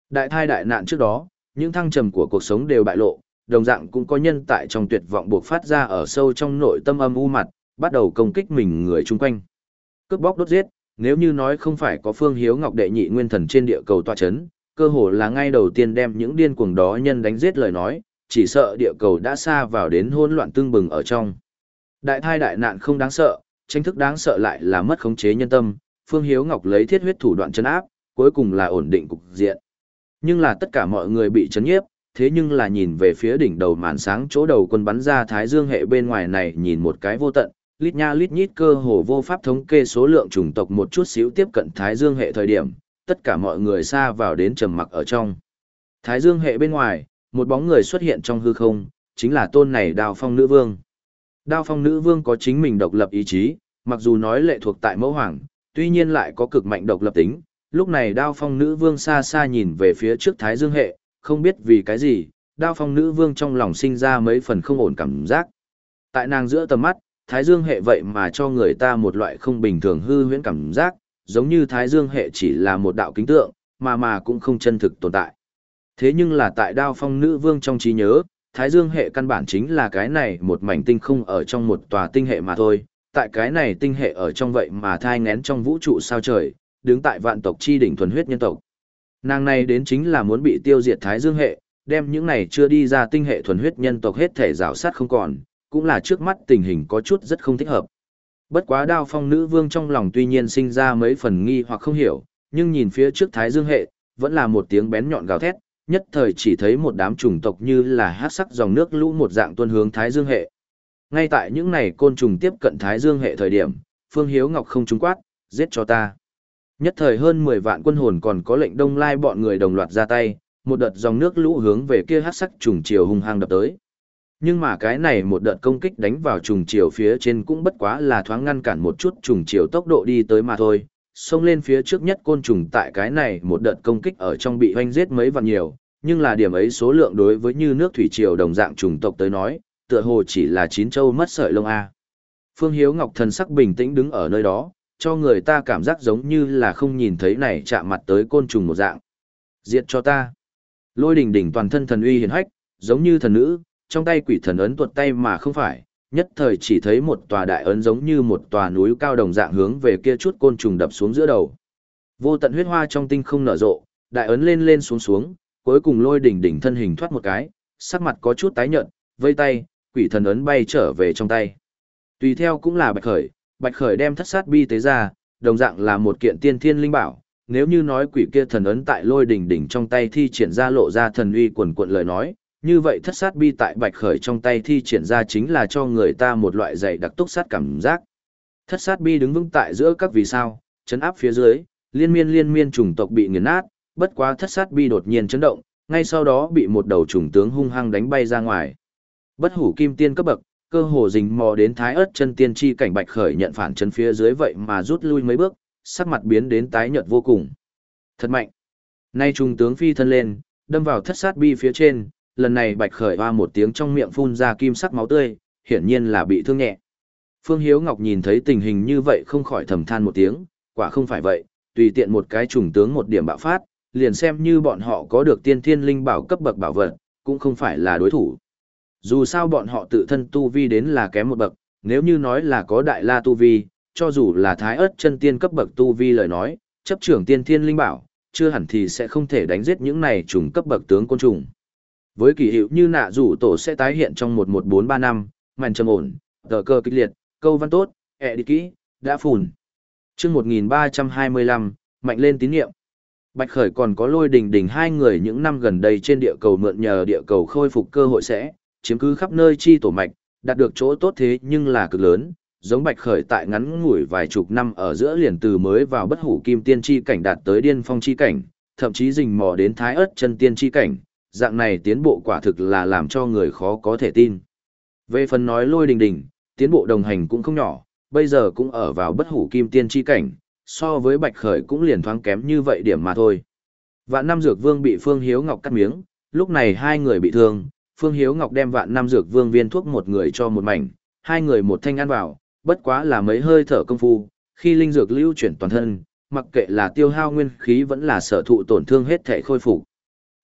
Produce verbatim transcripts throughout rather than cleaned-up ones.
Đại thai đại nạn trước đó, những thăng trầm của cuộc sống đều bại lộ, đồng dạng cũng có nhân tại trong tuyệt vọng buộc phát ra ở sâu trong nội tâm âm u mặt, bắt đầu công kích mình người chung quanh. Cướp bóc đốt giết, nếu như nói không phải có Phương Hiếu Ngọc đệ nhị nguyên thần trên địa cầu tọa chấn, cơ hồ là ngay đầu tiên đem những điên cuồng đó nhân đánh giết lời nói, chỉ sợ địa cầu đã xa vào đến hỗn loạn tương bừng ở trong. Đại thai đại nạn không đáng sợ, tranh thức đáng sợ lại là mất khống chế nhân tâm, Phương Hiếu Ngọc lấy thiết huyết thủ đoạn trấn áp, cuối cùng là ổn định cục diện. Nhưng là tất cả mọi người bị chấn nhiếp, thế nhưng là nhìn về phía đỉnh đầu màn sáng chỗ đầu quân bắn ra Thái Dương hệ bên ngoài này nhìn một cái vô tận, lít nha lít nhít cơ hồ vô pháp thống kê số lượng chủng tộc một chút xíu tiếp cận Thái Dương hệ thời điểm, tất cả mọi người xa vào đến trầm mặc ở trong. Thái Dương hệ bên ngoài, một bóng người xuất hiện trong hư không, chính là tôn này Đao Phong Nữ Vương. Đao Phong Nữ Vương có chính mình độc lập ý chí, mặc dù nói lệ thuộc tại mẫu hoàng, tuy nhiên lại có cực mạnh độc lập tính. Lúc này Đao Phong Nữ Vương xa xa nhìn về phía trước Thái Dương hệ, không biết vì cái gì, Đao Phong Nữ Vương trong lòng sinh ra mấy phần không ổn cảm giác. Tại nàng giữa tầm mắt, Thái Dương hệ vậy mà cho người ta một loại không bình thường hư huyễn cảm giác, giống như Thái Dương hệ chỉ là một đạo kính tượng, mà mà cũng không chân thực tồn tại. Thế nhưng là tại Đao Phong Nữ Vương trong trí nhớ, Thái Dương hệ căn bản chính là cái này một mảnh tinh không ở trong một tòa tinh hệ mà thôi, tại cái này tinh hệ ở trong vậy mà thai ngén trong vũ trụ sao trời, đứng tại vạn tộc chi đỉnh thuần huyết nhân tộc. Nàng này đến chính là muốn bị tiêu diệt Thái Dương hệ, đem những này chưa đi ra tinh hệ thuần huyết nhân tộc hết thể rào sát không còn, cũng là trước mắt tình hình có chút rất không thích hợp. Bất quá Đao Phong Nữ Vương trong lòng tuy nhiên sinh ra mấy phần nghi hoặc không hiểu, nhưng nhìn phía trước Thái Dương hệ, vẫn là một tiếng bén nhọn gào thét, nhất thời chỉ thấy một đám chủng tộc như là hát sắc dòng nước lũ một dạng tuôn hướng Thái Dương hệ. Ngay tại những này côn trùng tiếp cận Thái Dương hệ thời điểm, Phương Hiếu Ngọc không trúng quát, giết cho ta. Nhất thời hơn mười vạn quân hồn còn có lệnh Đông Lai bọn người đồng loạt ra tay, một đợt dòng nước lũ hướng về kia hát sắc trùng chiều hung hăng đập tới. Nhưng mà cái này một đợt công kích đánh vào trùng chiều phía trên cũng bất quá là thoáng ngăn cản một chút trùng chiều tốc độ đi tới mà thôi. Xông lên phía trước nhất côn trùng tại cái này một đợt công kích ở trong bị hoanh giết mấy vạn nhiều, nhưng là điểm ấy số lượng đối với như nước thủy triều đồng dạng trùng tộc tới nói, tựa hồ chỉ là chín châu mất sợi lông A. Phương Hiếu Ngọc thần sắc bình tĩnh đứng ở nơi đó, cho người ta cảm giác giống như là không nhìn thấy này chạm mặt tới côn trùng một dạng. Diệt cho ta. Lôi Đình Đình toàn thân thần uy hiển hách, giống như thần nữ, trong tay quỷ thần ấn tuột tay mà không phải, nhất thời chỉ thấy một tòa đại ấn giống như một tòa núi cao đồng dạng hướng về kia chút côn trùng đập xuống giữa đầu. Vô tận huyết hoa trong tinh không nở rộ, đại ấn lên lên xuống xuống, cuối cùng Lôi Đình Đình thân hình thoát một cái, sắc mặt có chút tái nhợt, vây tay, quỷ thần ấn bay trở về trong tay. Tùy theo cũng là Bạch Khởi, Bạch Khởi đem thất sát bi tế ra, đồng dạng là một kiện tiên thiên linh bảo, nếu như nói quỷ kia thần ấn tại Lôi Đình Đình trong tay thi triển ra lộ ra thần uy quần quận lời nói, như vậy thất sát bi tại Bạch Khởi trong tay thi triển ra chính là cho người ta một loại dày đặc túc sát cảm giác. Thất sát bi đứng vững tại giữa các vì sao, chấn áp phía dưới, liên miên liên miên chủng tộc bị nghiền nát, bất quá thất sát bi đột nhiên chấn động, ngay sau đó bị một đầu chủng tướng hung hăng đánh bay ra ngoài. Bất hủ kim tiên cấp bậc, cơ hồ rình mò đến thái ớt chân tiên chi cảnh Bạch Khởi nhận phản chân phía dưới vậy mà rút lui mấy bước, sắc mặt biến đến tái nhợt vô cùng. Thật mạnh. Nay trung tướng phi thân lên, đâm vào thất sát bi phía trên, lần này Bạch Khởi hoa một tiếng trong miệng phun ra kim sắc máu tươi, hiển nhiên là bị thương nhẹ. Phương Hiếu Ngọc nhìn thấy tình hình như vậy không khỏi thầm than một tiếng, quả không phải vậy, tùy tiện một cái trùng tướng một điểm bạo phát, liền xem như bọn họ có được tiên thiên linh bảo cấp bậc bảo vật, cũng không phải là đối thủ. Dù sao bọn họ tự thân tu vi đến là kém một bậc, nếu như nói là có đại la tu vi, cho dù là thái ớt chân tiên cấp bậc tu vi lời nói, chấp trưởng tiên thiên linh bảo, chưa hẳn thì sẽ không thể đánh giết những này trùng cấp bậc tướng côn trùng. Với kỳ hiệu như nạ rủ tổ sẽ tái hiện trong một một bốn ba năm, màn trầm ổn, tờ cơ kích liệt, câu văn tốt, ẹ đi kỹ, đã phùn. chương một nghìn ba trăm hai mươi lăm, mạnh lên tín nhiệm. Bạch Khởi còn có Lôi Đình Đình hai người những năm gần đây trên địa cầu mượn nhờ địa cầu khôi phục cơ hội sẽ, chiếm cứ khắp nơi chi tổ mạch, đạt được chỗ tốt thế nhưng là cực lớn, giống Bạch Khởi tại ngắn ngủi vài chục năm ở giữa liền từ mới vào bất hủ kim tiên chi cảnh đạt tới điên phong chi cảnh, thậm chí rình mò đến thái ớt chân tiên chi cảnh, dạng này tiến bộ quả thực là làm cho người khó có thể tin. Về phần nói Lôi Đình Đình, tiến bộ đồng hành cũng không nhỏ, bây giờ cũng ở vào bất hủ kim tiên chi cảnh, so với Bạch Khởi cũng liền thoáng kém như vậy điểm mà thôi. Vạn Năm Dược Vương bị Phương Hiếu Ngọc cắt miếng, lúc này hai người bị thương, Phương Hiếu Ngọc đem Vạn Năm Dược Vương viên thuốc một người cho một mảnh, hai người một thanh ăn vào, bất quá là mấy hơi thở công phu, khi linh dược lưu chuyển toàn thân, mặc kệ là tiêu hao nguyên khí vẫn là sở thụ tổn thương hết thể khôi phục.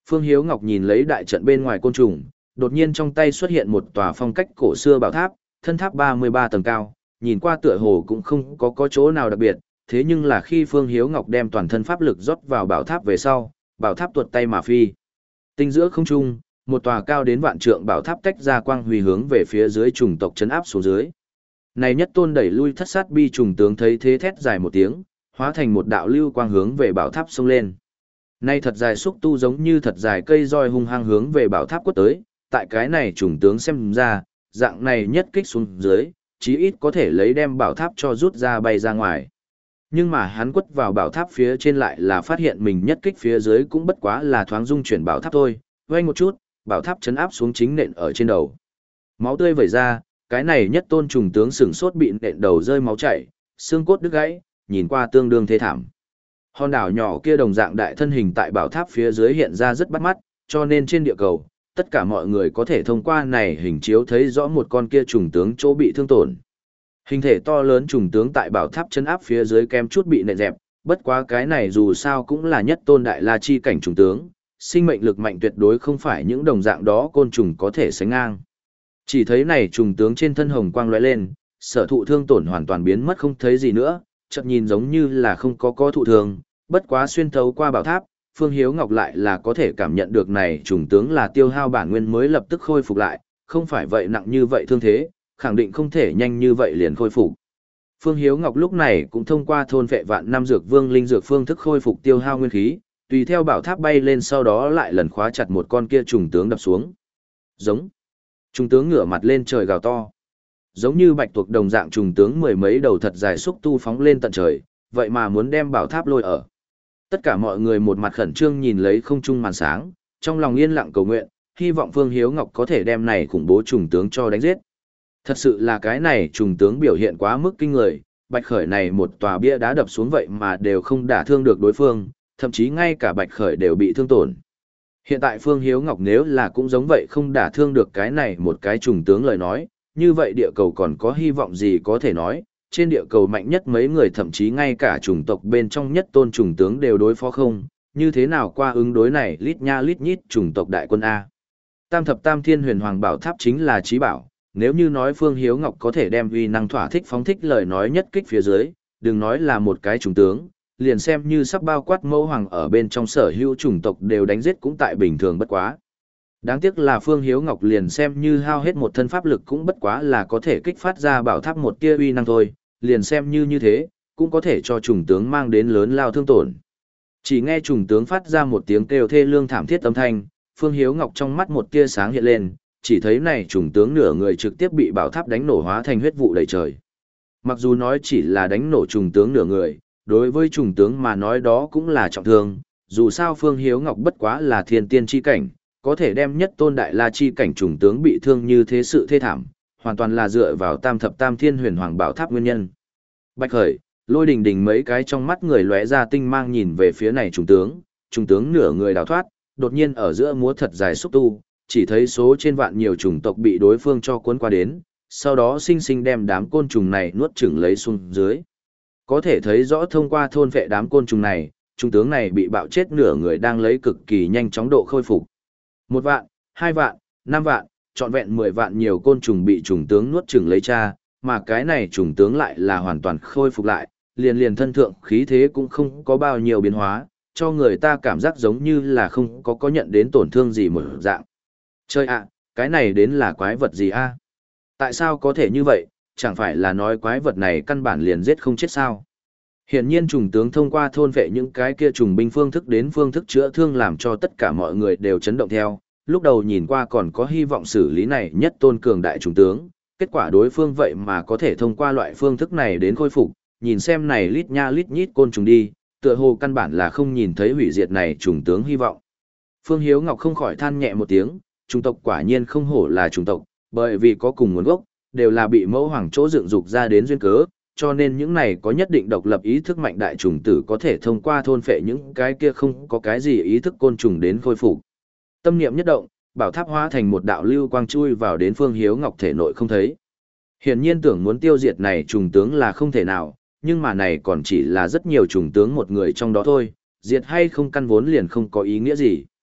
Phương Hiếu Ngọc nhìn lấy đại trận bên ngoài côn trùng, đột nhiên trong tay xuất hiện một tòa phong cách cổ xưa bảo tháp, thân tháp ba mươi ba tầng cao, nhìn qua tựa hồ cũng không có có chỗ nào đặc biệt, thế nhưng là khi Phương Hiếu Ngọc đem toàn thân pháp lực rót vào bảo tháp về sau, bảo tháp tuột tay mà phi. Tinh giữa không trung, một tòa cao đến vạn trượng bảo tháp tách ra quang huy hướng về phía dưới trùng tộc chấn áp xuống dưới. Này nhất tôn đẩy lui thất sát bi trùng tướng thấy thế thét dài một tiếng, hóa thành một đạo lưu quang hướng về bảo tháp xông lên. Nay thật dài xúc tu giống như thật dài cây roi hung hăng hướng về bảo tháp quất tới, tại cái này trùng tướng xem ra, dạng này nhất kích xuống dưới, chí ít có thể lấy đem bảo tháp cho rút ra bay ra ngoài. Nhưng mà hắn quất vào bảo tháp phía trên lại là phát hiện mình nhất kích phía dưới cũng bất quá là thoáng dung chuyển bảo tháp thôi, vang một chút, bảo tháp chấn áp xuống chính nện ở trên đầu. Máu tươi vẩy ra, cái này nhất tôn trùng tướng sừng sốt bị nện đầu rơi máu chảy, xương cốt đứt gãy, nhìn qua tương đương thê thảm. Hòn đảo nhỏ kia đồng dạng đại thân hình tại bảo tháp phía dưới hiện ra rất bắt mắt, cho nên trên địa cầu, tất cả mọi người có thể thông qua này hình chiếu thấy rõ một con kia trùng tướng chỗ bị thương tổn. Hình thể to lớn trùng tướng tại bảo tháp chân áp phía dưới kem chút bị nện dẹp, bất quá cái này dù sao cũng là nhất tôn đại la chi cảnh trùng tướng, sinh mệnh lực mạnh tuyệt đối không phải những đồng dạng đó côn trùng có thể sánh ngang. Chỉ thấy này trùng tướng trên thân hồng quang lóe lên, sở thụ thương tổn hoàn toàn biến mất không thấy gì nữa, chợt nhìn giống như là không có có thụ thương, bất quá xuyên thấu qua bảo tháp, Phương Hiếu Ngọc lại là có thể cảm nhận được này trùng tướng là tiêu hao bản nguyên mới lập tức khôi phục lại, không phải vậy nặng như vậy thương thế, khẳng định không thể nhanh như vậy liền khôi phục. Phương Hiếu Ngọc lúc này cũng thông qua thôn vệ vạn năm dược vương linh dược phương thức khôi phục tiêu hao nguyên khí, tùy theo bảo tháp bay lên sau đó lại lần khóa chặt một con kia trùng tướng đập xuống. Giống. Trùng tướng ngửa mặt lên trời gào to. Giống như bạch tuộc đồng dạng trùng tướng mười mấy đầu thật dài xúc tu phóng lên tận trời, vậy mà muốn đem bảo tháp lôi ở. Tất cả mọi người một mặt khẩn trương nhìn lấy không trung màn sáng, trong lòng yên lặng cầu nguyện, hy vọng Phương Hiếu Ngọc có thể đem này khủng bố trùng tướng cho đánh giết. Thật sự là cái này trùng tướng biểu hiện quá mức kinh người, bạch khởi này một tòa bia đá đập xuống vậy mà đều không đả thương được đối phương, thậm chí ngay cả bạch khởi đều bị thương tổn. Hiện tại Phương Hiếu Ngọc nếu là cũng giống vậy không đả thương được cái này một cái trùng tướng lời nói, như vậy địa cầu còn có hy vọng gì có thể nói, trên địa cầu mạnh nhất mấy người thậm chí ngay cả chủng tộc bên trong nhất tôn trùng tướng đều đối phó không, như thế nào qua ứng đối này lít nha lít nhít chủng tộc đại quân A. Tam thập tam thiên huyền hoàng bảo tháp chính là trí bảo, nếu như nói Phương Hiếu Ngọc có thể đem uy năng thỏa thích phóng thích lời nói nhất kích phía dưới, đừng nói là một cái trùng tướng, liền xem như sắp bao quát mẫu hoàng ở bên trong sở hữu chủng tộc đều đánh giết cũng tại bình thường bất quá. Đáng tiếc là Phương Hiếu Ngọc liền xem như hao hết một thân pháp lực cũng bất quá là có thể kích phát ra bảo tháp một tia uy năng thôi, liền xem như như thế, cũng có thể cho trùng tướng mang đến lớn lao thương tổn. Chỉ nghe trùng tướng phát ra một tiếng kêu thê lương thảm thiết âm thanh, Phương Hiếu Ngọc trong mắt một tia sáng hiện lên, chỉ thấy này trùng tướng nửa người trực tiếp bị bảo tháp đánh nổ hóa thành huyết vụ đầy trời. Mặc dù nói chỉ là đánh nổ trùng tướng nửa người, đối với trùng tướng mà nói đó cũng là trọng thương, dù sao Phương Hiếu Ngọc bất quá là thiên tiên chi cảnh, có thể đem nhất tôn đại la chi cảnh trùng tướng bị thương như thế sự thê thảm, hoàn toàn là dựa vào tam thập tam thiên huyền hoàng bảo tháp nguyên nhân. Bạch Khởi, Lôi Đình Đình mấy cái trong mắt người lóe ra tinh mang nhìn về phía này trùng tướng, trùng tướng nửa người đào thoát, đột nhiên ở giữa múa thật dài xúc tu, chỉ thấy số trên vạn nhiều chủng tộc bị đối phương cho cuốn qua đến, sau đó sinh sinh đem đám côn trùng này nuốt chửng lấy xuống dưới. Có thể thấy rõ thông qua thôn vệ đám côn trùng này, trùng tướng này bị bạo chết nửa người đang lấy cực kỳ nhanh chóng độ khôi phục. Một vạn, hai vạn, năm vạn, trọn vẹn mười vạn nhiều côn trùng bị trùng tướng nuốt chửng lấy cha, mà cái này trùng tướng lại là hoàn toàn khôi phục lại, liền liền thân thượng khí thế cũng không có bao nhiêu biến hóa, cho người ta cảm giác giống như là không có có nhận đến tổn thương gì một dạng. Chơi ạ, cái này đến là quái vật gì a? Tại sao có thể như vậy, chẳng phải là nói quái vật này căn bản liền giết không chết sao? Hiển nhiên trùng tướng thông qua thôn vệ những cái kia trùng binh phương thức đến phương thức chữa thương làm cho tất cả mọi người đều chấn động theo. Lúc đầu nhìn qua còn có hy vọng xử lý này nhất tôn cường đại trùng tướng, kết quả đối phương vậy mà có thể thông qua loại phương thức này đến khôi phục, nhìn xem này lít nha lít nhít côn trùng đi, tựa hồ căn bản là không nhìn thấy hủy diệt này trùng tướng hy vọng. Phương Hiếu Ngọc không khỏi than nhẹ một tiếng, chủng tộc quả nhiên không hổ là chủng tộc, bởi vì có cùng nguồn gốc, đều là bị mẫu hoàng chỗ dựng dục ra đến duyên cớ, cho nên những này có nhất định độc lập ý thức mạnh đại trùng tử có thể thông qua thôn phệ những cái kia không có cái gì ý thức côn trùng đến khôi phục. Tâm niệm nhất động, bảo tháp hóa thành một đạo lưu quang chui vào đến Phương Hiếu Ngọc thể nội không thấy. Hiển nhiên tưởng muốn tiêu diệt này trùng tướng là không thể nào, nhưng mà này còn chỉ là rất nhiều trùng tướng một người trong đó thôi, diệt hay không căn vốn liền không có ý nghĩa gì.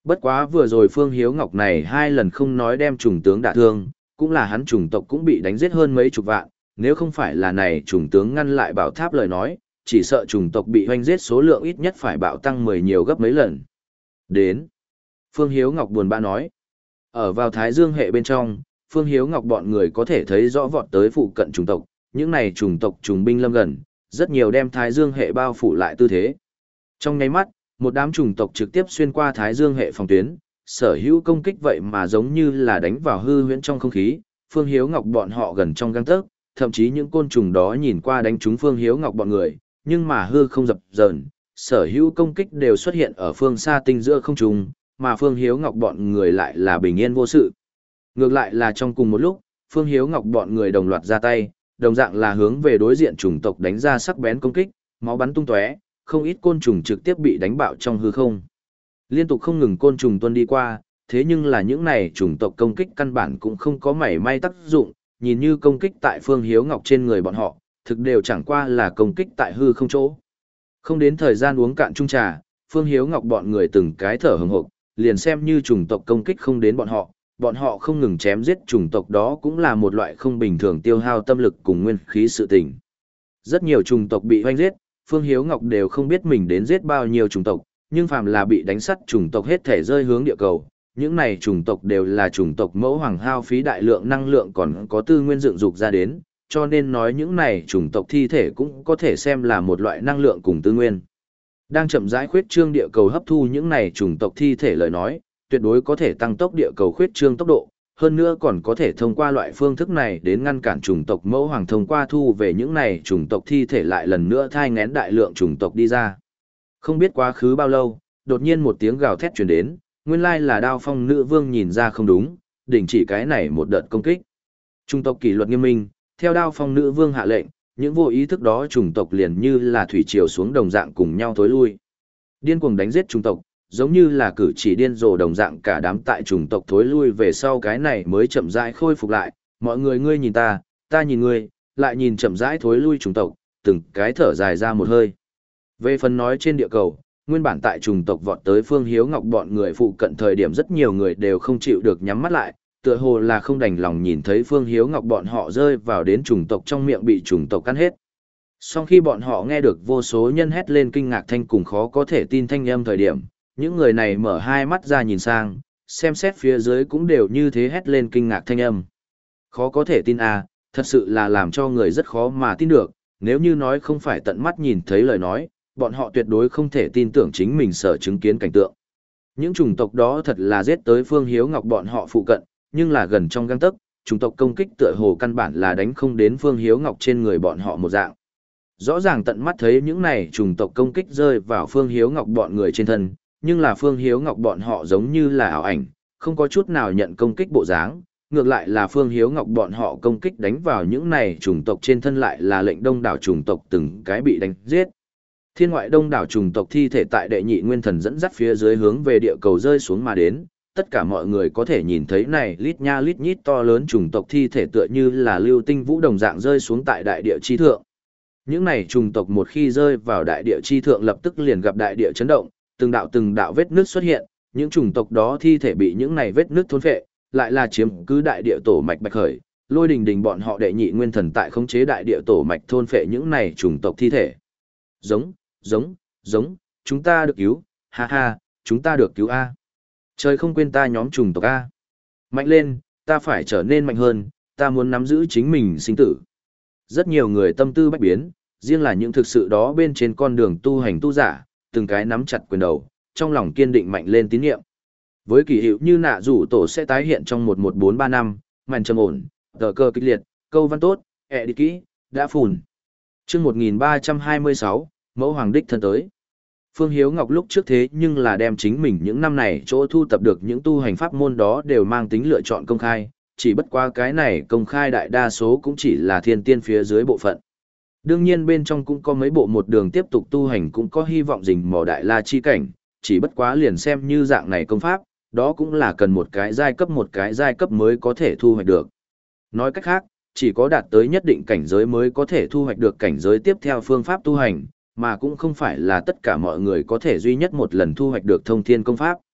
Bất quá vừa rồi Phương Hiếu Ngọc này hai lần không nói đem trùng tướng đả thương, cũng là hắn trùng tộc cũng bị đánh giết hơn mấy chục vạn, nếu không phải là này trùng tướng ngăn lại bảo tháp lời nói, chỉ sợ trùng tộc bị hoanh giết số lượng ít nhất phải bạo tăng mười nhiều gấp mấy lần. Đến. Phương Hiếu Ngọc buồn bã nói. Ở vào Thái Dương hệ bên trong, Phương Hiếu Ngọc bọn người có thể thấy rõ vọt tới phụ cận trùng tộc, những này trùng tộc trùng binh lâm gần, rất nhiều đem Thái Dương hệ bao phủ lại tư thế. Trong nháy mắt, một đám trùng tộc trực tiếp xuyên qua Thái Dương hệ phòng tuyến, sở hữu công kích vậy mà giống như là đánh vào hư huyễn trong không khí, Phương Hiếu Ngọc bọn họ gần trong gang tấc, thậm chí những côn trùng đó nhìn qua đánh trúng Phương Hiếu Ngọc bọn người, nhưng mà hư không dập dờn, sở hữu công kích đều xuất hiện ở phương xa tinh giữa không trung, mà Phương Hiếu Ngọc bọn người lại là bình yên vô sự. Ngược lại là trong cùng một lúc, Phương Hiếu Ngọc bọn người đồng loạt ra tay, đồng dạng là hướng về đối diện chủng tộc đánh ra sắc bén công kích, máu bắn tung tóe, không ít côn trùng trực tiếp bị đánh bạo trong hư không. Liên tục không ngừng côn trùng tuôn đi qua, thế nhưng là những này chủng tộc công kích căn bản cũng không có mảy may tác dụng, nhìn như công kích tại Phương Hiếu Ngọc trên người bọn họ, thực đều chẳng qua là công kích tại hư không chỗ. Không đến thời gian uống cạn chung trà, Phương Hiếu Ngọc bọn người từng cái thở hừng hực, liền xem như chủng tộc công kích không đến bọn họ, bọn họ không ngừng chém giết chủng tộc đó cũng là một loại không bình thường tiêu hao tâm lực cùng nguyên khí sự tình. Rất nhiều chủng tộc bị hoanh giết, Phương Hiếu Ngọc đều không biết mình đến giết bao nhiêu chủng tộc, nhưng phàm là bị đánh sắt chủng tộc hết thể rơi hướng địa cầu, những này chủng tộc đều là chủng tộc mẫu hoàng hao phí đại lượng năng lượng còn có tư nguyên dựng dục ra đến, cho nên nói những này chủng tộc thi thể cũng có thể xem là một loại năng lượng cùng tư nguyên. Đang chậm rãi khuyết trương địa cầu hấp thu những này chủng tộc thi thể lời nói, tuyệt đối có thể tăng tốc địa cầu khuyết trương tốc độ, hơn nữa còn có thể thông qua loại phương thức này đến ngăn cản chủng tộc mẫu hoàng thông qua thu về những này chủng tộc thi thể lại lần nữa thai ngén đại lượng chủng tộc đi ra. Không biết quá khứ bao lâu, đột nhiên một tiếng gào thét truyền đến, nguyên lai là Đao Phong nữ vương nhìn ra không đúng, đình chỉ cái này một đợt công kích. Chủng tộc kỷ luật nghiêm minh, theo Đao Phong nữ vương hạ lệnh, những vô ý thức đó chủng tộc liền như là thủy triều xuống đồng dạng cùng nhau thối lui. Điên cuồng đánh giết chủng tộc, giống như là cử chỉ điên rồ đồng dạng cả đám tại chủng tộc thối lui về sau cái này mới chậm rãi khôi phục lại, mọi người ngươi nhìn ta, ta nhìn ngươi, lại nhìn chậm rãi thối lui chủng tộc, từng cái thở dài ra một hơi. Về phần nói trên địa cầu, nguyên bản tại chủng tộc vọt tới Phương Hiếu Ngọc bọn người phụ cận thời điểm rất nhiều người đều không chịu được nhắm mắt lại, tựa hồ là không đành lòng nhìn thấy Phương Hiếu Ngọc bọn họ rơi vào đến chủng tộc trong miệng bị chủng tộc cắn hết. Sau khi bọn họ nghe được vô số nhân hét lên kinh ngạc thanh cùng khó có thể tin thanh âm thời điểm, những người này mở hai mắt ra nhìn sang, xem xét phía dưới cũng đều như thế hét lên kinh ngạc thanh âm. Khó có thể tin à, thật sự là làm cho người rất khó mà tin được, nếu như nói không phải tận mắt nhìn thấy lời nói, bọn họ tuyệt đối không thể tin tưởng chính mình sở chứng kiến cảnh tượng. Những chủng tộc đó thật là giết tới Phương Hiếu Ngọc bọn họ phụ cận, nhưng là gần trong gang tấc, chủng tộc công kích tựa hồ căn bản là đánh không đến Phương Hiếu Ngọc trên người bọn họ một dạng. Rõ ràng tận mắt thấy những này chủng tộc công kích rơi vào Phương Hiếu Ngọc bọn người trên thân, nhưng là Phương Hiếu Ngọc bọn họ giống như là ảo ảnh, không có chút nào nhận công kích bộ dáng, ngược lại là Phương Hiếu Ngọc bọn họ công kích đánh vào những này chủng tộc trên thân lại là lệnh đông đảo chủng tộc từng cái bị đánh giết. Thiên ngoại đông đảo chủng tộc thi thể tại đệ nhị nguyên thần dẫn dắt phía dưới hướng về địa cầu rơi xuống mà đến, tất cả mọi người có thể nhìn thấy này lít nha lít nhít to lớn chủng tộc thi thể tựa như là lưu tinh vũ đồng dạng rơi xuống tại đại địa chi thượng. Những này chủng tộc một khi rơi vào đại địa chi thượng lập tức liền gặp đại địa chấn động, từng đạo từng đạo vết nước xuất hiện, những chủng tộc đó thi thể bị những này vết nước thôn phệ, lại là chiếm cứ đại địa tổ mạch bạch khởi, Lôi Đình Đình bọn họ đệ nhị nguyên thần tại khống chế đại địa tổ mạch thôn phệ những này chủng tộc thi thể. Giống, giống, giống, chúng ta được cứu, ha ha, chúng ta được cứu a. Trời không quên ta nhóm chủng tộc a. Mạnh lên, ta phải trở nên mạnh hơn, ta muốn nắm giữ chính mình sinh tử. Rất nhiều người tâm tư bách biến, riêng là những thực sự đó bên trên con đường tu hành tu giả, từng cái nắm chặt quyền đầu, trong lòng kiên định mạnh lên tín nhiệm. Với kỳ hiệu như nạ rủ tổ sẽ tái hiện trong một một bốn ba năm, màn trầm ổn, tờ cơ kích liệt, câu văn tốt, ẹ đi kỹ, đã phùn. chương một nghìn ba trăm hai mươi sáu, mẫu hoàng đích thân tới. Phương Hiếu Ngọc lúc trước thế nhưng là đem chính mình những năm này chỗ thu tập được những tu hành pháp môn đó đều mang tính lựa chọn công khai, chỉ bất qua cái này công khai đại đa số cũng chỉ là thiên tiên phía dưới bộ phận. Đương nhiên bên trong cũng có mấy bộ một đường tiếp tục tu hành cũng có hy vọng rình mò đại la chi cảnh, chỉ bất quá liền xem như dạng này công pháp, đó cũng là cần một cái giai cấp một cái giai cấp mới có thể thu hoạch được. Nói cách khác, chỉ có đạt tới nhất định cảnh giới mới có thể thu hoạch được cảnh giới tiếp theo phương pháp tu hành, mà cũng không phải là tất cả mọi người có thể duy nhất một lần thu hoạch được thông thiên công pháp.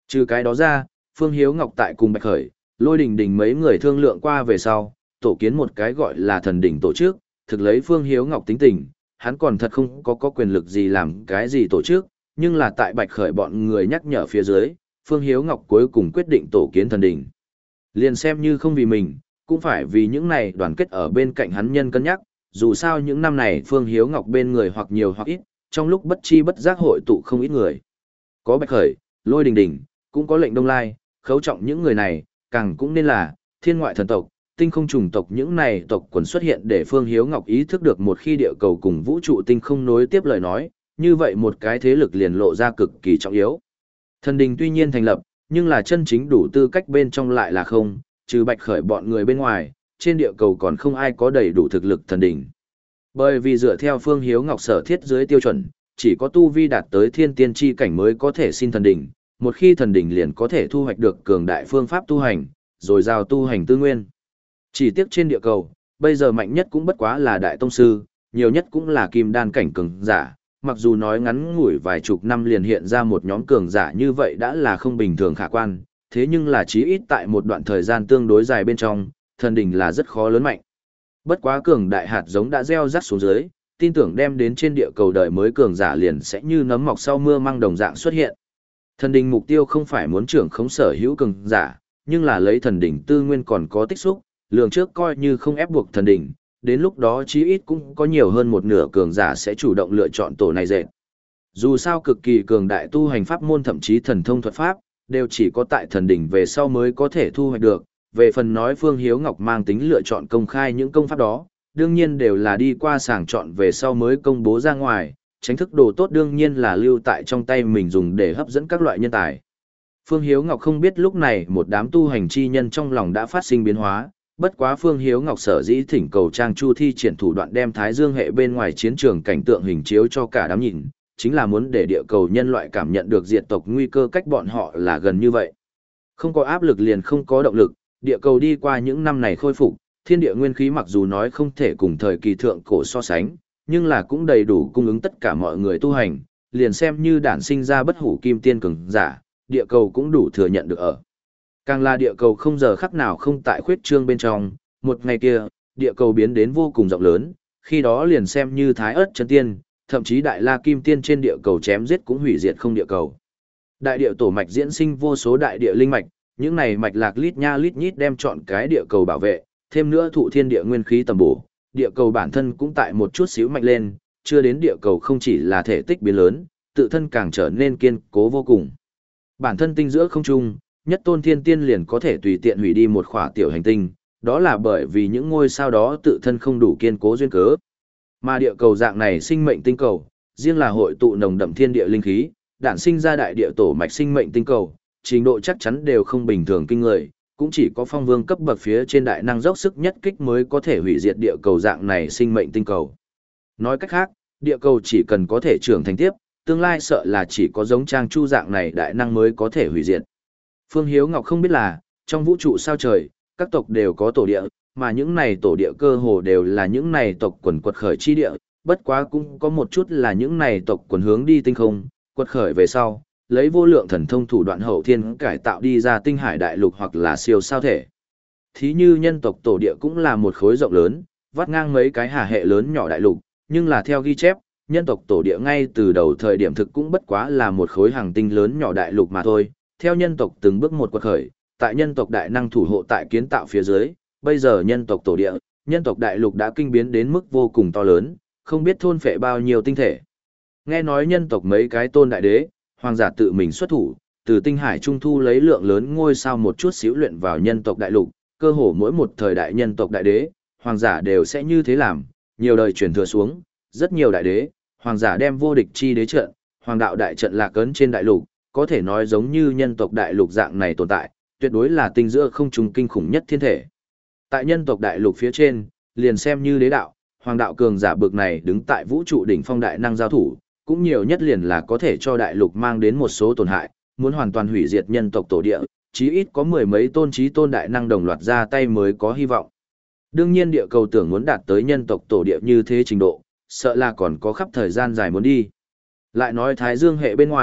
Trừ cái đó ra, Phương Hiếu Ngọc tại cùng Bạch Khởi, Lôi Đình Đình mấy người thương lượng qua về sau, tổ kiến một cái gọi là thần đỉnh tổ chức, thực lấy Phương Hiếu Ngọc tính tình, hắn còn thật không có có quyền lực gì làm cái gì tổ chức, nhưng là tại Bạch Khởi bọn người nhắc nhở phía dưới, Phương Hiếu Ngọc cuối cùng quyết định tổ kiến thần đỉnh. Liền xem như không vì mình, cũng phải vì những này đoàn kết ở bên cạnh hắn nhân cân nhắc, dù sao những năm này Phương Hiếu Ngọc bên người hoặc nhiều hoặc ít, trong lúc bất chi bất giác hội tụ không ít người. Có Bạch Khởi, Lôi Đình Đình, cũng có Lệnh Đông Lai, Khấu Trọng những người này, càng cũng nên là thiên ngoại thần tộc, tinh không trùng tộc những này tộc quần xuất hiện để Phương Hiếu Ngọc ý thức được một khi địa cầu cùng vũ trụ tinh không nối tiếp lời nói, như vậy một cái thế lực liền lộ ra cực kỳ trọng yếu. Thần đình tuy nhiên thành lập, nhưng là chân chính đủ tư cách bên trong lại là không, trừ Bạch Khởi bọn người bên ngoài, trên địa cầu còn không ai có đầy đủ thực lực thần đình. Bởi vì dựa theo Phương Hiếu Ngọc sở thiết dưới tiêu chuẩn, chỉ có tu vi đạt tới thiên tiên chi cảnh mới có thể xin thần đình, một khi thần đình liền có thể thu hoạch được cường đại phương pháp tu hành, rồi giao tu hành tư nguyên. Chỉ tiếc trên địa cầu, bây giờ mạnh nhất cũng bất quá là đại tông sư, nhiều nhất cũng là kim đan cảnh cường giả, mặc dù nói ngắn ngủi vài chục năm liền hiện ra một nhóm cường giả như vậy đã là không bình thường khả quan, thế nhưng là chí ít tại một đoạn thời gian tương đối dài bên trong, thần đình là rất khó lớn mạnh. Bất quá cường đại hạt giống đã gieo rắc xuống dưới, tin tưởng đem đến trên địa cầu đời mới cường giả liền sẽ như nấm mọc sau mưa mang đồng dạng xuất hiện. Thần đình mục tiêu không phải muốn trưởng khống sở hữu cường giả, nhưng là lấy thần đình tư nguyên còn có tích xúc, lượng trước coi như không ép buộc thần đình, đến lúc đó chí ít cũng có nhiều hơn một nửa cường giả sẽ chủ động lựa chọn tổ này dệt. Dù sao cực kỳ cường đại tu hành pháp môn thậm chí thần thông thuật pháp, đều chỉ có tại thần đỉnh về sau mới có thể thu hoạch được. Về phần nói Phương Hiếu Ngọc mang tính lựa chọn công khai những công pháp đó, đương nhiên đều là đi qua sàng chọn về sau mới công bố ra ngoài, tránh thức đồ tốt đương nhiên là lưu tại trong tay mình dùng để hấp dẫn các loại nhân tài. Phương Hiếu Ngọc không biết lúc này một đám tu hành chi nhân trong lòng đã phát sinh biến hóa, bất quá Phương Hiếu Ngọc sở dĩ thỉnh cầu Trang Chu thi triển thủ đoạn đem Thái Dương hệ bên ngoài chiến trường cảnh tượng hình chiếu cho cả đám nhìn, chính là muốn để địa cầu nhân loại cảm nhận được diệt tộc nguy cơ cách bọn họ là gần như vậy. Không có áp lực liền không có động lực, địa cầu đi qua những năm này khôi phục, thiên địa nguyên khí mặc dù nói không thể cùng thời kỳ thượng cổ so sánh, nhưng là cũng đầy đủ cung ứng tất cả mọi người tu hành, liền xem như đản sinh ra bất hủ kim tiên cường giả, địa cầu cũng đủ thừa nhận được ở. Càng là địa cầu không giờ khắc nào không tại khuyết trương bên trong, một ngày kia, địa cầu biến đến vô cùng rộng lớn, khi đó liền xem như thái ớt chân tiên, thậm chí đại la kim tiên trên địa cầu chém giết cũng hủy diệt không địa cầu. Đại địa tổ mạch diễn sinh vô số đại địa linh mạch, những này mạch lạc lít nha lít nhít đem chọn cái địa cầu bảo vệ, thêm nữa thụ thiên địa nguyên khí tầm bổ, địa cầu bản thân cũng tại một chút xíu mạnh lên, chưa đến địa cầu không chỉ là thể tích biến lớn, tự thân càng trở nên kiên cố vô cùng. Bản thân tinh giữa không trung, nhất tôn thiên tiên liền có thể tùy tiện hủy đi một khỏa tiểu hành tinh, đó là bởi vì những ngôi sao đó tự thân không đủ kiên cố duyên cớ. Mà địa cầu dạng này sinh mệnh tinh cầu, riêng là hội tụ nồng đậm thiên địa linh khí, đản sinh ra đại địa tổ mạch sinh mệnh tinh cầu, trình độ chắc chắn đều không bình thường kinh người, cũng chỉ có phong vương cấp bậc phía trên đại năng dốc sức nhất kích mới có thể hủy diệt địa cầu dạng này sinh mệnh tinh cầu. Nói cách khác, địa cầu chỉ cần có thể trưởng thành tiếp, tương lai sợ là chỉ có giống Trang Chu dạng này đại năng mới có thể hủy diệt. Phương Hiếu Ngọc không biết là, trong vũ trụ sao trời, các tộc đều có tổ địa, mà những này tổ địa cơ hồ đều là những này tộc quần quật khởi chi địa, bất quá cũng có một chút là những này tộc quần hướng đi tinh không, quật khởi về sau, lấy vô lượng thần thông thủ đoạn hậu thiên cải tạo đi ra tinh hải đại lục hoặc là siêu sao thể. Thí như nhân tộc tổ địa cũng là một khối rộng lớn, vắt ngang mấy cái hà hệ lớn nhỏ đại lục, nhưng là theo ghi chép, nhân tộc tổ địa ngay từ đầu thời điểm thực cũng bất quá là một khối hàng tinh lớn nhỏ đại lục mà thôi. Theo nhân tộc từng bước một quật khởi, tại nhân tộc đại năng thủ hộ tại kiến tạo phía dưới, bây giờ nhân tộc tổ địa, nhân tộc đại lục đã kinh biến đến mức vô cùng to lớn, không biết thôn phệ bao nhiêu tinh thể. Nghe nói nhân tộc mấy cái tôn đại đế, hoàng giả tự mình xuất thủ, từ tinh hải trung thu lấy lượng lớn ngôi sao một chút xíu luyện vào nhân tộc đại lục, cơ hồ mỗi một thời đại nhân tộc đại đế, hoàng giả đều sẽ như thế làm, nhiều đời truyền thừa xuống, rất nhiều đại đế, hoàng giả đem vô địch chi đế trận, hoàng đạo đại trận lạc ấn trên đại lục, có thể nói giống như nhân tộc đại lục dạng này tồn tại, tuyệt đối là tinh giữa không trùng kinh khủng nhất thiên thể. Tại nhân tộc đại lục phía trên, liền xem như đế đạo, hoàng đạo cường giả bực này đứng tại vũ trụ đỉnh phong đại năng giao thủ, cũng nhiều nhất liền là có thể cho đại lục mang đến một số tổn hại, muốn hoàn toàn hủy diệt nhân tộc tổ địa, chí ít có mười mấy tôn chí tôn đại năng đồng loạt ra tay mới có hy vọng. Đương nhiên địa cầu tưởng muốn đạt tới nhân tộc tổ địa như thế trình độ, sợ là còn có khắp thời gian dài muốn đi. Lại nói Thái Dương hệ bên ngoài,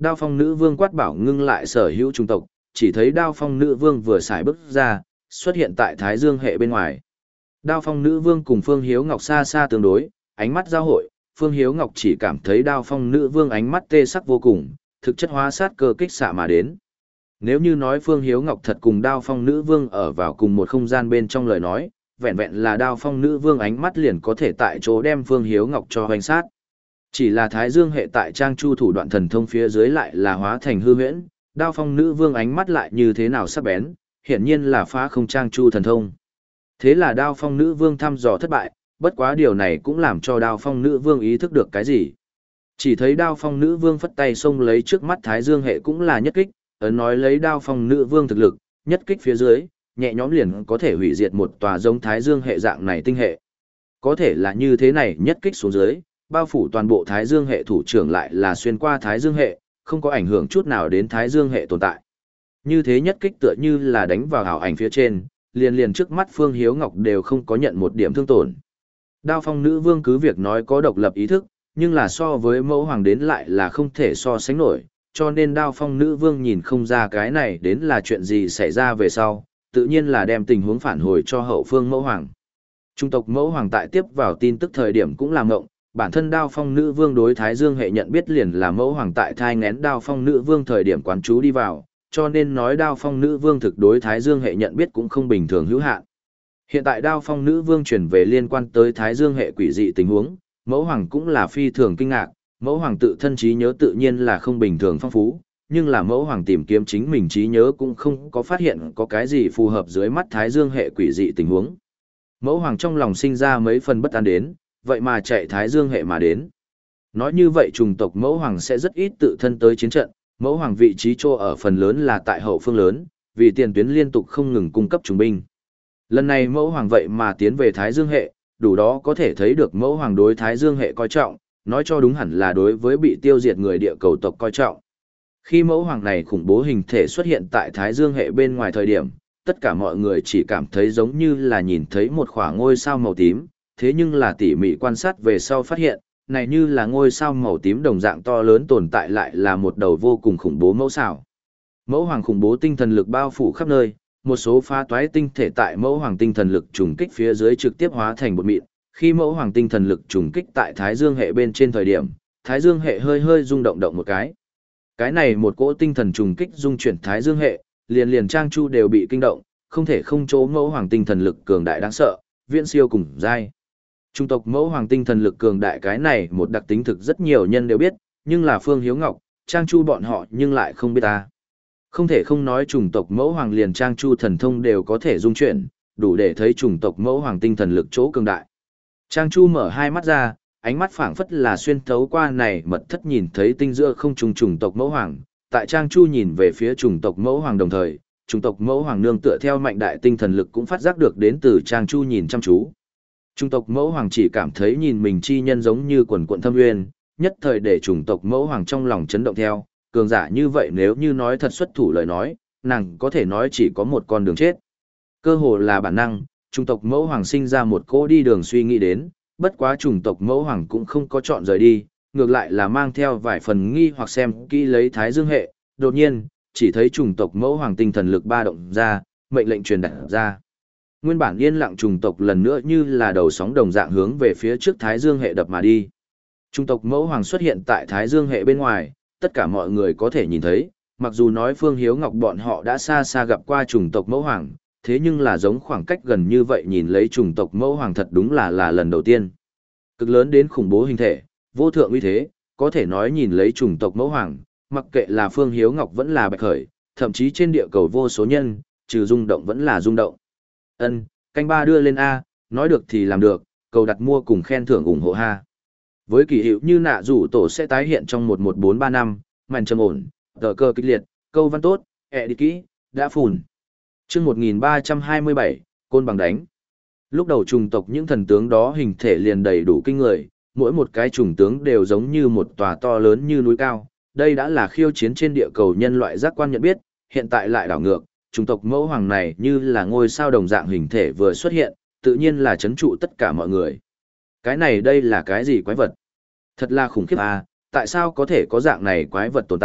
Đao phong nữ vương quát bảo ngưng lại sở hữu chủng tộc, chỉ thấy đao phong nữ vương vừa xài bước ra, xuất hiện tại Thái Dương hệ bên ngoài. Đao phong nữ vương cùng Phương Hiếu Ngọc xa xa tương đối, ánh mắt giao hội, Phương Hiếu Ngọc chỉ cảm thấy đao phong nữ vương ánh mắt tê sắc vô cùng, thực chất hóa sát cơ kích xạ mà đến. Nếu như nói Phương Hiếu Ngọc thật cùng đao phong nữ vương ở vào cùng một không gian bên trong lời nói, vẹn vẹn là đao phong nữ vương ánh mắt liền có thể tại chỗ đem Phương Hiếu Ngọc cho hoành sát. Chỉ là Thái Dương hệ tại Trang Chu thủ đoạn thần thông phía dưới lại là hóa thành hư huyễn, đao phong nữ vương ánh mắt lại như thế nào sắc bén, hiển nhiên là phá không Trang Chu thần thông. Thế là đao phong nữ vương thăm dò thất bại, bất quá điều này cũng làm cho đao phong nữ vương ý thức được cái gì. Chỉ thấy đao phong nữ vương phất tay xông lấy trước mắt Thái Dương hệ cũng là nhất kích, ấn nói lấy đao phong nữ vương thực lực, nhất kích phía dưới, nhẹ nhõm liền có thể hủy diệt một tòa giống Thái Dương hệ dạng này tinh hệ. Có thể là như thế này nhất kích xuống dưới, bao phủ toàn bộ Thái Dương hệ thủ trưởng lại là xuyên qua Thái Dương hệ, không có ảnh hưởng chút nào đến Thái Dương hệ tồn tại. Như thế nhất kích tựa như là đánh vào ảo ảnh phía trên, liền liền trước mắt Phương Hiếu Ngọc đều không có nhận một điểm thương tổn. Đao phong nữ vương cứ việc nói có độc lập ý thức, nhưng là so với mẫu hoàng đến lại là không thể so sánh nổi, cho nên đao phong nữ vương nhìn không ra cái này đến là chuyện gì xảy ra về sau, tự nhiên là đem tình huống phản hồi cho hậu phương mẫu hoàng. Trung tộc mẫu hoàng tại tiếp vào tin tức thời điểm cũng làm ngộng, bản thân đao phong nữ vương đối Thái Dương hệ nhận biết liền là mẫu hoàng tại thai ngén đao phong nữ vương thời điểm quán chú đi vào, cho nên nói đao phong nữ vương thực đối Thái Dương hệ nhận biết cũng không bình thường hữu hạn. Hiện tại đao phong nữ vương chuyển về liên quan tới Thái Dương hệ quỷ dị tình huống, mẫu hoàng cũng là phi thường kinh ngạc, mẫu hoàng tự thân trí nhớ tự nhiên là không bình thường phong phú, nhưng là mẫu hoàng tìm kiếm chính mình trí nhớ cũng không có phát hiện có cái gì phù hợp dưới mắt Thái Dương hệ quỷ dị tình huống. Mẫu hoàng trong lòng sinh ra mấy phần bất an đến, vậy mà chạy Thái Dương hệ mà đến. Nói như vậy chủng tộc mẫu hoàng sẽ rất ít tự thân tới chiến trận, mẫu hoàng vị trí chỗ ở phần lớn là tại hậu phương lớn, vì tiền tuyến liên tục không ngừng cung cấp trùng binh. Lần này mẫu hoàng vậy mà tiến về Thái Dương hệ, đủ đó có thể thấy được mẫu hoàng đối Thái Dương hệ coi trọng, nói cho đúng hẳn là đối với bị tiêu diệt người địa cầu tộc coi trọng. Khi mẫu hoàng này khủng bố hình thể xuất hiện tại Thái Dương hệ bên ngoài thời điểm, tất cả mọi người chỉ cảm thấy giống như là nhìn thấy một khoảng ngôi sao màu tím, thế nhưng là tỉ mỉ quan sát về sau phát hiện, này như là ngôi sao màu tím đồng dạng to lớn tồn tại lại là một đầu vô cùng khủng bố mẫu sao. Mẫu hoàng khủng bố tinh thần lực bao phủ khắp nơi, một số phá toái tinh thể tại mẫu hoàng tinh thần lực trùng kích phía dưới trực tiếp hóa thành bột mịn. Khi mẫu hoàng tinh thần lực trùng kích tại Thái Dương hệ bên trên thời điểm, Thái Dương hệ hơi hơi rung động động một cái. Cái này một cỗ tinh thần trùng kích dung chuyển Thái Dương hệ, liền liền Trang Chu đều bị kinh động, không thể không chỗ mẫu hoàng tinh thần lực cường đại đáng sợ, viễn siêu cùng giai. Trung tộc mẫu hoàng tinh thần lực cường đại cái này một đặc tính thực rất nhiều nhân đều biết, nhưng là Phương Hiếu Ngọc, Trang Chu bọn họ nhưng lại không biết ta. Không thể không nói chủng tộc mẫu hoàng liền Trang Chu thần thông đều có thể dung chuyển, đủ để thấy chủng tộc mẫu hoàng tinh thần lực chỗ cường đại. Trang Chu mở hai mắt ra, ánh mắt phảng phất là xuyên thấu qua này mật thất nhìn thấy tinh giữa không trùng chủng tộc mẫu hoàng. Tại Trang Chu nhìn về phía chủng tộc mẫu hoàng đồng thời, chủng tộc mẫu hoàng nương tựa theo mạnh đại tinh thần lực cũng phát giác được đến từ Trang Chu nhìn chăm chú. Chủng tộc mẫu hoàng chỉ cảm thấy nhìn mình chi nhân giống như quần quận thâm uyên, nhất thời để chủng tộc mẫu hoàng trong lòng chấn động theo, cường giả như vậy nếu như nói thật xuất thủ lời nói, nàng có thể nói chỉ có một con đường chết. Cơ hồ là bản năng, chủng tộc mẫu hoàng sinh ra một cô đi đường suy nghĩ đến, bất quá chủng tộc mẫu hoàng cũng không có chọn rời đi, ngược lại là mang theo vài phần nghi hoặc xem kỹ lấy Thái Dương hệ, đột nhiên, chỉ thấy chủng tộc mẫu hoàng tinh thần lực ba động ra, mệnh lệnh truyền đạt ra. Nguyên bản yên lặng chủng tộc lần nữa như là đầu sóng đồng dạng hướng về phía trước Thái Dương hệ đập mà đi. Chủng tộc mẫu hoàng xuất hiện tại Thái Dương hệ bên ngoài, tất cả mọi người có thể nhìn thấy, mặc dù nói Phương Hiếu Ngọc bọn họ đã xa xa gặp qua chủng tộc mẫu hoàng, thế nhưng là giống khoảng cách gần như vậy nhìn lấy chủng tộc mẫu hoàng thật đúng là là lần đầu tiên. Cực lớn đến khủng bố hình thể, vô thượng uy thế, có thể nói nhìn lấy chủng tộc mẫu hoàng, mặc kệ là Phương Hiếu Ngọc vẫn là Bạch Khởi, thậm chí trên địa cầu vô số nhân, trừ rung động vẫn là rung động. Ân, canh ba đưa lên A, nói được thì làm được, cầu đặt mua cùng khen thưởng ủng hộ ha. Với kỳ hiệu như nạ rủ tổ sẽ tái hiện trong một một bốn ba năm, màn trầm ổn, tờ cơ kích liệt, câu văn tốt, ẹ đi kỹ, đã phùn. chương một nghìn ba trăm hai mươi bảy, côn bằng đánh. Lúc đầu trùng tộc những thần tướng đó hình thể liền đầy đủ kinh người, mỗi một cái trùng tướng đều giống như một tòa to lớn như núi cao. Đây đã là khiêu chiến trên địa cầu nhân loại giác quan nhận biết, hiện tại lại đảo ngược, trùng tộc mẫu hoàng này như là ngôi sao đồng dạng hình thể vừa xuất hiện, tự nhiên là chấn trụ tất cả mọi người. Cái này đây là cái gì quái vật? Thật là khủng khiếp à, tại sao có thể có dạng này quái vật tồn tại,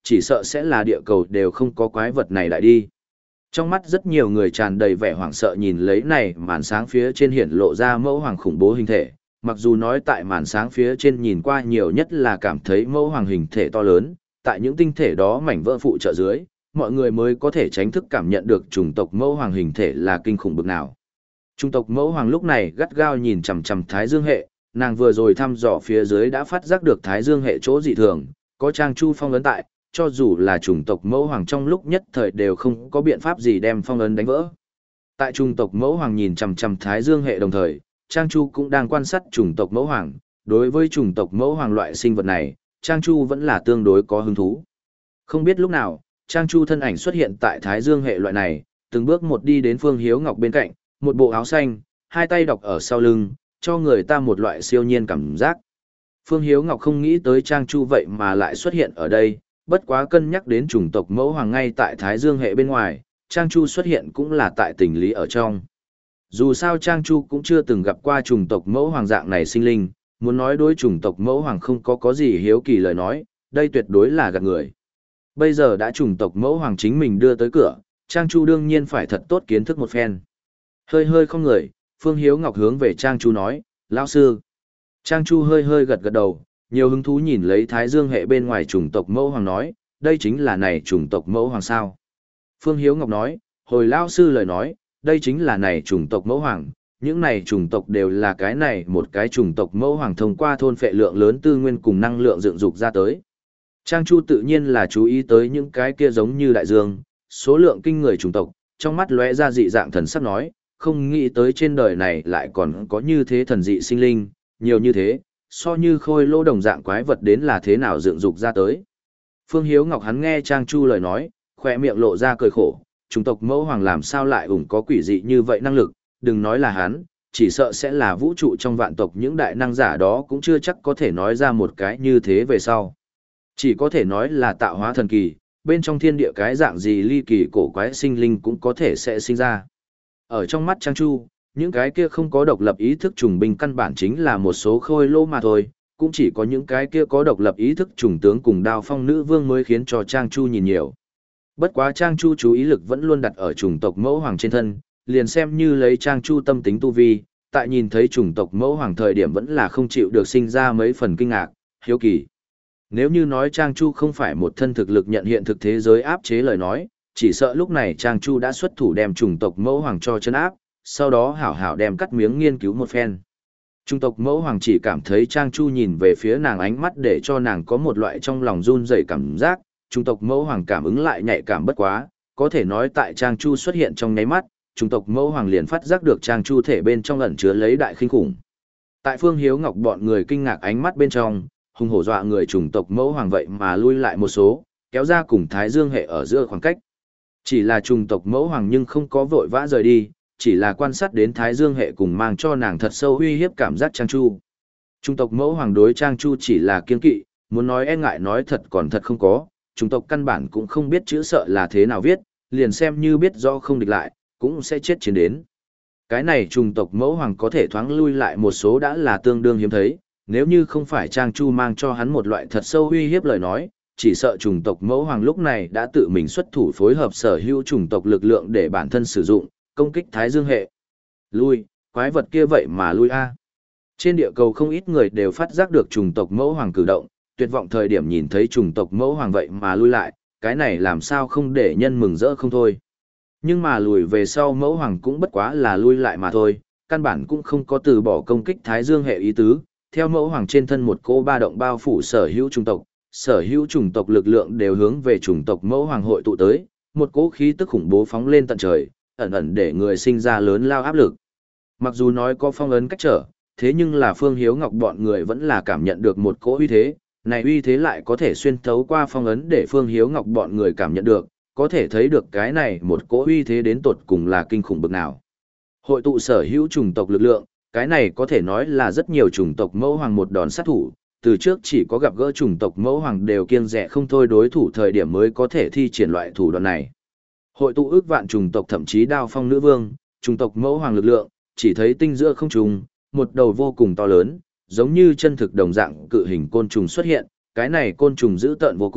chỉ sợ sẽ là địa cầu đều không có quái vật này lại đi. Trong mắt rất nhiều người tràn đầy vẻ hoảng sợ nhìn lấy này màn sáng phía trên hiển lộ ra mẫu hoàng khủng bố hình thể, mặc dù nói tại màn sáng phía trên nhìn qua nhiều nhất là cảm thấy mẫu hoàng hình thể to lớn, tại những tinh thể đó mảnh vỡ phụ trợ dưới, mọi người mới có thể tránh thức cảm nhận được chủng tộc mẫu hoàng hình thể là kinh khủng bực nào. Chủng tộc mẫu hoàng lúc này gắt gao nhìn chằm chằm Thái Dương hệ, nàng vừa rồi thăm dò phía dưới đã phát giác được Thái Dương hệ chỗ dị thường, có Trang Chu phong ấn tại, cho dù là chủng tộc mẫu hoàng trong lúc nhất thời đều không có biện pháp gì đem phong ấn đánh vỡ. Tại chủng tộc mẫu hoàng nhìn chằm chằm Thái Dương hệ đồng thời, Trang Chu cũng đang quan sát chủng tộc mẫu hoàng, đối với chủng tộc mẫu hoàng loại sinh vật này, Trang Chu vẫn là tương đối có hứng thú. Không biết lúc nào, Trang Chu thân ảnh xuất hiện tại Thái Dương hệ loại này, từng bước một đi đến Phương Hiếu Ngọc bên cạnh, một bộ áo xanh, hai tay đọc ở sau lưng, cho người ta một loại siêu nhiên cảm giác. Phương Hiếu Ngọc không nghĩ tới Trang Chu vậy mà lại xuất hiện ở đây, bất quá cân nhắc đến chủng tộc mẫu hoàng ngay tại Thái Dương hệ bên ngoài, Trang Chu xuất hiện cũng là tại tình lý ở trong. Dù sao Trang Chu cũng chưa từng gặp qua chủng tộc mẫu hoàng dạng này sinh linh, muốn nói đối chủng tộc mẫu hoàng không có có gì hiếu kỳ lời nói, đây tuyệt đối là gạt người. Bây giờ đã chủng tộc mẫu hoàng chính mình đưa tới cửa, Trang Chu đương nhiên phải thật tốt kiến thức một phen. Hơi hơi không người, Phương Hiếu Ngọc hướng về Trang Chu nói, lão sư. Trang Chu hơi hơi gật gật đầu, nhiều hứng thú nhìn lấy Thái Dương hệ bên ngoài chủng tộc mẫu hoàng nói, đây chính là này chủng tộc mẫu hoàng sao. Phương Hiếu Ngọc nói, hồi lão sư lời nói, đây chính là này chủng tộc mẫu hoàng, những này chủng tộc đều là cái này một cái chủng tộc mẫu hoàng thông qua thôn phệ lượng lớn tư nguyên cùng năng lượng dựng dục ra tới. Trang Chu tự nhiên là chú ý tới những cái kia giống như đại dương, số lượng kinh người chủng tộc, trong mắt lóe ra dị dạng thần sắc nói, không nghĩ tới trên đời này lại còn có như thế thần dị sinh linh, nhiều như thế, so như khôi lô đồng dạng quái vật đến là thế nào dựng dục ra tới. Phương Hiếu Ngọc hắn nghe Trang Chu lời nói, khỏe miệng lộ ra cười khổ, chủng tộc mẫu hoàng làm sao lại ủng có quỷ dị như vậy năng lực, đừng nói là hắn, chỉ sợ sẽ là vũ trụ trong vạn tộc những đại năng giả đó cũng chưa chắc có thể nói ra một cái như thế về sau. Chỉ có thể nói là tạo hóa thần kỳ, bên trong thiên địa cái dạng gì ly kỳ cổ quái sinh linh cũng có thể sẽ sinh ra. Ở trong mắt Trang Chu, những cái kia không có độc lập ý thức trùng binh căn bản chính là một số khôi lô mà thôi, cũng chỉ có những cái kia có độc lập ý thức trùng tướng cùng đao phong nữ vương mới khiến cho Trang Chu nhìn nhiều. Bất quá Trang Chu chú ý lực vẫn luôn đặt ở chủng tộc mẫu hoàng trên thân, liền xem như lấy Trang Chu tâm tính tu vi, tại nhìn thấy chủng tộc mẫu hoàng thời điểm vẫn là không chịu được sinh ra mấy phần kinh ngạc, hiếu kỳ. Nếu như nói Trang Chu không phải một thân thực lực nhận hiện thực thế giới áp chế lời nói, chỉ sợ lúc này Trang Chu đã xuất thủ đem chủng tộc mẫu hoàng cho chân áp, sau đó hảo hảo đem cắt miếng nghiên cứu một phen. Chủng tộc mẫu hoàng chỉ cảm thấy Trang Chu nhìn về phía nàng ánh mắt để cho nàng có một loại trong lòng run rẩy cảm giác, chủng tộc mẫu hoàng cảm ứng lại nhạy cảm bất quá, có thể nói tại Trang Chu xuất hiện trong nháy mắt, chủng tộc mẫu hoàng liền phát giác được Trang Chu thể bên trong ẩn chứa lấy đại khinh khủng. Tại Phương Hiếu Ngọc bọn người kinh ngạc ánh mắt bên trong, hung hổ dọa người chủng tộc mẫu hoàng vậy mà lui lại một số, kéo ra cùng Thái Dương hệ ở giữa khoảng cách. Chỉ là chủng tộc mẫu hoàng nhưng không có vội vã rời đi, chỉ là quan sát đến Thái Dương hệ cùng mang cho nàng thật sâu uy hiếp cảm giác Trang Chu. Chủng tộc mẫu hoàng đối Trang Chu chỉ là kiên kỵ, muốn nói e ngại nói thật còn thật không có, chủng tộc căn bản cũng không biết chữ sợ là thế nào viết, liền xem như biết rõ không địch lại, cũng sẽ chết chiến đến. Cái này chủng tộc mẫu hoàng có thể thoáng lui lại một số đã là tương đương hiếm thấy, nếu như không phải Trang Chu mang cho hắn một loại thật sâu uy hiếp lời nói, chỉ sợ chủng tộc mẫu hoàng lúc này đã tự mình xuất thủ phối hợp sở hữu chủng tộc lực lượng để bản thân sử dụng, công kích Thái Dương hệ. Lui, quái vật kia vậy mà lui a. Trên địa cầu không ít người đều phát giác được chủng tộc mẫu hoàng cử động, tuyệt vọng thời điểm nhìn thấy chủng tộc mẫu hoàng vậy mà lui lại, cái này làm sao không để nhân mừng rỡ không thôi. Nhưng mà lùi về sau mẫu hoàng cũng bất quá là lui lại mà thôi, căn bản cũng không có từ bỏ công kích Thái Dương hệ ý tứ, theo mẫu hoàng trên thân một cỗ ba động bao phủ sở hữu chủng tộc, sở hữu chủng tộc lực lượng đều hướng về chủng tộc mẫu hoàng hội tụ tới, một cỗ khí tức khủng bố phóng lên tận trời, ẩn ẩn để người sinh ra lớn lao áp lực. Mặc dù nói có phong ấn cách trở, thế nhưng là Phương Hiếu Ngọc bọn người vẫn là cảm nhận được một cỗ uy thế, này uy thế lại có thể xuyên thấu qua phong ấn để Phương Hiếu Ngọc bọn người cảm nhận được, có thể thấy được cái này một cỗ uy thế đến tột cùng là kinh khủng bực nào. Hội tụ sở hữu chủng tộc lực lượng, cái này có thể nói là rất nhiều chủng tộc mẫu hoàng một đòn sát thủ, từ trước chỉ có gặp gỡ chủng tộc mẫu hoàng đều kiêng dè không thôi đối thủ thời điểm mới có thể thi triển loại thủ đoạn này. Hội tụ ước vạn chủng tộc thậm chí đao phong nữ vương, chủng tộc mẫu hoàng lực lượng, chỉ thấy tinh giữa không trùng, một đầu vô cùng to lớn, giống như chân thực đồng dạng cự hình côn trùng xuất hiện, cái này côn trùng dữ tợn vô cùng,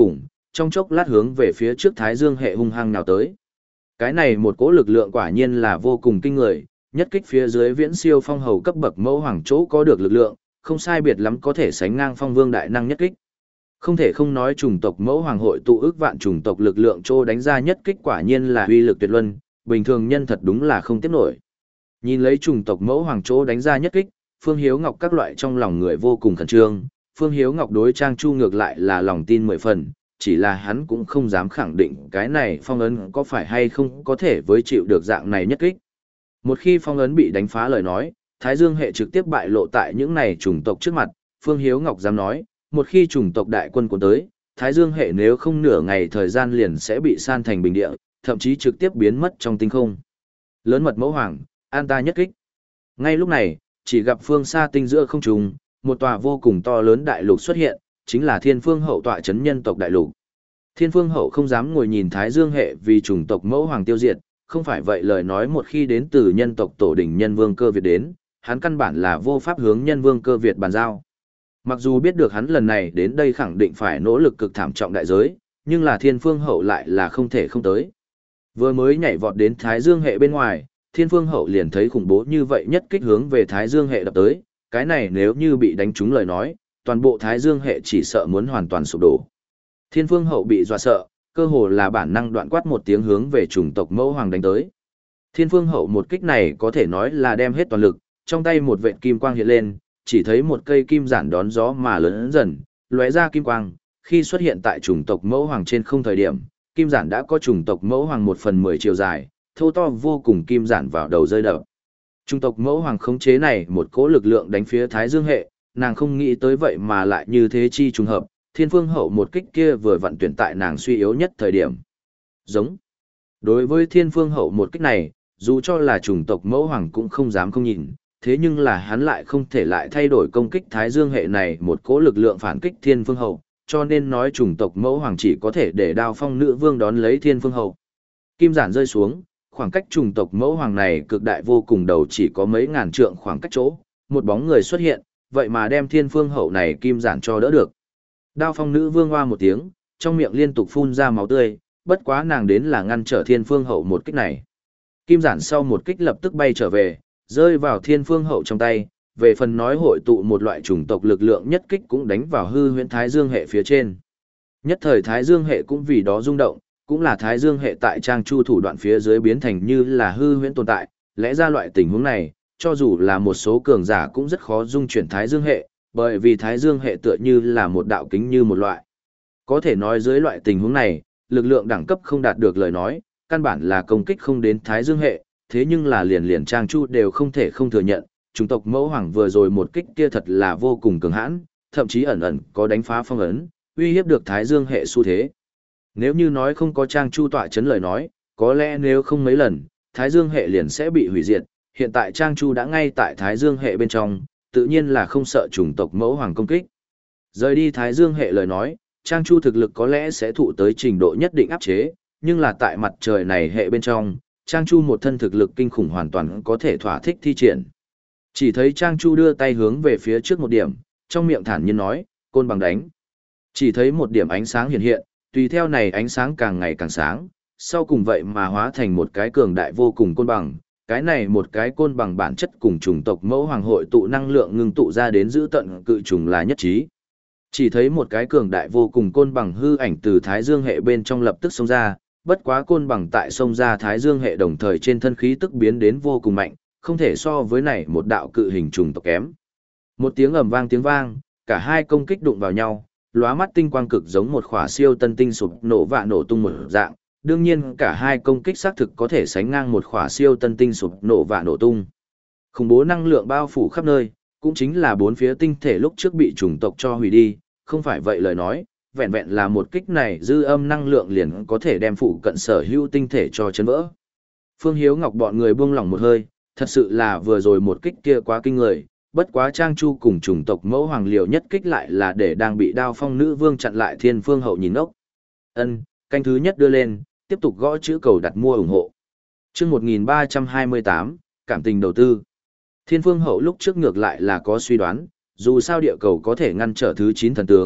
trong chốc lát hướng về phía trước Thái Dương hệ hung hăng nào tới. Cái này một cỗ lực lượng quả nhiên là vô cùng kinh người, nhất kích phía dưới viễn siêu phong hầu cấp bậc mẫu hoàng chỗ có được lực lượng, không sai biệt lắm có thể sánh ngang phong vương đại năng nhất kích. Không thể không nói chủng tộc mẫu hoàng hội tụ ước vạn chủng tộc lực lượng chỗ đánh ra nhất kích quả nhiên là uy lực tuyệt luân, bình thường nhân thật đúng là không tiếp nổi. Nhìn lấy chủng tộc mẫu hoàng chỗ đánh ra nhất kích, Phương Hiếu Ngọc các loại trong lòng người vô cùng khẩn trương, Phương Hiếu Ngọc đối Trang Chu ngược lại là lòng tin mười phần, chỉ là hắn cũng không dám khẳng định cái này phong ấn có phải hay không có thể với chịu được dạng này nhất kích. Một khi phong ấn bị đánh phá lời nói, Thái Dương hệ trực tiếp bại lộ tại những này chủng tộc trước mặt, Phương Hiếu Ngọc dám nói, một khi chủng tộc đại quân cuốn tới, Thái Dương hệ nếu không nửa ngày thời gian liền sẽ bị san thành bình địa, thậm chí trực tiếp biến mất trong tinh không. Lớn mật mẫu hoàng, an ta nhất kích. Ngay lúc này, chỉ gặp phương xa tinh giữa không trung, một tòa vô cùng to lớn đại lục xuất hiện, chính là Thiên Phương Hậu tọa chấn nhân tộc đại lục. Thiên Phương Hậu không dám ngồi nhìn Thái Dương hệ vì chủng tộc mẫu hoàng tiêu diệt, không phải vậy lời nói một khi đến từ nhân tộc tổ đỉnh nhân vương cơ Việt đến, hắn căn bản là vô pháp hướng nhân vương cơ Việt bàn giao. Mặc dù biết được hắn lần này đến đây khẳng định phải nỗ lực cực thảm trọng đại giới, nhưng là Thiên Phương Hậu lại là không thể không tới. Vừa mới nhảy vọt đến Thái Dương hệ bên ngoài, Thiên Phương Hậu liền thấy khủng bố như vậy nhất kích hướng về Thái Dương hệ đập tới, cái này nếu như bị đánh trúng lời nói, toàn bộ Thái Dương hệ chỉ sợ muốn hoàn toàn sụp đổ. Thiên Phương Hậu bị dọa sợ, cơ hồ là bản năng đoạn quát một tiếng hướng về chủng tộc mẫu hoàng đánh tới. Thiên Phương Hậu một kích này có thể nói là đem hết toàn lực, trong tay một vệt kim quang hiện lên, chỉ thấy một cây kim giản đón gió mà lớn dần, lóe ra kim quang, khi xuất hiện tại chủng tộc mẫu hoàng trên không thời điểm, kim giản đã có chủng tộc mẫu hoàng một phần mười chiều dài, thô to vô cùng kim giản vào đầu rơi đập. Chủng tộc mẫu hoàng khống chế này một cỗ lực lượng đánh phía Thái Dương hệ, nàng không nghĩ tới vậy mà lại như thế chi trùng hợp, Thiên Phương Hậu một kích kia vừa vặn tuyển tại nàng suy yếu nhất thời điểm. Giống. Đối với Thiên Phương Hậu một kích này, dù cho là chủng tộc mẫu hoàng cũng không dám không nhìn, thế nhưng là hắn lại không thể lại thay đổi công kích Thái Dương hệ này một cỗ lực lượng phản kích Thiên Phương Hậu, cho nên nói chủng tộc mẫu hoàng chỉ có thể để Đao Phong nữ vương đón lấy Thiên Phương Hậu. Kim giản rơi xuống, khoảng cách chủng tộc mẫu hoàng này cực đại vô cùng đầu chỉ có mấy ngàn trượng khoảng cách chỗ, một bóng người xuất hiện, vậy mà đem Thiên Phương Hậu này kim giản cho đỡ được. Đao Phong nữ vương hoa một tiếng, trong miệng liên tục phun ra máu tươi, bất quá nàng đến là ngăn trở Thiên Phương Hậu một kích này. Kim giản sau một kích lập tức bay trở về, rơi vào Thiên Phương Hậu trong tay, về phần nói hội tụ một loại chủng tộc lực lượng nhất kích cũng đánh vào hư huyễn Thái Dương hệ phía trên. Nhất thời Thái Dương hệ cũng vì đó rung động, cũng là Thái Dương hệ tại Trang Chu thủ đoạn phía dưới biến thành như là hư huyễn tồn tại, lẽ ra loại tình huống này, cho dù là một số cường giả cũng rất khó dung chuyển Thái Dương hệ, bởi vì Thái Dương hệ tựa như là một đạo kính như một loại. Có thể nói dưới loại tình huống này, lực lượng đẳng cấp không đạt được lời nói, căn bản là công kích không đến Thái Dương hệ, thế nhưng là liền liền Trang Chu đều không thể không thừa nhận, chủng tộc mẫu hoàng vừa rồi một kích kia thật là vô cùng cường hãn, thậm chí ẩn ẩn có đánh phá phong ấn, uy hiếp được Thái Dương hệ xu thế. Nếu như nói không có Trang Chu tọa chấn lời nói, có lẽ nếu không mấy lần, Thái Dương hệ liền sẽ bị hủy diệt, hiện tại Trang Chu đã ngay tại Thái Dương hệ bên trong, tự nhiên là không sợ chủng tộc mẫu hoàng công kích. Rời đi Thái Dương hệ lời nói, Trang Chu thực lực có lẽ sẽ thụ tới trình độ nhất định áp chế, nhưng là tại mặt trời này hệ bên trong, Trang Chu một thân thực lực kinh khủng hoàn toàn có thể thỏa thích thi triển. Chỉ thấy Trang Chu đưa tay hướng về phía trước một điểm, trong miệng thản nhiên nói, côn bằng đánh. Chỉ thấy một điểm ánh sáng hiện hiện, tùy theo này ánh sáng càng ngày càng sáng, sau cùng vậy mà hóa thành một cái cường đại vô cùng côn bằng. Cái này một cái côn bằng bản chất cùng chủng tộc mẫu hoàng hội tụ năng lượng ngưng tụ ra đến giữ tận cự trùng là nhất trí. Chỉ thấy một cái cường đại vô cùng côn bằng hư ảnh từ Thái Dương hệ bên trong lập tức xông ra, bất quá côn bằng tại xông ra Thái Dương hệ đồng thời trên thân khí tức biến đến vô cùng mạnh, không thể so với này một đạo cự hình trùng tộc kém. Một tiếng ầm vang tiếng vang, cả hai công kích đụng vào nhau, lóa mắt tinh quang cực giống một khỏa siêu tân tinh sụp nổ vạ nổ tung một dạng. Đương nhiên cả hai công kích xác thực có thể sánh ngang một khỏa siêu tân tinh sụp nổ và nổ tung. Khủng bố năng lượng bao phủ khắp nơi, cũng chính là bốn phía tinh thể lúc trước bị chủng tộc cho hủy đi, không phải vậy lời nói, vẹn vẹn là một kích này dư âm năng lượng liền có thể đem phụ cận sở hữu tinh thể cho chấn vỡ. Phương Hiếu Ngọc bọn người buông lỏng một hơi, thật sự là vừa rồi một kích kia quá kinh người, bất quá Trang Chu cùng chủng tộc mẫu hoàng liều nhất kích lại là để đang bị Đao Phong nữ vương chặn lại Thiên Phương Hậu nhìn ốc. Ân, canh thứ nhất đưa lên, tiếp tục gõ chữ cầu đặt mua ủng hộ. Chương một nghìn ba trăm hai mươi tám, cảm tình đầu tư. Thiên Phương Hậu lúc trước ngược lại là có suy đoán, dù sao địa cầu có thể ngăn trở thứ chín thần tướng,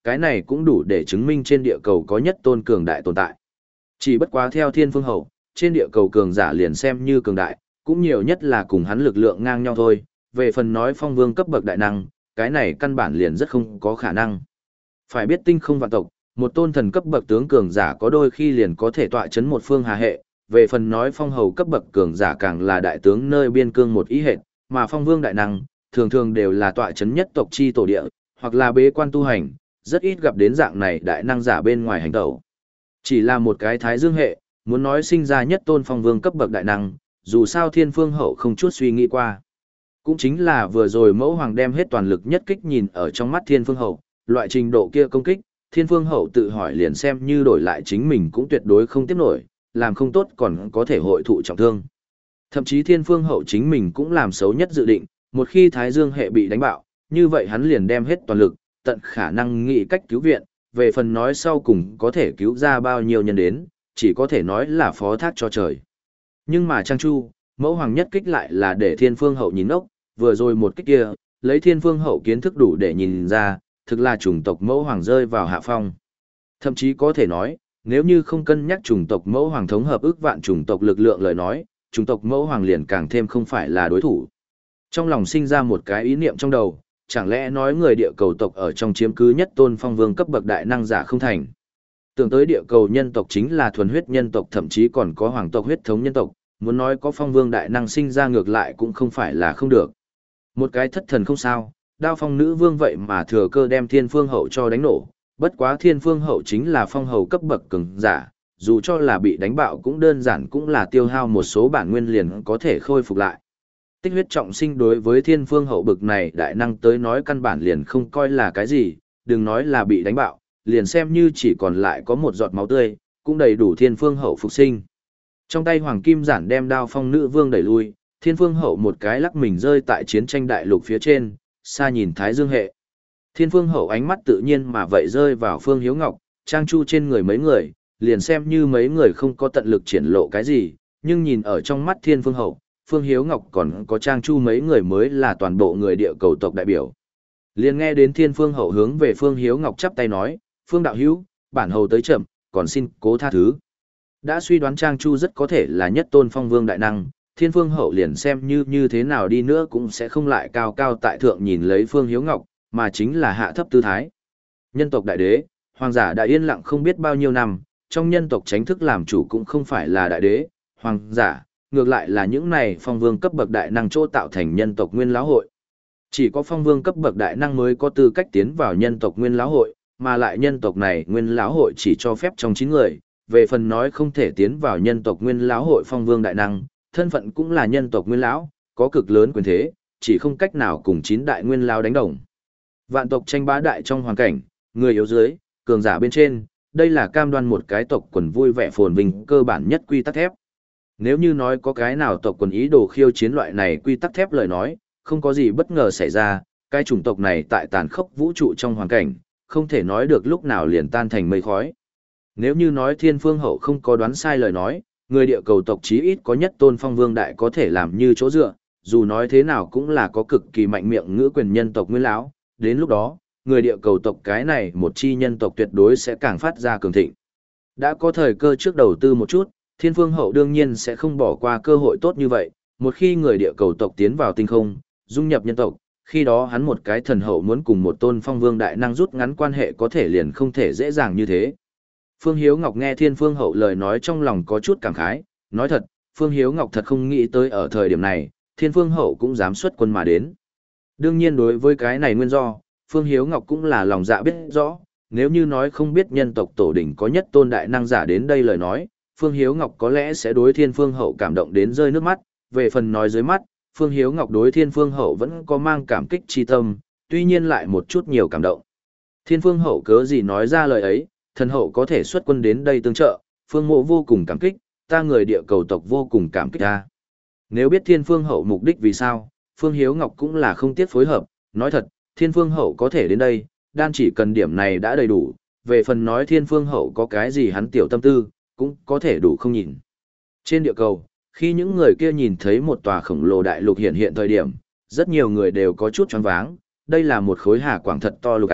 cái này cũng đủ để chứng minh trên địa cầu có nhất tôn cường đại tồn tại. Chỉ bất quá theo Thiên Phương Hậu, trên địa cầu cường giả liền xem như cường đại, cũng nhiều nhất là cùng hắn lực lượng ngang nhau thôi, về phần nói phong vương cấp bậc đại năng, cái này căn bản liền rất không có khả năng. Phải biết tinh không vạn tộc, một tôn thần cấp bậc tướng cường giả có đôi khi liền có thể tọa chấn một phương hà hệ, về phần nói phong hầu cấp bậc cường giả càng là đại tướng nơi biên cương một ý hệ, mà phong vương đại năng, thường thường đều là tọa chấn nhất tộc chi tổ địa, hoặc là bế quan tu hành, rất ít gặp đến dạng này đại năng giả bên ngoài hành tẩu. Chỉ là một cái thái dương hệ, muốn nói sinh ra nhất tôn phong vương cấp bậc đại năng, dù sao Thiên Phương Hậu không chút suy nghĩ qua. Cũng chính là vừa rồi mẫu hoàng đem hết toàn lực nhất kích nhìn ở trong mắt Thiên Phương Hậu, loại trình độ kia công kích, Thiên Phương Hậu tự hỏi liền xem như đổi lại chính mình cũng tuyệt đối không tiếp nổi, làm không tốt còn có thể hội thụ trọng thương. Thậm chí Thiên Phương Hậu chính mình cũng làm xấu nhất dự định, một khi Thái Dương hệ bị đánh bạo, như vậy hắn liền đem hết toàn lực, tận khả năng nghĩ cách cứu viện, về phần nói sau cùng có thể cứu ra bao nhiêu nhân đến, chỉ có thể nói là phó thác cho trời. Nhưng mà Trang Chu, mẫu hoàng nhất kích lại là để Thiên Phương Hậu nhìn ốc, vừa rồi một kích kia, lấy Thiên Phương Hậu kiến thức đủ để nhìn ra, thực là chủng tộc mẫu hoàng rơi vào hạ phong. Thậm chí có thể nói, nếu như không cân nhắc chủng tộc mẫu hoàng thống hợp ước vạn chủng tộc lực lượng lời nói, chủng tộc mẫu hoàng liền càng thêm không phải là đối thủ. Trong lòng sinh ra một cái ý niệm trong đầu, chẳng lẽ nói người địa cầu tộc ở trong chiếm cứ nhất tôn phong vương cấp bậc đại năng giả không thành. Tưởng tới địa cầu nhân tộc chính là thuần huyết nhân tộc, thậm chí còn có hoàng tộc huyết thống nhân tộc, muốn nói có phong vương đại năng sinh ra ngược lại cũng không phải là không được. Một cái thất thần không sao, đao phong nữ vương vậy mà thừa cơ đem Thiên Phương Hậu cho đánh nổ, bất quá Thiên Phương Hậu chính là phong hầu cấp bậc cường giả, dù cho là bị đánh bạo cũng đơn giản cũng là tiêu hao một số bản nguyên liền có thể khôi phục lại. Tích huyết trọng sinh đối với Thiên Phương Hậu bực này đại năng tới nói căn bản liền không coi là cái gì, đừng nói là bị đánh bạo, liền xem như chỉ còn lại có một giọt máu tươi, cũng đầy đủ Thiên Phương Hậu phục sinh. Trong tay Hoàng Kim Giản đem đao phong nữ vương đẩy lui, Thiên Phương Hậu một cái lắc mình rơi tại chiến tranh đại lục phía trên, xa nhìn Thái Dương hệ. Thiên Phương Hậu ánh mắt tự nhiên mà vậy rơi vào Phương Hiếu Ngọc, Trang Chu trên người mấy người, liền xem như mấy người không có tận lực triển lộ cái gì, nhưng nhìn ở trong mắt Thiên Phương Hậu, Phương Hiếu Ngọc còn có Trang Chu mấy người mới là toàn bộ người địa cầu tộc đại biểu. Liền nghe đến Thiên Phương Hậu hướng về Phương Hiếu Ngọc chắp tay nói, Phương đạo hữu, bản hầu tới chậm, còn xin cố tha thứ. Đã suy đoán Trang Chu rất có thể là nhất tôn phong vương đại năng, Thiên Phương Hậu liền xem như như thế nào đi nữa cũng sẽ không lại cao cao tại thượng nhìn lấy Phương Hiếu Ngọc, mà chính là hạ thấp tư thái. Nhân tộc đại đế, hoàng giả đã yên lặng không biết bao nhiêu năm, trong nhân tộc chính thức làm chủ cũng không phải là đại đế, hoàng giả, ngược lại là những này phong vương cấp bậc đại năng chỗ tạo thành nhân tộc nguyên lão hội. Chỉ có phong vương cấp bậc đại năng mới có tư cách tiến vào nhân tộc nguyên lão hội, mà lại nhân tộc này nguyên lão hội chỉ cho phép trong chín người, về phần nói không thể tiến vào nhân tộc nguyên lão hội phong vương đại năng, thân phận cũng là nhân tộc nguyên lão, có cực lớn quyền thế, chỉ không cách nào cùng chín đại nguyên lão đánh đồng. Vạn tộc tranh bá đại trong hoàn cảnh, người yếu dưới, cường giả bên trên, đây là cam đoan một cái tộc quần vui vẻ phồn vinh cơ bản nhất quy tắc thép. Nếu như nói có cái nào tộc quần ý đồ khiêu chiến loại này quy tắc thép lời nói, không có gì bất ngờ xảy ra, cái chủng tộc này tại tàn khốc vũ trụ trong hoàn cảnh, không thể nói được lúc nào liền tan thành mây khói. Nếu như nói Thiên Phương Hậu không có đoán sai lời nói, người địa cầu tộc chí ít có nhất tôn phong vương đại có thể làm như chỗ dựa, dù nói thế nào cũng là có cực kỳ mạnh miệng ngữ quyền nhân tộc nguyên lão, đến lúc đó, người địa cầu tộc cái này một chi nhân tộc tuyệt đối sẽ càng phát ra cường thịnh. Đã có thời cơ trước đầu tư một chút, Thiên Phương Hậu đương nhiên sẽ không bỏ qua cơ hội tốt như vậy, một khi người địa cầu tộc tiến vào tinh không, dung nhập nhân tộc, khi đó hắn một cái thần hậu muốn cùng một tôn phong vương đại năng rút ngắn quan hệ có thể liền không thể dễ dàng như thế. Phương Hiếu Ngọc nghe Thiên Phương Hậu lời nói trong lòng có chút cảm khái, nói thật, Phương Hiếu Ngọc thật không nghĩ tới ở thời điểm này, Thiên Phương Hậu cũng dám xuất quân mà đến. Đương nhiên đối với cái này nguyên do, Phương Hiếu Ngọc cũng là lòng dạ biết rõ, nếu như nói không biết nhân tộc tổ đỉnh có nhất tôn đại năng giả đến đây lời nói, Phương Hiếu Ngọc có lẽ sẽ đối Thiên Phương Hậu cảm động đến rơi nước mắt, về phần nói dưới mắt, Phương Hiếu Ngọc đối Thiên Phương Hậu vẫn có mang cảm kích chi tâm, tuy nhiên lại một chút nhiều cảm động. Thiên Phương Hậu cớ gì nói ra lời ấy, thần hậu có thể xuất quân đến đây tương trợ, Phương Mộ vô cùng cảm kích, ta người địa cầu tộc vô cùng cảm kích ta. Nếu biết Thiên Phương Hậu mục đích vì sao, Phương Hiếu Ngọc cũng là không tiếc phối hợp, nói thật, Thiên Phương Hậu có thể đến đây, đan chỉ cần điểm này đã đầy đủ, về phần nói Thiên Phương Hậu có cái gì hắn tiểu tâm tư, cũng có thể đủ không nhìn. Trên địa cầu, khi những người kia nhìn thấy một tòa khổng lồ đại lục hiện hiện thời điểm, rất nhiều người đều có chút choáng váng, đây là một khối hà quảng thật to lục A,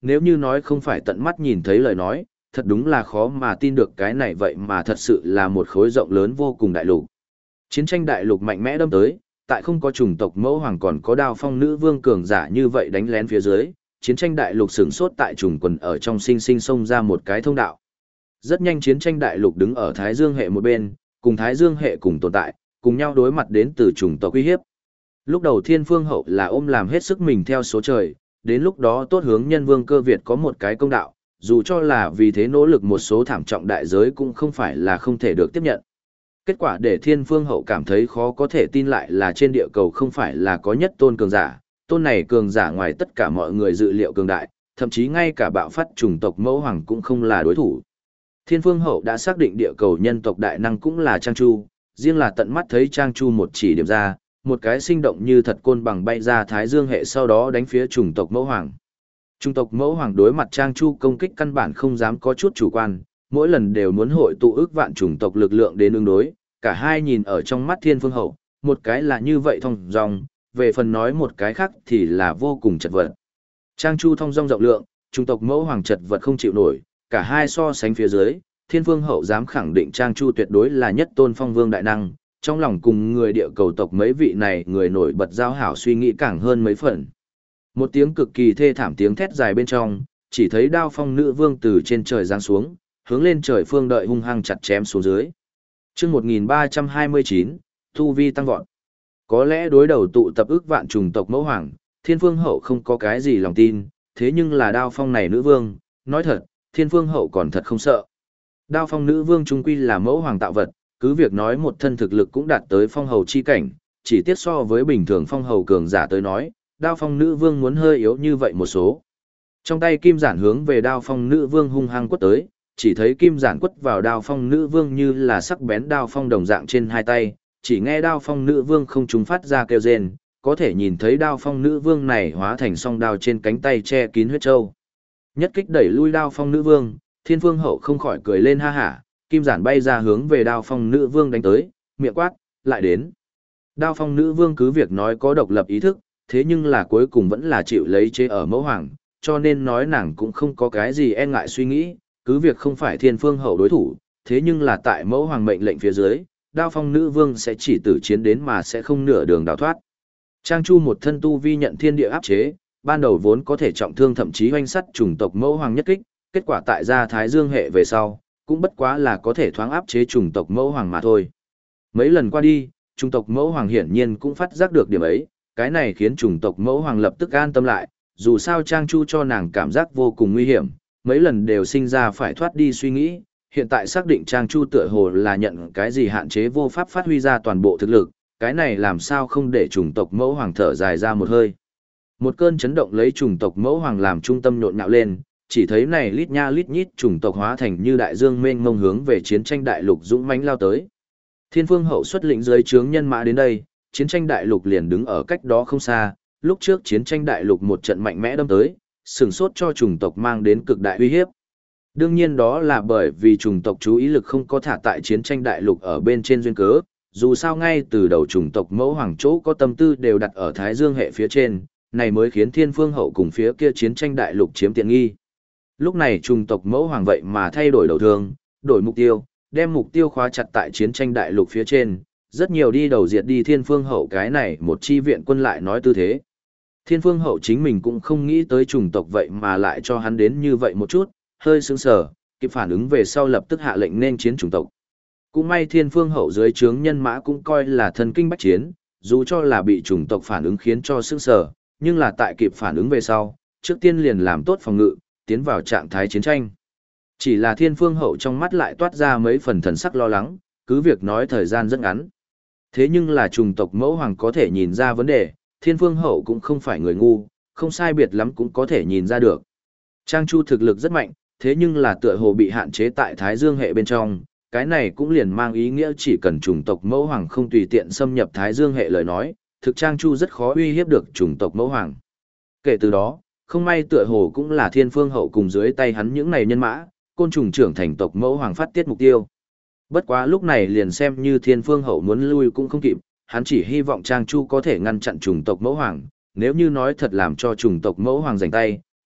nếu như nói không phải tận mắt nhìn thấy lời nói, thật đúng là khó mà tin được cái này vậy mà thật sự là một khối rộng lớn vô cùng đại lục. Chiến tranh đại lục mạnh mẽ đâm tới, tại không có chủng tộc mẫu hoàng còn có đao phong nữ vương cường giả như vậy đánh lén phía dưới, chiến tranh đại lục sửng sốt tại trùng quần ở trong sinh sinh xông ra một cái thông đạo. Rất nhanh chiến tranh đại lục đứng ở Thái Dương hệ một bên, cùng Thái Dương hệ cùng tồn tại, cùng nhau đối mặt đến từ chủng tộc uy hiếp. Lúc đầu Thiên Phương Hậu là ôm làm hết sức mình theo số trời, đến lúc đó tốt hướng nhân vương cơ Việt có một cái công đạo, dù cho là vì thế nỗ lực một số thảm trọng đại giới cũng không phải là không thể được tiếp nhận. Kết quả để Thiên Phương Hậu cảm thấy khó có thể tin lại là trên địa cầu không phải là có nhất tôn cường giả, tôn này cường giả ngoài tất cả mọi người dự liệu cường đại, thậm chí ngay cả bạo phát chủng tộc mẫu hoàng cũng không là đối thủ. Thiên Phương Hậu đã xác định địa cầu nhân tộc đại năng cũng là Trang Chu, riêng là tận mắt thấy Trang Chu một chỉ điểm ra, một cái sinh động như thật côn bằng bay ra Thái Dương hệ sau đó đánh phía chủng tộc mẫu hoàng. Chủng tộc mẫu hoàng đối mặt Trang Chu công kích căn bản không dám có chút chủ quan, mỗi lần đều muốn hội tụ ước vạn chủng tộc lực lượng đến ứng đối, cả hai nhìn ở trong mắt Thiên Phương Hậu, một cái là như vậy thong dong, về phần nói một cái khác thì là vô cùng chật vật. Trang Chu thong dong rộng lượng, chủng tộc mẫu hoàng chật vật không chịu nổi, cả hai so sánh phía dưới, Thiên Phương Hậu dám khẳng định Trang Chu tuyệt đối là nhất tôn phong vương đại năng, trong lòng cùng người địa cầu tộc mấy vị này người nổi bật giao hảo suy nghĩ càng hơn mấy phần. Một tiếng cực kỳ thê thảm tiếng thét dài bên trong, chỉ thấy đao phong nữ vương từ trên trời giáng xuống, hướng lên trời phương đợi hung hăng chặt chém xuống dưới. Chương một nghìn ba trăm hai mươi chín, thu vi tăng vọt. Có lẽ đối đầu tụ tập ước vạn chủng tộc mẫu hoàng, Thiên Phương Hậu không có cái gì lòng tin, thế nhưng là đao phong này nữ vương, nói thật, Thiên Phương Hậu còn thật không sợ. Đao phong nữ vương trung quy là mẫu hoàng tạo vật, cứ việc nói một thân thực lực cũng đạt tới phong hầu chi cảnh, chỉ tiếc so với bình thường phong hầu cường giả tới nói, đao phong nữ vương muốn hơi yếu như vậy một số. Trong tay kim giản hướng về đao phong nữ vương hung hăng quất tới, chỉ thấy kim giản quất vào đao phong nữ vương như là sắc bén đao phong đồng dạng trên hai tay, chỉ nghe đao phong nữ vương không trúng phát ra kêu rên, có thể nhìn thấy đao phong nữ vương này hóa thành song đao trên cánh tay che kín huyết châu. Nhất kích đẩy lui đao phong nữ vương, Thiên Phương Hậu không khỏi cười lên ha hả, kim giản bay ra hướng về đao phong nữ vương đánh tới, miệng quát, lại đến. Đao phong nữ vương cứ việc nói có độc lập ý thức, thế nhưng là cuối cùng vẫn là chịu lấy chế ở mẫu hoàng, cho nên nói nàng cũng không có cái gì e ngại suy nghĩ, cứ việc không phải Thiên Phương Hậu đối thủ, thế nhưng là tại mẫu hoàng mệnh lệnh phía dưới, đao phong nữ vương sẽ chỉ tử chiến đến mà sẽ không nửa đường đào thoát. Trang Chu một thân tu vi nhận thiên địa áp chế, ban đầu vốn có thể trọng thương thậm chí hoanh sắt chủng tộc mẫu hoàng nhất kích, kết quả tại gia Thái Dương hệ về sau, cũng bất quá là có thể thoáng áp chế chủng tộc mẫu hoàng mà thôi. Mấy lần qua đi, chủng tộc mẫu hoàng hiển nhiên cũng phát giác được điểm ấy, cái này khiến chủng tộc mẫu hoàng lập tức an tâm lại, dù sao Trang Chu cho nàng cảm giác vô cùng nguy hiểm, mấy lần đều sinh ra phải thoát đi suy nghĩ, hiện tại xác định Trang Chu tựa hồ là nhận cái gì hạn chế vô pháp phát huy ra toàn bộ thực lực, cái này làm sao không để chủng tộc mẫu hoàng thở dài ra một hơi. Một cơn chấn động lấy chủng tộc mẫu hoàng làm trung tâm nhộn nhạo lên, chỉ thấy này lít nha lít nhít chủng tộc hóa thành như đại dương mênh mông hướng về chiến tranh đại lục dũng mãnh lao tới. Thiên Phương Hậu xuất lĩnh dưới trướng nhân mã đến đây, chiến tranh đại lục liền đứng ở cách đó không xa, lúc trước chiến tranh đại lục một trận mạnh mẽ đâm tới, sừng sốt cho chủng tộc mang đến cực đại uy hiếp. Đương nhiên đó là bởi vì chủng tộc chú ý lực không có thả tại chiến tranh đại lục ở bên trên duyên cớ, dù sao ngay từ đầu chủng tộc mẫu hoàng chỗ có tâm tư đều đặt ở Thái Dương hệ phía trên, này mới khiến Thiên Phương Hậu cùng phía kia chiến tranh đại lục chiếm tiện nghi. Lúc này chủng tộc mẫu hoàng vậy mà thay đổi đầu thương, đổi mục tiêu, đem mục tiêu khóa chặt tại chiến tranh đại lục phía trên, rất nhiều đi đầu diệt đi Thiên Phương Hậu cái này một chi viện quân lại nói tư thế. Thiên Phương Hậu chính mình cũng không nghĩ tới chủng tộc vậy mà lại cho hắn đến như vậy một chút, hơi sững sờ, kịp phản ứng về sau lập tức hạ lệnh nên chiến chủng tộc. Cũng may Thiên Phương Hậu dưới trướng nhân mã cũng coi là thần kinh bách chiến, dù cho là bị chủng tộc phản ứng khiến cho sững sờ, nhưng là tại kịp phản ứng về sau, trước tiên liền làm tốt phòng ngự, tiến vào trạng thái chiến tranh. Chỉ là Thiên Phương Hậu trong mắt lại toát ra mấy phần thần sắc lo lắng, cứ việc nói thời gian rất ngắn. Thế nhưng là chủng tộc mẫu hoàng có thể nhìn ra vấn đề, Thiên Phương Hậu cũng không phải người ngu, không sai biệt lắm cũng có thể nhìn ra được. Trang Chu thực lực rất mạnh, thế nhưng là tựa hồ bị hạn chế tại Thái Dương hệ bên trong, cái này cũng liền mang ý nghĩa chỉ cần chủng tộc mẫu hoàng không tùy tiện xâm nhập Thái Dương hệ lời nói, thực Trang Chu rất khó uy hiếp được chủng tộc mẫu hoàng. Kể từ đó, không may tựa hồ cũng là Thiên Phương Hậu cùng dưới tay hắn những này nhân mã, côn trùng trưởng thành tộc mẫu hoàng phát tiết mục tiêu. Bất quá lúc này liền xem như Thiên Phương Hậu muốn lui cũng không kịp, hắn chỉ hy vọng Trang Chu có thể ngăn chặn chủng tộc mẫu hoàng, nếu như nói thật làm cho chủng tộc mẫu hoàng giành tay,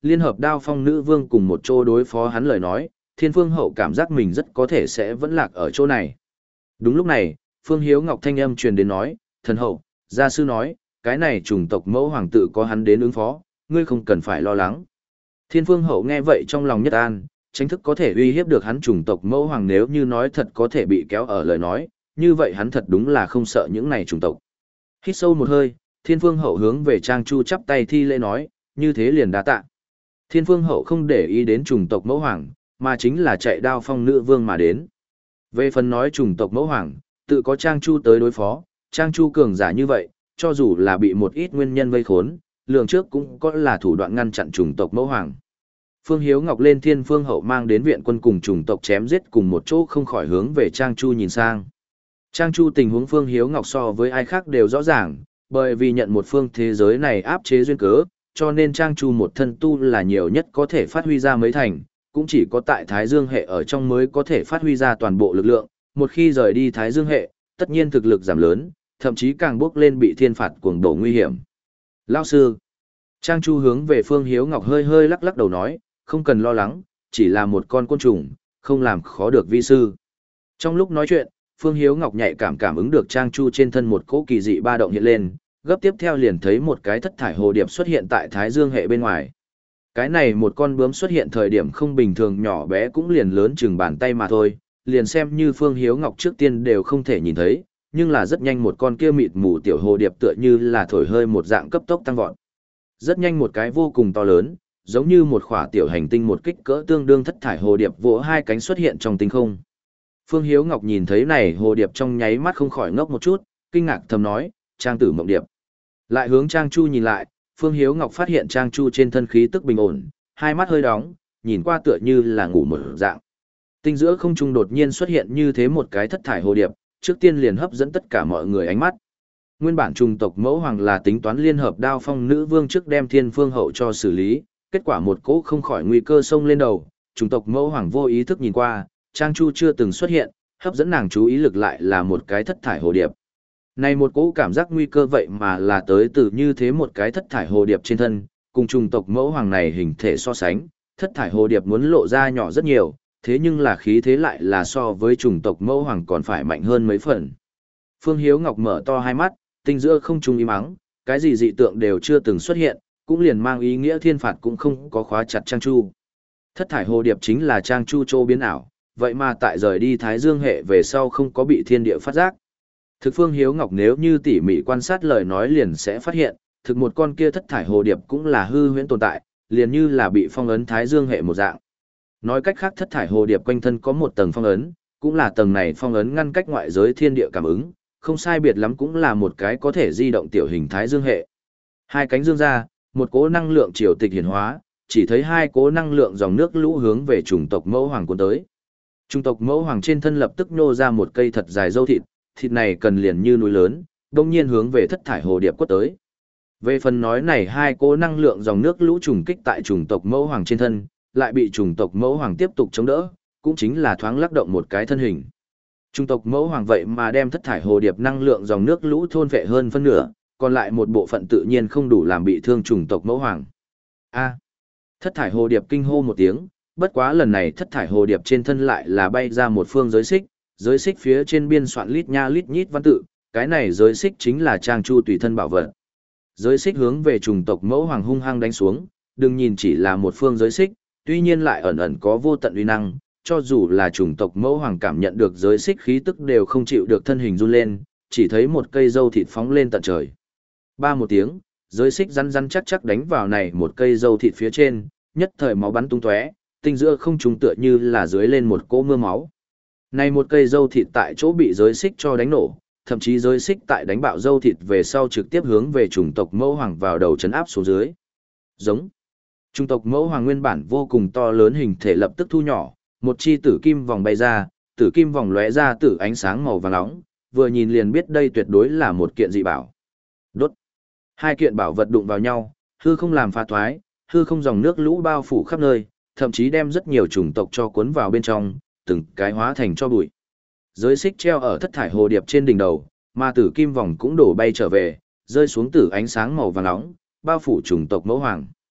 liên hợp đao phong nữ vương cùng một chỗ đối phó hắn lời nói, Thiên Phương Hậu cảm giác mình rất có thể sẽ vẫn lạc ở chỗ này. Đúng lúc này, Phương Hiếu Ngọc thanh âm truyền đến nói, thần hậu, gia sư nói, cái này chủng tộc mẫu hoàng tự có hắn đến ứng phó, ngươi không cần phải lo lắng. Thiên Phương Hậu nghe vậy trong lòng nhất an, tránh thức có thể uy hiếp được hắn chủng tộc mẫu hoàng nếu như nói thật có thể bị kéo ở lời nói, như vậy hắn thật đúng là không sợ những này chủng tộc. Hít sâu một hơi, Thiên Phương Hậu hướng về Trang Chu chắp tay thi lễ nói, như thế liền đa tạ. Thiên Phương Hậu không để ý đến chủng tộc mẫu hoàng, mà chính là chạy đao phong nữ vương mà đến. Về phần nói chủng tộc mẫu hoàng, tự có Trang Chu tới đối phó, Trang Chu cường giả như vậy, cho dù là bị một ít nguyên nhân vây khốn, lượng trước cũng có là thủ đoạn ngăn chặn chủng tộc mẫu hoàng. Phương Hiếu Ngọc lên Thiên Phương Hậu mang đến viện quân cùng chủng tộc chém giết cùng một chỗ không khỏi hướng về Trang Chu nhìn sang. Trang Chu tình huống Phương Hiếu Ngọc so với ai khác đều rõ ràng, bởi vì nhận một phương thế giới này áp chế duyên cớ, cho nên Trang Chu một thân tu là nhiều nhất có thể phát huy ra mấy thành, cũng chỉ có tại Thái Dương hệ ở trong mới có thể phát huy ra toàn bộ lực lượng, một khi rời đi Thái Dương hệ, tất nhiên thực lực giảm lớn, thậm chí càng bước lên bị thiên phạt cuồng đổ nguy hiểm. Lão sư, Trang Chu hướng về Phương Hiếu Ngọc hơi hơi lắc lắc đầu nói, không cần lo lắng, chỉ là một con côn trùng, không làm khó được vi sư. Trong lúc nói chuyện, Phương Hiếu Ngọc nhạy cảm cảm ứng được Trang Chu trên thân một cỗ kỳ dị ba động hiện lên, gấp tiếp theo liền thấy một cái thất thải hồ điệp xuất hiện tại Thái Dương hệ bên ngoài. Cái này một con bướm xuất hiện thời điểm không bình thường nhỏ bé cũng liền lớn chừng bàn tay mà thôi, liền xem như Phương Hiếu Ngọc trước tiên đều không thể nhìn thấy, nhưng là rất nhanh một con kia mịt mù tiểu hồ điệp tựa như là thổi hơi một dạng cấp tốc tăng vọt. Rất nhanh một cái vô cùng to lớn, giống như một khỏa tiểu hành tinh một kích cỡ tương đương thất thải hồ điệp vỗ hai cánh xuất hiện trong tinh không. Phương Hiếu Ngọc nhìn thấy này hồ điệp trong nháy mắt không khỏi ngốc một chút, kinh ngạc thầm nói, Trang tử mộng điệp. Lại hướng Trang Chu nhìn lại, Phương Hiếu Ngọc phát hiện Trang Chu trên thân khí tức bình ổn, hai mắt hơi đóng, nhìn qua tựa như là ngủ một dạng. Tinh giữa không trung đột nhiên xuất hiện như thế một cái thất thải hồ điệp, trước tiên liền hấp dẫn tất cả mọi người ánh mắt. Nguyên bản trùng tộc mẫu hoàng là tính toán liên hợp đao phong nữ vương trước đem Thiên Phương Hậu cho xử lý, kết quả một cỗ không khỏi nguy cơ xông lên đầu, trùng tộc mẫu hoàng vô ý thức nhìn qua, Trang Chu chưa từng xuất hiện, hấp dẫn nàng chú ý lực lại là một cái thất thải hồ điệp. Này một cỗ cảm giác nguy cơ vậy mà là tới từ như thế một cái thất thải hồ điệp trên thân, cùng trùng tộc mẫu hoàng này hình thể so sánh, thất thải hồ điệp muốn lộ ra nhỏ rất nhiều, thế nhưng là khí thế lại là so với trùng tộc mẫu hoàng còn phải mạnh hơn mấy phần. Phương Hiếu Ngọc mở to hai mắt, tinh giữa không trung im mắng, cái gì dị tượng đều chưa từng xuất hiện, cũng liền mang ý nghĩa thiên phạt cũng không có khóa chặt Trang Chu. Thất thải hồ điệp chính là Trang Chu châu biến ảo, vậy mà tại rời đi Thái Dương hệ về sau không có bị thiên địa phát giác. Thực Phương Hiếu Ngọc nếu như tỉ mỉ quan sát lời nói liền sẽ phát hiện, thực một con kia thất thải hồ điệp cũng là hư huyễn tồn tại, liền như là bị phong ấn Thái Dương hệ một dạng. Nói cách khác thất thải hồ điệp quanh thân có một tầng phong ấn, cũng là tầng này phong ấn ngăn cách ngoại giới thiên địa cảm ứng, không sai biệt lắm cũng là một cái có thể di động tiểu hình Thái Dương hệ. Hai cánh dương ra, một cỗ năng lượng triều tịch hiển hóa, chỉ thấy hai cỗ năng lượng dòng nước lũ hướng về chủng tộc mẫu hoàng cuốn tới. Chủng tộc mẫu hoàng trên thân lập tức nô ra một cây thật dài dâu thịt, thịt này cần liền như núi lớn, đông nhiên hướng về thất thải hồ điệp quất tới. Về phần nói này hai cỗ năng lượng dòng nước lũ trùng kích tại chủng tộc mẫu hoàng trên thân, lại bị chủng tộc mẫu hoàng tiếp tục chống đỡ, cũng chính là thoáng lắc động một cái thân hình. Chủng tộc mẫu hoàng vậy mà đem thất thải hồ điệp năng lượng dòng nước lũ thôn vệ hơn phân nửa, còn lại một bộ phận tự nhiên không đủ làm bị thương chủng tộc mẫu hoàng. A. Thất thải hồ điệp kinh hô một tiếng, bất quá lần này thất thải hồ điệp trên thân lại là bay ra một phương giới xích, giới xích phía trên biên soạn lít nha lít nhít văn tự, cái này giới xích chính là Trang Chu tùy thân bảo vật. Giới xích hướng về chủng tộc mẫu hoàng hung hăng đánh xuống, đừng nhìn chỉ là một phương giới xích, tuy nhiên lại ẩn ẩn có vô tận uy năng, cho dù là chủng tộc mẫu hoàng cảm nhận được giới xích khí tức đều không chịu được thân hình run lên, chỉ thấy một cây dâu thịt phóng lên tận trời. Ba một tiếng, giới xích rắn rắn chắc chắc đánh vào này một cây dâu thịt phía trên, nhất thời máu bắn tung tóe, tinh giữa không trùng tựa như là dưới lên một cỗ mưa máu. Này một cây dâu thịt tại chỗ bị giới xích cho đánh nổ, thậm chí giới xích tại đánh bạo dâu thịt về sau trực tiếp hướng về chủng tộc mẫu hoàng vào đầu chấn áp xuống dưới. Giống. Chủng tộc mẫu hoàng nguyên bản vô cùng to lớn hình thể lập tức thu nhỏ, một chi tử kim vòng bay ra, tử kim vòng lóe ra tử ánh sáng màu vàng nóng, vừa nhìn liền biết đây tuyệt đối là một kiện dị bảo. Đốt. Hai kiện bảo vật đụng vào nhau, hư không làm pha thoái, hư không dòng nước lũ bao phủ khắp nơi, thậm chí đem rất nhiều chủng tộc cho cuốn vào bên trong, từng cái hóa thành cho bụi. Giới xích treo ở thất thải hồ điệp trên đỉnh đầu, mà tử kim vòng cũng đổ bay trở về, rơi xuống tử ánh sáng màu vàng nóng, bao phủ chủng tộc mẫu hoàng.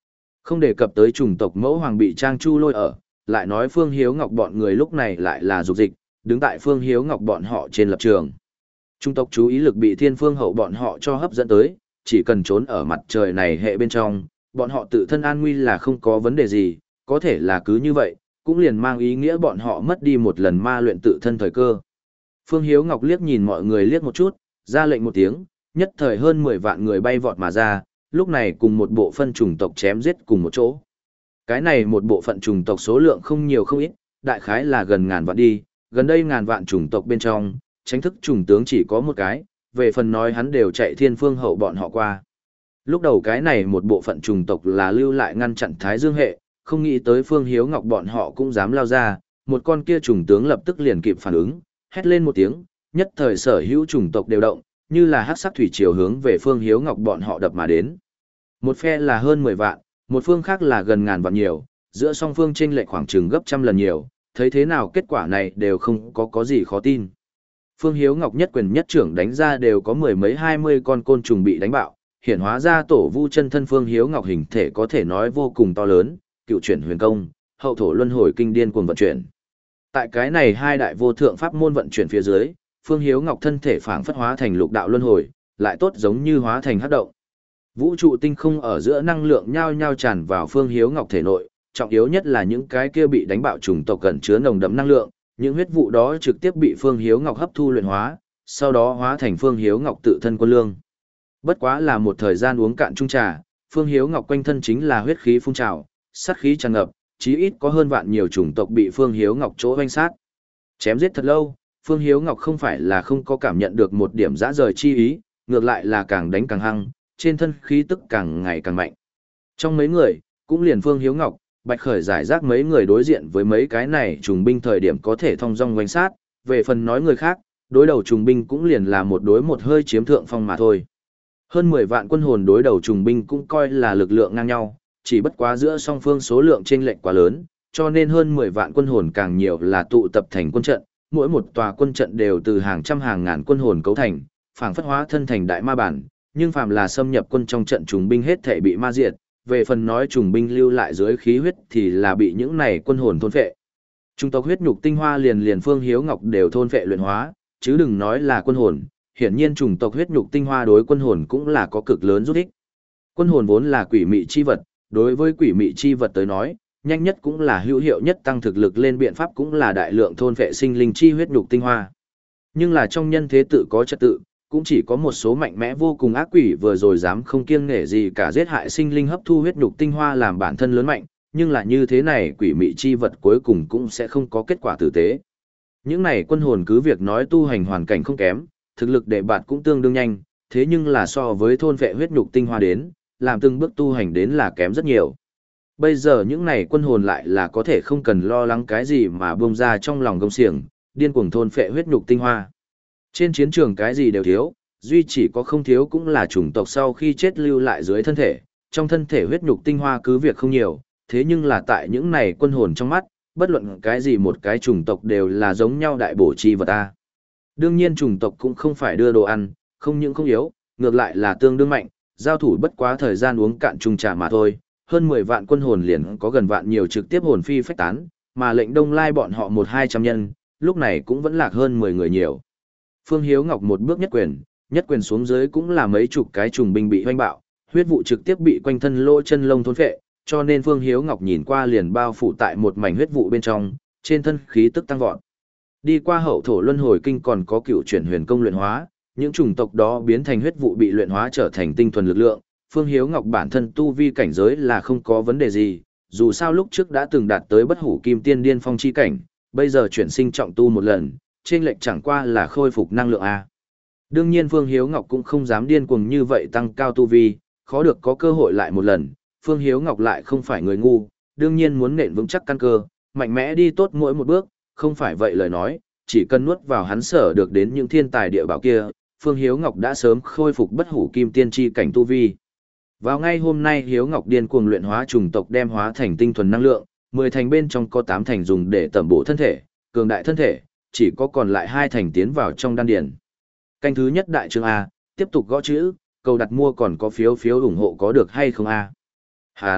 Không đề cập tới chủng tộc mẫu hoàng bị Trang Chu lôi ở, lại nói Phương Hiếu Ngọc bọn người lúc này lại là dục dịch, đứng tại Phương Hiếu Ngọc bọn họ trên lập trường. Trung tộc chú ý lực bị Thiên Phương Hậu bọn họ cho hấp dẫn tới, chỉ cần trốn ở mặt trời này hệ bên trong, bọn họ tự thân an nguy là không có vấn đề gì, có thể là cứ như vậy, cũng liền mang ý nghĩa bọn họ mất đi một lần ma luyện tự thân thời cơ. Phương Hiếu Ngọc liếc nhìn mọi người liếc một chút, ra lệnh một tiếng, nhất thời hơn mười vạn người bay vọt mà ra, lúc này cùng một bộ phân chủng tộc chém giết cùng một chỗ. Cái này một bộ phận chủng tộc số lượng không nhiều không ít, đại khái là gần ngàn vạn đi, gần đây ngàn vạn chủng tộc bên trong, tránh thức chủng tướng chỉ có một cái, về phần nói hắn đều chạy Thiên Phương Hậu bọn họ qua. Lúc đầu cái này một bộ phận chủng tộc là lưu lại ngăn chặn Thái Dương hệ, không nghĩ tới Phương Hiếu Ngọc bọn họ cũng dám lao ra, một con kia chủng tướng lập tức liền kịp phản ứng, hét lên một tiếng, nhất thời sở hữu chủng tộc đều động, như là hắc sắc thủy triều hướng về Phương Hiếu Ngọc bọn họ đập mà đến. Một phe là hơn mười vạn, một phương khác là gần ngàn vạn nhiều, giữa song phương chênh lệch khoảng chừng gấp trăm lần nhiều, thấy thế nào kết quả này đều không có có gì khó tin. Phương Hiếu Ngọc nhất quyền nhất trưởng đánh ra đều có mười mấy hai mươi con côn trùng bị đánh bạo, hiện hóa ra tổ vu chân thân Phương Hiếu Ngọc hình thể có thể nói vô cùng to lớn, cựu chuyển huyền công, hậu thổ luân hồi kinh điên cuồng vận chuyển. Tại cái này hai đại vô thượng pháp môn vận chuyển phía dưới, Phương Hiếu Ngọc thân thể phảng phất hóa thành lục đạo luân hồi, lại tốt giống như hóa thành hắc động. Vũ trụ tinh không ở giữa năng lượng nhao nhao tràn vào Phương Hiếu Ngọc thể nội, trọng yếu nhất là những cái kia bị đánh bạo trùng tộc cần chứa nồng đậm năng lượng, những huyết vụ đó trực tiếp bị Phương Hiếu Ngọc hấp thu luyện hóa, sau đó hóa thành Phương Hiếu Ngọc tự thân quân lương. Bất quá là một thời gian uống cạn chung trà, Phương Hiếu Ngọc quanh thân chính là huyết khí phun trào, sát khí tràn ngập, chí ít có hơn vạn nhiều chủng tộc bị Phương Hiếu Ngọc chỗ vây sát. Chém giết thật lâu, Phương Hiếu Ngọc không phải là không có cảm nhận được một điểm dã rời chi ý, ngược lại là càng đánh càng hăng, trên thân khí tức càng ngày càng mạnh. Trong mấy người, cũng liền Phương Hiếu Ngọc, Bạch Khởi giải rác mấy người đối diện với mấy cái này trùng binh thời điểm có thể thông dong quanh sát, về phần nói người khác, đối đầu trùng binh cũng liền là một đối một hơi chiếm thượng phong mà thôi. Hơn mười vạn quân hồn đối đầu trùng binh cũng coi là lực lượng ngang nhau, chỉ bất quá giữa song phương số lượng chênh lệch quá lớn, cho nên hơn mười vạn quân hồn càng nhiều là tụ tập thành quân trận, mỗi một tòa quân trận đều từ hàng trăm hàng ngàn quân hồn cấu thành, phảng phất hóa thân thành đại ma bản, nhưng phàm là xâm nhập quân trong trận trùng binh hết thể bị ma diệt, về phần nói trùng binh lưu lại dưới khí huyết thì là bị những này quân hồn thôn phệ. Trung tộc huyết nhục tinh hoa liền liền Phương Hiếu Ngọc đều thôn phệ luyện hóa, chứ đừng nói là quân hồn, hiển nhiên chủng tộc huyết nhục tinh hoa đối quân hồn cũng là có cực lớn giúp ích. Quân hồn vốn là quỷ mị chi vật, đối với quỷ mị chi vật tới nói, nhanh nhất cũng là hữu hiệu nhất tăng thực lực lên biện pháp cũng là đại lượng thôn phệ sinh linh chi huyết nhục tinh hoa. Nhưng là trong nhân thế tự có trật tự, cũng chỉ có một số mạnh mẽ vô cùng ác quỷ vừa rồi dám không kiêng nể gì cả giết hại sinh linh hấp thu huyết nhục tinh hoa làm bản thân lớn mạnh, nhưng là như thế này quỷ mị chi vật cuối cùng cũng sẽ không có kết quả tử tế. Những này quân hồn cứ việc nói tu hành hoàn cảnh không kém, thực lực đệ bạt cũng tương đương nhanh, thế nhưng là so với thôn vệ huyết nhục tinh hoa đến, làm từng bước tu hành đến là kém rất nhiều. Bây giờ những này quân hồn lại là có thể không cần lo lắng cái gì mà buông ra trong lòng gông xiềng, điên cuồng thôn phệ huyết nhục tinh hoa. Trên chiến trường cái gì đều thiếu, duy chỉ có không thiếu cũng là chủng tộc sau khi chết lưu lại dưới thân thể, trong thân thể huyết nhục tinh hoa cứ việc không nhiều, thế nhưng là tại những này quân hồn trong mắt, bất luận cái gì một cái chủng tộc đều là giống nhau đại bổ chi vật ta. Đương nhiên chủng tộc cũng không phải đưa đồ ăn, không những không yếu, ngược lại là tương đương mạnh, giao thủ bất quá thời gian uống cạn chung trà mà thôi, hơn mười vạn quân hồn liền có gần vạn nhiều trực tiếp hồn phi phách tán, mà lệnh Đông Lai bọn họ một hai trăm nhân, lúc này cũng vẫn lạc hơn mười người nhiều. Phương Hiếu Ngọc một bước nhất quyền, nhất quyền xuống dưới cũng là mấy chục cái trùng binh bị hoanh bạo, huyết vụ trực tiếp bị quanh thân lỗ chân lông thôn phệ, cho nên Phương Hiếu Ngọc nhìn qua liền bao phủ tại một mảnh huyết vụ bên trong, trên thân khí tức tăng vọt. Đi qua hậu thổ luân hồi kinh còn có cựu chuyển huyền công luyện hóa, những chủng tộc đó biến thành huyết vụ bị luyện hóa trở thành tinh thuần lực lượng, Phương Hiếu Ngọc bản thân tu vi cảnh giới là không có vấn đề gì, dù sao lúc trước đã từng đạt tới bất hủ kim tiên điên phong chi cảnh, bây giờ chuyển sinh trọng tu một lần, chênh lệch chẳng qua là khôi phục năng lượng a. Đương nhiên Phương Hiếu Ngọc cũng không dám điên cuồng như vậy tăng cao tu vi, khó được có cơ hội lại một lần, Phương Hiếu Ngọc lại không phải người ngu, đương nhiên muốn nện vững chắc căn cơ, mạnh mẽ đi tốt mỗi một bước, không phải vậy lời nói, chỉ cần nuốt vào hắn sở được đến những thiên tài địa bảo kia, Phương Hiếu Ngọc đã sớm khôi phục bất hủ kim tiên chi cảnh tu vi. Vào ngay hôm nay Hiếu Ngọc điên cuồng luyện hóa trùng tộc đem hóa thành tinh thuần năng lượng, mười thành bên trong có tám thành dùng để tẩm bổ thân thể, cường đại thân thể, chỉ có còn lại hai thành tiến vào trong đan điền. Canh thứ nhất đại chương A, tiếp tục gõ chữ, cầu đặt mua còn có phiếu phiếu ủng hộ có được hay không A. Hán,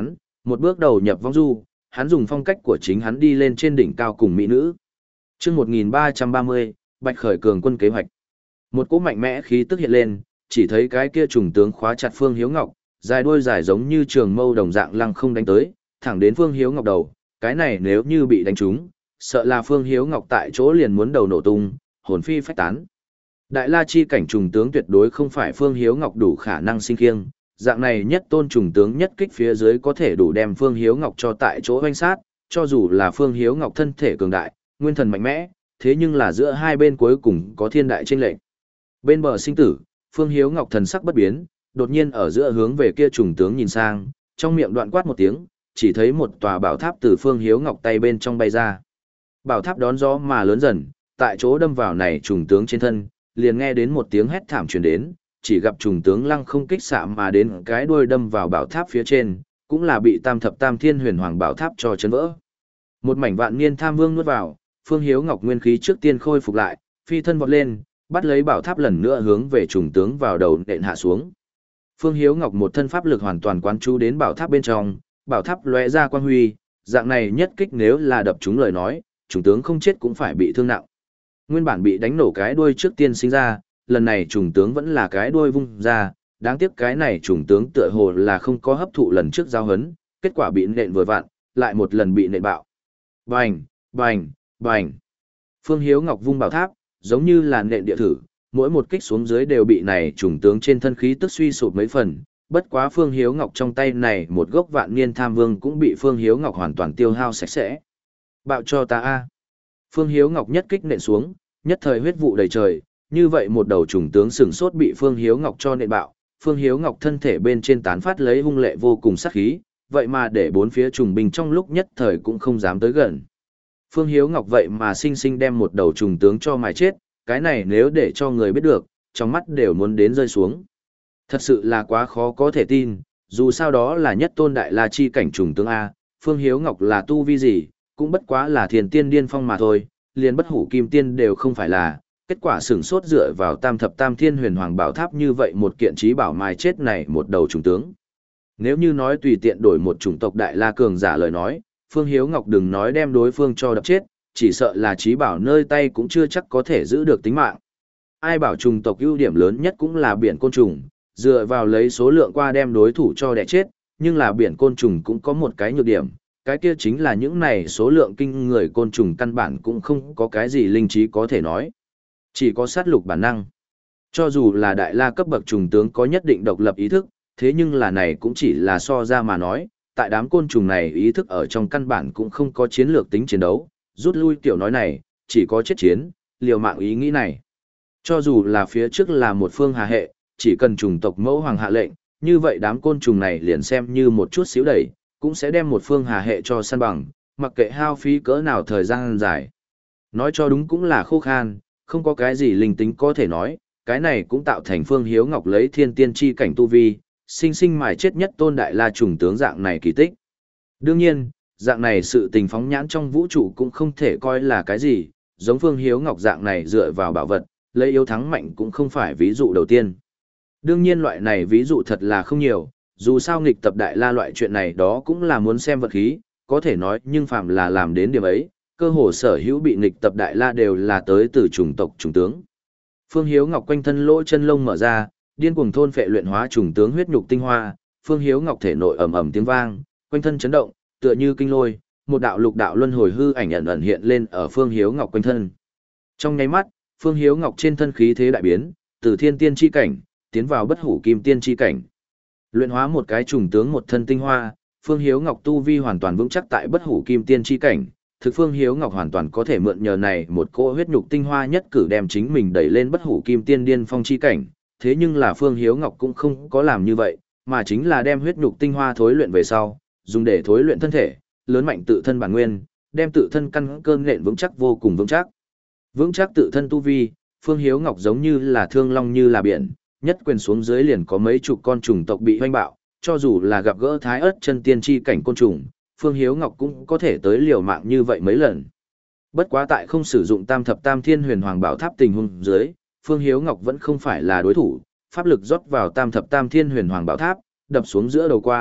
Một bước đầu nhập vong du, hắn dùng phong cách của chính hắn đi lên trên đỉnh cao cùng mỹ nữ. Chương một nghìn ba trăm ba mươi, Bạch Khởi cường quân kế hoạch. Một cỗ mạnh mẽ khí tức hiện lên, chỉ thấy cái kia trùng tướng khóa chặt Phương Hiếu Ngọc, dài đuôi dài giống như trường mâu đồng dạng lăng không đánh tới, thẳng đến Phương Hiếu Ngọc đầu, cái này nếu như bị đánh trúng, sợ là Phương Hiếu Ngọc tại chỗ liền muốn đầu nổ tung, hồn phi phách tán. Đại La chi cảnh trùng tướng tuyệt đối không phải Phương Hiếu Ngọc đủ khả năng sinh khiêng, dạng này nhất tôn trùng tướng nhất kích phía dưới có thể đủ đem Phương Hiếu Ngọc cho tại chỗ hoanh sát, cho dù là Phương Hiếu Ngọc thân thể cường đại, nguyên thần mạnh mẽ, thế nhưng là giữa hai bên cuối cùng có thiên đại chênh lệch. Bên bờ sinh tử, Phương Hiếu Ngọc thần sắc bất biến, đột nhiên ở giữa hướng về kia trùng tướng nhìn sang, trong miệng đoạn quát một tiếng, chỉ thấy một tòa bảo tháp từ Phương Hiếu Ngọc tay bên trong bay ra. Bảo tháp đón gió mà lớn dần, tại chỗ đâm vào này trùng tướng trên thân, liền nghe đến một tiếng hét thảm truyền đến, chỉ gặp trùng tướng lăng không kích xạ mà đến cái đuôi đâm vào bảo tháp phía trên, cũng là bị Tam Thập Tam Thiên Huyền Hoàng bảo tháp cho chấn vỡ. Một mảnh vạn niên tham vương nuốt vào, Phương Hiếu Ngọc nguyên khí trước tiên khôi phục lại, phi thân vọt lên, bắt lấy bảo tháp lần nữa hướng về trùng tướng vào đầu nện hạ xuống. Phương Hiếu Ngọc một thân pháp lực hoàn toàn quán chú đến bảo tháp bên trong, bảo tháp lóe ra quang huy, dạng này nhất kích nếu là đập trúng lời nói, trùng tướng không chết cũng phải bị thương nặng. Nguyên bản bị đánh nổ cái đuôi trước tiên sinh ra, lần này trùng tướng vẫn là cái đuôi vung ra, đáng tiếc cái này trùng tướng tựa hồ là không có hấp thụ lần trước giao hấn, kết quả bị nện vừa vặn, lại một lần bị nện bạo. Bành, bành, bành. Phương Hiếu Ngọc vung bảo tháp, giống như là nện địa thử, mỗi một kích xuống dưới đều bị này trùng tướng trên thân khí tức suy sụp mấy phần, bất quá Phương Hiếu Ngọc trong tay này một gốc vạn niên tham vương cũng bị Phương Hiếu Ngọc hoàn toàn tiêu hao sạch sẽ. Bạo cho ta a. Phương Hiếu Ngọc nhất kích nện xuống, nhất thời huyết vụ đầy trời, như vậy một đầu trùng tướng sừng sốt bị Phương Hiếu Ngọc cho nện bạo, Phương Hiếu Ngọc thân thể bên trên tán phát lấy hung lệ vô cùng sát khí, vậy mà để bốn phía trùng binh trong lúc nhất thời cũng không dám tới gần. Phương Hiếu Ngọc vậy mà sinh sinh đem một đầu trùng tướng cho mài chết, cái này nếu để cho người biết được, trong mắt đều muốn đến rơi xuống. Thật sự là quá khó có thể tin, dù sao đó là nhất tôn đại la chi cảnh trùng tướng A, Phương Hiếu Ngọc là tu vi gì, cũng bất quá là thiền tiên điên phong mà thôi, liền bất hủ kim tiên đều không phải là, kết quả sửng sốt dựa vào tam thập tam thiên huyền hoàng bảo tháp như vậy một kiện trí bảo mài chết này một đầu trùng tướng. Nếu như nói tùy tiện đổi một chủng tộc đại la cường giả lời nói, Phương Hiếu Ngọc đừng nói đem đối phương cho đập chết, chỉ sợ là trí bảo nơi tay cũng chưa chắc có thể giữ được tính mạng. Ai bảo trùng tộc ưu điểm lớn nhất cũng là biển côn trùng, dựa vào lấy số lượng qua đem đối thủ cho đẻ chết, nhưng là biển côn trùng cũng có một cái nhược điểm, cái kia chính là những này số lượng kinh người côn trùng căn bản cũng không có cái gì linh trí có thể nói. Chỉ có sát lục bản năng. Cho dù là đại la cấp bậc trùng tướng có nhất định độc lập ý thức, thế nhưng là này cũng chỉ là so ra mà nói, tại đám côn trùng này ý thức ở trong căn bản cũng không có chiến lược tính chiến đấu, rút lui tiểu nói này, chỉ có chết chiến, liều mạng ý nghĩ này. Cho dù là phía trước là một phương hà hệ, chỉ cần trùng tộc mẫu hoàng hạ lệnh, như vậy đám côn trùng này liền xem như một chút xíu đẩy, cũng sẽ đem một phương hà hệ cho săn bằng, mặc kệ hao phí cỡ nào thời gian dài. Nói cho đúng cũng là khô khan, không có cái gì linh tính có thể nói, cái này cũng tạo thành Phương Hiếu Ngọc lấy thiên tiên chi cảnh tu vi, sinh sinh mài chết nhất tôn đại la trùng tướng dạng này kỳ tích. Đương nhiên, dạng này sự tình phóng nhãn trong vũ trụ cũng không thể coi là cái gì, giống Phương Hiếu Ngọc dạng này dựa vào bảo vật, lấy yếu thắng mạnh cũng không phải ví dụ đầu tiên. Đương nhiên loại này ví dụ thật là không nhiều, dù sao nghịch tập đại la loại chuyện này đó cũng là muốn xem vật khí, có thể nói nhưng phạm là làm đến điểm ấy, cơ hồ sở hữu bị nghịch tập đại la đều là tới từ chủng tộc chủng tướng. Phương Hiếu Ngọc quanh thân lỗ chân lông mở ra, điên cuồng thôn phệ luyện hóa chủng tướng huyết nhục tinh hoa, Phương Hiếu Ngọc thể nội ầm ầm tiếng vang, quanh thân chấn động, tựa như kinh lôi, một đạo lục đạo luân hồi hư ảnh ẩn ẩn hiện lên ở Phương Hiếu Ngọc quanh thân. Trong nháy mắt, Phương Hiếu Ngọc trên thân khí thế đại biến, từ thiên tiên chi cảnh tiến vào bất hủ kim tiên chi cảnh. Luyện hóa một cái trùng tướng một thân tinh hoa, Phương Hiếu Ngọc tu vi hoàn toàn vững chắc tại bất hủ kim tiên chi cảnh, thực Phương Hiếu Ngọc hoàn toàn có thể mượn nhờ này một cỗ huyết nhục tinh hoa nhất cử đem chính mình đẩy lên bất hủ kim tiên điên phong chi cảnh, thế nhưng là Phương Hiếu Ngọc cũng không có làm như vậy, mà chính là đem huyết nhục tinh hoa thối luyện về sau, dùng để thối luyện thân thể, lớn mạnh tự thân bản nguyên, đem tự thân căn cơ nện vững chắc vô cùng vững chắc. Vững chắc tự thân tu vi, Phương Hiếu Ngọc giống như là thương long như là biển, nhất quyền xuống dưới liền có mấy chục con trùng tộc bị hoanh bạo, cho dù là gặp gỡ thái ớt chân tiên chi cảnh côn trùng, Phương Hiếu Ngọc cũng có thể tới liều mạng như vậy mấy lần. Bất quá tại không sử dụng tam thập tam thiên huyền hoàng bảo tháp tình huống dưới, Phương Hiếu Ngọc vẫn không phải là đối thủ, pháp lực rót vào tam thập tam thiên huyền hoàng bảo tháp, đập xuống giữa đầu qua,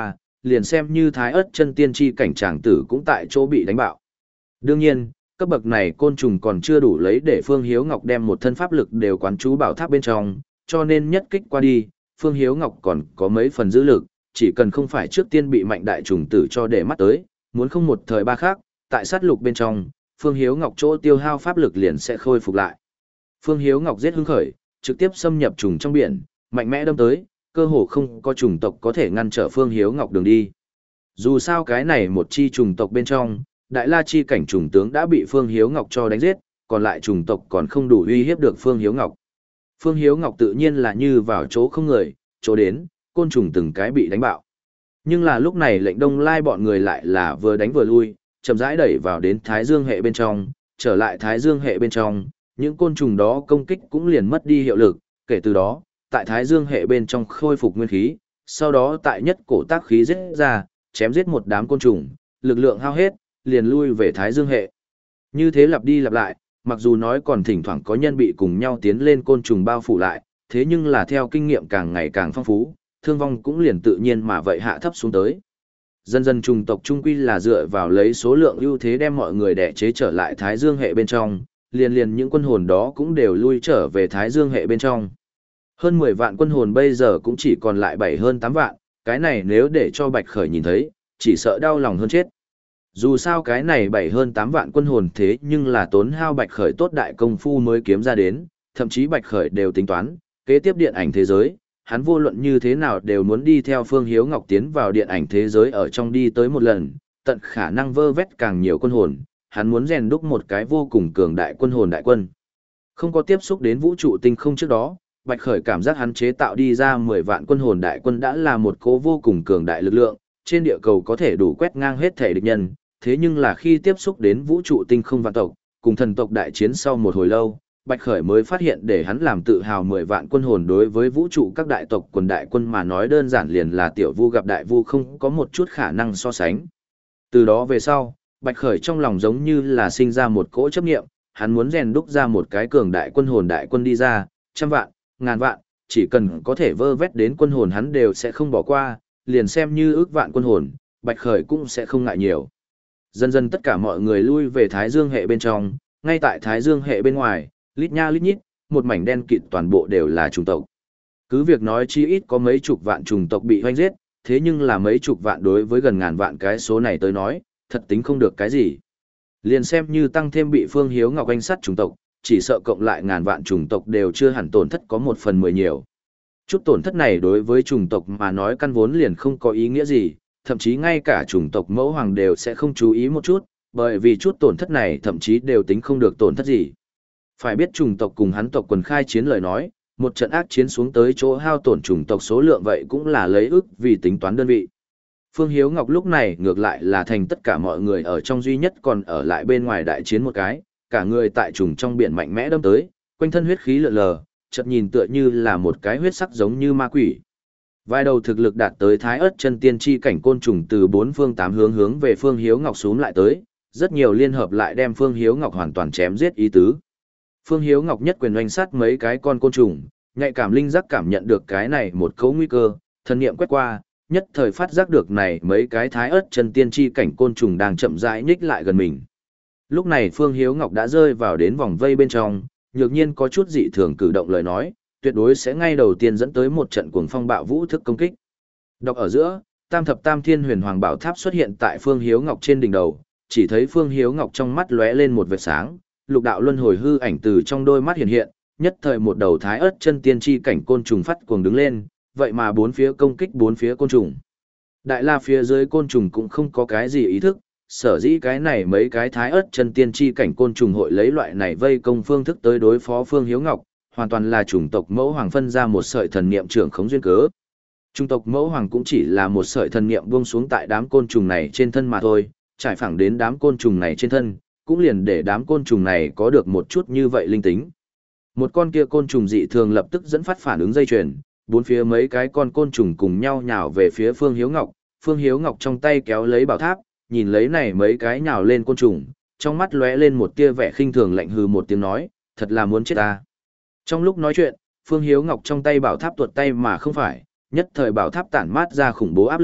liền xem như thái ớt chân tiên chi cảnh tràng tử cũng tại chỗ bị đánh bạo. Đương nhiên, cấp bậc này côn trùng còn chưa đủ lấy để Phương Hiếu Ngọc đem một thân pháp lực đều quán chú bảo tháp bên trong, cho nên nhất kích qua đi, Phương Hiếu Ngọc còn có mấy phần giữ lực, chỉ cần không phải trước tiên bị mạnh đại trùng tử cho để mắt tới, muốn không một thời ba khác, tại sát lục bên trong, Phương Hiếu Ngọc chỗ tiêu hao pháp lực liền sẽ khôi phục lại. Phương Hiếu Ngọc giết hứng khởi, trực tiếp xâm nhập trùng trong biển, mạnh mẽ đâm tới, cơ hồ không có trùng tộc có thể ngăn trở Phương Hiếu Ngọc đường đi. Dù sao cái này một chi trùng tộc bên trong, Đại La chi cảnh trùng tướng đã bị Phương Hiếu Ngọc cho đánh giết, còn lại trùng tộc còn không đủ uy hiếp được Phương Hiếu Ngọc. Phương Hiếu Ngọc tự nhiên là như vào chỗ không người, chỗ đến, côn trùng từng cái bị đánh bạo. Nhưng là lúc này lệnh Đông Lai bọn người lại là vừa đánh vừa lui, chậm rãi đẩy vào đến Thái Dương hệ bên trong, trở lại Thái Dương hệ bên trong, những côn trùng đó công kích cũng liền mất đi hiệu lực, kể từ đó, tại Thái Dương hệ bên trong khôi phục nguyên khí, sau đó tại nhất cổ tác khí giết ra, chém giết một đám côn trùng, lực lượng hao hết, liền lui về Thái Dương hệ. Như thế lặp đi lặp lại, mặc dù nói còn thỉnh thoảng có nhân bị cùng nhau tiến lên côn trùng bao phủ lại, thế nhưng là theo kinh nghiệm càng ngày càng phong phú, thương vong cũng liền tự nhiên mà vậy hạ thấp xuống tới. Dần dần trùng tộc trung quy là dựa vào lấy số lượng ưu thế đem mọi người đè chế trở lại Thái Dương hệ bên trong, liền liền những quân hồn đó cũng đều lui trở về Thái Dương hệ bên trong. Hơn mười vạn quân hồn bây giờ cũng chỉ còn lại bảy hơn tám vạn, cái này nếu để cho Bạch Khởi nhìn thấy, chỉ sợ đau lòng hơn chết. Dù sao cái này bảy hơn tám vạn quân hồn thế nhưng là tốn hao Bạch Khởi tốt đại công phu mới kiếm ra đến, thậm chí Bạch Khởi đều tính toán, kế tiếp điện ảnh thế giới, hắn vô luận như thế nào đều muốn đi theo Phương Hiếu Ngọc tiến vào điện ảnh thế giới ở trong đi tới một lần, tận khả năng vơ vét càng nhiều quân hồn, hắn muốn rèn đúc một cái vô cùng cường đại quân hồn đại quân. Không có tiếp xúc đến vũ trụ tinh không trước đó, Bạch Khởi cảm giác hắn chế tạo đi ra mười vạn quân hồn đại quân đã là một cố vô cùng cường đại lực lượng, trên địa cầu có thể đủ quét ngang hết thể địch nhân, thế nhưng là khi tiếp xúc đến vũ trụ tinh không vạn tộc, cùng thần tộc đại chiến sau một hồi lâu, Bạch Khởi mới phát hiện để hắn làm tự hào mười vạn quân hồn đối với vũ trụ các đại tộc quần đại quân mà nói đơn giản liền là tiểu vu gặp đại vu không có một chút khả năng so sánh. Từ đó về sau, Bạch Khởi trong lòng giống như là sinh ra một cỗ chấp niệm, hắn muốn rèn đúc ra một cái cường đại quân hồn đại quân đi ra, trăm vạn, ngàn vạn, chỉ cần có thể vơ vét đến quân hồn hắn đều sẽ không bỏ qua, liền xem như ước vạn quân hồn, Bạch Khởi cũng sẽ không ngại nhiều. Dần dần tất cả mọi người lui về Thái Dương hệ bên trong, ngay tại Thái Dương hệ bên ngoài, lít nha lít nhít, một mảnh đen kịt toàn bộ đều là trùng tộc. Cứ việc nói chi ít có mấy chục vạn trùng tộc bị hoanh giết, thế nhưng là mấy chục vạn đối với gần ngàn vạn cái số này tới nói, thật tính không được cái gì. Liền xem như tăng thêm bị Phương Hiếu Ngọc anh sát trùng tộc, chỉ sợ cộng lại ngàn vạn trùng tộc đều chưa hẳn tổn thất có một phần mười nhiều. Chút tổn thất này đối với trùng tộc mà nói căn vốn liền không có ý nghĩa gì, thậm chí ngay cả chủng tộc mẫu hoàng đều sẽ không chú ý một chút, bởi vì chút tổn thất này thậm chí đều tính không được tổn thất gì. Phải biết chủng tộc cùng hắn tộc quần khai chiến lời nói, một trận ác chiến xuống tới chỗ hao tổn chủng tộc số lượng vậy cũng là lấy ức vì tính toán đơn vị. Phương Hiếu Ngọc lúc này ngược lại là thành tất cả mọi người ở trong duy nhất còn ở lại bên ngoài đại chiến một cái, cả người tại trùng trong biển mạnh mẽ đâm tới, quanh thân huyết khí lượn lờ, chợt nhìn tựa như là một cái huyết sắc giống như ma quỷ. Vài đầu thực lực đạt tới thái ớt chân tiên chi cảnh côn trùng từ bốn phương tám hướng hướng về Phương Hiếu Ngọc xuống lại tới, rất nhiều liên hợp lại đem Phương Hiếu Ngọc hoàn toàn chém giết ý tứ. Phương Hiếu Ngọc nhất quyền oanh sát mấy cái con côn trùng, nhạy cảm linh giác cảm nhận được cái này một cấu nguy cơ, thần niệm quét qua, nhất thời phát giác được này mấy cái thái ớt chân tiên chi cảnh côn trùng đang chậm rãi nhích lại gần mình. Lúc này Phương Hiếu Ngọc đã rơi vào đến vòng vây bên trong, nhược nhiên có chút dị thường cử động lời nói, tuyệt đối sẽ ngay đầu tiên dẫn tới một trận cuồng phong bạo vũ thức công kích. Đọc ở giữa, Tam thập Tam Thiên Huyền Hoàng Bảo Tháp xuất hiện tại Phương Hiếu Ngọc trên đỉnh đầu, chỉ thấy Phương Hiếu Ngọc trong mắt lóe lên một vệt sáng, lục đạo luân hồi hư ảnh từ trong đôi mắt hiện hiện, nhất thời một đầu thái ớt chân tiên chi cảnh côn trùng phát cuồng đứng lên, vậy mà bốn phía công kích bốn phía côn trùng. Đại La phía dưới côn trùng cũng không có cái gì ý thức, sở dĩ cái này mấy cái thái ớt chân tiên chi cảnh côn trùng hội lấy loại này vây công phương thức tới đối phó Phương Hiếu Ngọc, hoàn toàn là chủng tộc mẫu hoàng phân ra một sợi thần niệm trưởng khống duyên cớ. Chủng tộc mẫu hoàng cũng chỉ là một sợi thần niệm buông xuống tại đám côn trùng này trên thân mà thôi, trải phẳng đến đám côn trùng này trên thân, cũng liền để đám côn trùng này có được một chút như vậy linh tính. Một con kia côn trùng dị thường lập tức dẫn phát phản ứng dây chuyền, bốn phía mấy cái con côn trùng cùng nhau nhào về phía Phương Hiếu Ngọc, Phương Hiếu Ngọc trong tay kéo lấy bảo tháp, nhìn lấy này mấy cái nhào lên côn trùng, trong mắt lóe lên một tia vẻ khinh thường lạnh hừ một tiếng nói, thật là muốn chết ta. Trong lúc nói chuyện, Phương Hiếu Ngọc trong tay bảo tháp tuột tay mà không phải, nhất thời bảo tháp tản mát ra khủng bố áp lực,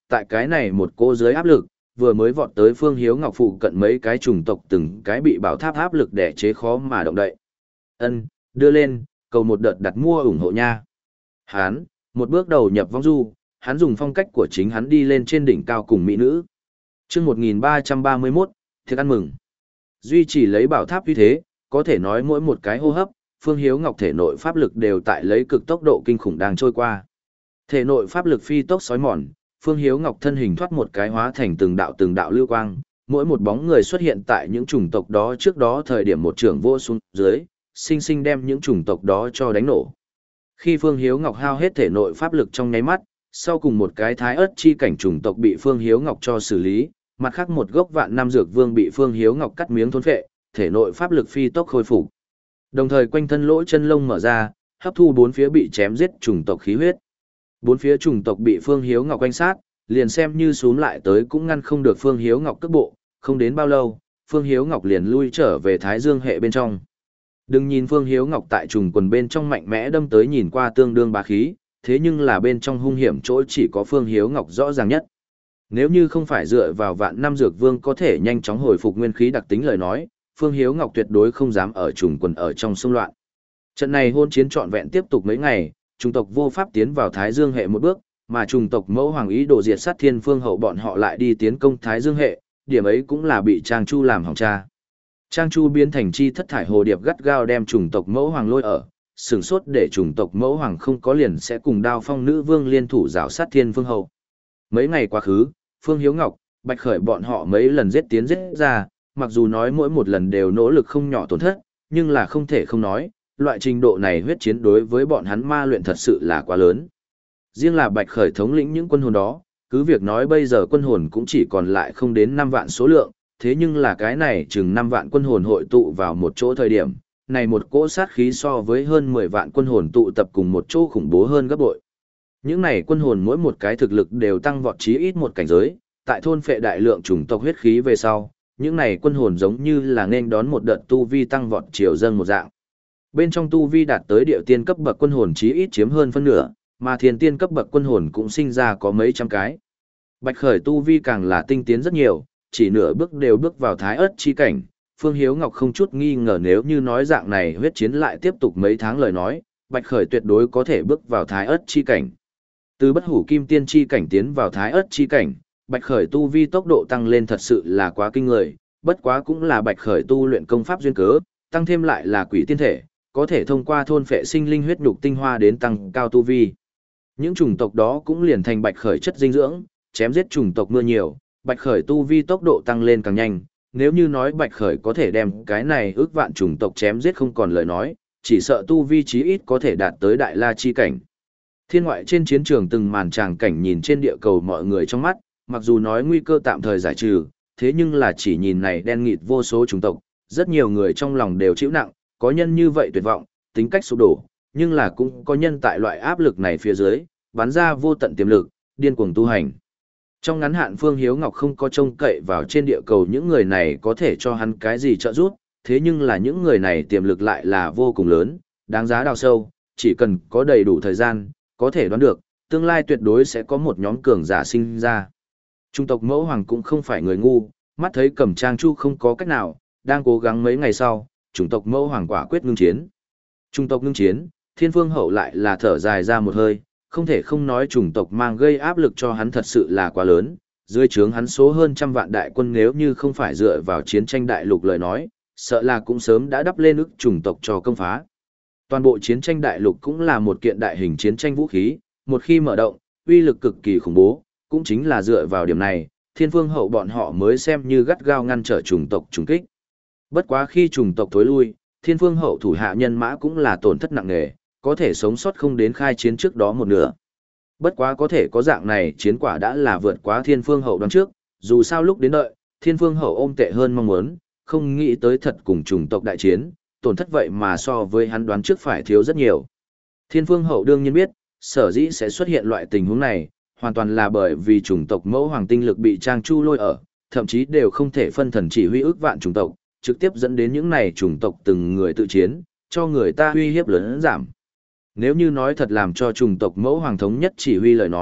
tại cái này một cô dưới áp lực, vừa mới vọt tới Phương Hiếu Ngọc phụ cận mấy cái chủng tộc từng cái bị bảo tháp áp lực để chế khó mà động đậy. Ân, đưa lên, cầu một đợt đặt mua ủng hộ nha. Hán, một bước đầu nhập vong du, hắn dùng phong cách của chính hắn đi lên trên đỉnh cao cùng mỹ nữ. Chương một nghìn ba trăm ba mươi mốt, thiệt ăn mừng. Duy trì lấy bảo tháp như thế, có thể nói mỗi một cái hô hấp, Phương Hiếu Ngọc thể nội pháp lực đều tại lấy cực tốc độ kinh khủng đang trôi qua. Thể nội pháp lực phi tốc sói mòn, Phương Hiếu Ngọc thân hình thoát một cái hóa thành từng đạo từng đạo lưu quang, mỗi một bóng người xuất hiện tại những chủng tộc đó trước đó thời điểm một trường vô xuống dưới, sinh sinh đem những chủng tộc đó cho đánh nổ. Khi Phương Hiếu Ngọc hao hết thể nội pháp lực trong nháy mắt, sau cùng một cái thái ớt chi cảnh chủng tộc bị Phương Hiếu Ngọc cho xử lý, mặt khác một gốc vạn năm dược vương bị Phương Hiếu Ngọc cắt miếng thôn phệ, thể nội pháp lực phi tốc khôi phục. Đồng thời quanh thân lỗ chân lông mở ra, hấp thu bốn phía bị chém giết chủng tộc khí huyết. Bốn phía chủng tộc bị Phương Hiếu Ngọc quanh sát, liền xem như xuống lại tới cũng ngăn không được Phương Hiếu Ngọc cước bộ, không đến bao lâu, Phương Hiếu Ngọc liền lui trở về Thái Dương hệ bên trong. Đừng nhìn Phương Hiếu Ngọc tại trùng quần bên trong mạnh mẽ đâm tới nhìn qua tương đương bá khí, thế nhưng là bên trong hung hiểm chỗ chỉ có Phương Hiếu Ngọc rõ ràng nhất. Nếu như không phải dựa vào vạn năm dược vương có thể nhanh chóng hồi phục nguyên khí đặc tính lời nói, Phương Hiếu Ngọc tuyệt đối không dám ở trùng quần ở trong xung loạn. Trận này hôn chiến trọn vẹn tiếp tục mấy ngày, chủng tộc vô pháp tiến vào Thái Dương hệ một bước, mà chủng tộc mẫu hoàng ý đồ diệt sát Thiên Phương hậu bọn họ lại đi tiến công Thái Dương hệ, điểm ấy cũng là bị Trang Chu làm hỏng cha. Trang Chu biến thành chi thất thải hồ điệp gắt gao đem chủng tộc mẫu hoàng lôi ở, sừng sốt để chủng tộc mẫu hoàng không có liền sẽ cùng Đao Phong nữ vương liên thủ rào sát Thiên Phương hậu. Mấy ngày quá khứ, Phương Hiếu Ngọc, Bạch Khởi bọn họ mấy lần giết tiến giết ra, mặc dù nói mỗi một lần đều nỗ lực không nhỏ tổn thất, nhưng là không thể không nói, loại trình độ này huyết chiến đối với bọn hắn ma luyện thật sự là quá lớn. Riêng là Bạch Khởi thống lĩnh những quân hồn đó, cứ việc nói bây giờ quân hồn cũng chỉ còn lại không đến năm vạn số lượng, thế nhưng là cái này chừng năm vạn quân hồn hội tụ vào một chỗ thời điểm, này một cỗ sát khí so với hơn mười vạn quân hồn tụ tập cùng một chỗ khủng bố hơn gấp bội. Những này quân hồn mỗi một cái thực lực đều tăng vọt chí ít một cảnh giới, tại thôn phệ đại lượng chủng tộc huyết khí về sau, những này quân hồn giống như là nên đón một đợt tu vi tăng vọt chiều dâng một dạng. Bên trong tu vi đạt tới địa tiên cấp bậc quân hồn chí ít chiếm hơn phân nửa, mà thiên tiên cấp bậc quân hồn cũng sinh ra có mấy trăm cái. Bạch Khởi tu vi càng là tinh tiến rất nhiều, chỉ nửa bước đều bước vào thái ớt chi cảnh. Phương Hiếu Ngọc không chút nghi ngờ nếu như nói dạng này huyết chiến lại tiếp tục mấy tháng lời nói, Bạch Khởi tuyệt đối có thể bước vào thái ớt chi cảnh. Từ bất hủ kim tiên chi cảnh tiến vào thái ớt chi cảnh, Bạch Khởi tu vi tốc độ tăng lên thật sự là quá kinh người, bất quá cũng là Bạch Khởi tu luyện công pháp duyên cớ, tăng thêm lại là quỷ tiên thể, có thể thông qua thôn phệ sinh linh huyết nhục tinh hoa đến tăng cao tu vi. Những chủng tộc đó cũng liền thành Bạch Khởi chất dinh dưỡng, chém giết chủng tộc mưa nhiều, Bạch Khởi tu vi tốc độ tăng lên càng nhanh, nếu như nói Bạch Khởi có thể đem cái này ước vạn chủng tộc chém giết không còn lời nói, chỉ sợ tu vi chí ít có thể đạt tới đại la chi cảnh. Thiên ngoại trên chiến trường từng màn tràng cảnh nhìn trên địa cầu mọi người trong mắt, mặc dù nói nguy cơ tạm thời giải trừ, thế nhưng là chỉ nhìn này đen nghịt vô số chủng tộc, rất nhiều người trong lòng đều chịu nặng, có nhân như vậy tuyệt vọng, tính cách sụp đổ, nhưng là cũng có nhân tại loại áp lực này phía dưới, bắn ra vô tận tiềm lực, điên cuồng tu hành. Trong ngắn hạn Phương Hiếu Ngọc không có trông cậy vào trên địa cầu những người này có thể cho hắn cái gì trợ giúp, thế nhưng là những người này tiềm lực lại là vô cùng lớn, đáng giá đào sâu, chỉ cần có đầy đủ thời gian, có thể đoán được, tương lai tuyệt đối sẽ có một nhóm cường giả sinh ra. Trung tộc mẫu hoàng cũng không phải người ngu, mắt thấy Cẩm Trang Chu không có cách nào, đang cố gắng mấy ngày sau, chủng tộc mẫu hoàng quả quyết ngưng chiến. Trung tộc ngưng chiến, Thiên Phương hậu lại là thở dài ra một hơi, không thể không nói chủng tộc mang gây áp lực cho hắn thật sự là quá lớn, dưới trướng hắn số hơn trăm vạn đại quân nếu như không phải dựa vào chiến tranh đại lục lời nói, sợ là cũng sớm đã đắp lên ức chủng tộc cho công phá. Toàn bộ chiến tranh đại lục cũng là một kiện đại hình chiến tranh vũ khí, một khi mở động, uy lực cực kỳ khủng bố, cũng chính là dựa vào điểm này, Thiên Phương hậu bọn họ mới xem như gắt gao ngăn trở chủng tộc trùng kích. Bất quá khi chủng tộc thối lui, Thiên Phương hậu thủ hạ nhân mã cũng là tổn thất nặng nề, có thể sống sót không đến khai chiến trước đó một nửa. Bất quá có thể có dạng này chiến quả đã là vượt quá Thiên Phương hậu đoán trước, dù sao lúc đến đợi, Thiên Phương hậu ôm tệ hơn mong muốn, không nghĩ tới thật cùng chủng tộc đại chiến, tổn thất vậy mà so với hắn đoán trước phải thiếu rất nhiều. Thiên Phương hậu đương nhiên biết, sở dĩ sẽ xuất hiện loại tình huống này, hoàn toàn là bởi vì chủng tộc mẫu hoàng tinh lực bị Trang Chu lôi ở, thậm chí đều không thể phân thần chỉ huy ước vạn chủng tộc, trực tiếp dẫn đến những này chủng tộc từng người tự chiến, cho người ta uy hiếp lớn giảm. Nếu như nói thật làm cho chủng tộc mẫu hoàng thống nhất chỉ huy lời nói,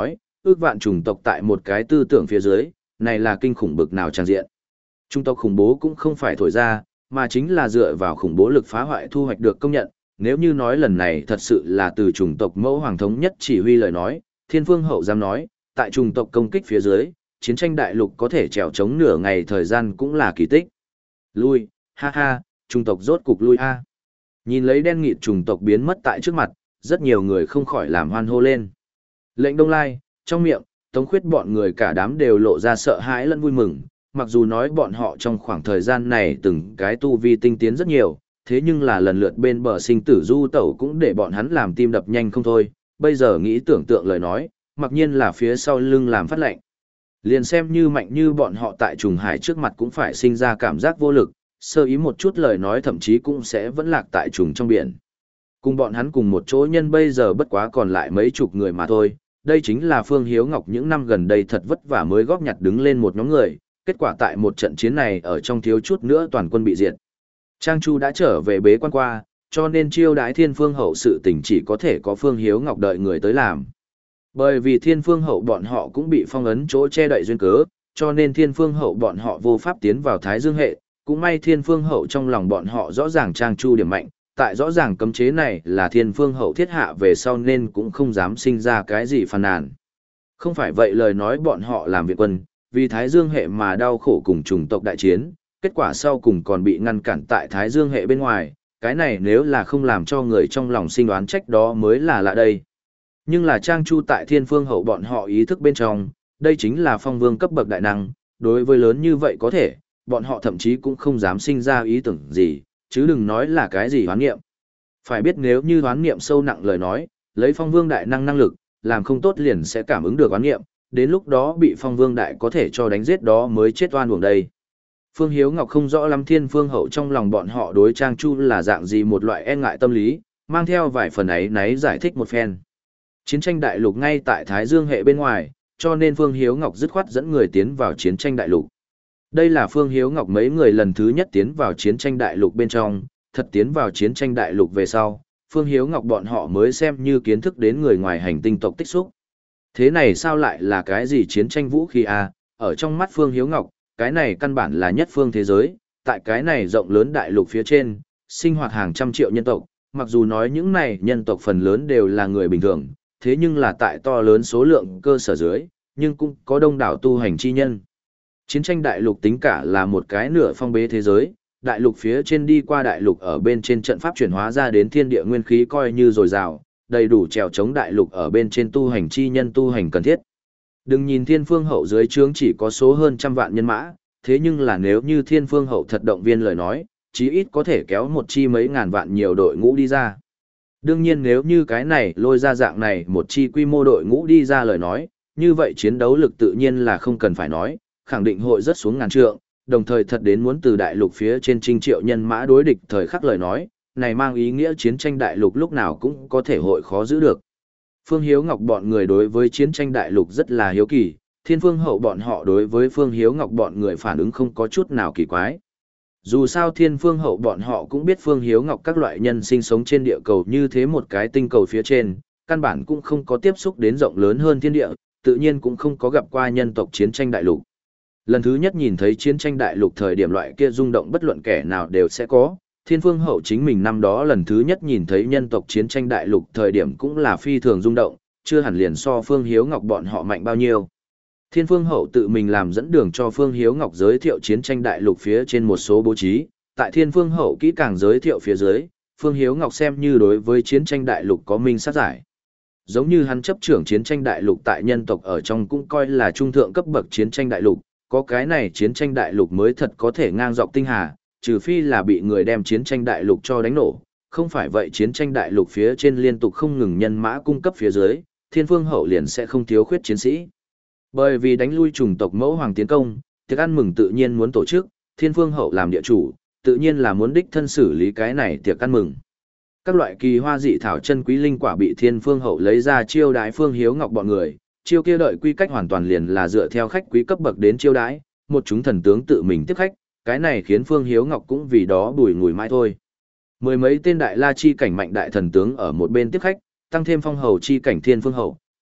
ước vạn chủng tộc tại một cái tư tưởng phía dưới, này là kinh khủng bực nào tràn diện. Chủng tộc khủng bố cũng không phải thổi ra, mà chính là dựa vào khủng bố lực phá hoại thu hoạch được công nhận. Nếu như nói lần này thật sự là từ chủng tộc mẫu hoàng thống nhất chỉ huy lời nói, Thiên Phương Hậu dám nói, tại chủng tộc công kích phía dưới, chiến tranh đại lục có thể trèo chống nửa ngày thời gian cũng là kỳ tích. Lui, ha ha, chủng tộc rốt cục lui a. Nhìn lấy đen nghịt chủng tộc biến mất tại trước mặt, rất nhiều người không khỏi làm hoan hô lên. Lệnh Đông Lai, trong miệng, Tống Khuyết bọn người cả đám đều lộ ra sợ hãi lẫn vui mừng, mặc dù nói bọn họ trong khoảng thời gian này từng cái tu vi tinh tiến rất nhiều, thế nhưng là lần lượt bên bờ sinh tử du tẩu cũng để bọn hắn làm tim đập nhanh không thôi, bây giờ nghĩ tưởng tượng lời nói, mặc nhiên là phía sau lưng làm phát lệnh. Liền xem như mạnh như bọn họ tại trùng hải trước mặt cũng phải sinh ra cảm giác vô lực, sơ ý một chút lời nói thậm chí cũng sẽ vẫn lạc tại trùng trong biển. Cùng bọn hắn cùng một chỗ nhân bây giờ bất quá còn lại mấy chục người mà thôi, đây chính là Phương Hiếu Ngọc những năm gần đây thật vất vả mới góp nhặt đứng lên một nhóm người, kết quả tại một trận chiến này ở trong thiếu chút nữa toàn quân bị diệt. Trang Chu đã trở về bế quan qua, cho nên chiêu đái Thiên Phương Hậu sự tình chỉ có thể có Phương Hiếu Ngọc đợi người tới làm. Bởi vì Thiên Phương Hậu bọn họ cũng bị phong ấn chỗ che đậy duyên cớ, cho nên Thiên Phương Hậu bọn họ vô pháp tiến vào Thái Dương hệ, cũng may Thiên Phương Hậu trong lòng bọn họ rõ ràng Trang Chu điểm mạnh, tại rõ ràng cấm chế này là Thiên Phương Hậu thiết hạ về sau nên cũng không dám sinh ra cái gì phàn nàn. Không phải vậy lời nói bọn họ làm việc quân, vì Thái Dương hệ mà đau khổ cùng chủng tộc đại chiến, kết quả sau cùng còn bị ngăn cản tại Thái Dương hệ bên ngoài, cái này nếu là không làm cho người trong lòng sinh đoán trách đó mới là lạ đây. Nhưng là Trang Chu tại Thiên Phương Hậu bọn họ ý thức bên trong, đây chính là phong vương cấp bậc đại năng, đối với lớn như vậy có thể, bọn họ thậm chí cũng không dám sinh ra ý tưởng gì, chứ đừng nói là cái gì hoán niệm. Phải biết nếu như hoán niệm sâu nặng lời nói, lấy phong vương đại năng năng lực, làm không tốt liền sẽ cảm ứng được hoán niệm, đến lúc đó bị phong vương đại có thể cho đánh giết đó mới chết oan uổng đây. Phương Hiếu Ngọc không rõ lắm Thiên Phương Hậu trong lòng bọn họ đối Trang Chu là dạng gì một loại e ngại tâm lý, mang theo vài phần ấy náy giải thích một phen. Chiến tranh đại lục ngay tại Thái Dương hệ bên ngoài, cho nên Phương Hiếu Ngọc dứt khoát dẫn người tiến vào chiến tranh đại lục. Đây là Phương Hiếu Ngọc mấy người lần thứ nhất tiến vào chiến tranh đại lục bên trong, thật tiến vào chiến tranh đại lục về sau, Phương Hiếu Ngọc bọn họ mới xem như kiến thức đến người ngoài hành tinh tộc tích xúc. Thế này sao lại là cái gì chiến tranh vũ khí à, ở trong mắt Phương Hiếu Ngọc, cái này căn bản là nhất phương thế giới, tại cái này rộng lớn đại lục phía trên, sinh hoạt hàng trăm triệu nhân tộc, mặc dù nói những này nhân tộc phần lớn đều là người bình thường, thế nhưng là tại to lớn số lượng cơ sở dưới, nhưng cũng có đông đảo tu hành chi nhân. Chiến tranh đại lục tính cả là một cái nửa phong bế thế giới, đại lục phía trên đi qua đại lục ở bên trên trận pháp chuyển hóa ra đến thiên địa nguyên khí coi như dồi dào, đầy đủ trèo chống đại lục ở bên trên tu hành chi nhân tu hành cần thiết. Đừng nhìn Thiên Phương Hậu dưới trướng chỉ có số hơn trăm vạn nhân mã, thế nhưng là nếu như Thiên Phương Hậu thật động viên lời nói, chí ít có thể kéo một chi mấy ngàn vạn nhiều đội ngũ đi ra. Đương nhiên nếu như cái này lôi ra dạng này một chi quy mô đội ngũ đi ra lời nói, như vậy chiến đấu lực tự nhiên là không cần phải nói, khẳng định hội rất xuống ngàn trượng, đồng thời thật đến muốn từ đại lục phía trên trinh triệu nhân mã đối địch thời khắc lời nói, này mang ý nghĩa chiến tranh đại lục lúc nào cũng có thể hội khó giữ được. Phương Hiếu Ngọc bọn người đối với chiến tranh đại lục rất là hiếu kỳ, Thiên Phương Hậu bọn họ đối với Phương Hiếu Ngọc bọn người phản ứng không có chút nào kỳ quái. Dù sao Thiên Phương Hậu bọn họ cũng biết Phương Hiếu Ngọc các loại nhân sinh sống trên địa cầu như thế một cái tinh cầu phía trên, căn bản cũng không có tiếp xúc đến rộng lớn hơn thiên địa, tự nhiên cũng không có gặp qua nhân tộc chiến tranh đại lục. Lần thứ nhất nhìn thấy chiến tranh đại lục thời điểm loại kia rung động bất luận kẻ nào đều sẽ có, Thiên Phương Hậu chính mình năm đó lần thứ nhất nhìn thấy nhân tộc chiến tranh đại lục thời điểm cũng là phi thường rung động, chưa hẳn liền so Phương Hiếu Ngọc bọn họ mạnh bao nhiêu. Thiên Phương Hậu tự mình làm dẫn đường cho Phương Hiếu Ngọc giới thiệu chiến tranh đại lục phía trên một số bố trí, tại Thiên Phương Hậu kỹ càng giới thiệu phía dưới, Phương Hiếu Ngọc xem như đối với chiến tranh đại lục có minh sát giải. Giống như hắn chấp trưởng chiến tranh đại lục tại nhân tộc ở trong cũng coi là trung thượng cấp bậc chiến tranh đại lục, có cái này chiến tranh đại lục mới thật có thể ngang dọc tinh hà, trừ phi là bị người đem chiến tranh đại lục cho đánh nổ, không phải vậy chiến tranh đại lục phía trên liên tục không ngừng nhân mã cung cấp phía dưới, Thiên Phương Hậu liền sẽ không thiếu khuyết chiến sĩ. Bởi vì đánh lui chủng tộc mẫu hoàng tiến công, tiệc ăn mừng tự nhiên muốn tổ chức, Thiên Phương Hậu làm địa chủ, tự nhiên là muốn đích thân xử lý cái này tiệc ăn mừng. Các loại kỳ hoa dị thảo chân quý linh quả bị Thiên Phương Hậu lấy ra chiêu đái Phương Hiếu Ngọc bọn người, chiêu kia đợi quy cách hoàn toàn liền là dựa theo khách quý cấp bậc đến chiêu đái, một chúng thần tướng tự mình tiếp khách, cái này khiến Phương Hiếu Ngọc cũng vì đó bùi ngùi mãi thôi. Mười mấy tên đại la chi cảnh mạnh đại thần tướng ở một bên tiếp khách, tăng thêm phong hầu chi cảnh Thiên Phương Hậu,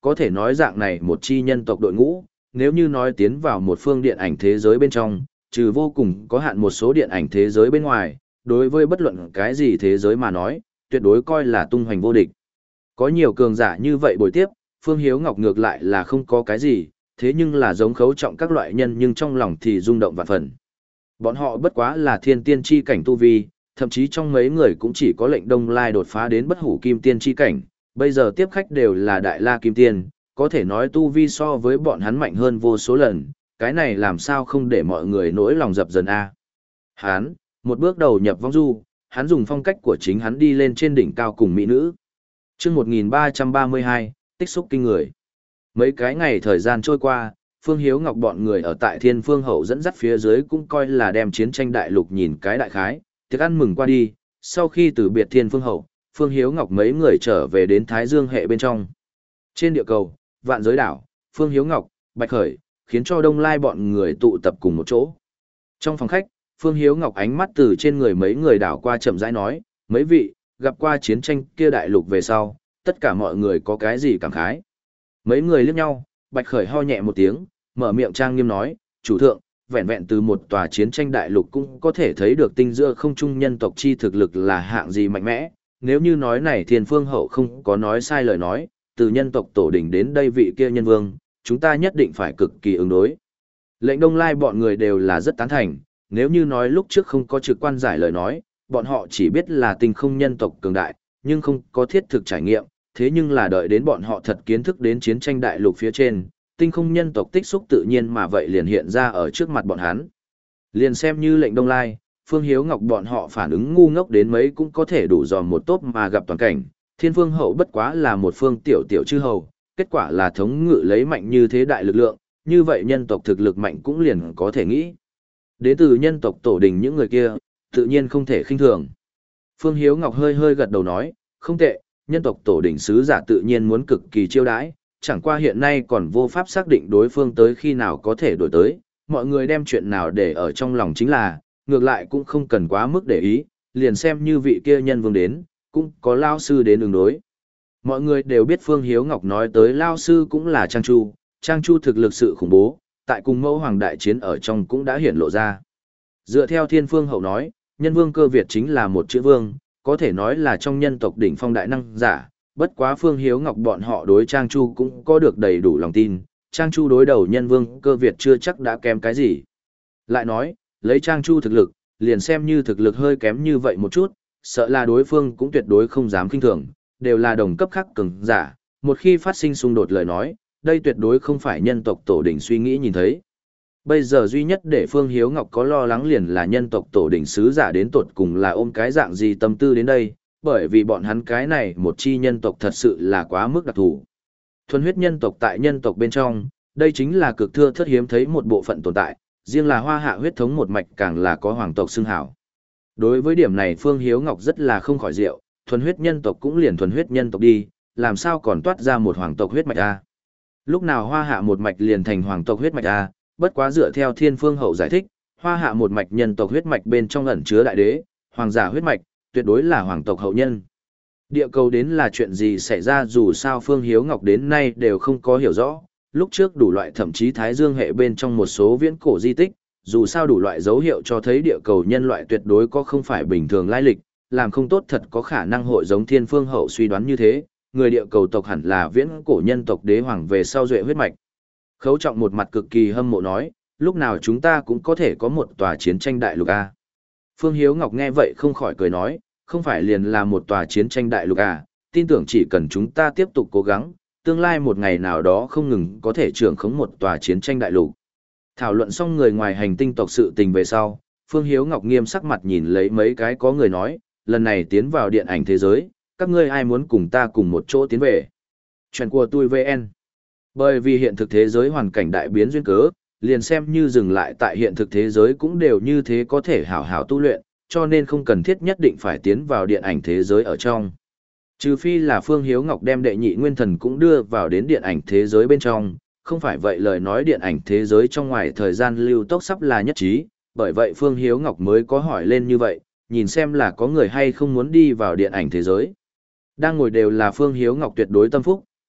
có thể nói dạng này một chi nhân tộc đội ngũ, nếu như nói tiến vào một phương điện ảnh thế giới bên trong, trừ vô cùng có hạn một số điện ảnh thế giới bên ngoài, đối với bất luận cái gì thế giới mà nói, tuyệt đối coi là tung hoành vô địch. Có nhiều cường giả như vậy bồi tiếp, Phương Hiếu Ngọc ngược lại là không có cái gì, thế nhưng là giống khấu trọng các loại nhân nhưng trong lòng thì rung động vạn phần. Bọn họ bất quá là thiên tiên chi cảnh tu vi, thậm chí trong mấy người cũng chỉ có lệnh Đông Lai đột phá đến bất hủ kim tiên chi cảnh, bây giờ tiếp khách đều là đại la kim tiên, có thể nói tu vi so với bọn hắn mạnh hơn vô số lần, cái này làm sao không để mọi người nỗi lòng dập dần a. Hắn, một bước đầu nhập vong du, hắn dùng phong cách của chính hắn đi lên trên đỉnh cao cùng mỹ nữ. Chương một nghìn ba trăm ba mươi hai, tích xúc kinh người. Mấy cái ngày thời gian trôi qua, Phương Hiếu Ngọc bọn người ở tại Thiên Phương Hậu dẫn dắt phía dưới cũng coi là đem chiến tranh đại lục nhìn cái đại khái, tiệc ăn mừng qua đi, sau khi từ biệt Thiên Phương Hậu, Phương Hiếu Ngọc mấy người trở về đến Thái Dương hệ bên trong. Trên địa cầu, Vạn Giới đảo, Phương Hiếu Ngọc, Bạch Khởi, khiến cho Đông Lai bọn người tụ tập cùng một chỗ. Trong phòng khách, Phương Hiếu Ngọc ánh mắt từ trên người mấy người đảo qua chậm rãi nói, mấy vị, gặp qua chiến tranh kia đại lục về sau, tất cả mọi người có cái gì cảm khái. Mấy người liếc nhau, Bạch Khởi ho nhẹ một tiếng, mở miệng trang nghiêm nói, chủ thượng, vẹn vẹn từ một tòa chiến tranh đại lục cũng có thể thấy được tinh giữa không trung nhân tộc chi thực lực là hạng gì mạnh mẽ. Nếu như nói này Thiên Phương Hậu không có nói sai lời nói, từ nhân tộc tổ đỉnh đến đây vị kia nhân vương, chúng ta nhất định phải cực kỳ ứng đối. Lệnh Đông Lai bọn người đều là rất tán thành, nếu như nói lúc trước không có trực quan giải lời nói, bọn họ chỉ biết là tinh không nhân tộc cường đại, nhưng không có thiết thực trải nghiệm, thế nhưng là đợi đến bọn họ thật kiến thức đến chiến tranh đại lục phía trên, tinh không nhân tộc tích xúc tự nhiên mà vậy liền hiện ra ở trước mặt bọn hắn. Liền xem như lệnh Đông Lai, Phương Hiếu Ngọc bọn họ phản ứng ngu ngốc đến mấy cũng có thể đủ dòm một tốp mà gặp toàn cảnh, Thiên Phương Hậu bất quá là một phương tiểu tiểu chư hầu, kết quả là thống ngự lấy mạnh như thế đại lực lượng, như vậy nhân tộc thực lực mạnh cũng liền có thể nghĩ. Đến từ nhân tộc tổ đình những người kia, tự nhiên không thể khinh thường. Phương Hiếu Ngọc hơi hơi gật đầu nói, không tệ, nhân tộc tổ đỉnh sứ giả tự nhiên muốn cực kỳ chiêu đãi, chẳng qua hiện nay còn vô pháp xác định đối phương tới khi nào có thể đổi tới, mọi người đem chuyện nào để ở trong lòng chính là, ngược lại cũng không cần quá mức để ý, liền xem như vị kia nhân vương đến, cũng có lao sư đến ứng đối. Mọi người đều biết Phương Hiếu Ngọc nói tới lao sư cũng là Trang Chu, Trang Chu thực lực sự khủng bố, tại cùng mẫu hoàng đại chiến ở trong cũng đã hiển lộ ra. Dựa theo Thiên Phương Hậu nói, nhân vương cơ Việt chính là một chữ vương, có thể nói là trong nhân tộc đỉnh phong đại năng giả, bất quá Phương Hiếu Ngọc bọn họ đối Trang Chu cũng có được đầy đủ lòng tin, Trang Chu đối đầu nhân vương cơ Việt chưa chắc đã kém cái gì. Lại nói, lấy Trang Chu thực lực, liền xem như thực lực hơi kém như vậy một chút, sợ là đối phương cũng tuyệt đối không dám kinh thường, đều là đồng cấp khác cường giả, một khi phát sinh xung đột lời nói, đây tuyệt đối không phải nhân tộc tổ đỉnh suy nghĩ nhìn thấy. Bây giờ duy nhất để Phương Hiếu Ngọc có lo lắng liền là nhân tộc tổ đỉnh sứ giả đến tột cùng là ôm cái dạng gì tâm tư đến đây, bởi vì bọn hắn cái này một chi nhân tộc thật sự là quá mức đặc thù. Thuần huyết nhân tộc tại nhân tộc bên trong, đây chính là cực thưa thất hiếm thấy một bộ phận tồn tại, riêng là hoa hạ huyết thống một mạch càng là có hoàng tộc xưng hảo. Đối với điểm này Phương Hiếu Ngọc rất là không khỏi diệu, thuần huyết nhân tộc cũng liền thuần huyết nhân tộc đi, làm sao còn toát ra một hoàng tộc huyết mạch a? Lúc nào hoa hạ một mạch liền thành hoàng tộc huyết mạch a? Bất quá dựa theo Thiên Phương Hậu giải thích, hoa hạ một mạch nhân tộc huyết mạch bên trong ẩn chứa đại đế, hoàng giả huyết mạch, tuyệt đối là hoàng tộc hậu nhân. Địa cầu đến là chuyện gì xảy ra dù sao Phương Hiếu Ngọc đến nay đều không có hiểu rõ, lúc trước đủ loại thậm chí Thái Dương hệ bên trong một số viễn cổ di tích, dù sao đủ loại dấu hiệu cho thấy địa cầu nhân loại tuyệt đối có không phải bình thường lai lịch, làm không tốt thật có khả năng hội giống Thiên Phương Hậu suy đoán như thế, người địa cầu tộc hẳn là viễn cổ nhân tộc đế hoàng về sau duệ huyết mạch. Khấu Trọng một mặt cực kỳ hâm mộ nói, lúc nào chúng ta cũng có thể có một tòa chiến tranh đại lục a. Phương Hiếu Ngọc nghe vậy không khỏi cười nói, không phải liền là một tòa chiến tranh đại lục à, tin tưởng chỉ cần chúng ta tiếp tục cố gắng, tương lai một ngày nào đó không ngừng có thể trưởng khống một tòa chiến tranh đại lục. Thảo luận xong người ngoài hành tinh tộc sự tình về sau, Phương Hiếu Ngọc nghiêm sắc mặt nhìn lấy mấy cái có người nói, lần này tiến vào điện ảnh thế giới, các ngươi ai muốn cùng ta cùng một chỗ tiến về. Chuyện của tôi vê en. Bởi vì hiện thực thế giới hoàn cảnh đại biến duyên cớ, liền xem như dừng lại tại hiện thực thế giới cũng đều như thế có thể hảo hảo tu luyện, cho nên không cần thiết nhất định phải tiến vào điện ảnh thế giới ở trong. Trừ phi là Phương Hiếu Ngọc đem đệ nhị nguyên thần cũng đưa vào đến điện ảnh thế giới bên trong, không phải vậy lời nói điện ảnh thế giới trong ngoài thời gian lưu tốc sắp là nhất trí, bởi vậy Phương Hiếu Ngọc mới có hỏi lên như vậy, nhìn xem là có người hay không muốn đi vào điện ảnh thế giới. Đang ngồi đều là Phương Hiếu Ngọc tuyệt đối tâm phúc,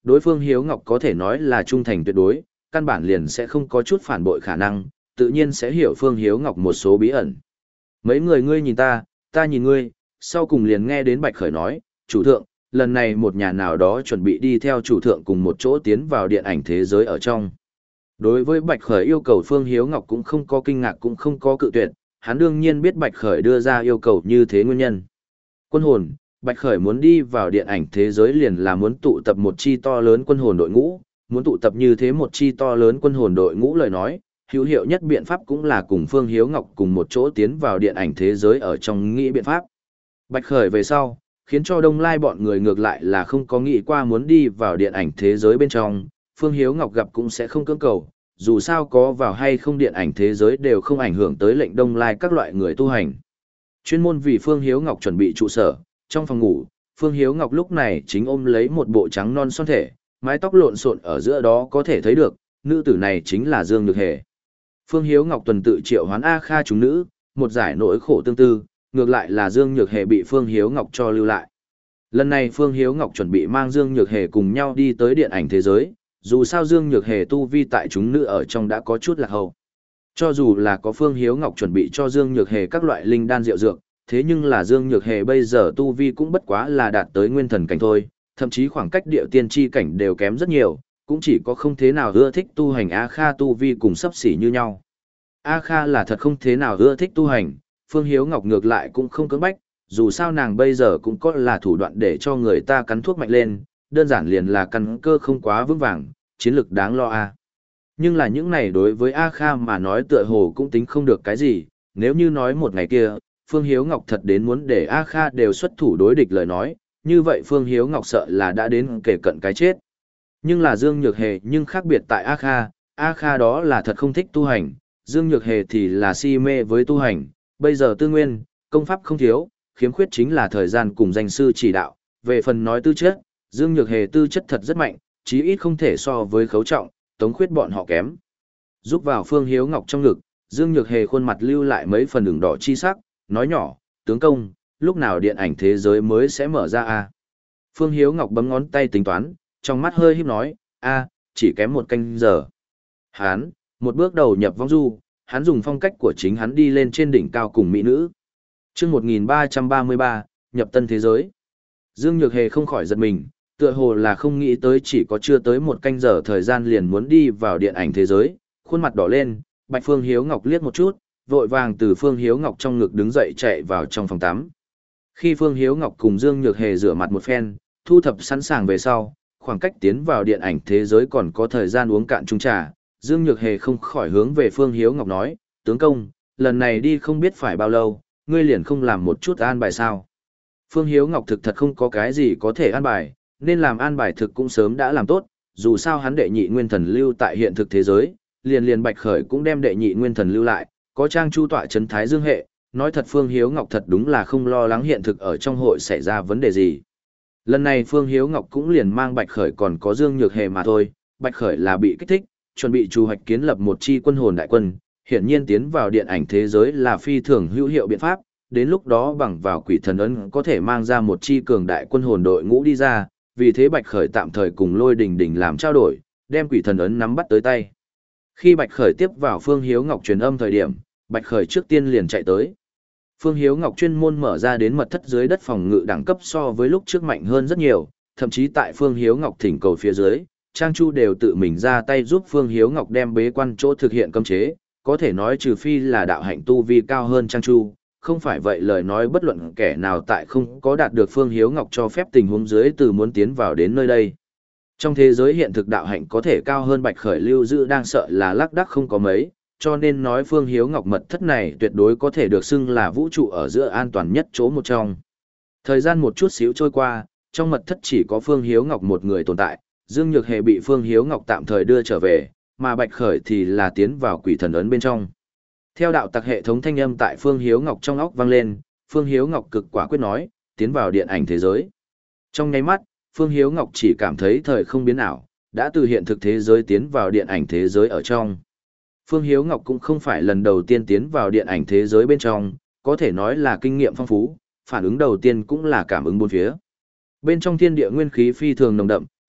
Đối phương Hiếu Ngọc có thể nói là trung thành tuyệt đối, căn bản liền sẽ không có chút phản bội khả năng, tự nhiên sẽ hiểu Phương Hiếu Ngọc một số bí ẩn. Mấy người ngươi nhìn ta, ta nhìn ngươi, sau cùng liền nghe đến Bạch Khởi nói, chủ thượng, lần này một nhà nào đó chuẩn bị đi theo chủ thượng cùng một chỗ tiến vào điện ảnh thế giới ở trong. Đối với Bạch Khởi yêu cầu Phương Hiếu Ngọc cũng không có kinh ngạc cũng không có cự tuyệt, hắn đương nhiên biết Bạch Khởi đưa ra yêu cầu như thế nguyên nhân. Quân hồn, Bạch Khởi muốn đi vào điện ảnh thế giới liền là muốn tụ tập một chi to lớn quân hồn đội ngũ, muốn tụ tập như thế một chi to lớn quân hồn đội ngũ lời nói, hữu hiệu nhất biện pháp cũng là cùng Phương Hiếu Ngọc cùng một chỗ tiến vào điện ảnh thế giới ở trong nghĩ biện pháp. Bạch Khởi về sau, khiến cho Đông Lai bọn người ngược lại là không có nghĩ qua muốn đi vào điện ảnh thế giới bên trong, Phương Hiếu Ngọc gặp cũng sẽ không cưỡng cầu, dù sao có vào hay không điện ảnh thế giới đều không ảnh hưởng tới lệnh Đông Lai các loại người tu hành. Chuyên môn vì Phương Hiếu Ngọc chuẩn bị trụ sở, trong phòng ngủ, Phương Hiếu Ngọc lúc này chính ôm lấy một bộ trắng non son thể, mái tóc lộn xộn ở giữa đó có thể thấy được, nữ tử này chính là Dương Nhược Hề. Phương Hiếu Ngọc tuần tự triệu hoán A Kha chúng nữ, một giải nỗi khổ tương tư, ngược lại là Dương Nhược Hề bị Phương Hiếu Ngọc cho lưu lại. Lần này Phương Hiếu Ngọc chuẩn bị mang Dương Nhược Hề cùng nhau đi tới điện ảnh thế giới, dù sao Dương Nhược Hề tu vi tại chúng nữ ở trong đã có chút lạc hậu. Cho dù là có Phương Hiếu Ngọc chuẩn bị cho Dương Nhược Hề các loại linh đan rượu dược, thế nhưng là Dương Nhược Hề bây giờ tu vi cũng bất quá là đạt tới nguyên thần cảnh thôi, thậm chí khoảng cách địa tiên tri cảnh đều kém rất nhiều, cũng chỉ có không thế nào ưa thích tu hành A Kha tu vi cùng sấp xỉ như nhau. A Kha là thật không thế nào ưa thích tu hành, Phương Hiếu Ngọc ngược lại cũng không cưỡng bách, dù sao nàng bây giờ cũng có là thủ đoạn để cho người ta cắn thuốc mạnh lên, đơn giản liền là căn cơ không quá vững vàng, chiến lực đáng lo a. Nhưng là những này đối với A Kha mà nói tựa hồ cũng tính không được cái gì, nếu như nói một ngày kia, Phương Hiếu Ngọc thật đến muốn để A Kha đều xuất thủ đối địch lời nói, như vậy Phương Hiếu Ngọc sợ là đã đến kể cận cái chết. Nhưng là Dương Nhược Hề nhưng khác biệt tại A Kha, A Kha đó là thật không thích tu hành, Dương Nhược Hề thì là si mê với tu hành, bây giờ tư nguyên, công pháp không thiếu, khiếm khuyết chính là thời gian cùng danh sư chỉ đạo, về phần nói tư chất, Dương Nhược Hề tư chất thật rất mạnh, chí ít không thể so với Khấu Trọng, Tống Khuyết bọn họ kém. Giúp vào Phương Hiếu Ngọc trong ngực, Dương Nhược Hề khuôn mặt lưu lại mấy phần ửng đỏ chi sắc, nói nhỏ, tướng công, lúc nào điện ảnh thế giới mới sẽ mở ra a? Phương Hiếu Ngọc bấm ngón tay tính toán, trong mắt hơi híp nói, a, chỉ kém một canh giờ. Hán, một bước đầu nhập vong du, hắn dùng phong cách của chính hắn đi lên trên đỉnh cao cùng mỹ nữ. Chương một nghìn ba trăm ba mươi ba, nhập tân thế giới. Dương Nhược Hề không khỏi giật mình, tựa hồ là không nghĩ tới chỉ có chưa tới một canh giờ thời gian liền muốn đi vào điện ảnh thế giới, khuôn mặt đỏ lên, Bạch Phương Hiếu Ngọc liếc một chút, vội vàng từ Phương Hiếu Ngọc trong ngực đứng dậy chạy vào trong phòng tắm. Khi Phương Hiếu Ngọc cùng Dương Nhược Hề rửa mặt một phen, thu thập sẵn sàng về sau, khoảng cách tiến vào điện ảnh thế giới còn có thời gian uống cạn chung trà, Dương Nhược Hề không khỏi hướng về Phương Hiếu Ngọc nói, tướng công, lần này đi không biết phải bao lâu, ngươi liền không làm một chút an bài sao. Phương Hiếu Ngọc thực thật không có cái gì có thể an bài, nên làm an bài thực cũng sớm đã làm tốt, dù sao hắn đệ nhị nguyên thần lưu tại hiện thực thế giới, liền liền Bạch Khởi cũng đem đệ nhị nguyên thần lưu lại, có Trang Chu tọa chấn Thái Dương hệ, nói thật Phương Hiếu Ngọc thật đúng là không lo lắng hiện thực ở trong hội xảy ra vấn đề gì. Lần này Phương Hiếu Ngọc cũng liền mang Bạch Khởi còn có Dương Nhược Hề mà thôi, Bạch Khởi là bị kích thích, chuẩn bị chủ hoạch kiến lập một chi quân hồn đại quân, hiển nhiên tiến vào điện ảnh thế giới là phi thường hữu hiệu biện pháp, đến lúc đó bằng vào quỷ thần ấn có thể mang ra một chi cường đại quân hồn đội ngũ đi ra, vì thế Bạch Khởi tạm thời cùng Lôi Đình Đình làm trao đổi, đem quỷ thần ấn nắm bắt tới tay. Khi Bạch Khởi tiếp vào Phương Hiếu Ngọc truyền âm thời điểm, Bạch Khởi trước tiên liền chạy tới. Phương Hiếu Ngọc chuyên môn mở ra đến mật thất dưới đất phòng ngự đẳng cấp so với lúc trước mạnh hơn rất nhiều, thậm chí tại Phương Hiếu Ngọc thỉnh cầu phía dưới, Trang Chu đều tự mình ra tay giúp Phương Hiếu Ngọc đem bế quan chỗ thực hiện cấm chế, có thể nói trừ phi là đạo hạnh tu vi cao hơn Trang Chu, không phải vậy lời nói bất luận kẻ nào tại không có đạt được Phương Hiếu Ngọc cho phép tình huống dưới từ muốn tiến vào đến nơi đây. Trong thế giới hiện thực đạo hạnh có thể cao hơn Bạch Khởi lưu giữ đang sợ là lác đác không có mấy, cho nên nói Phương Hiếu Ngọc mật thất này tuyệt đối có thể được xưng là vũ trụ ở giữa an toàn nhất chỗ một trong. Thời gian một chút xíu trôi qua, trong mật thất chỉ có Phương Hiếu Ngọc một người tồn tại, Dương Nhược Hề bị Phương Hiếu Ngọc tạm thời đưa trở về, mà Bạch Khởi thì là tiến vào quỷ thần ấn bên trong. Theo đạo tặc hệ thống thanh âm tại Phương Hiếu Ngọc trong óc vang lên, Phương Hiếu Ngọc cực quả quyết nói, tiến vào điện ảnh thế giới. Trong nháy mắt, Phương Hiếu Ngọc chỉ cảm thấy thời không biến ảo, đã từ hiện thực thế giới tiến vào điện ảnh thế giới ở trong. Phương Hiếu Ngọc cũng không phải lần đầu tiên tiến vào điện ảnh thế giới bên trong, có thể nói là kinh nghiệm phong phú, phản ứng đầu tiên cũng là cảm ứng bốn phía. Bên trong thiên địa nguyên khí phi thường nồng đậm,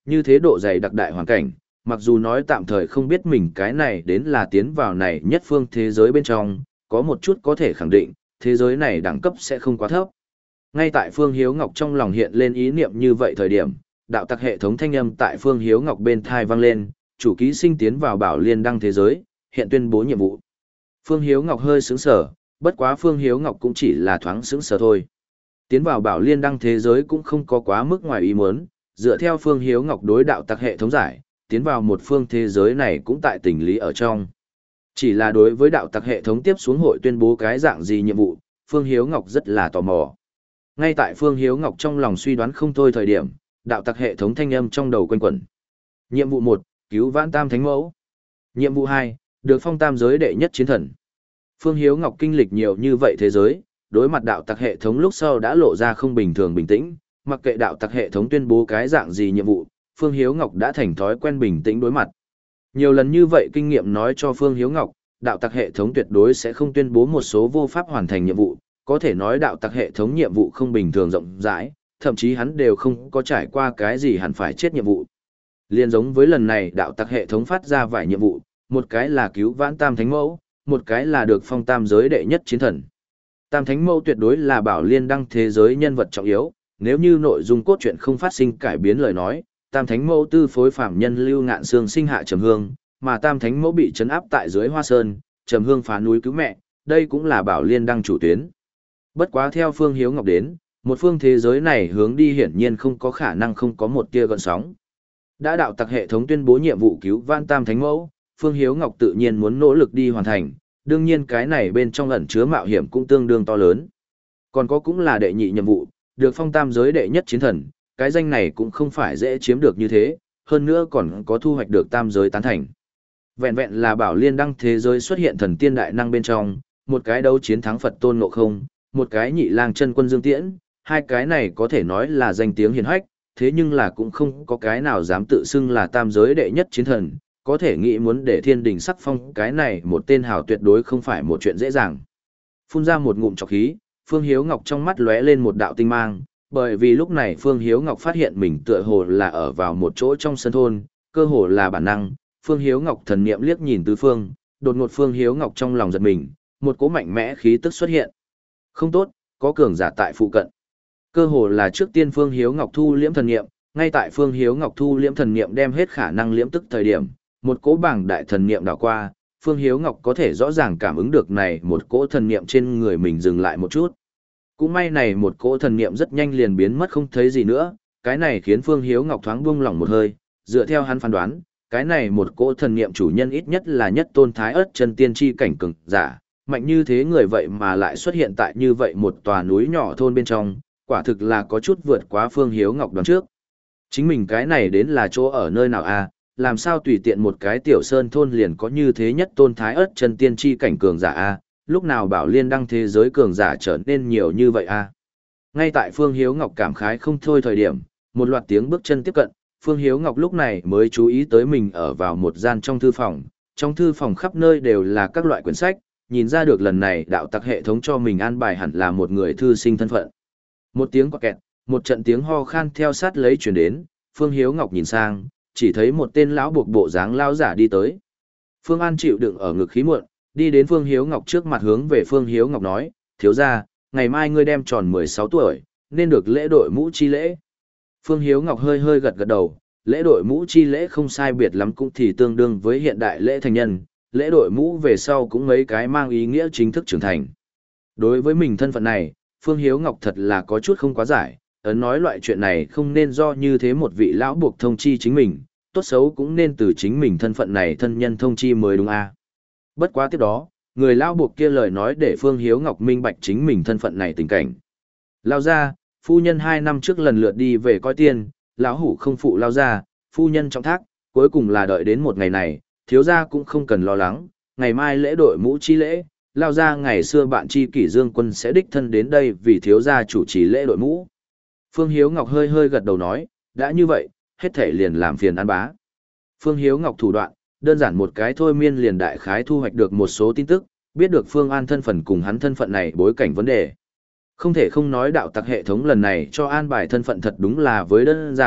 như thế độ dày đặc đại hoàn cảnh, mặc dù nói tạm thời không biết mình cái này đến là tiến vào này nhất phương thế giới bên trong, có một chút có thể khẳng định, thế giới này đẳng cấp sẽ không quá thấp. Ngay tại Phương Hiếu Ngọc trong lòng hiện lên ý niệm như vậy thời điểm, đạo tặc hệ thống thanh âm tại Phương Hiếu Ngọc bên thai vang lên, chủ ký sinh tiến vào bảo liên đăng thế giới, hiện tuyên bố nhiệm vụ. Phương Hiếu Ngọc hơi sững sờ, bất quá Phương Hiếu Ngọc cũng chỉ là thoáng sững sờ thôi. Tiến vào bảo liên đăng thế giới cũng không có quá mức ngoài ý muốn, dựa theo Phương Hiếu Ngọc đối đạo tặc hệ thống giải, tiến vào một phương thế giới này cũng tại tình lý ở trong. Chỉ là đối với đạo tặc hệ thống tiếp xuống hội tuyên bố cái dạng gì nhiệm vụ, Phương Hiếu Ngọc rất là tò mò. Ngay tại Phương Hiếu Ngọc trong lòng suy đoán không thôi thời điểm, đạo tặc hệ thống thanh âm trong đầu quanh quẩn. Nhiệm vụ một, cứu vãn tam thánh mẫu. Nhiệm vụ hai, được phong tam giới đệ nhất chiến thần. Phương Hiếu Ngọc kinh lịch nhiều như vậy thế giới, đối mặt đạo tặc hệ thống lúc sau đã lộ ra không bình thường bình tĩnh, mặc kệ đạo tặc hệ thống tuyên bố cái dạng gì nhiệm vụ, Phương Hiếu Ngọc đã thành thói quen bình tĩnh đối mặt. Nhiều lần như vậy kinh nghiệm nói cho Phương Hiếu Ngọc, đạo tặc hệ thống tuyệt đối sẽ không tuyên bố một số vô pháp hoàn thành nhiệm vụ, có thể nói đạo tặc hệ thống nhiệm vụ không bình thường rộng rãi, thậm chí hắn đều không có trải qua cái gì hẳn phải chết nhiệm vụ. Liên giống với lần này đạo tặc hệ thống phát ra vài nhiệm vụ, một cái là cứu vãn tam thánh mẫu, một cái là được phong tam giới đệ nhất chiến thần. Tam thánh mẫu tuyệt đối là bảo liên đăng thế giới nhân vật trọng yếu, nếu như nội dung cốt truyện không phát sinh cải biến lời nói, tam thánh mẫu tư phối phạm nhân Lưu Ngạn Sương sinh hạ Trầm Hương, mà tam thánh mẫu bị trấn áp tại dưới Hoa Sơn, Trầm Hương phá núi cứu mẹ, đây cũng là bảo liên đăng chủ tuyến. Bất quá theo Phương Hiếu Ngọc đến, một phương thế giới này hướng đi hiển nhiên không có khả năng không có một tia gợn sóng. Đã đạo tặc hệ thống tuyên bố nhiệm vụ cứu vãn tam thánh mẫu, Phương Hiếu Ngọc tự nhiên muốn nỗ lực đi hoàn thành, đương nhiên cái này bên trong ẩn chứa mạo hiểm cũng tương đương to lớn. Còn có cũng là đệ nhị nhiệm vụ, được phong tam giới đệ nhất chiến thần, cái danh này cũng không phải dễ chiếm được như thế, hơn nữa còn có thu hoạch được tam giới tán thành. Vẹn vẹn là bảo liên đăng thế giới xuất hiện thần tiên đại năng bên trong, một cái đấu chiến thắng Phật Tôn Ngộ Không, một cái nhị lang chân quân Dương Tiễn, hai cái này có thể nói là danh tiếng hiển hách, thế nhưng là cũng không có cái nào dám tự xưng là tam giới đệ nhất chiến thần, có thể nghĩ muốn để thiên đình sắc phong cái này một tên hào tuyệt đối không phải một chuyện dễ dàng. Phun ra một ngụm trọc khí, Phương Hiếu Ngọc trong mắt lóe lên một đạo tinh mang, bởi vì lúc này Phương Hiếu Ngọc phát hiện mình tựa hồ là ở vào một chỗ trong sân thôn, cơ hồ là bản năng, Phương Hiếu Ngọc thần niệm liếc nhìn tứ phương, đột ngột Phương Hiếu Ngọc trong lòng giật mình, một cỗ mạnh mẽ khí tức xuất hiện. Không tốt, có cường giả tại phụ cận. Cơ hồ là trước tiên Phương Hiếu Ngọc thu liễm thần niệm, ngay tại Phương Hiếu Ngọc thu liễm thần niệm đem hết khả năng liễm tức thời điểm, một cỗ bảng đại thần niệm đảo qua, Phương Hiếu Ngọc có thể rõ ràng cảm ứng được này một cỗ thần niệm trên người mình dừng lại một chút. Cũng may này một cỗ thần niệm rất nhanh liền biến mất không thấy gì nữa, cái này khiến Phương Hiếu Ngọc thoáng buông lỏng một hơi, dựa theo hắn phán đoán, cái này một cỗ thần niệm chủ nhân ít nhất là nhất tôn thái ớt chân tiên chi cảnh cường giả, mạnh như thế người vậy mà lại xuất hiện tại như vậy một tòa núi nhỏ thôn bên trong, quả thực là có chút vượt quá Phương Hiếu Ngọc đoán trước. Chính mình cái này đến là chỗ ở nơi nào a? Làm sao tùy tiện một cái tiểu sơn thôn liền có như thế nhất tôn thái ớt chân tiên chi cảnh cường giả a? Lúc nào bảo liên đăng thế giới cường giả trở nên nhiều như vậy a? Ngay tại Phương Hiếu Ngọc cảm khái không thôi thời điểm, một loạt tiếng bước chân tiếp cận, Phương Hiếu Ngọc lúc này mới chú ý tới mình ở vào một gian trong thư phòng, trong thư phòng khắp nơi đều là các loại quyển sách, nhìn ra được lần này đạo tặc hệ thống cho mình an bài hẳn là một người thư sinh thân phận. Một tiếng quạt kẹt, một trận tiếng ho khan theo sát lấy chuyển đến, Phương Hiếu Ngọc nhìn sang, chỉ thấy một tên lão buộc bộ dáng lao giả đi tới. Phương An chịu đựng ở ngực khí muộn, đi đến Phương Hiếu Ngọc trước mặt hướng về Phương Hiếu Ngọc nói, thiếu ra, ngày mai ngươi đem tròn mười sáu tuổi, nên được lễ đội mũ chi lễ. Phương Hiếu Ngọc hơi hơi gật gật đầu, lễ đội mũ chi lễ không sai biệt lắm cũng thì tương đương với hiện đại lễ thành nhân, lễ đội mũ về sau cũng mấy cái mang ý nghĩa chính thức trưởng thành. Đối với mình thân phận này, Phương Hiếu Ngọc thật là có chút không quá giải, ấn nói loại chuyện này không nên do như thế một vị lão buộc thông chi chính mình, tốt xấu cũng nên từ chính mình thân phận này thân nhân thông chi mới đúng a. Bất quá tiếp đó, người lão buộc kia lời nói để Phương Hiếu Ngọc minh bạch chính mình thân phận này tình cảnh. Lao ra, phu nhân hai năm trước lần lượt đi về coi tiên, lão hủ không phụ lao ra, phu nhân trọng thác, cuối cùng là đợi đến một ngày này, thiếu gia cũng không cần lo lắng, ngày mai lễ đội mũ chi lễ, lao ra ngày xưa bạn chi kỷ Dương Quân sẽ đích thân đến đây vì thiếu gia chủ trì lễ đội mũ. Phương Hiếu Ngọc hơi hơi gật đầu nói, đã như vậy, hết thể liền làm phiền An bá. Phương Hiếu Ngọc thủ đoạn, đơn giản một cái thôi miên liền đại khái thu hoạch được một số tin tức, biết được Phương An thân phận cùng hắn thân phận này bối cảnh vấn đề. Không thể không nói đạo tặc hệ thống lần này cho an bài thân phận thật đúng là với đơn giản,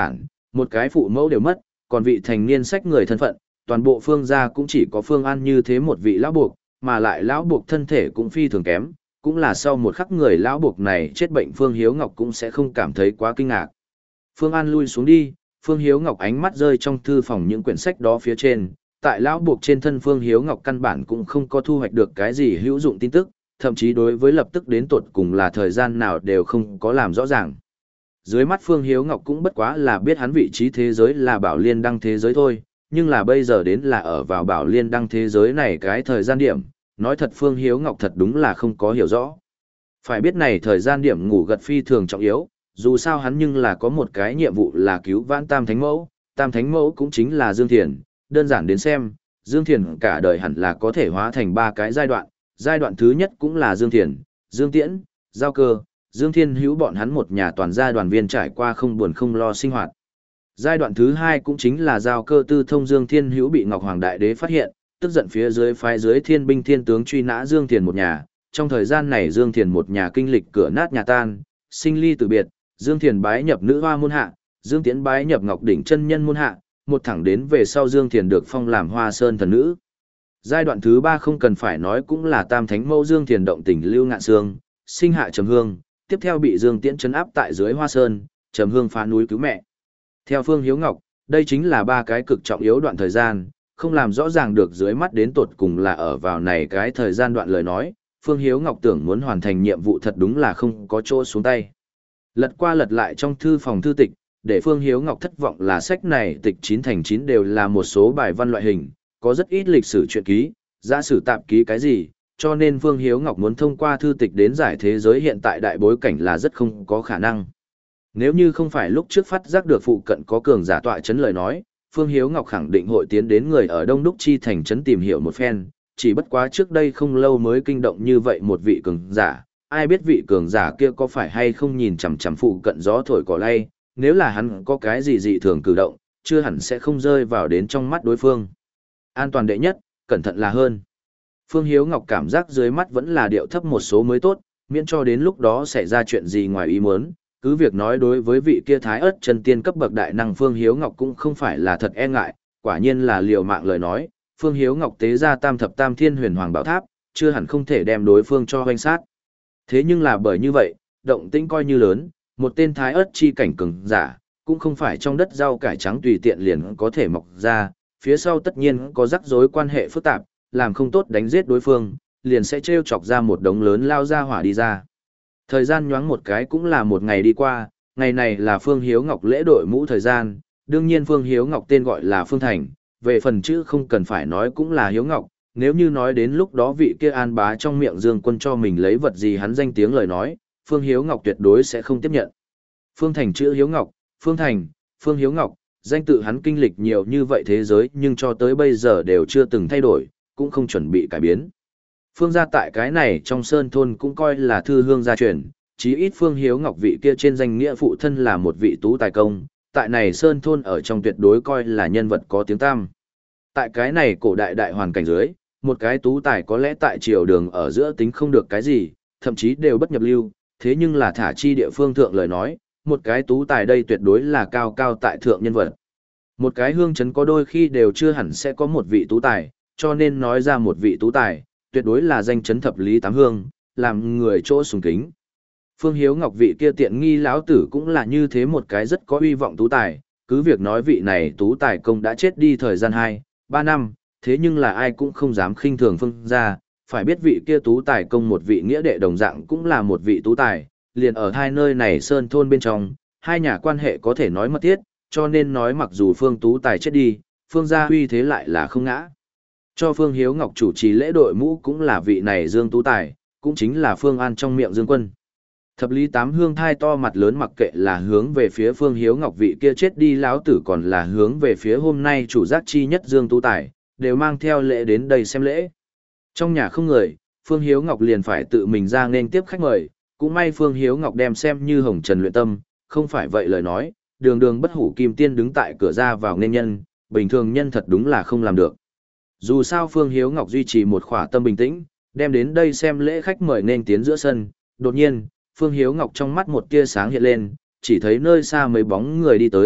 Một cái phụ mẫu đều mất, còn vị thành niên sách người thân phận, toàn bộ Phương gia cũng chỉ có Phương An như thế một vị lão buộc, mà lại lão buộc thân thể cũng phi thường kém, cũng là sau một khắc người lão buộc này chết bệnh Phương Hiếu Ngọc cũng sẽ không cảm thấy quá kinh ngạc. Phương An lui xuống đi, Phương Hiếu Ngọc ánh mắt rơi trong thư phòng những quyển sách đó phía trên, tại lão buộc trên thân Phương Hiếu Ngọc căn bản cũng không có thu hoạch được cái gì hữu dụng tin tức, thậm chí đối với lập tức đến tột cùng là thời gian nào đều không có làm rõ ràng. Dưới mắt Phương Hiếu Ngọc cũng bất quá là biết hắn vị trí thế giới là Bảo Liên Đăng thế giới thôi, nhưng là bây giờ đến là ở vào Bảo Liên Đăng thế giới này cái thời gian điểm, nói thật Phương Hiếu Ngọc thật đúng là không có hiểu rõ. Phải biết này thời gian điểm ngủ gật phi thường trọng yếu, dù sao hắn nhưng là có một cái nhiệm vụ là cứu vãn Tam Thánh Mẫu, Tam Thánh Mẫu cũng chính là Dương Thiền, đơn giản đến xem, Dương Thiền cả đời hẳn là có thể hóa thành ba cái giai đoạn, giai đoạn thứ nhất cũng là Dương Thiền, Dương Tiễn, Giao Cơ, Dương Thiên Hữu bọn hắn một nhà toàn gia đoàn viên trải qua không buồn không lo sinh hoạt. Giai đoạn thứ hai cũng chính là Giao Cơ tư thông Dương Thiên Hữu bị Ngọc Hoàng Đại Đế phát hiện, tức giận phía dưới phái dưới thiên binh thiên tướng truy nã Dương Thiền một nhà. Trong thời gian này Dương Thiền một nhà kinh lịch cửa nát nhà tan, sinh ly tử biệt, Dương Thiền bái nhập nữ hoa môn hạ, Dương Tiễn bái nhập Ngọc Đỉnh chân nhân môn hạ, một thẳng đến về sau Dương Thiền được phong làm Hoa Sơn thần nữ. Giai đoạn thứ ba không cần phải nói cũng là Tam Thánh Mẫu Dương Thiền động tình lưu ngạn xương, sinh hạ Trầm Hương, tiếp theo bị Dương Tiễn trấn áp tại dưới Hoa Sơn, Trầm Hương phá núi cứu mẹ. Theo Phương Hiếu Ngọc, đây chính là ba cái cực trọng yếu đoạn thời gian, không làm rõ ràng được dưới mắt đến tột cùng là ở vào này cái thời gian đoạn lời nói, Phương Hiếu Ngọc tưởng muốn hoàn thành nhiệm vụ thật đúng là không có chỗ xuống tay. Lật qua lật lại trong thư phòng thư tịch, để Phương Hiếu Ngọc thất vọng là sách này tịch chín thành chín đều là một số bài văn loại hình, có rất ít lịch sử truyện ký, giả sử tạp ký cái gì, cho nên Phương Hiếu Ngọc muốn thông qua thư tịch đến giải thế giới hiện tại đại bối cảnh là rất không có khả năng. Nếu như không phải lúc trước phát giác được phụ cận có cường giả tọa chấn lời nói, Phương Hiếu Ngọc khẳng định hội tiến đến người ở Đông Đúc Chi thành trấn tìm hiểu một phen, chỉ bất quá trước đây không lâu mới kinh động như vậy một vị cường giả, ai biết vị cường giả kia có phải hay không nhìn chằm chằm phụ cận gió thổi cỏ lay, nếu là hắn có cái gì dị thường cử động, chưa hẳn sẽ không rơi vào đến trong mắt đối phương. An toàn đệ nhất, cẩn thận là hơn. Phương Hiếu Ngọc cảm giác dưới mắt vẫn là điệu thấp một số mới tốt, miễn cho đến lúc đó xảy ra chuyện gì ngoài ý muốn. Cứ việc nói đối với vị kia thái ớt chân tiên cấp bậc đại năng Phương Hiếu Ngọc cũng không phải là thật e ngại, quả nhiên là liều mạng lời nói, Phương Hiếu Ngọc tế ra tam thập tam thiên huyền hoàng bảo tháp, chưa hẳn không thể đem đối phương cho hoanh sát. Thế nhưng là bởi như vậy, động tĩnh coi như lớn, một tên thái ớt chi cảnh cường giả, cũng không phải trong đất rau cải trắng tùy tiện liền có thể mọc ra, phía sau tất nhiên có rắc rối quan hệ phức tạp, làm không tốt đánh giết đối phương, liền sẽ trêu chọc ra một đống lớn lao ra hỏa đi ra. Thời gian nhoáng một cái cũng là một ngày đi qua, ngày này là Phương Hiếu Ngọc lễ đội mũ thời gian, đương nhiên Phương Hiếu Ngọc tên gọi là Phương Thành, về phần chữ không cần phải nói cũng là Hiếu Ngọc, nếu như nói đến lúc đó vị kia an bá trong miệng Dương Quân cho mình lấy vật gì hắn danh tiếng lời nói, Phương Hiếu Ngọc tuyệt đối sẽ không tiếp nhận. Phương Thành chữ Hiếu Ngọc, Phương Thành, Phương Hiếu Ngọc, danh tự hắn kinh lịch nhiều như vậy thế giới nhưng cho tới bây giờ đều chưa từng thay đổi, cũng không chuẩn bị cải biến. Phương gia tại cái này trong sơn thôn cũng coi là thư hương gia truyền, chí ít Phương Hiếu Ngọc vị kia trên danh nghĩa phụ thân là một vị tú tài công, tại này sơn thôn ở trong tuyệt đối coi là nhân vật có tiếng tăm. Tại cái này cổ đại đại hoàn cảnh dưới, một cái tú tài có lẽ tại triều đường ở giữa tính không được cái gì, thậm chí đều bất nhập lưu, thế nhưng là thả chi địa phương thượng lời nói, một cái tú tài đây tuyệt đối là cao cao tại thượng nhân vật. Một cái hương trấn có đôi khi đều chưa hẳn sẽ có một vị tú tài, cho nên nói ra một vị tú tài, tuyệt đối là danh chấn thập lý tám hương, làm người chỗ sùng kính. Phương Hiếu Ngọc vị kia tiện nghi lão tử cũng là như thế một cái rất có uy vọng tú tài, cứ việc nói vị này tú tài công đã chết đi thời gian hai, ba năm, thế nhưng là ai cũng không dám khinh thường Phương gia, phải biết vị kia tú tài công một vị nghĩa đệ đồng dạng cũng là một vị tú tài, liền ở hai nơi này sơn thôn bên trong, hai nhà quan hệ có thể nói mật thiết, cho nên nói mặc dù Phương tú tài chết đi, Phương gia uy thế lại là không ngã. Cho Phương Hiếu Ngọc chủ trì lễ đội mũ cũng là vị này Dương Tú Tài, cũng chính là Phương An trong miệng Dương Quân. Thập lý tám hương thai to mặt lớn mặc kệ là hướng về phía Phương Hiếu Ngọc vị kia chết đi lão tử còn là hướng về phía hôm nay chủ giác chi nhất Dương Tú Tài, đều mang theo lễ đến đây xem lễ. Trong nhà không người, Phương Hiếu Ngọc liền phải tự mình ra nên tiếp khách mời, cũng may Phương Hiếu Ngọc đem xem như hồng trần luyện tâm, không phải vậy lời nói, đường đường bất hủ kim tiên đứng tại cửa ra vào nên nhân, bình thường nhân thật đúng là không làm được. Dù sao Phương Hiếu Ngọc duy trì một khỏa tâm bình tĩnh, đem đến đây xem lễ khách mời nên tiến giữa sân, đột nhiên, Phương Hiếu Ngọc trong mắt một tia sáng hiện lên, chỉ thấy nơi xa mấy bóng người đi tới,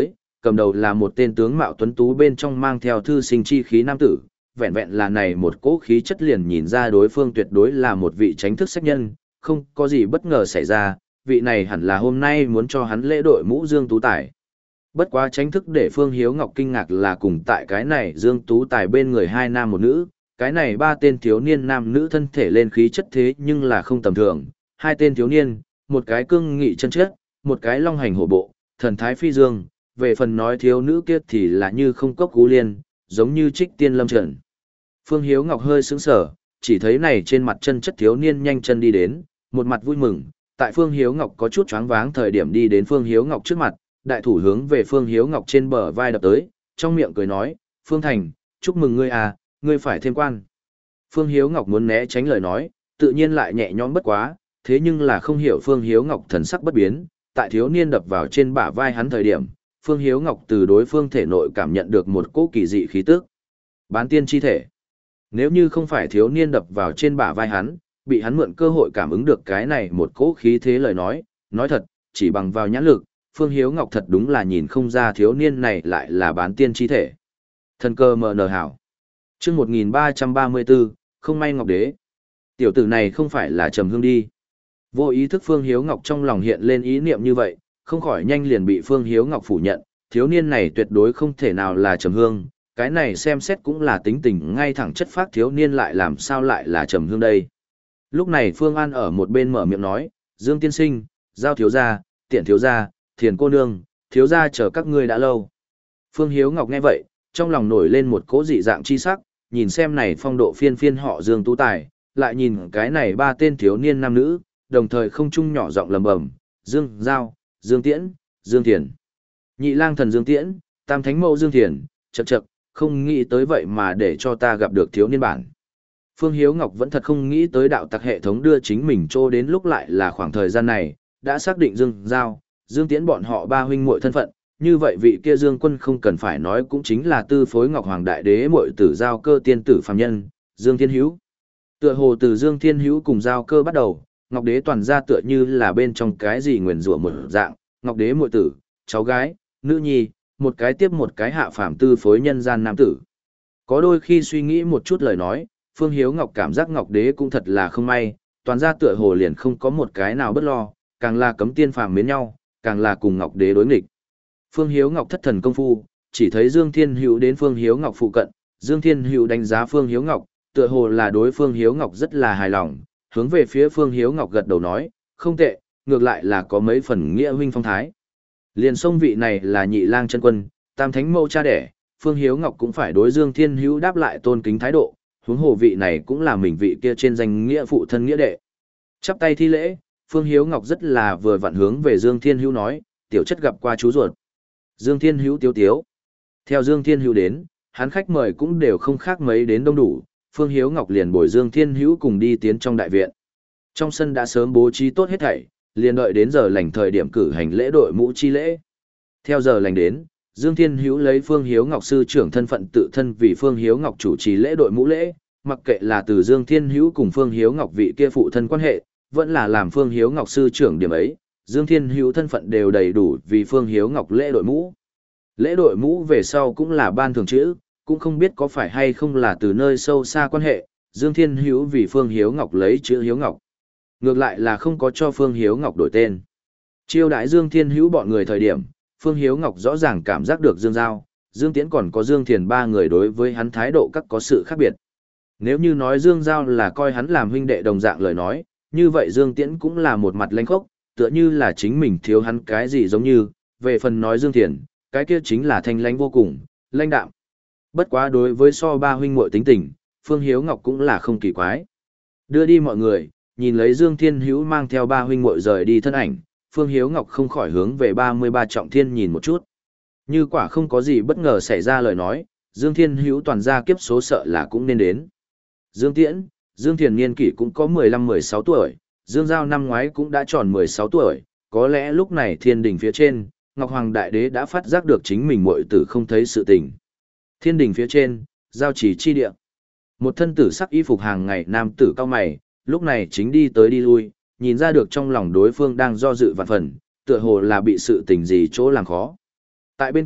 cầm đầu là một tên tướng mạo tuấn tú bên trong mang theo thư sinh chi khí nam tử, vẹn vẹn là này một cỗ khí chất liền nhìn ra đối phương tuyệt đối là một vị tránh thức sách nhân, không có gì bất ngờ xảy ra, vị này hẳn là hôm nay muốn cho hắn lễ đội mũ Dương Tú Tài. Bất quá tránh thức để Phương Hiếu Ngọc kinh ngạc là cùng tại cái này Dương Tú Tài bên người hai nam một nữ, cái này ba tên thiếu niên nam nữ thân thể lên khí chất thế nhưng là không tầm thường, hai tên thiếu niên, một cái cương nghị chân chất, một cái long hành hổ bộ, thần thái phi dương, về phần nói thiếu nữ kia thì là như không cốc cú liên, giống như trích tiên lâm trần. Phương Hiếu Ngọc hơi sững sờ, chỉ thấy này trên mặt chân chất thiếu niên nhanh chân đi đến, một mặt vui mừng, tại Phương Hiếu Ngọc có chút choáng váng thời điểm đi đến Phương Hiếu Ngọc trước mặt, đại thủ hướng về Phương Hiếu Ngọc trên bờ vai đập tới, trong miệng cười nói, Phương Thành, chúc mừng ngươi à, ngươi phải thêm quan. Phương Hiếu Ngọc muốn né tránh lời nói, tự nhiên lại nhẹ nhõm bất quá, thế nhưng là không hiểu Phương Hiếu Ngọc thần sắc bất biến, tại thiếu niên đập vào trên bả vai hắn thời điểm, Phương Hiếu Ngọc từ đối phương thể nội cảm nhận được một cỗ kỳ dị khí tức. Bán tiên chi thể. Nếu như không phải thiếu niên đập vào trên bả vai hắn, bị hắn mượn cơ hội cảm ứng được cái này một cỗ khí thế lời nói, nói thật, chỉ bằng vào nhãn lực, Phương Hiếu Ngọc thật đúng là nhìn không ra thiếu niên này lại là bán tiên chi thể. Thần cơ mờ nờ hảo. Chương một nghìn ba trăm ba mươi bốn, không may Ngọc Đế. Tiểu tử này không phải là Trầm Hương đi. Vô ý thức Phương Hiếu Ngọc trong lòng hiện lên ý niệm như vậy, không khỏi nhanh liền bị Phương Hiếu Ngọc phủ nhận, thiếu niên này tuyệt đối không thể nào là Trầm Hương, cái này xem xét cũng là tính tình ngay thẳng chất phác thiếu niên lại làm sao lại là Trầm Hương đây. Lúc này Phương An ở một bên mở miệng nói, Dương tiên sinh, Giao thiếu gia, Tiện thiếu gia, Thiền cô nương, thiếu gia chờ các ngươi đã lâu. Phương Hiếu Ngọc nghe vậy, trong lòng nổi lên một cỗ dị dạng chi sắc, nhìn xem này phong độ phiên phiên họ Dương Tú Tài, lại nhìn cái này ba tên thiếu niên nam nữ, đồng thời không chung nhỏ giọng lầm bầm, Dương Giao, Dương Tiễn, Dương Thiền. Nhị lang thần Dương Tiễn, tam thánh mẫu Dương Thiền, chậc chậc, không nghĩ tới vậy mà để cho ta gặp được thiếu niên bản. Phương Hiếu Ngọc vẫn thật không nghĩ tới đạo tặc hệ thống đưa chính mình trô đến lúc lại là khoảng thời gian này, đã xác định Dương Giao, Dương Tiễn bọn họ ba huynh muội thân phận, như vậy vị kia Dương Quân không cần phải nói cũng chính là tư phối Ngọc Hoàng Đại Đế muội tử Giao Cơ tiên tử phàm nhân, Dương Thiên Hữu. Tựa hồ từ Dương Thiên Hữu cùng Giao Cơ bắt đầu, Ngọc Đế toàn ra tựa như là bên trong cái gì nguyền rủa một dạng, Ngọc Đế muội tử, cháu gái, nữ nhi, một cái tiếp một cái hạ phàm tư phối nhân gian nam tử. Có đôi khi suy nghĩ một chút lời nói, Phương Hiếu Ngọc cảm giác Ngọc Đế cũng thật là không may, toàn ra tựa hồ liền không có một cái nào bất lo, càng là cấm tiên phàm mến nhau, càng là cùng Ngọc Đế đối nghịch. Phương Hiếu Ngọc thất thần công phu, chỉ thấy Dương Thiên Hữu đến Phương Hiếu Ngọc phụ cận, Dương Thiên Hữu đánh giá Phương Hiếu Ngọc, tựa hồ là đối Phương Hiếu Ngọc rất là hài lòng, hướng về phía Phương Hiếu Ngọc gật đầu nói, không tệ, ngược lại là có mấy phần nghĩa huynh phong thái. Liền sông vị này là nhị lang chân quân, tam thánh mẫu cha đẻ, Phương Hiếu Ngọc cũng phải đối Dương Thiên Hữu đáp lại tôn kính thái độ, huống hồ vị này cũng là mình vị kia trên danh nghĩa phụ thân nghĩa đệ. Chắp tay thi lễ, Phương Hiếu Ngọc rất là vừa vặn hướng về Dương Thiên Hữu nói, tiểu chất gặp qua chú ruột. Dương Thiên Hữu tiếu tiếu. Theo Dương Thiên Hữu đến, hắn khách mời cũng đều không khác mấy đến đông đủ, Phương Hiếu Ngọc liền bồi Dương Thiên Hữu cùng đi tiến trong đại viện. Trong sân đã sớm bố trí tốt hết thảy, liền đợi đến giờ lành thời điểm cử hành lễ đội mũ chi lễ. Theo giờ lành đến, Dương Thiên Hữu lấy Phương Hiếu Ngọc sư trưởng thân phận tự thân vì Phương Hiếu Ngọc chủ trì lễ đội mũ lễ, mặc kệ là từ Dương Thiên Hữu cùng Phương Hiếu Ngọc vị kia phụ thân quan hệ, vẫn là làm Phương Hiếu Ngọc sư trưởng điểm ấy, Dương Thiên Hữu thân phận đều đầy đủ vì Phương Hiếu Ngọc lễ đội mũ. Lễ đội mũ về sau cũng là ban thường chữ, cũng không biết có phải hay không là từ nơi sâu xa quan hệ, Dương Thiên Hữu vì Phương Hiếu Ngọc lấy chữ Hiếu Ngọc. Ngược lại là không có cho Phương Hiếu Ngọc đổi tên. Chiêu đãi Dương Thiên Hữu bọn người thời điểm, Phương Hiếu Ngọc rõ ràng cảm giác được Dương Giao, Dương Tiễn còn có Dương Thiền ba người đối với hắn thái độ các có sự khác biệt. Nếu như nói Dương Giao là coi hắn làm huynh đệ đồng dạng lời nói, như vậy Dương Tiễn cũng là một mặt lãnh khốc, tựa như là chính mình thiếu hắn cái gì giống như, về phần nói Dương Thiền, cái kia chính là thanh lãnh vô cùng, lãnh đạm. Bất quá đối với so ba huynh muội tính tình, Phương Hiếu Ngọc cũng là không kỳ quái. Đưa đi mọi người, nhìn lấy Dương Thiên Hữu mang theo ba huynh muội rời đi thân ảnh, Phương Hiếu Ngọc không khỏi hướng về ba mươi ba trọng thiên nhìn một chút. Như quả không có gì bất ngờ xảy ra lời nói, Dương Thiên Hữu toàn gia kiếp số sợ là cũng nên đến. Dương Tiễn, Dương Thiền niên kỷ cũng có mười lăm mười sáu tuổi, Dương Giao năm ngoái cũng đã tròn mười sáu tuổi, có lẽ lúc này thiên đình phía trên, Ngọc Hoàng Đại Đế đã phát giác được chính mình muội tử không thấy sự tình. Thiên đình phía trên, giao chỉ chi địa. Một thân tử sắc y phục hàng ngày nam tử cao mày, lúc này chính đi tới đi lui, nhìn ra được trong lòng đối phương đang do dự vạn phần, tựa hồ là bị sự tình gì chỗ làm khó. Tại bên cạnh,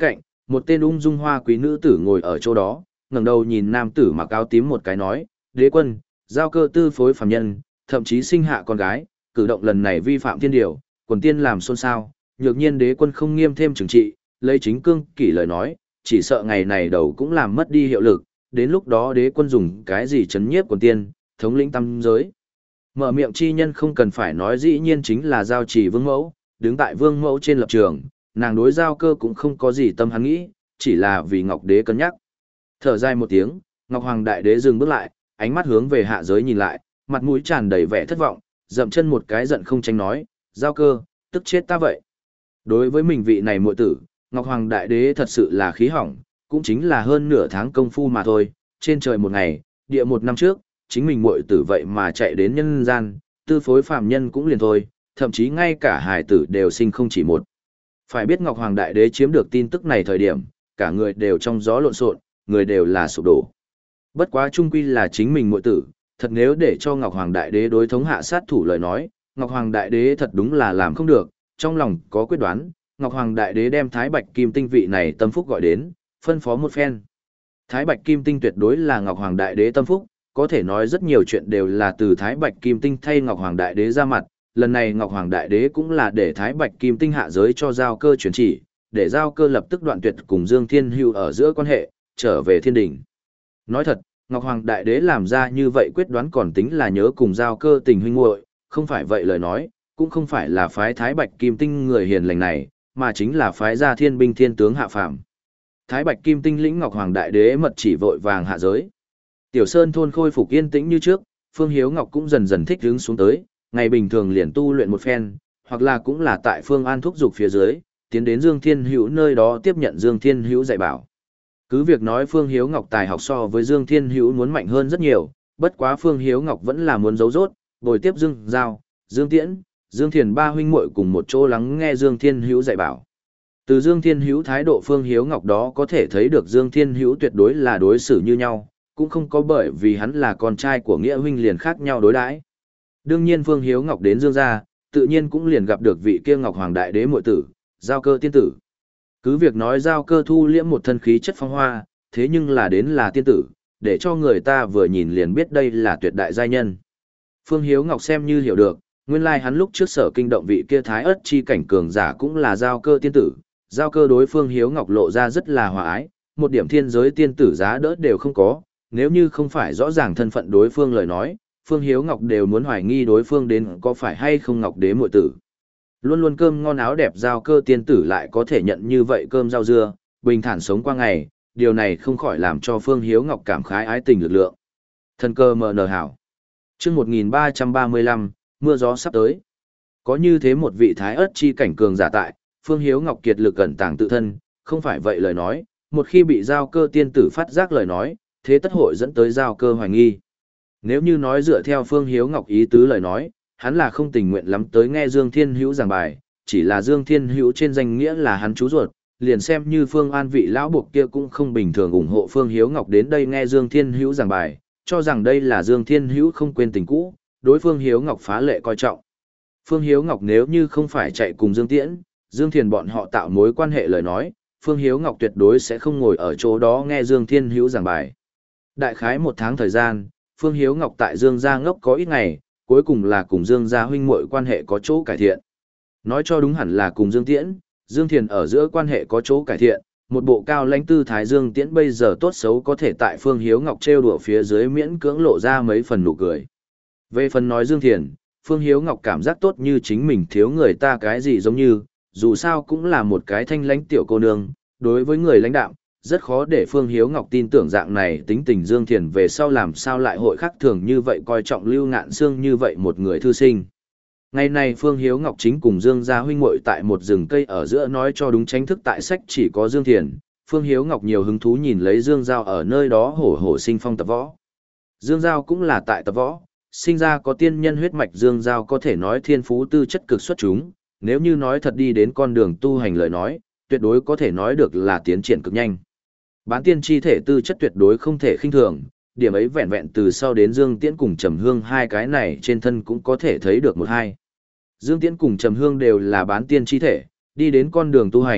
một tên ung dung hoa quý nữ tử ngồi ở chỗ đó, ngẩng đầu nhìn nam tử mặc áo tím một cái nói, đế quân, giao cơ tư phối phàm nhân, thậm chí sinh hạ con gái, cử động lần này vi phạm thiên điều, quần tiên làm xôn xao, nhược nhiên đế quân không nghiêm thêm trừng trị, lấy chính cương kỷ lời nói, chỉ sợ ngày này đầu cũng làm mất đi hiệu lực, đến lúc đó đế quân dùng cái gì chấn nhiếp quần tiên, thống lĩnh tam giới. Mở miệng chi nhân không cần phải nói dĩ nhiên chính là giao chỉ vương mẫu, đứng tại vương mẫu trên lập trường, nàng đối giao cơ cũng không có gì tâm hắn nghĩ, chỉ là vì Ngọc Đế cân nhắc. Thở dài một tiếng, Ngọc Hoàng Đại Đế dừng bước lại, ánh mắt hướng về hạ giới nhìn lại, mặt mũi tràn đầy vẻ thất vọng, dậm chân một cái giận không tránh nói, giao cơ, tức chết ta vậy. Đối với mình vị này muội tử, Ngọc Hoàng Đại Đế thật sự là khí hỏng, cũng chính là hơn nửa tháng công phu mà thôi, trên trời một ngày, địa một năm trước, chính mình muội tử vậy mà chạy đến nhân gian, tư phối phàm nhân cũng liền thôi, thậm chí ngay cả hài tử đều sinh không chỉ một. Phải biết Ngọc Hoàng Đại Đế chiếm được tin tức này thời điểm, cả người đều trong gió lộn xộn, người đều là sụp đổ. Bất quá chung quy là chính mình muội tử, thật nếu để cho Ngọc Hoàng Đại Đế đối thống hạ sát thủ lời nói, Ngọc Hoàng Đại Đế thật đúng là làm không được, trong lòng có quyết đoán, Ngọc Hoàng Đại Đế đem Thái Bạch Kim Tinh vị này tâm phúc gọi đến, phân phó một phen. Thái Bạch Kim Tinh tuyệt đối là Ngọc Hoàng Đại Đế tâm phúc, có thể nói rất nhiều chuyện đều là từ Thái Bạch Kim Tinh thay Ngọc Hoàng Đại Đế ra mặt, lần này Ngọc Hoàng Đại Đế cũng là để Thái Bạch Kim Tinh hạ giới cho giao cơ chuyển chỉ, để giao cơ lập tức đoạn tuyệt cùng Dương Thiên Hưu ở giữa quan hệ, trở về thiên đỉnh. Nói thật, Ngọc Hoàng Đại Đế làm ra như vậy quyết đoán còn tính là nhớ cùng giao cơ tình huynh muội, không phải vậy lời nói, cũng không phải là phái Thái Bạch Kim Tinh người hiền lành này, mà chính là phái gia thiên binh thiên tướng hạ phàm. Thái Bạch Kim Tinh lĩnh Ngọc Hoàng Đại Đế mật chỉ vội vàng hạ giới. Tiểu Sơn thôn khôi phục yên tĩnh như trước, Phương Hiếu Ngọc cũng dần dần thích hướng xuống tới, ngày bình thường liền tu luyện một phen, hoặc là cũng là tại Phương An thúc dục phía dưới, tiến đến Dương Thiên Hữu nơi đó tiếp nhận Dương Thiên Hữu dạy bảo. Cứ việc nói Phương Hiếu Ngọc tài học so với Dương Thiên Hữu muốn mạnh hơn rất nhiều, bất quá Phương Hiếu Ngọc vẫn là muốn giấu rốt, bồi tiếp Dương Giao, Dương Tiễn, Dương Thiền ba huynh muội cùng một chỗ lắng nghe Dương Thiên Hữu dạy bảo. Từ Dương Thiên Hữu thái độ Phương Hiếu Ngọc đó có thể thấy được Dương Thiên Hữu tuyệt đối là đối xử như nhau, cũng không có bởi vì hắn là con trai của nghĩa huynh liền khác nhau đối đãi. Đương nhiên Phương Hiếu Ngọc đến Dương gia, tự nhiên cũng liền gặp được vị kia Ngọc Hoàng Đại Đế muội tử, Giao Cơ tiên tử. Cứ việc nói Giao Cơ thu liễm một thân khí chất phong hoa, thế nhưng là đến là tiên tử, để cho người ta vừa nhìn liền biết đây là tuyệt đại giai nhân. Phương Hiếu Ngọc xem như hiểu được, nguyên lai hắn lúc trước sở kinh động vị kia thái ất chi cảnh cường giả cũng là Giao Cơ tiên tử, Giao Cơ đối Phương Hiếu Ngọc lộ ra rất là hòa ái, một điểm thiên giới tiên tử giá đỡ đều không có, nếu như không phải rõ ràng thân phận đối phương lời nói, Phương Hiếu Ngọc đều muốn hoài nghi đối phương đến có phải hay không Ngọc Đế muội tử. Luôn luôn cơm ngon áo đẹp Giao Cơ tiên tử lại có thể nhận như vậy cơm rau dưa, bình thản sống qua ngày, điều này không khỏi làm cho Phương Hiếu Ngọc cảm khái ái tình lực lượng. Thần cơ mờ nờ hảo. Chương một nghìn ba trăm ba mươi lăm, mưa gió sắp tới. Có như thế một vị thái ất chi cảnh cường giả tại, Phương Hiếu Ngọc kiệt lực cẩn tàng tự thân, không phải vậy lời nói, một khi bị Giao Cơ tiên tử phát giác lời nói, thế tất hội dẫn tới Giao Cơ hoài nghi. Nếu như nói dựa theo Phương Hiếu Ngọc ý tứ lời nói, hắn là không tình nguyện lắm tới nghe Dương Thiên Hữu giảng bài, chỉ là Dương Thiên Hữu trên danh nghĩa là hắn chú ruột, liền xem như Phương An vị lão buộc kia cũng không bình thường ủng hộ Phương Hiếu Ngọc đến đây nghe Dương Thiên Hữu giảng bài, cho rằng đây là Dương Thiên Hữu không quên tình cũ, đối Phương Hiếu Ngọc phá lệ coi trọng. Phương Hiếu Ngọc nếu như không phải chạy cùng Dương Tiễn, Dương Thiền bọn họ tạo mối quan hệ lời nói, Phương Hiếu Ngọc tuyệt đối sẽ không ngồi ở chỗ đó nghe Dương Thiên Hữu giảng bài. Đại khái một tháng thời gian, Phương Hiếu Ngọc tại Dương gia ngốc có ít ngày, cuối cùng là cùng Dương gia huynh muội quan hệ có chỗ cải thiện. Nói cho đúng hẳn là cùng Dương Tiễn, Dương Thiền ở giữa quan hệ có chỗ cải thiện, một bộ cao lãnh tư thái Dương Tiễn bây giờ tốt xấu có thể tại Phương Hiếu Ngọc trêu đùa phía dưới miễn cưỡng lộ ra mấy phần nụ cười. Về phần nói Dương Thiền, Phương Hiếu Ngọc cảm giác tốt như chính mình thiếu người ta cái gì giống như, dù sao cũng là một cái thanh lãnh tiểu cô nương, đối với người lãnh đạm, rất khó để Phương Hiếu Ngọc tin tưởng dạng này tính tình Dương Thiền về sau làm sao lại hội khác thường như vậy coi trọng Lưu Ngạn Sương như vậy một người thư sinh. Ngày này Phương Hiếu Ngọc chính cùng Dương gia huynh muội tại một rừng cây ở giữa nói cho đúng tránh thức tại sách chỉ có Dương Thiền, Phương Hiếu Ngọc nhiều hứng thú nhìn lấy Dương Giao ở nơi đó hổ hổ sinh phong tập võ. Dương Giao cũng là tại tập võ, sinh ra có tiên nhân huyết mạch Dương Giao có thể nói thiên phú tư chất cực xuất chúng, nếu như nói thật đi đến con đường tu hành lời nói, tuyệt đối có thể nói được là tiến triển cực nhanh. Bán tiên chi thể tư chất tuyệt đối không thể khinh thường, điểm ấy vẹn vẹn từ sau đến Dương Tiễn cùng Trầm Hương hai cái này trên thân cũng có thể thấy được một hai. Dương Tiễn cùng Trầm Hương đều là bán tiên chi thể, đi đến con đường tu hành,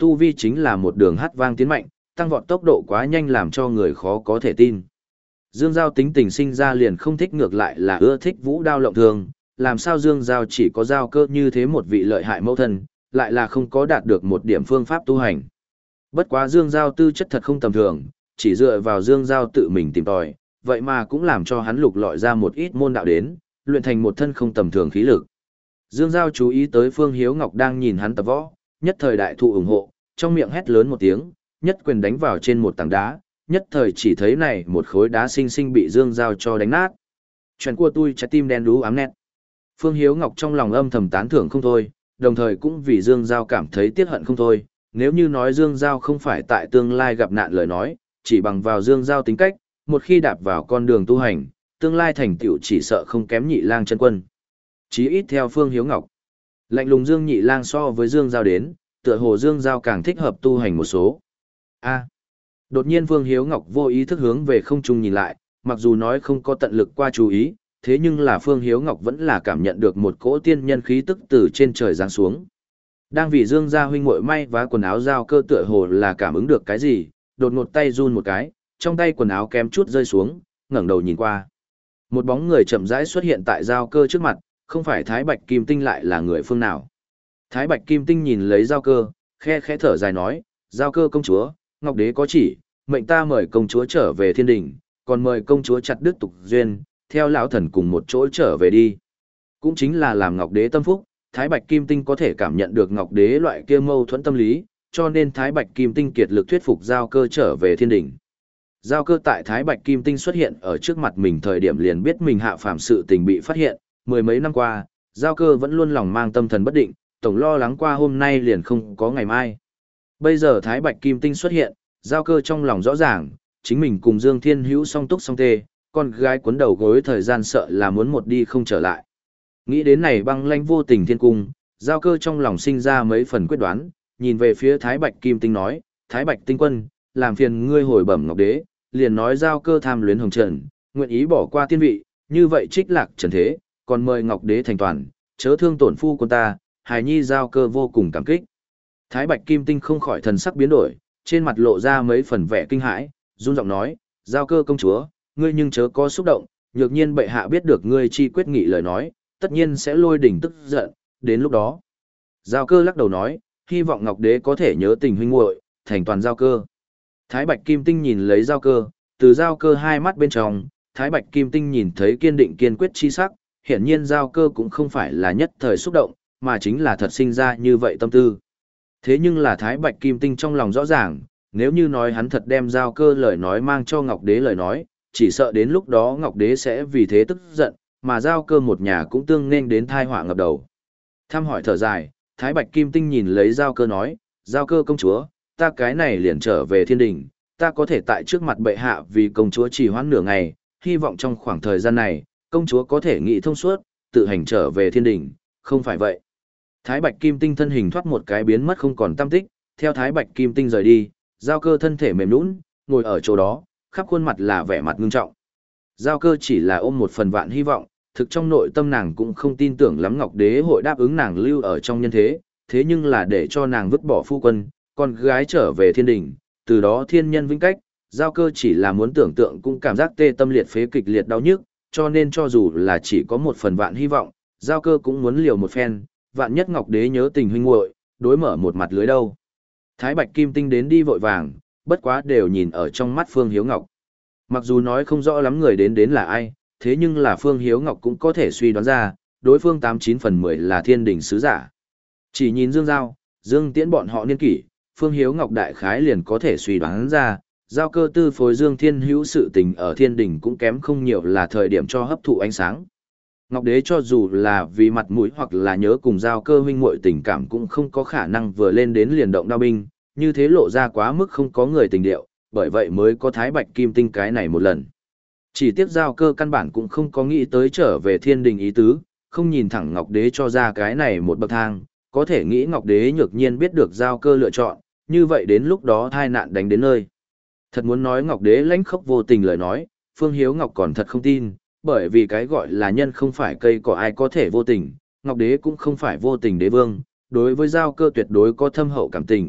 tu vi chính là một đường hát vang tiến mạnh, tăng vọt tốc độ quá nhanh làm cho người khó có thể tin. Dương Giao tính tình sinh ra liền không thích, ngược lại là ưa thích vũ đao lộng thường, làm sao Dương Giao chỉ có giao cơ như thế một vị lợi hại mẫu thân, lại là không có đạt được một điểm phương pháp tu hành. Bất quá Dương Giao tư chất thật không tầm thường, chỉ dựa vào Dương Giao tự mình tìm tòi, vậy mà cũng làm cho hắn lục lọi ra một ít môn đạo đến, luyện thành một thân không tầm thường khí lực. Dương Giao chú ý tới Phương Hiếu Ngọc đang nhìn hắn tập võ, nhất thời đại thụ ủng hộ, trong miệng hét lớn một tiếng, nhất quyền đánh vào trên một tảng đá, nhất thời chỉ thấy này một khối đá xinh xinh bị Dương Giao cho đánh nát. Chuyện của tôi trái tim đen đú ám nét. Phương Hiếu Ngọc trong lòng âm thầm tán thưởng không thôi, đồng thời cũng vì Dương Giao cảm thấy tiếc hận không thôi. Nếu như nói Dương Giao không phải tại tương lai gặp nạn lời nói, chỉ bằng vào Dương Giao tính cách, một khi đạp vào con đường tu hành, tương lai thành tựu chỉ sợ không kém Nhị Lang chân quân. Chí ít theo Phương Hiếu Ngọc. Lạnh lùng Dương Nhị Lang so với Dương Giao đến, tựa hồ Dương Giao càng thích hợp tu hành một số. A. Đột nhiên Phương Hiếu Ngọc vô ý thức hướng về không trung nhìn lại, mặc dù nói không có tận lực qua chú ý, thế nhưng là Phương Hiếu Ngọc vẫn là cảm nhận được một cỗ tiên nhân khí tức từ trên trời giáng xuống. Đang vì Dương gia huynh muội may vá quần áo Giao cơ tựa hồ là cảm ứng được cái gì, đột ngột tay run một cái, trong tay quần áo kém chút rơi xuống, ngẩng đầu nhìn qua. Một bóng người chậm rãi xuất hiện tại Giao cơ trước mặt, không phải Thái Bạch Kim Tinh lại là người phương nào. Thái Bạch Kim Tinh nhìn lấy Giao cơ, khe khẽ thở dài nói, Giao cơ công chúa, Ngọc Đế có chỉ, mệnh ta mời công chúa trở về thiên đình, còn mời công chúa chặt đứt tục duyên, theo lão thần cùng một chỗ trở về đi. Cũng chính là làm Ngọc Đế tâm phúc, Thái Bạch Kim Tinh có thể cảm nhận được Ngọc Đế loại kia mâu thuẫn tâm lý, cho nên Thái Bạch Kim Tinh kiệt lực thuyết phục Giao cơ trở về thiên đình. Giao cơ tại Thái Bạch Kim Tinh xuất hiện ở trước mặt mình thời điểm liền biết mình hạ phàm sự tình bị phát hiện, mười mấy năm qua, Giao cơ vẫn luôn lòng mang tâm thần bất định, tổng lo lắng qua hôm nay liền không có ngày mai. Bây giờ Thái Bạch Kim Tinh xuất hiện, Giao cơ trong lòng rõ ràng, chính mình cùng Dương Thiên Hữu song túc song tê, con gái cuốn đầu gối thời gian sợ là muốn một đi không trở lại. Nghĩ đến này băng lãnh vô tình thiên cung, Giao cơ trong lòng sinh ra mấy phần quyết đoán, nhìn về phía Thái Bạch Kim Tinh nói, Thái Bạch Tinh Quân, làm phiền ngươi hồi bẩm Ngọc Đế, liền nói Giao cơ tham luyến hồng trần, nguyện ý bỏ qua tiên vị, như vậy trích lạc trần thế, còn mời Ngọc Đế thành toàn, chớ thương tổn phu quân ta, hài nhi Giao cơ vô cùng cảm kích. Thái Bạch Kim Tinh không khỏi thần sắc biến đổi, trên mặt lộ ra mấy phần vẻ kinh hãi, run giọng nói, Giao cơ công chúa, ngươi nhưng chớ có xúc động, nhược nhiên bệ hạ biết được ngươi chi quyết nghị lời nói, tất nhiên sẽ lôi đỉnh tức giận, đến lúc đó. Giao cơ lắc đầu nói, hy vọng Ngọc Đế có thể nhớ tình huynh muội, thành toàn Giao cơ. Thái Bạch Kim Tinh nhìn lấy Giao cơ, từ Giao cơ hai mắt bên trong, Thái Bạch Kim Tinh nhìn thấy kiên định kiên quyết chi sắc, hiển nhiên Giao cơ cũng không phải là nhất thời xúc động, mà chính là thật sinh ra như vậy tâm tư. Thế nhưng là Thái Bạch Kim Tinh trong lòng rõ ràng, nếu như nói hắn thật đem Giao cơ lời nói mang cho Ngọc Đế lời nói, chỉ sợ đến lúc đó Ngọc Đế sẽ vì thế tức giận, mà Giao cơ một nhà cũng tương nên đến thai họa ngập đầu. Thăm hỏi thở dài, Thái Bạch Kim Tinh nhìn lấy Giao cơ nói, Giao cơ công chúa, ta cái này liền trở về thiên đình, ta có thể tại trước mặt bệ hạ vì công chúa trì hoãn nửa ngày, hy vọng trong khoảng thời gian này, công chúa có thể nghĩ thông suốt, tự hành trở về thiên đình, không phải vậy. Thái Bạch Kim Tinh thân hình thoát một cái biến mất không còn tăm tích, theo Thái Bạch Kim Tinh rời đi, Giao cơ thân thể mềm nhũn, ngồi ở chỗ đó, khắp khuôn mặt là vẻ mặt ngưng trọng. Giao cơ chỉ là ôm một phần vạn hy vọng, thực trong nội tâm nàng cũng không tin tưởng lắm Ngọc Đế hội đáp ứng nàng lưu ở trong nhân thế, thế nhưng là để cho nàng vứt bỏ phu quân, con gái trở về thiên đình, từ đó thiên nhân vĩnh cách, Giao cơ chỉ là muốn tưởng tượng cũng cảm giác tê tâm liệt phế kịch liệt đau nhức, cho nên cho dù là chỉ có một phần vạn hy vọng, Giao cơ cũng muốn liều một phen, vạn nhất Ngọc Đế nhớ tình huynh muội, đối mở một mặt lưới đâu. Thái Bạch Kim Tinh đến đi vội vàng, bất quá đều nhìn ở trong mắt Phương Hiếu Ngọc. Mặc dù nói không rõ lắm người đến đến là ai, thế nhưng là Phương Hiếu Ngọc cũng có thể suy đoán ra, đối phương tám chín phần mười là thiên đình sứ giả. Chỉ nhìn Dương Giao, Dương Tiễn bọn họ niên kỷ, Phương Hiếu Ngọc đại khái liền có thể suy đoán ra, Giao cơ tư phối Dương Thiên Hữu sự tình ở thiên đình cũng kém không nhiều là thời điểm cho hấp thụ ánh sáng. Ngọc Đế cho dù là vì mặt mũi hoặc là nhớ cùng Giao cơ huynh muội tình cảm cũng không có khả năng vừa lên đến liền động đao binh, như thế lộ ra quá mức không có người tình điệu, bởi vậy mới có Thái Bạch Kim Tinh cái này một lần. Chỉ tiếc Giao cơ căn bản cũng không có nghĩ tới trở về thiên đình ý tứ, không nhìn thẳng Ngọc Đế cho ra cái này một bậc thang, có thể nghĩ Ngọc Đế nhược nhiên biết được Giao cơ lựa chọn, như vậy đến lúc đó tai nạn đánh đến nơi. Thật muốn nói Ngọc Đế lãnh khốc vô tình lời nói, Phương Hiếu Ngọc còn thật không tin, bởi vì cái gọi là nhân không phải cây cỏ ai có thể vô tình, Ngọc Đế cũng không phải vô tình đế vương, đối với Giao cơ tuyệt đối có thâm hậu cảm tình,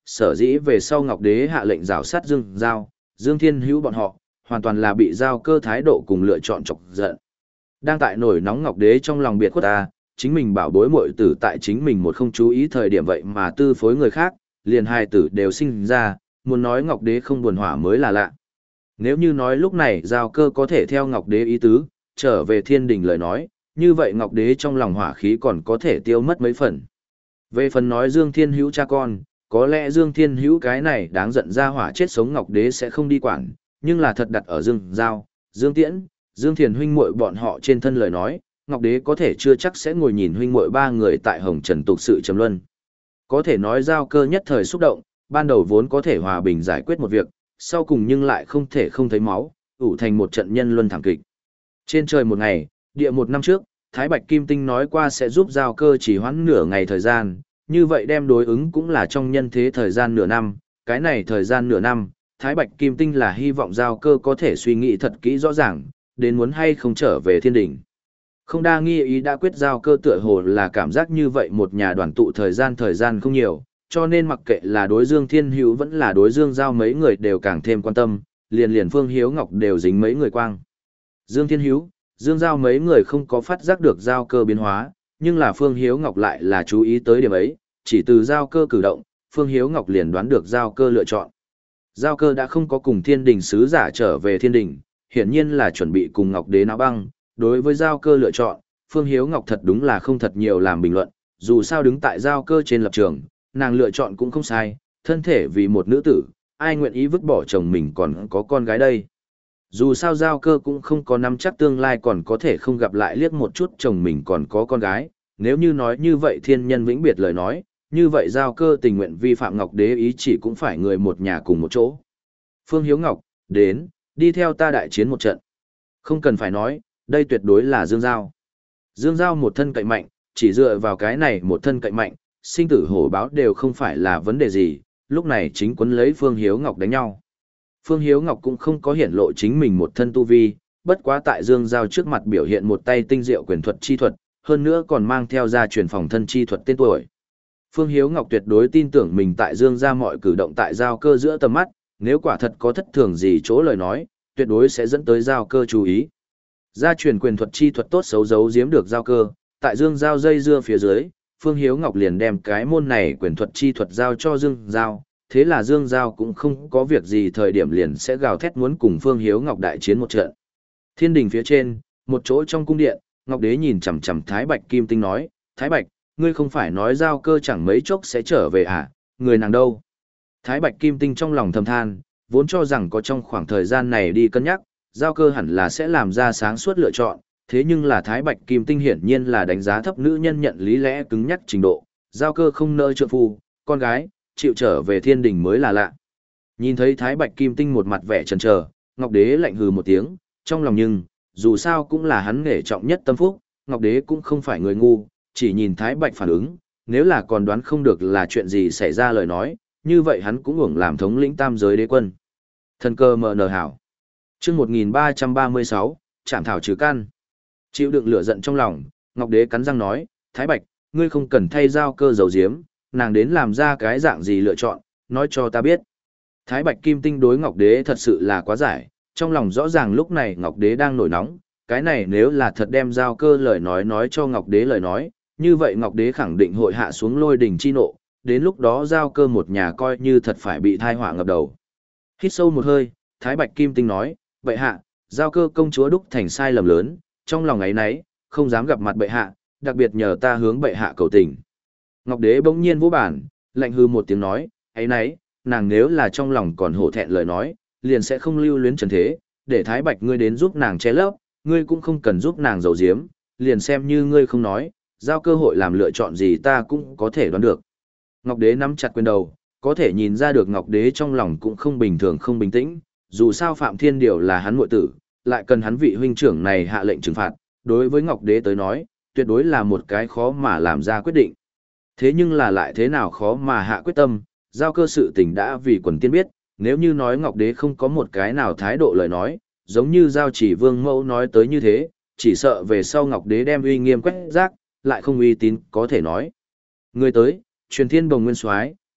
sở dĩ về sau Ngọc Đế hạ lệnh rào sát Dương Giao, Dương Thiên Hữu bọn họ, hoàn toàn là bị Giao Cơ thái độ cùng lựa chọn chọc giận. Đang tại nổi nóng Ngọc Đế trong lòng biệt khuất ta, chính mình bảo bối muội tử tại chính mình một không chú ý thời điểm vậy mà tư phối người khác, liền hai tử đều sinh ra, muốn nói Ngọc Đế không buồn hỏa mới là lạ. Nếu như nói lúc này Giao Cơ có thể theo Ngọc Đế ý tứ, trở về thiên đình lời nói, như vậy Ngọc Đế trong lòng hỏa khí còn có thể tiêu mất mấy phần. Về phần nói Dương Thiên Hữu cha con, có lẽ Dương Thiên Hữu cái này đáng giận ra hỏa chết sống Ngọc Đế sẽ không đi quản, nhưng là thật đặt ở Dương Giao, Dương Tiễn, Dương Thiền huynh muội bọn họ trên thân lời nói, Ngọc Đế có thể chưa chắc sẽ ngồi nhìn huynh muội ba người tại Hồng Trần tục sự trầm luân. Có thể nói Giao Cơ nhất thời xúc động, ban đầu vốn có thể hòa bình giải quyết một việc, sau cùng nhưng lại không thể không thấy máu, ủ thành một trận nhân luân thảm kịch. Trên trời một ngày, địa một năm trước, Thái Bạch Kim Tinh nói qua sẽ giúp Giao Cơ chỉ hoãn nửa ngày thời gian, như vậy đem đối ứng cũng là trong nhân thế thời gian nửa năm, cái này thời gian nửa năm, Thái Bạch Kim Tinh là hy vọng Giao Cơ có thể suy nghĩ thật kỹ rõ ràng, đến muốn hay không trở về thiên đỉnh. Không đa nghi ý đã quyết Giao Cơ tựa hồ là cảm giác như vậy một nhà đoàn tụ thời gian thời gian không nhiều, cho nên mặc kệ là đối Dương Thiên Hữu vẫn là đối Dương Giao mấy người đều càng thêm quan tâm, liền liền Phương Hiếu Ngọc đều dính mấy người quang. Dương Thiên Hữu, Dương Giao mấy người không có phát giác được Giao Cơ biến hóa, nhưng là Phương Hiếu Ngọc lại là chú ý tới điểm ấy, chỉ từ Giao Cơ cử động, Phương Hiếu Ngọc liền đoán được Giao Cơ lựa chọn. Giao Cơ đã không có cùng thiên đình sứ giả trở về thiên đình, hiển nhiên là chuẩn bị cùng Ngọc Đế náo băng. Đối với Giao Cơ lựa chọn, Phương Hiếu Ngọc thật đúng là không thật nhiều làm bình luận, dù sao đứng tại Giao Cơ trên lập trường, nàng lựa chọn cũng không sai, thân thể vì một nữ tử, ai nguyện ý vứt bỏ chồng mình còn có con gái đây. Dù sao Giao Cơ cũng không có nắm chắc tương lai còn có thể không gặp lại liếc một chút chồng mình còn có con gái, nếu như nói như vậy thiên nhân vĩnh biệt lời nói, như vậy Giao Cơ tình nguyện vi phạm Ngọc Đế ý chỉ cũng phải người một nhà cùng một chỗ. Phương Hiếu Ngọc, đến, đi theo ta đại chiến một trận. Không cần phải nói, đây tuyệt đối là Dương Giao. Dương Giao một thân cậy mạnh, chỉ dựa vào cái này một thân cậy mạnh, sinh tử hổ báo đều không phải là vấn đề gì, lúc này chính quấn lấy Phương Hiếu Ngọc đánh nhau. Phương Hiếu Ngọc cũng không có hiển lộ chính mình một thân tu vi, bất quá tại Dương Giao trước mặt biểu hiện một tay tinh diệu quyền thuật chi thuật, hơn nữa còn mang theo ra truyền phòng thân chi thuật tên tuổi. Phương Hiếu Ngọc tuyệt đối tin tưởng mình tại Dương gia mọi cử động tại Giao Cơ giữa tầm mắt, nếu quả thật có thất thường gì chỗ lời nói, tuyệt đối sẽ dẫn tới Giao Cơ chú ý. Gia truyền quyền thuật chi thuật tốt xấu giấu giếm được Giao Cơ, tại Dương Giao dây dưa phía dưới, Phương Hiếu Ngọc liền đem cái môn này quyền thuật chi thuật giao cho Dương Giao, thế là Dương Giao cũng không có việc gì thời điểm liền sẽ gào thét muốn cùng Phương Hiếu Ngọc đại chiến một trận. Thiên đình phía trên, một chỗ trong cung điện, Ngọc Đế nhìn chằm chằm Thái Bạch Kim Tinh nói, Thái Bạch, ngươi không phải nói Giao Cơ chẳng mấy chốc sẽ trở về à, người nàng đâu? Thái Bạch Kim Tinh trong lòng thầm than, vốn cho rằng có trong khoảng thời gian này đi cân nhắc, Giao Cơ hẳn là sẽ làm ra sáng suốt lựa chọn, thế nhưng là Thái Bạch Kim Tinh hiển nhiên là đánh giá thấp nữ nhân nhận lý lẽ cứng nhắc trình độ, Giao Cơ không nỡ trượng phu, con gái, chịu trở về thiên đình mới là lạ. Nhìn thấy Thái Bạch Kim Tinh một mặt vẻ chần chờ, Ngọc Đế lạnh hừ một tiếng, trong lòng nhưng, dù sao cũng là hắn nể trọng nhất tâm phúc, Ngọc Đế cũng không phải người ngu, chỉ nhìn Thái Bạch phản ứng, nếu là còn đoán không được là chuyện gì xảy ra lời nói, như vậy hắn cũng uổng làm thống lĩnh tam giới đế quân. Thần cơ mờ nờ hảo. Chương một nghìn ba trăm ba mươi sáu, Trảm thảo trừ căn. Chịu đựng lửa giận trong lòng, Ngọc Đế cắn răng nói, Thái Bạch, ngươi không cần thay Giao Cơ giấu giếm, nàng đến làm ra cái dạng gì lựa chọn, nói cho ta biết. Thái Bạch Kim Tinh đối Ngọc Đế thật sự là quá giải, trong lòng rõ ràng lúc này Ngọc Đế đang nổi nóng, cái này nếu là thật đem Giao Cơ lời nói nói cho Ngọc Đế lời nói, như vậy Ngọc Đế khẳng định hội hạ xuống lôi đỉnh chi nộ, đến lúc đó Giao Cơ một nhà coi như thật phải bị thai họa ngập đầu. Hít sâu một hơi, Thái Bạch Kim Tinh nói, bệ hạ, Giao Cơ công chúa đúc thành sai lầm lớn, trong lòng ấy nấy, không dám gặp mặt bệ hạ, đặc biệt nhờ ta hướng bệ hạ cầu tình. Ngọc Đế bỗng nhiên vỗ bản, lạnh hư một tiếng nói, ấy nấy, nàng nếu là trong lòng còn hổ thẹn lời nói, liền sẽ không lưu luyến trần thế, để Thái Bạch ngươi đến giúp nàng che lấp, ngươi cũng không cần giúp nàng giấu giếm, liền xem như ngươi không nói, Giao cơ hội làm lựa chọn gì ta cũng có thể đoán được. Ngọc Đế nắm chặt quyền đầu, có thể nhìn ra được Ngọc Đế trong lòng cũng không bình thường không bình tĩnh, dù sao Phạm Thiên Điều là hắn muội tử, lại cần hắn vị huynh trưởng này hạ lệnh trừng phạt, đối với Ngọc Đế tới nói, tuyệt đối là một cái khó mà làm ra quyết định. Thế nhưng là lại thế nào khó mà hạ quyết tâm, Giao cơ sự tình đã vì quần tiên biết, nếu như nói Ngọc Đế không có một cái nào thái độ lời nói, giống như Giao Chỉ Vương mẫu nói tới như thế, chỉ sợ về sau Ngọc Đế đem uy nghiêm quét rác, lại không uy tín có thể nói. Người tới, truyền thiên bồng nguyên soái,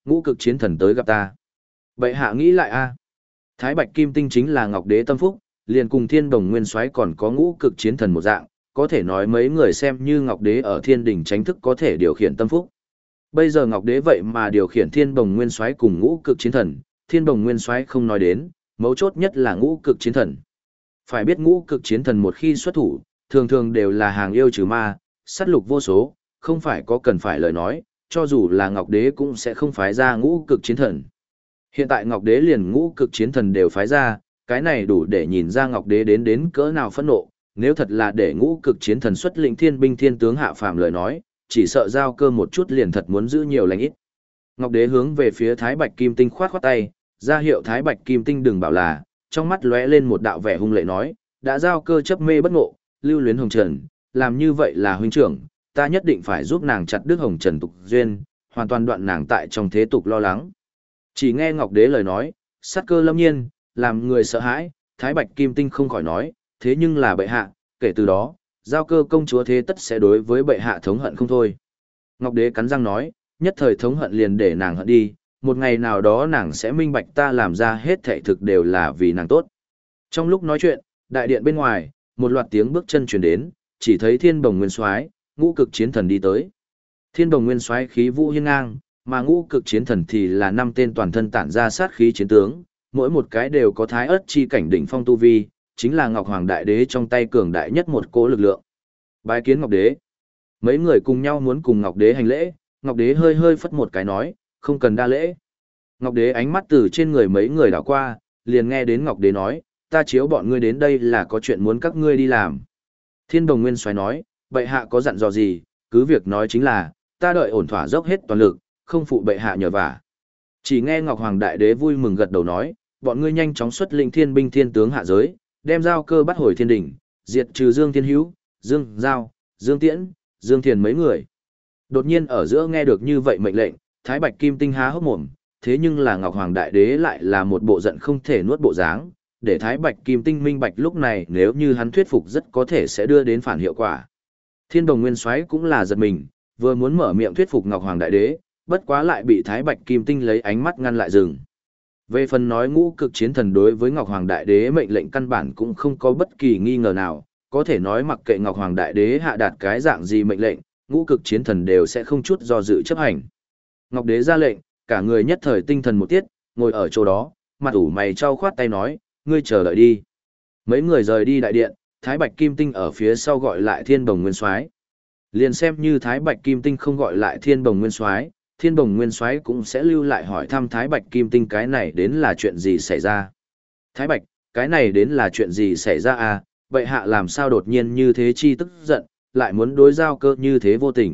ngũ cực chiến thần tới gặp ta. Bệ hạ nghĩ lại a. Thái Bạch Kim Tinh chính là Ngọc Đế tâm phúc, liền cùng Thiên Đồng Nguyên Soái còn có ngũ cực chiến thần một dạng, có thể nói mấy người xem như Ngọc Đế ở Thiên Đình tránh thức có thể điều khiển tâm phúc. Bây giờ Ngọc Đế vậy mà điều khiển Thiên Đồng Nguyên Soái cùng ngũ cực chiến thần, Thiên Đồng Nguyên Soái không nói đến, mấu chốt nhất là ngũ cực chiến thần. Phải biết ngũ cực chiến thần một khi xuất thủ, thường thường đều là hàng yêu trừ ma, sát lục vô số, không phải có cần phải lời nói, cho dù là Ngọc Đế cũng sẽ không phái ra ngũ cực chiến thần. Hiện tại Ngọc Đế liền ngũ cực chiến thần đều phái ra, cái này đủ để nhìn ra Ngọc Đế đến đến cỡ nào phẫn nộ, nếu thật là để ngũ cực chiến thần xuất lĩnh thiên binh thiên tướng hạ phàm lời nói, chỉ sợ giao cơ một chút liền thật muốn giữ nhiều lành ít. Ngọc Đế hướng về phía Thái Bạch Kim Tinh khoát khoát tay, ra hiệu Thái Bạch Kim Tinh đừng bảo là, trong mắt lóe lên một đạo vẻ hung lệ nói, đã giao cơ chấp mê bất ngộ, lưu luyến hồng trần, làm như vậy là huynh trưởng, ta nhất định phải giúp nàng chặt đứt hồng trần tục duyên, hoàn toàn đoạn nàng tại trong thế tục lo lắng. Chỉ nghe Ngọc Đế lời nói, sát cơ lâm nhiên, làm người sợ hãi, Thái Bạch Kim Tinh không khỏi nói, thế nhưng là bệ hạ, kể từ đó, giao cơ công chúa thế tất sẽ đối với bệ hạ thống hận không thôi. Ngọc Đế cắn răng nói, nhất thời thống hận liền để nàng hận đi, một ngày nào đó nàng sẽ minh bạch ta làm ra hết thảy thực đều là vì nàng tốt. Trong lúc nói chuyện, đại điện bên ngoài, một loạt tiếng bước chân truyền đến, chỉ thấy Thiên Bồng Nguyên Soái, ngũ cực chiến thần đi tới. Thiên Bồng Nguyên Soái khí vũ hiên ngang, mà ngũ cực chiến thần thì là năm tên toàn thân tản ra sát khí chiến tướng, mỗi một cái đều có thái ớt chi cảnh đỉnh phong tu vi, chính là Ngọc Hoàng Đại Đế trong tay cường đại nhất một cỗ lực lượng. Bái kiến Ngọc Đế. Mấy người cùng nhau muốn cùng Ngọc Đế hành lễ, Ngọc Đế hơi hơi phất một cái nói, không cần đa lễ. Ngọc Đế ánh mắt từ trên người mấy người đảo qua, liền nghe đến Ngọc Đế nói, ta chiếu bọn ngươi đến đây là có chuyện muốn các ngươi đi làm. Thiên Đồng Nguyên Soái nói, bệ hạ có dặn dò gì, cứ việc nói chính là, ta đợi ổn thỏa dốc hết toàn lực, không phụ bệ hạ nhờ vả. Chỉ nghe Ngọc Hoàng Đại Đế vui mừng gật đầu nói, bọn ngươi nhanh chóng xuất lĩnh thiên binh thiên tướng hạ giới, đem giao cơ bắt hồi thiên đỉnh, diệt trừ Dương Thiên Hữu, Dương Giao, Dương Tiễn, Dương Thiền mấy người. Đột nhiên ở giữa nghe được như vậy mệnh lệnh, Thái Bạch Kim Tinh há hốc mồm, thế nhưng là Ngọc Hoàng Đại Đế lại là một bộ giận không thể nuốt bộ dáng, để Thái Bạch Kim Tinh minh bạch lúc này nếu như hắn thuyết phục rất có thể sẽ đưa đến phản hiệu quả. Thiên Đồng Nguyên Soái cũng là giật mình, vừa muốn mở miệng thuyết phục Ngọc Hoàng Đại Đế, bất quá lại bị Thái Bạch Kim Tinh lấy ánh mắt ngăn lại dừng. Về phần nói ngũ cực chiến thần đối với Ngọc Hoàng Đại Đế mệnh lệnh căn bản cũng không có bất kỳ nghi ngờ nào, có thể nói mặc kệ Ngọc Hoàng Đại Đế hạ đạt cái dạng gì mệnh lệnh, ngũ cực chiến thần đều sẽ không chút do dự chấp hành. Ngọc Đế ra lệnh, cả người nhất thời tinh thần một tiết, ngồi ở chỗ đó, mặt ủ mày trao khoát tay nói, ngươi chờ đợi đi. Mấy người rời đi đại điện, Thái Bạch Kim Tinh ở phía sau gọi lại Thiên Bồng Nguyên Soái. Liền xem như Thái Bạch Kim Tinh không gọi lại Thiên Bồng Nguyên Soái, Thiên Bồng Nguyên Soái cũng sẽ lưu lại hỏi thăm Thái Bạch Kim Tinh cái này đến là chuyện gì xảy ra. Thái Bạch, cái này đến là chuyện gì xảy ra à, bệ hạ làm sao đột nhiên như thế chi tức giận, lại muốn đối giao cơ như thế vô tình.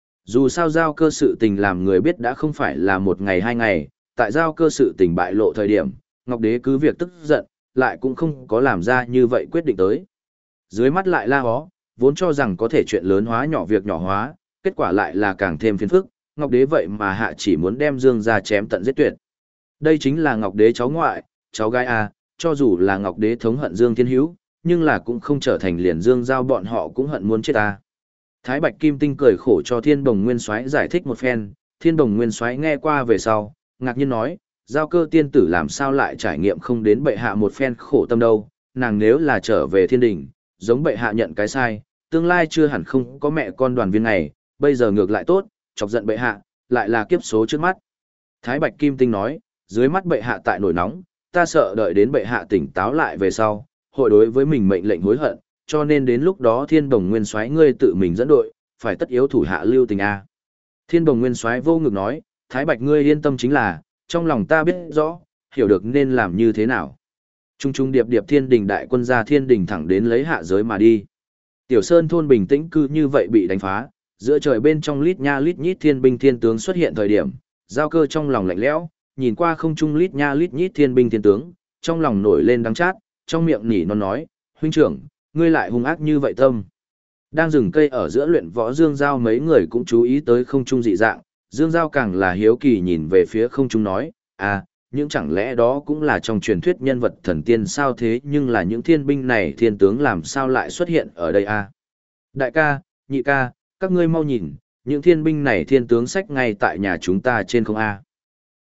Dù sao giao cơ sự tình làm người biết đã không phải là một ngày hai ngày, tại giao cơ sự tình bại lộ thời điểm, Ngọc Đế cứ việc tức giận, lại cũng không có làm ra như vậy quyết định tới. Dưới mắt lại la hó, vốn cho rằng có thể chuyện lớn hóa nhỏ việc nhỏ hóa, kết quả lại là càng thêm phiền phức, Ngọc Đế vậy mà hạ chỉ muốn đem Dương ra chém tận giết tuyệt. Đây chính là Ngọc Đế cháu ngoại, cháu gái à, cho dù là Ngọc Đế thống hận Dương Thiên Hữu, nhưng là cũng không trở thành liền Dương Giao bọn họ cũng hận muốn chết ta. Thái Bạch Kim Tinh cười khổ cho Thiên Bồng Nguyên Soái giải thích một phen, Thiên Bồng Nguyên Soái nghe qua về sau, ngạc nhiên nói, giao cơ tiên tử làm sao lại trải nghiệm không đến bệ hạ một phen khổ tâm đâu, nàng nếu là trở về thiên đình, giống bệ hạ nhận cái sai, tương lai chưa hẳn không có mẹ con đoàn viên này, bây giờ ngược lại tốt, chọc giận bệ hạ, lại là kiếp số trước mắt. Thái Bạch Kim Tinh nói, dưới mắt bệ hạ tại nổi nóng, ta sợ đợi đến bệ hạ tỉnh táo lại về sau, hội đối với mình mệnh lệnh hối hận, cho nên đến lúc đó Thiên Bồng Nguyên Soái ngươi tự mình dẫn đội, phải tất yếu thủ hạ lưu tình a. Thiên Bồng Nguyên Soái vô ngực nói, Thái Bạch ngươi yên tâm chính là, trong lòng ta biết rõ, hiểu được nên làm như thế nào. Trung trung điệp điệp thiên đình đại quân ra thiên đình thẳng đến lấy hạ giới mà đi. Tiểu Sơn thôn bình tĩnh cư như vậy bị đánh phá, giữa trời bên trong lít nha lít nhít thiên binh thiên tướng xuất hiện thời điểm, giao cơ trong lòng lạnh lẽo, nhìn qua không trung lít nha lít nhít thiên binh thiên tướng, trong lòng nổi lên đắng chát, trong miệng nỉ non nói, huynh trưởng, ngươi lại hung ác như vậy tâm. Đang dừng cây ở giữa luyện võ Dương Giao mấy người cũng chú ý tới không trung dị dạng, Dương Giao càng là hiếu kỳ nhìn về phía không trung nói, à, những chẳng lẽ đó cũng là trong truyền thuyết nhân vật thần tiên sao thế nhưng là những thiên binh này thiên tướng làm sao lại xuất hiện ở đây à? Đại ca, nhị ca, các ngươi mau nhìn, những thiên binh này thiên tướng sách ngay tại nhà chúng ta trên không a.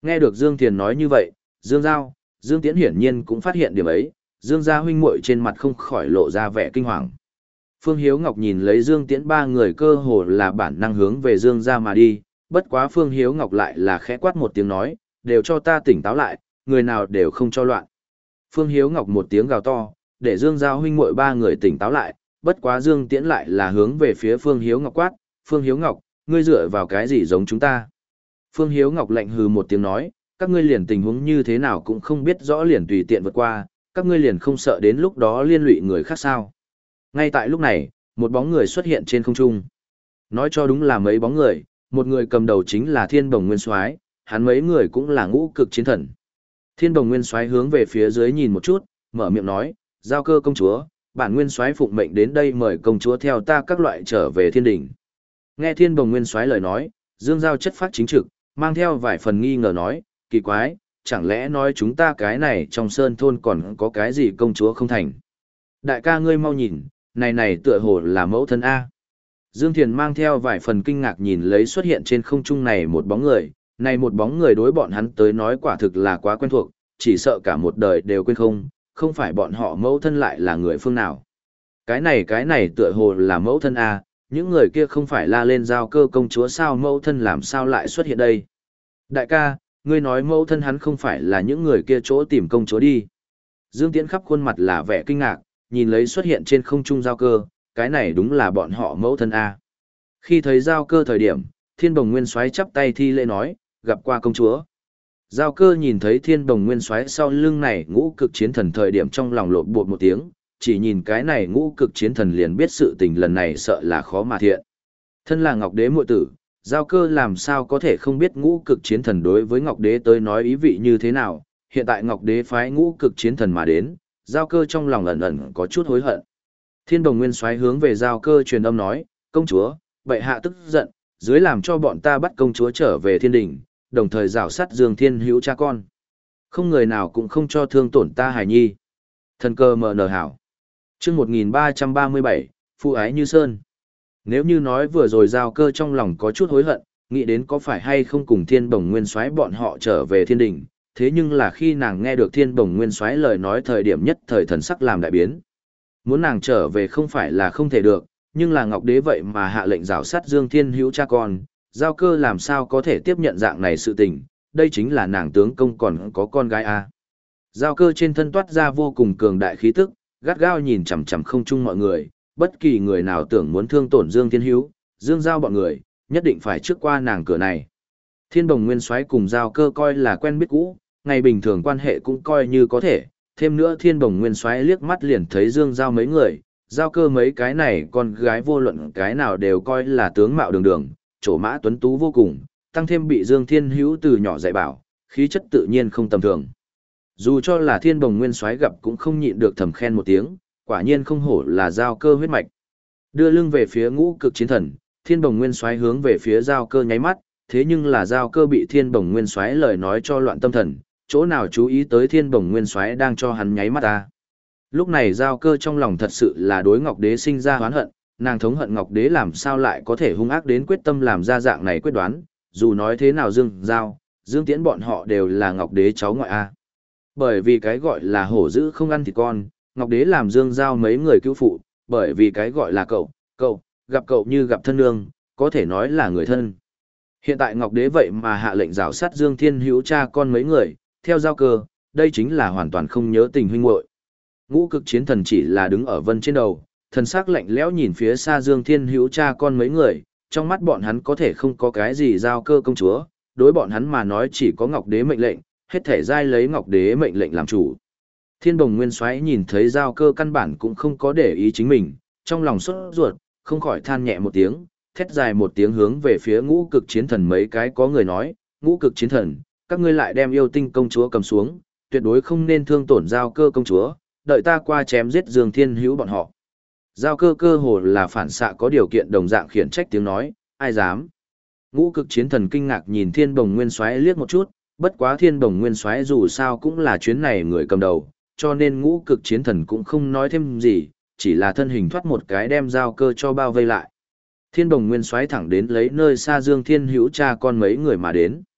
Nghe được Dương Thiền nói như vậy, Dương Giao, Dương Tiễn hiển nhiên cũng phát hiện điểm ấy, Dương gia huynh muội trên mặt không khỏi lộ ra vẻ kinh hoàng. Phương Hiếu Ngọc nhìn lấy Dương Tiễn ba người cơ hồ là bản năng hướng về Dương gia mà đi, bất quá Phương Hiếu Ngọc lại là khẽ quát một tiếng nói, đều cho ta tỉnh táo lại, người nào đều không cho loạn. Phương Hiếu Ngọc một tiếng gào to, để Dương gia huynh muội ba người tỉnh táo lại, bất quá Dương Tiễn lại là hướng về phía Phương Hiếu Ngọc quát, Phương Hiếu Ngọc, ngươi dựa vào cái gì giống chúng ta? Phương Hiếu Ngọc lạnh hừ một tiếng nói, các ngươi liền tình huống như thế nào cũng không biết rõ liền tùy tiện vượt qua, các ngươi liền không sợ đến lúc đó liên lụy người khác sao? Ngay tại lúc này, một bóng người xuất hiện trên không trung. Nói cho đúng là mấy bóng người, một người cầm đầu chính là Thiên Bồng Nguyên Soái, hắn mấy người cũng là ngũ cực chiến thần. Thiên Bồng Nguyên Soái hướng về phía dưới nhìn một chút, mở miệng nói, giao cơ công chúa, bản Nguyên Soái phụng mệnh đến đây mời công chúa theo ta các loại trở về thiên đỉnh. Nghe Thiên Bồng Nguyên Soái lời nói, Dương Giao chất phát chính trực, mang theo vài phần nghi ngờ nói, kỳ quái, chẳng lẽ nói chúng ta cái này trong sơn thôn còn có cái gì công chúa không thành. Đại ca ngươi mau nhìn, này này tựa hồ là mẫu thân A. Dương Thiền mang theo vài phần kinh ngạc nhìn lấy xuất hiện trên không trung này một bóng người, này một bóng người đối bọn hắn tới nói quả thực là quá quen thuộc, chỉ sợ cả một đời đều quên không, không phải bọn họ mẫu thân lại là người phương nào. Cái này cái này tựa hồ là mẫu thân A, những người kia không phải la lên giao cơ công chúa sao mẫu thân làm sao lại xuất hiện đây. Đại ca, ngươi nói mẫu thân hắn không phải là những người kia chỗ tìm công chúa đi. Dương Tiễn khắp khuôn mặt là vẻ kinh ngạc, nhìn lấy xuất hiện trên không trung giao cơ, cái này đúng là bọn họ mẫu thân A. Khi thấy giao cơ thời điểm, Thiên Bồng Nguyên Soái chắp tay thi lễ nói, gặp qua công chúa. Giao cơ nhìn thấy Thiên Bồng Nguyên Soái sau lưng này ngũ cực chiến thần thời điểm trong lòng lộn bột một tiếng, chỉ nhìn cái này ngũ cực chiến thần liền biết sự tình lần này sợ là khó mà thiện. Thân là Ngọc Đế muội tử, giao cơ làm sao có thể không biết ngũ cực chiến thần đối với Ngọc Đế tới nói ý vị như thế nào, hiện tại Ngọc Đế phái ngũ cực chiến thần mà đến, giao cơ trong lòng ẩn ẩn có chút hối hận. Thiên Bồng Nguyên Soái hướng về giao cơ truyền âm nói, công chúa, bệ hạ tức giận, dưới làm cho bọn ta bắt công chúa trở về thiên đình, đồng thời rào sát Dương Thiên Hữu cha con. Không người nào cũng không cho thương tổn ta hài nhi. Thần cơ mờ nờ hảo. Chương một nghìn ba trăm ba mươi bảy, Phụ ái như sơn. Nếu như nói vừa rồi giao cơ trong lòng có chút hối hận, nghĩ đến có phải hay không cùng Thiên Bồng Nguyên Soái bọn họ trở về thiên đình, thế nhưng là khi nàng nghe được Thiên Bồng Nguyên Soái lời nói thời điểm nhất thời thần sắc làm đại biến. Muốn nàng trở về không phải là không thể được, nhưng là Ngọc Đế vậy mà hạ lệnh rào sát Dương Thiên Hữu cha con, giao cơ làm sao có thể tiếp nhận dạng này sự tình, đây chính là nàng tướng công còn có con gái a. Giao cơ trên thân toát ra vô cùng cường đại khí tức, gắt gao nhìn chằm chằm không chung mọi người, bất kỳ người nào tưởng muốn thương tổn Dương Thiên Hữu, Dương Giao bọn người, nhất định phải trước qua nàng cửa này. Thiên Bồng Nguyên Soái cùng giao cơ coi là quen biết cũ, ngày bình thường quan hệ cũng coi như có thể, thêm nữa Thiên Bồng Nguyên Soái liếc mắt liền thấy Dương Giao mấy người, giao cơ mấy cái này con gái vô luận cái nào đều coi là tướng mạo đường đường, trổ mã tuấn tú vô cùng, tăng thêm bị Dương Thiên Hữu từ nhỏ dạy bảo, khí chất tự nhiên không tầm thường. Dù cho là Thiên Bồng Nguyên Soái gặp cũng không nhịn được thầm khen một tiếng, quả nhiên không hổ là giao cơ huyết mạch. Đưa lưng về phía ngũ cực chiến thần, Thiên Bồng Nguyên Soái hướng về phía giao cơ nháy mắt, thế nhưng là giao cơ bị Thiên Bồng Nguyên Soái lời nói cho loạn tâm thần, chỗ nào chú ý tới Thiên Bồng Nguyên Soái đang cho hắn nháy mắt ta. Lúc này giao cơ trong lòng thật sự là đối Ngọc Đế sinh ra oán hận, nàng thống hận Ngọc Đế làm sao lại có thể hung ác đến quyết tâm làm ra dạng này quyết đoán, dù nói thế nào Dương Giao, Dương Tiễn bọn họ đều là Ngọc Đế cháu ngoại a. Bởi vì cái gọi là hổ dữ không ăn thịt con, Ngọc Đế làm Dương Giao mấy người cứu phụ, bởi vì cái gọi là cậu, cậu, gặp cậu như gặp thân nương, có thể nói là người thân. Hiện tại Ngọc Đế vậy mà hạ lệnh rào sát Dương Thiên Hữu cha con mấy người, theo giao cơ, đây chính là hoàn toàn không nhớ tình huynh muội. Ngũ cực chiến thần chỉ là đứng ở vân trên đầu, thần sắc lạnh lẽo nhìn phía xa Dương Thiên Hữu cha con mấy người, trong mắt bọn hắn có thể không có cái gì giao cơ công chúa, đối bọn hắn mà nói chỉ có Ngọc Đế mệnh lệnh, hết thể giai lấy Ngọc Đế mệnh lệnh làm chủ. Thiên Bồng Nguyên Soái nhìn thấy giao cơ căn bản cũng không có để ý chính mình, trong lòng sốt ruột, không khỏi than nhẹ một tiếng, thét dài một tiếng hướng về phía ngũ cực chiến thần mấy cái có người nói, ngũ cực chiến thần, các ngươi lại đem yêu tinh công chúa cầm xuống, tuyệt đối không nên thương tổn giao cơ công chúa, đợi ta qua chém giết Dương Thiên Hữu bọn họ. Giao cơ cơ hồ là phản xạ có điều kiện đồng dạng khiển trách tiếng nói, ai dám. Ngũ cực chiến thần kinh ngạc nhìn Thiên Bồng Nguyên Soái liếc một chút, bất quá Thiên Bồng Nguyên Soái dù sao cũng là chuyến này người cầm đầu, cho nên ngũ cực chiến thần cũng không nói thêm gì, chỉ là thân hình thoát một cái đem giao cơ cho bao vây lại. Thiên Bồng Nguyên Soái thẳng đến lấy nơi xa Dương Thiên Hữu cha con mấy người mà đến.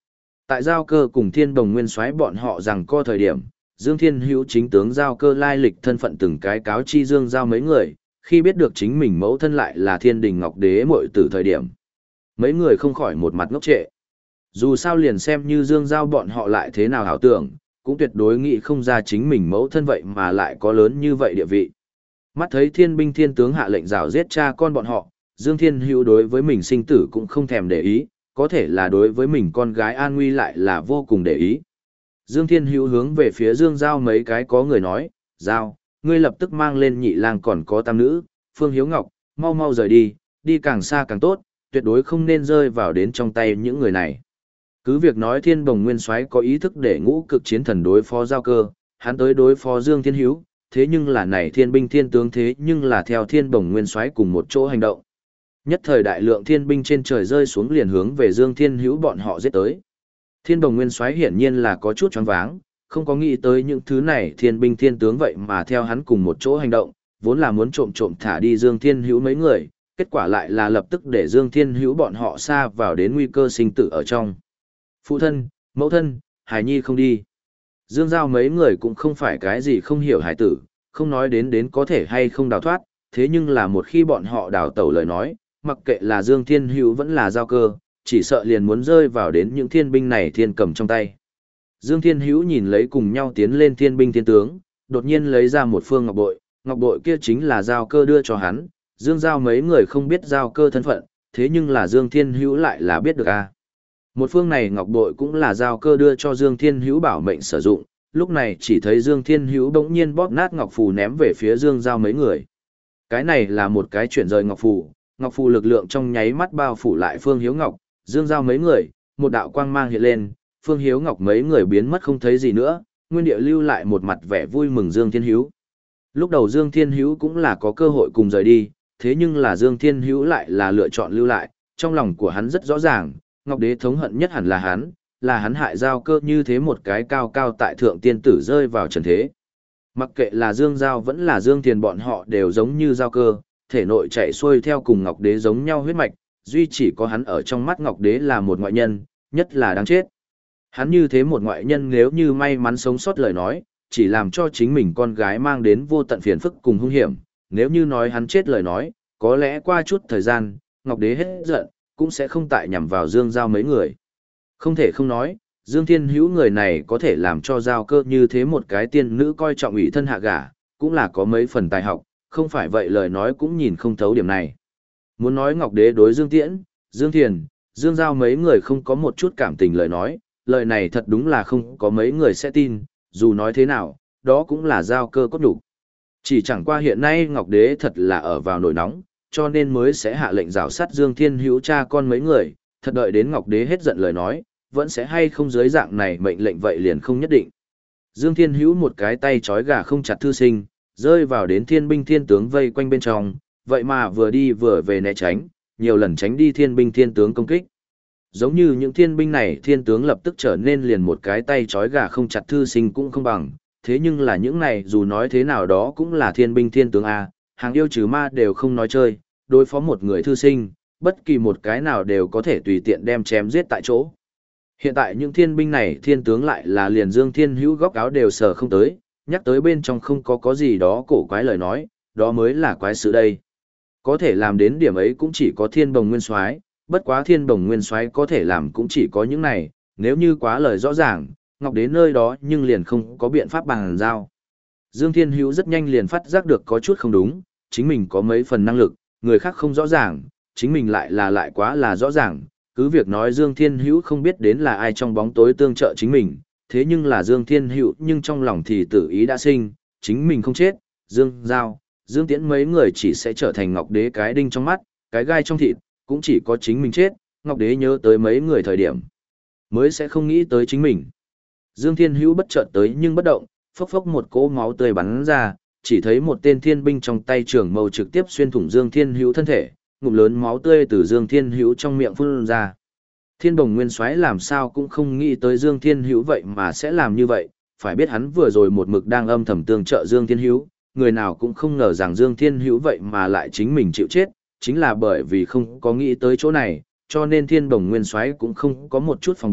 Tại giao cơ cùng thiên đồng nguyên soái bọn họ rằng co thời điểm, Dương Thiên Hữu chính tướng giao cơ lai lịch thân phận từng cái cáo chi Dương Giao mấy người, khi biết được chính mình mẫu thân lại là thiên đình ngọc đế muội tử thời điểm. Mấy người không khỏi một mặt ngốc trệ. Dù sao liền xem như Dương Giao bọn họ lại thế nào hảo tưởng, cũng tuyệt đối nghĩ không ra chính mình mẫu thân vậy mà lại có lớn như vậy địa vị. Mắt thấy thiên binh thiên tướng hạ lệnh rào giết cha con bọn họ, Dương Thiên Hữu đối với mình sinh tử cũng không thèm để ý, có thể là đối với mình con gái an nguy lại là vô cùng để ý. Dương Thiên Hữu hướng về phía Dương Giao mấy cái có người nói, Giao, ngươi lập tức mang lên nhị lang còn có tam nữ, Phương Hiếu Ngọc, mau mau rời đi, đi càng xa càng tốt, tuyệt đối không nên rơi vào đến trong tay những người này. Cứ việc nói Thiên Bồng Nguyên Soái có ý thức để ngũ cực chiến thần đối phó Giao Cơ, hắn tới đối phó Dương Thiên Hữu, thế nhưng là này thiên binh thiên tướng thế nhưng là theo Thiên Bồng Nguyên Soái cùng một chỗ hành động. Nhất thời đại lượng thiên binh trên trời rơi xuống liền hướng về Dương Thiên Hữu bọn họ giết tới. Thiên Bồng Nguyên Soái hiển nhiên là có chút choáng váng, không có nghĩ tới những thứ này thiên binh thiên tướng vậy mà theo hắn cùng một chỗ hành động, vốn là muốn trộm trộm thả đi Dương Thiên Hữu mấy người, kết quả lại là lập tức để Dương Thiên Hữu bọn họ xa vào đến nguy cơ sinh tử ở trong. Phụ thân, mẫu thân, Hải Nhi không đi. Dương Giao mấy người cũng không phải cái gì không hiểu hải tử, không nói đến đến có thể hay không đào thoát, thế nhưng là một khi bọn họ đào tẩu lời nói, mặc kệ là Dương Thiên Hữu vẫn là Giao Cơ, chỉ sợ liền muốn rơi vào đến những thiên binh này thiên cầm trong tay. Dương Thiên Hữu nhìn lấy cùng nhau tiến lên thiên binh thiên tướng, đột nhiên lấy ra một phương ngọc bội, ngọc bội kia chính là Giao Cơ đưa cho hắn, Dương Giao mấy người không biết Giao Cơ thân phận, thế nhưng là Dương Thiên Hữu lại là biết được a. Một phương này ngọc bội cũng là Giao Cơ đưa cho Dương Thiên Hữu bảo mệnh sử dụng, lúc này chỉ thấy Dương Thiên Hữu bỗng nhiên bóp nát ngọc phù ném về phía Dương Giao mấy người. Cái này là một cái chuyển rời ngọc phù, ngọc phù lực lượng trong nháy mắt bao phủ lại Phương Hiếu Ngọc, Dương Giao mấy người, một đạo quang mang hiện lên, Phương Hiếu Ngọc mấy người biến mất không thấy gì nữa, nguyên địa lưu lại một mặt vẻ vui mừng Dương Thiên Hữu. Lúc đầu Dương Thiên Hữu cũng là có cơ hội cùng rời đi, thế nhưng là Dương Thiên Hữu lại là lựa chọn lưu lại, trong lòng của hắn rất rõ ràng, Ngọc Đế thống hận nhất hẳn là hắn, là hắn hại Giao Cơ như thế một cái cao cao tại thượng tiên tử rơi vào trần thế. Mặc kệ là Dương Giao vẫn là Dương Thiền bọn họ đều giống như Giao Cơ, thể nội chạy xuôi theo cùng Ngọc Đế giống nhau huyết mạch, duy chỉ có hắn ở trong mắt Ngọc Đế là một ngoại nhân, nhất là đáng chết. Hắn như thế một ngoại nhân nếu như may mắn sống sót lời nói, chỉ làm cho chính mình con gái mang đến vô tận phiền phức cùng hung hiểm, nếu như nói hắn chết lời nói, có lẽ qua chút thời gian, Ngọc Đế hết giận, cũng sẽ không tại nhằm vào Dương Giao mấy người. Không thể không nói, Dương Thiên Hữu người này có thể làm cho Giao Cơ như thế một cái tiên nữ coi trọng ủy thân hạ gả, cũng là có mấy phần tài học, không phải vậy lời nói cũng nhìn không thấu điểm này. Muốn nói Ngọc Đế đối Dương Tiễn, Dương Thiền, Dương Giao mấy người không có một chút cảm tình lời nói, lời này thật đúng là không có mấy người sẽ tin, dù nói thế nào, đó cũng là Giao Cơ cốt đủ. Chỉ chẳng qua hiện nay Ngọc Đế thật là ở vào nổi nóng, cho nên mới sẽ hạ lệnh rào sát Dương Thiên Hữu cha con mấy người, thật đợi đến Ngọc Đế hết giận lời nói, vẫn sẽ hay không dưới dạng này mệnh lệnh vậy liền không nhất định. Dương Thiên Hữu một cái tay trói gà không chặt thư sinh, rơi vào đến thiên binh thiên tướng vây quanh bên trong, vậy mà vừa đi vừa về né tránh, nhiều lần tránh đi thiên binh thiên tướng công kích. Giống như những thiên binh này thiên tướng lập tức trở nên liền một cái tay trói gà không chặt thư sinh cũng không bằng, thế nhưng là những này dù nói thế nào đó cũng là thiên binh thiên tướng A, hàng yêu trừ ma đều không nói chơi, đối phó một người thư sinh, bất kỳ một cái nào đều có thể tùy tiện đem chém giết tại chỗ. Hiện tại những thiên binh này thiên tướng lại là liền Dương Thiên Hữu góc áo đều sờ không tới, nhắc tới bên trong không có có gì đó cổ quái lời nói, đó mới là quái sự đây. Có thể làm đến điểm ấy cũng chỉ có Thiên Bồng Nguyên Soái, bất quá Thiên Bồng Nguyên Soái có thể làm cũng chỉ có những này, nếu như quá lời rõ ràng, Ngọc Đế nơi đó nhưng liền không có biện pháp bàn giao. Dương Thiên Hữu rất nhanh liền phát giác được có chút không đúng, chính mình có mấy phần năng lực, người khác không rõ ràng, chính mình lại là lại quá là rõ ràng, cứ việc nói Dương Thiên Hữu không biết đến là ai trong bóng tối tương trợ chính mình, thế nhưng là Dương Thiên Hữu nhưng trong lòng thì tử ý đã sinh, chính mình không chết, Dương Giao, Dương Tiễn mấy người chỉ sẽ trở thành Ngọc Đế cái đinh trong mắt, cái gai trong thịt, cũng chỉ có chính mình chết, Ngọc Đế nhớ tới mấy người thời điểm, mới sẽ không nghĩ tới chính mình. Dương Thiên Hữu bất chợt tới nhưng bất động, phốc phốc một cỗ máu tươi bắn ra, chỉ thấy một tên thiên binh trong tay trường mâu trực tiếp xuyên thủng Dương Thiên Hữu thân thể, ngụm lớn máu tươi từ Dương Thiên Hữu trong miệng phun ra. Thiên Bồng Nguyên Soái làm sao cũng không nghĩ tới Dương Thiên Hữu vậy mà sẽ làm như vậy, phải biết hắn vừa rồi một mực đang âm thầm tương trợ Dương Thiên Hữu, người nào cũng không ngờ rằng Dương Thiên Hữu vậy mà lại chính mình chịu chết, chính là bởi vì không có nghĩ tới chỗ này, cho nên Thiên Bồng Nguyên Soái cũng không có một chút phòng bị,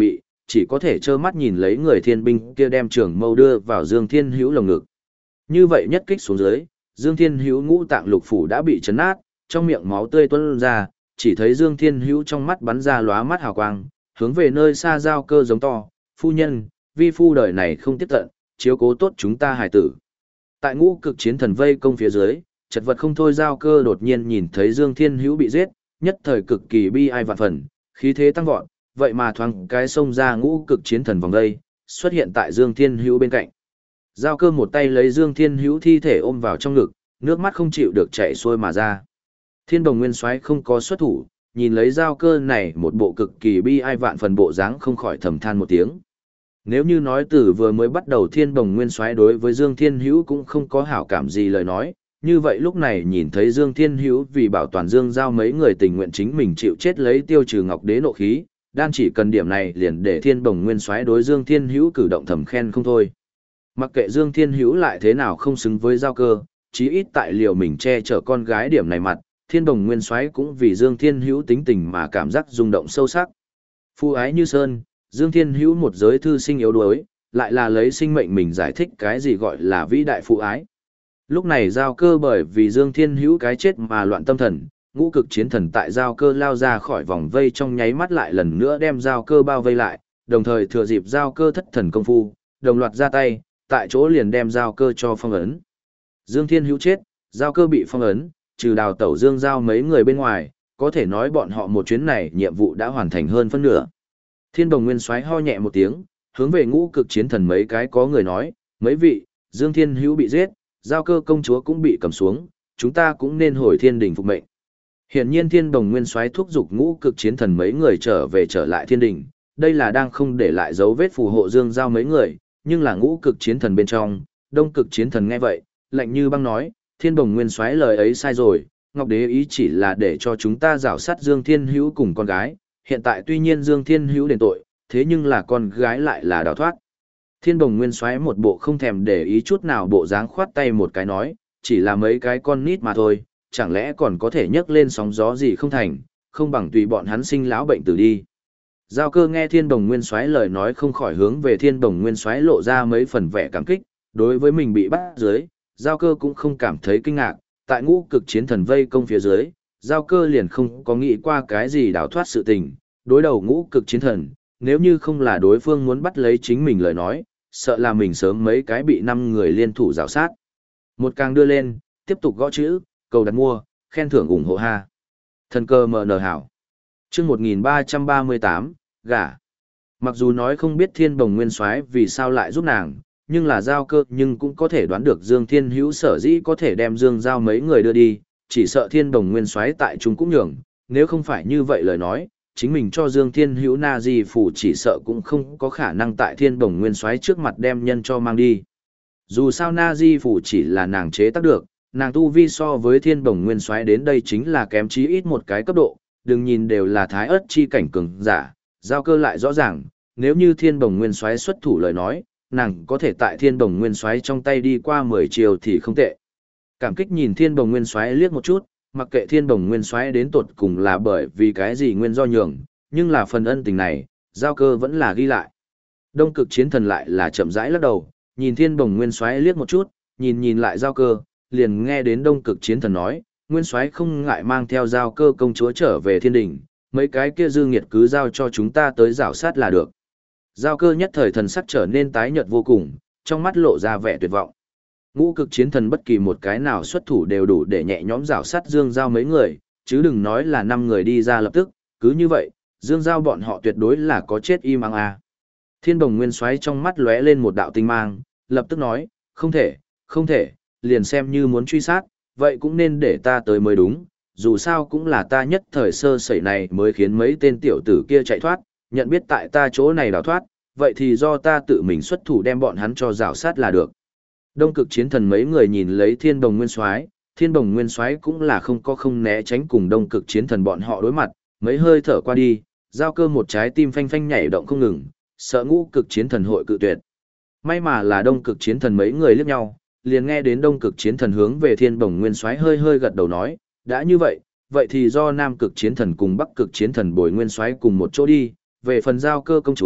chỉ có thể trơ mắt nhìn lấy người thiên binh kia đem trường mâu đưa vào Dương Thiên Hữu lồng ngực. Như vậy nhất kích xuống dưới, Dương Thiên Hữu ngũ tạng lục phủ đã bị chấn nát, trong miệng máu tươi tuôn ra, chỉ thấy Dương Thiên Hữu trong mắt bắn ra lóa mắt hào quang, hướng về nơi xa Giao Cơ giống to, phu nhân, vi phu đời này không tiếp tận, chiếu cố tốt chúng ta hài tử. Tại ngũ cực chiến thần vây công phía dưới, chật vật không thôi Giao Cơ đột nhiên nhìn thấy Dương Thiên Hữu bị giết, nhất thời cực kỳ bi ai vạn phần, khí thế tăng vọt, vậy mà thoáng cái xông ra ngũ cực chiến thần vòng đây, xuất hiện tại Dương Thiên Hữu bên cạnh. Giao Cơ một tay lấy Dương Thiên Hữu thi thể ôm vào trong ngực, nước mắt không chịu được chảy xuôi mà ra. Thiên Đồng Nguyên Soái không có xuất thủ, nhìn lấy Giao Cơ này một bộ cực kỳ bi ai vạn phần bộ dáng không khỏi thầm than một tiếng. Nếu như nói từ vừa mới bắt đầu Thiên Đồng Nguyên Soái đối với Dương Thiên Hữu cũng không có hảo cảm gì lời nói, như vậy lúc này nhìn thấy Dương Thiên Hữu vì bảo toàn Dương Giao mấy người tình nguyện chính mình chịu chết lấy tiêu trừ Ngọc Đế nộ khí, đan chỉ cần điểm này liền để Thiên Đồng Nguyên Soái đối Dương Thiên Hữu cử động thầm khen không thôi. Mặc kệ Dương Thiên Hữu lại thế nào không xứng với Giao Cơ, chí ít tại liều mình che chở con gái điểm này mặt, Thiên Đồng Nguyên Soái cũng vì Dương Thiên Hữu tính tình mà cảm giác rung động sâu sắc. Phu ái như sơn, Dương Thiên Hữu một giới thư sinh yếu đuối, lại là lấy sinh mệnh mình giải thích cái gì gọi là vĩ đại phụ ái. Lúc này Giao Cơ bởi vì Dương Thiên Hữu cái chết mà loạn tâm thần, ngũ cực chiến thần tại Giao Cơ lao ra khỏi vòng vây trong nháy mắt lại lần nữa đem Giao Cơ bao vây lại, đồng thời thừa dịp Giao Cơ thất thần công phu, đồng loạt ra tay, tại chỗ liền đem Giao Cơ cho phong ấn. Dương Thiên Hữu chết, Giao Cơ bị phong ấn, trừ đào tẩu Dương Giao mấy người bên ngoài, có thể nói bọn họ một chuyến này nhiệm vụ đã hoàn thành hơn phân nửa. Thiên Đồng Nguyên Soái ho nhẹ một tiếng, hướng về ngũ cực chiến thần mấy cái có người nói, mấy vị, Dương Thiên Hữu bị giết, Giao Cơ công chúa cũng bị cầm xuống, chúng ta cũng nên hồi thiên đình phục mệnh. Hiển nhiên Thiên Đồng Nguyên Soái thúc giục ngũ cực chiến thần mấy người trở về trở lại thiên đình, đây là đang không để lại dấu vết phù hộ Dương Giao mấy người, nhưng là ngũ cực chiến thần bên trong, đông cực chiến thần nghe vậy, lạnh như băng nói, Thiên Đồng Nguyên Soái lời ấy sai rồi, Ngọc Đế ý chỉ là để cho chúng ta rảo sát Dương Thiên Hữu cùng con gái, hiện tại tuy nhiên Dương Thiên Hữu đền tội, thế nhưng là con gái lại là đào thoát. Thiên Đồng Nguyên Soái một bộ không thèm để ý chút nào bộ dáng khoát tay một cái nói, chỉ là mấy cái con nít mà thôi, chẳng lẽ còn có thể nhấc lên sóng gió gì không thành, không bằng tùy bọn hắn sinh lão bệnh tử đi. Giao Cơ nghe Thiên Đồng Nguyên Soái lời nói không khỏi hướng về Thiên Đồng Nguyên Soái lộ ra mấy phần vẻ cảm kích, đối với mình bị bắt dưới, Giao Cơ cũng không cảm thấy kinh ngạc, tại ngũ cực chiến thần vây công phía dưới, Giao Cơ liền không có nghĩ qua cái gì đào thoát sự tình, đối đầu ngũ cực chiến thần, nếu như không là đối phương muốn bắt lấy chính mình lời nói, sợ là mình sớm mấy cái bị năm người liên thủ rào sát. Một càng đưa lên, tiếp tục gõ chữ, cầu đặt mua, khen thưởng ủng hộ ha. Thần cơ mờ nờ hảo. Chương một nghìn ba trăm ba mươi tám, gả. Mặc dù nói không biết Thiên Đồng Nguyên Soái vì sao lại giúp nàng, nhưng là Giao Cơ nhưng cũng có thể đoán được Dương Thiên Hữu sở dĩ có thể đem Dương Giao mấy người đưa đi, chỉ sợ Thiên Đồng Nguyên Soái tại chúng cũng nhường, nếu không phải như vậy lời nói, chính mình cho Dương Thiên Hữu na di phủ chỉ sợ cũng không có khả năng tại Thiên Đồng Nguyên Soái trước mặt đem nhân cho mang đi. Dù sao na di phủ chỉ là nàng chế tác được, nàng tu vi so với Thiên Đồng Nguyên Soái đến đây chính là kém chí ít một cái cấp độ, đừng nhìn đều là thái ớt chi cảnh cường giả, Giao Cơ lại rõ ràng, nếu như Thiên Đồng Nguyên Soái xuất thủ lời nói, nàng có thể tại Thiên Đồng Nguyên Soái trong tay đi qua mười chiều thì không tệ. Cảm kích nhìn Thiên Đồng Nguyên Soái liếc một chút, mặc kệ Thiên Đồng Nguyên Soái đến tột cùng là bởi vì cái gì nguyên do nhường, nhưng là phần ân tình này, Giao Cơ vẫn là ghi lại. Đông cực chiến thần lại là chậm rãi lắc đầu, nhìn Thiên Đồng Nguyên Soái liếc một chút, nhìn nhìn lại Giao Cơ, liền nghe đến Đông cực chiến thần nói, Nguyên Soái không ngại mang theo Giao Cơ công chúa trở về thiên đình, mấy cái kia dư nghiệt cứ giao cho chúng ta tới rảo sát là được. Giao Cơ nhất thời thần sắc trở nên tái nhợt vô cùng, trong mắt lộ ra vẻ tuyệt vọng. Ngũ cực chiến thần bất kỳ một cái nào xuất thủ đều đủ để nhẹ nhõm rảo sát Dương Giao mấy người, chứ đừng nói là năm người đi ra lập tức, cứ như vậy, Dương Giao bọn họ tuyệt đối là có chết im ắng à. Thiên Đồng Nguyên Soái trong mắt lóe lên một đạo tinh mang, lập tức nói, không thể, không thể, liền xem như muốn truy sát, vậy cũng nên để ta tới mới đúng, dù sao cũng là ta nhất thời sơ sẩy này mới khiến mấy tên tiểu tử kia chạy thoát, nhận biết tại ta chỗ này đào thoát, vậy thì do ta tự mình xuất thủ đem bọn hắn cho rào sát là được. Đông cực chiến thần mấy người nhìn lấy Thiên Đồng Nguyên Soái, Thiên Đồng Nguyên Soái cũng là không có không né tránh cùng Đông cực chiến thần bọn họ đối mặt, mấy hơi thở qua đi, Giao Cơ một trái tim phanh phanh nhảy động không ngừng, sợ ngũ cực chiến thần hội cự tuyệt. May mà là Đông cực chiến thần mấy người liếc nhau, liền nghe đến Đông cực chiến thần hướng về Thiên Đồng Nguyên Soái hơi hơi gật đầu nói, đã như vậy, vậy thì do Nam cực chiến thần cùng Bắc cực chiến thần bồi Nguyên Soái cùng một chỗ đi, về phần Giao Cơ công chúa,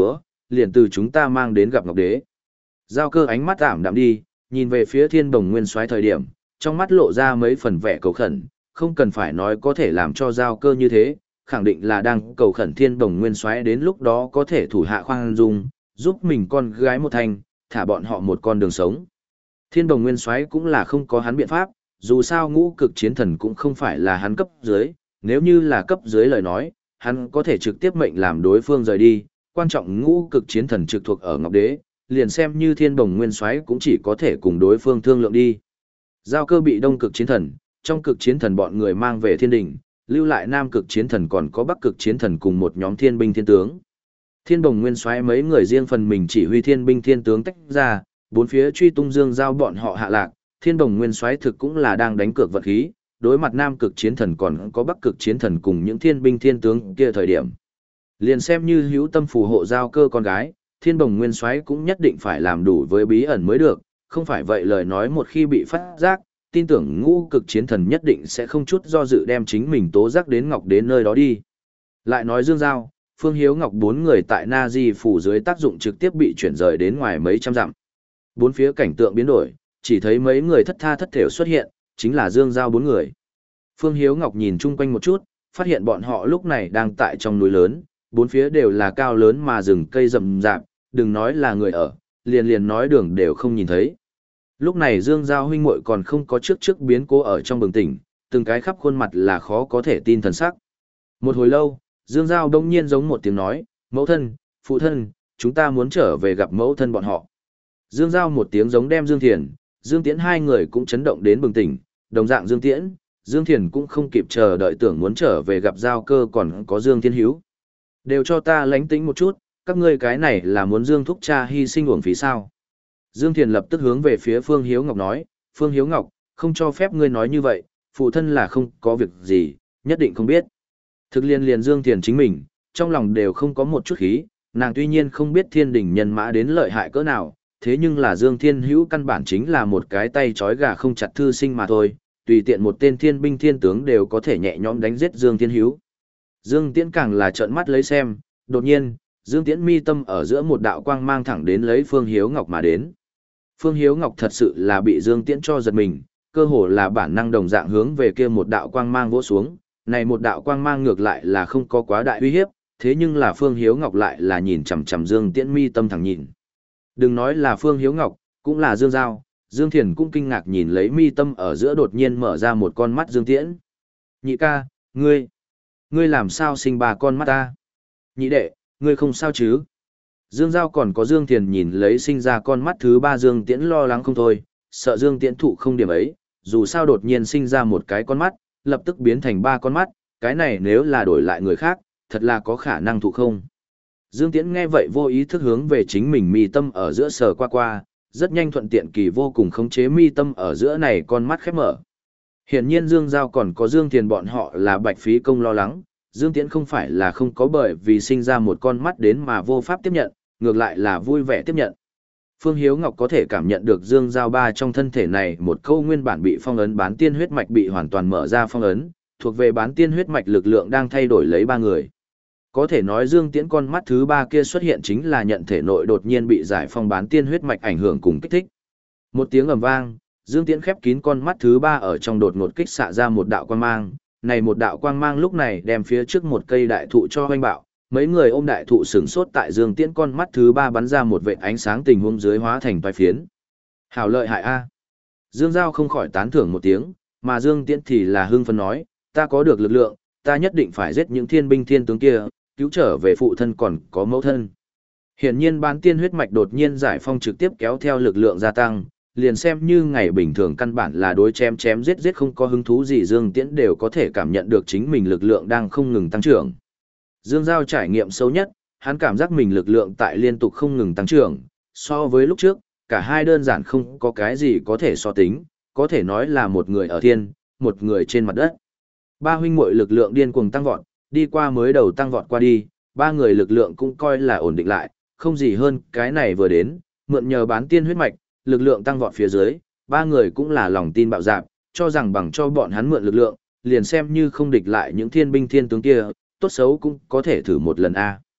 liền từ chúng ta mang đến gặp Ngọc Đế. Giao Cơ ánh mắt ảm đạm đi, nhìn về phía Thiên Bồng Nguyên Soái thời điểm, trong mắt lộ ra mấy phần vẻ cầu khẩn, không cần phải nói có thể làm cho Giao Cơ như thế, khẳng định là đang cầu khẩn Thiên Bồng Nguyên Soái đến lúc đó có thể thủ hạ khoan dung, giúp mình con gái một thành, thả bọn họ một con đường sống. Thiên Bồng Nguyên Soái cũng là không có hắn biện pháp, dù sao ngũ cực chiến thần cũng không phải là hắn cấp dưới, nếu như là cấp dưới lời nói, hắn có thể trực tiếp mệnh làm đối phương rời đi, quan trọng ngũ cực chiến thần trực thuộc ở Ngọc Đế, liền xem như Thiên Bồng Nguyên Soái cũng chỉ có thể cùng đối phương thương lượng đi. Giao Cơ bị đông cực chiến thần, trong cực chiến thần bọn người mang về thiên đình, lưu lại nam cực chiến thần còn có bắc cực chiến thần cùng một nhóm thiên binh thiên tướng. Thiên Bồng Nguyên Soái mấy người riêng phần mình chỉ huy thiên binh thiên tướng tách ra, bốn phía truy tung Dương Giao bọn họ hạ lạc, Thiên Bồng Nguyên Soái thực cũng là đang đánh cược vật khí, đối mặt nam cực chiến thần còn có bắc cực chiến thần cùng những thiên binh thiên tướng kia thời điểm. Liền xem như hữu tâm phù hộ Giao Cơ con gái, Thiên Bồng Nguyên Soái cũng nhất định phải làm đủ với bí ẩn mới được, không phải vậy lời nói một khi bị phát giác, tin tưởng ngũ cực chiến thần nhất định sẽ không chút do dự đem chính mình tố giác đến Ngọc đến nơi đó đi. Lại nói Dương Giao, Phương Hiếu Ngọc bốn người tại Na Di phủ dưới tác dụng trực tiếp bị chuyển rời đến ngoài mấy trăm dặm. Bốn phía cảnh tượng biến đổi, chỉ thấy mấy người thất tha thất thểu xuất hiện, chính là Dương Giao bốn người. Phương Hiếu Ngọc nhìn chung quanh một chút, phát hiện bọn họ lúc này đang tại trong núi lớn, bốn phía đều là cao lớn mà rừng cây rậm rạp, đừng nói là người ở, liền liền nói đường đều không nhìn thấy. Lúc này Dương Giao huynh muội còn không có trước trước biến cố ở trong bừng tỉnh, từng cái khắp khuôn mặt là khó có thể tin thần sắc. Một hồi lâu, Dương Giao đông nhiên giống một tiếng nói, mẫu thân, phụ thân, chúng ta muốn trở về gặp mẫu thân bọn họ. Dương Giao một tiếng giống đem Dương Thiền, Dương Tiễn hai người cũng chấn động đến bừng tỉnh, đồng dạng Dương Tiễn, Dương Thiền cũng không kịp chờ đợi tưởng muốn trở về gặp Giao Cơ còn có Dương Thiên Hiếu. Đều cho ta lánh tĩnh một chút, các ngươi cái này là muốn Dương thúc cha hy sinh uổng phí sao. Dương Thiền lập tức hướng về phía Phương Hiếu Ngọc nói, Phương Hiếu Ngọc, không cho phép ngươi nói như vậy, phụ thân là không có việc gì, nhất định không biết. Thực liên liền Dương Thiền chính mình, trong lòng đều không có một chút khí, nàng tuy nhiên không biết thiên đình nhân mã đến lợi hại cỡ nào, thế nhưng là Dương Thiên Hữu căn bản chính là một cái tay trói gà không chặt thư sinh mà thôi, tùy tiện một tên thiên binh thiên tướng đều có thể nhẹ nhõm đánh giết Dương Thiên Hữu. Dương Tiễn càng là trợn mắt lấy xem, đột nhiên, Dương Tiễn mi tâm ở giữa một đạo quang mang thẳng đến lấy Phương Hiếu Ngọc mà đến. Phương Hiếu Ngọc thật sự là bị Dương Tiễn cho giật mình, cơ hồ là bản năng đồng dạng hướng về kia một đạo quang mang vỗ xuống, này một đạo quang mang ngược lại là không có quá đại uy hiếp, thế nhưng là Phương Hiếu Ngọc lại là nhìn chằm chằm Dương Tiễn mi tâm thẳng nhìn. Đừng nói là Phương Hiếu Ngọc, cũng là Dương Giao, Dương Thiền cũng kinh ngạc nhìn lấy mi tâm ở giữa đột nhiên mở ra một con mắt Dương Tiễn. Nhị ca, ngươi, ngươi làm sao sinh ba con mắt ta? Nhị đệ, ngươi không sao chứ? Dương Giao còn có Dương Thiền nhìn lấy sinh ra con mắt thứ ba Dương Tiễn lo lắng không thôi, sợ Dương Tiễn thụ không điểm ấy, dù sao đột nhiên sinh ra một cái con mắt, lập tức biến thành ba con mắt, cái này nếu là đổi lại người khác, thật là có khả năng thụ không. Dương Tiễn nghe vậy vô ý thức hướng về chính mình mi tâm ở giữa sờ qua qua, rất nhanh thuận tiện kỳ vô cùng khống chế mi tâm ở giữa này con mắt khép mở. Hiển nhiên Dương Giao còn có Dương Thiền bọn họ là bạch phí công lo lắng, Dương Tiễn không phải là không có bởi vì sinh ra một con mắt đến mà vô pháp tiếp nhận, ngược lại là vui vẻ tiếp nhận. Phương Hiếu Ngọc có thể cảm nhận được Dương Giao ba trong thân thể này một câu nguyên bản bị phong ấn bán tiên huyết mạch bị hoàn toàn mở ra phong ấn, thuộc về bán tiên huyết mạch lực lượng đang thay đổi lấy ba người. Có thể nói Dương Tiễn con mắt thứ ba kia xuất hiện chính là nhận thể nội đột nhiên bị giải phong bán tiên huyết mạch ảnh hưởng cùng kích thích. Một tiếng ầm vang, Dương Tiễn khép kín con mắt thứ ba ở trong đột ngột kích xạ ra một đạo quang mang, này một đạo quang mang lúc này đem phía trước một cây đại thụ cho hoanh bạo, mấy người ôm đại thụ sửng sốt tại Dương Tiễn con mắt thứ ba bắn ra một vệt ánh sáng tình huống dưới hóa thành toái phiến. Hảo lợi hại a. Dương Giao không khỏi tán thưởng một tiếng, mà Dương Tiễn thì là hưng phấn nói, ta có được lực lượng, ta nhất định phải giết những thiên binh thiên tướng kia, cứu trở về phụ thân còn có mẫu thân. Hiển nhiên bán tiên huyết mạch đột nhiên giải phong trực tiếp kéo theo lực lượng gia tăng, liền xem như ngày bình thường căn bản là đối chém chém giết giết không có hứng thú gì Dương Tiễn đều có thể cảm nhận được chính mình lực lượng đang không ngừng tăng trưởng. Dương Giao trải nghiệm sâu nhất, hắn cảm giác mình lực lượng tại liên tục không ngừng tăng trưởng, so với lúc trước, cả hai đơn giản không có cái gì có thể so tính, có thể nói là một người ở thiên, một người trên mặt đất. Ba huynh muội lực lượng điên cuồng tăng vọt, đi qua mới đầu tăng vọt qua đi, ba người lực lượng cũng coi là ổn định lại, không gì hơn cái này vừa đến, mượn nhờ bán tiên huyết mạch, lực lượng tăng vọt phía dưới, ba người cũng là lòng tin bạo dạn, cho rằng bằng cho bọn hắn mượn lực lượng, liền xem như không địch lại những thiên binh thiên tướng kia, tốt xấu cũng có thể thử một lần a.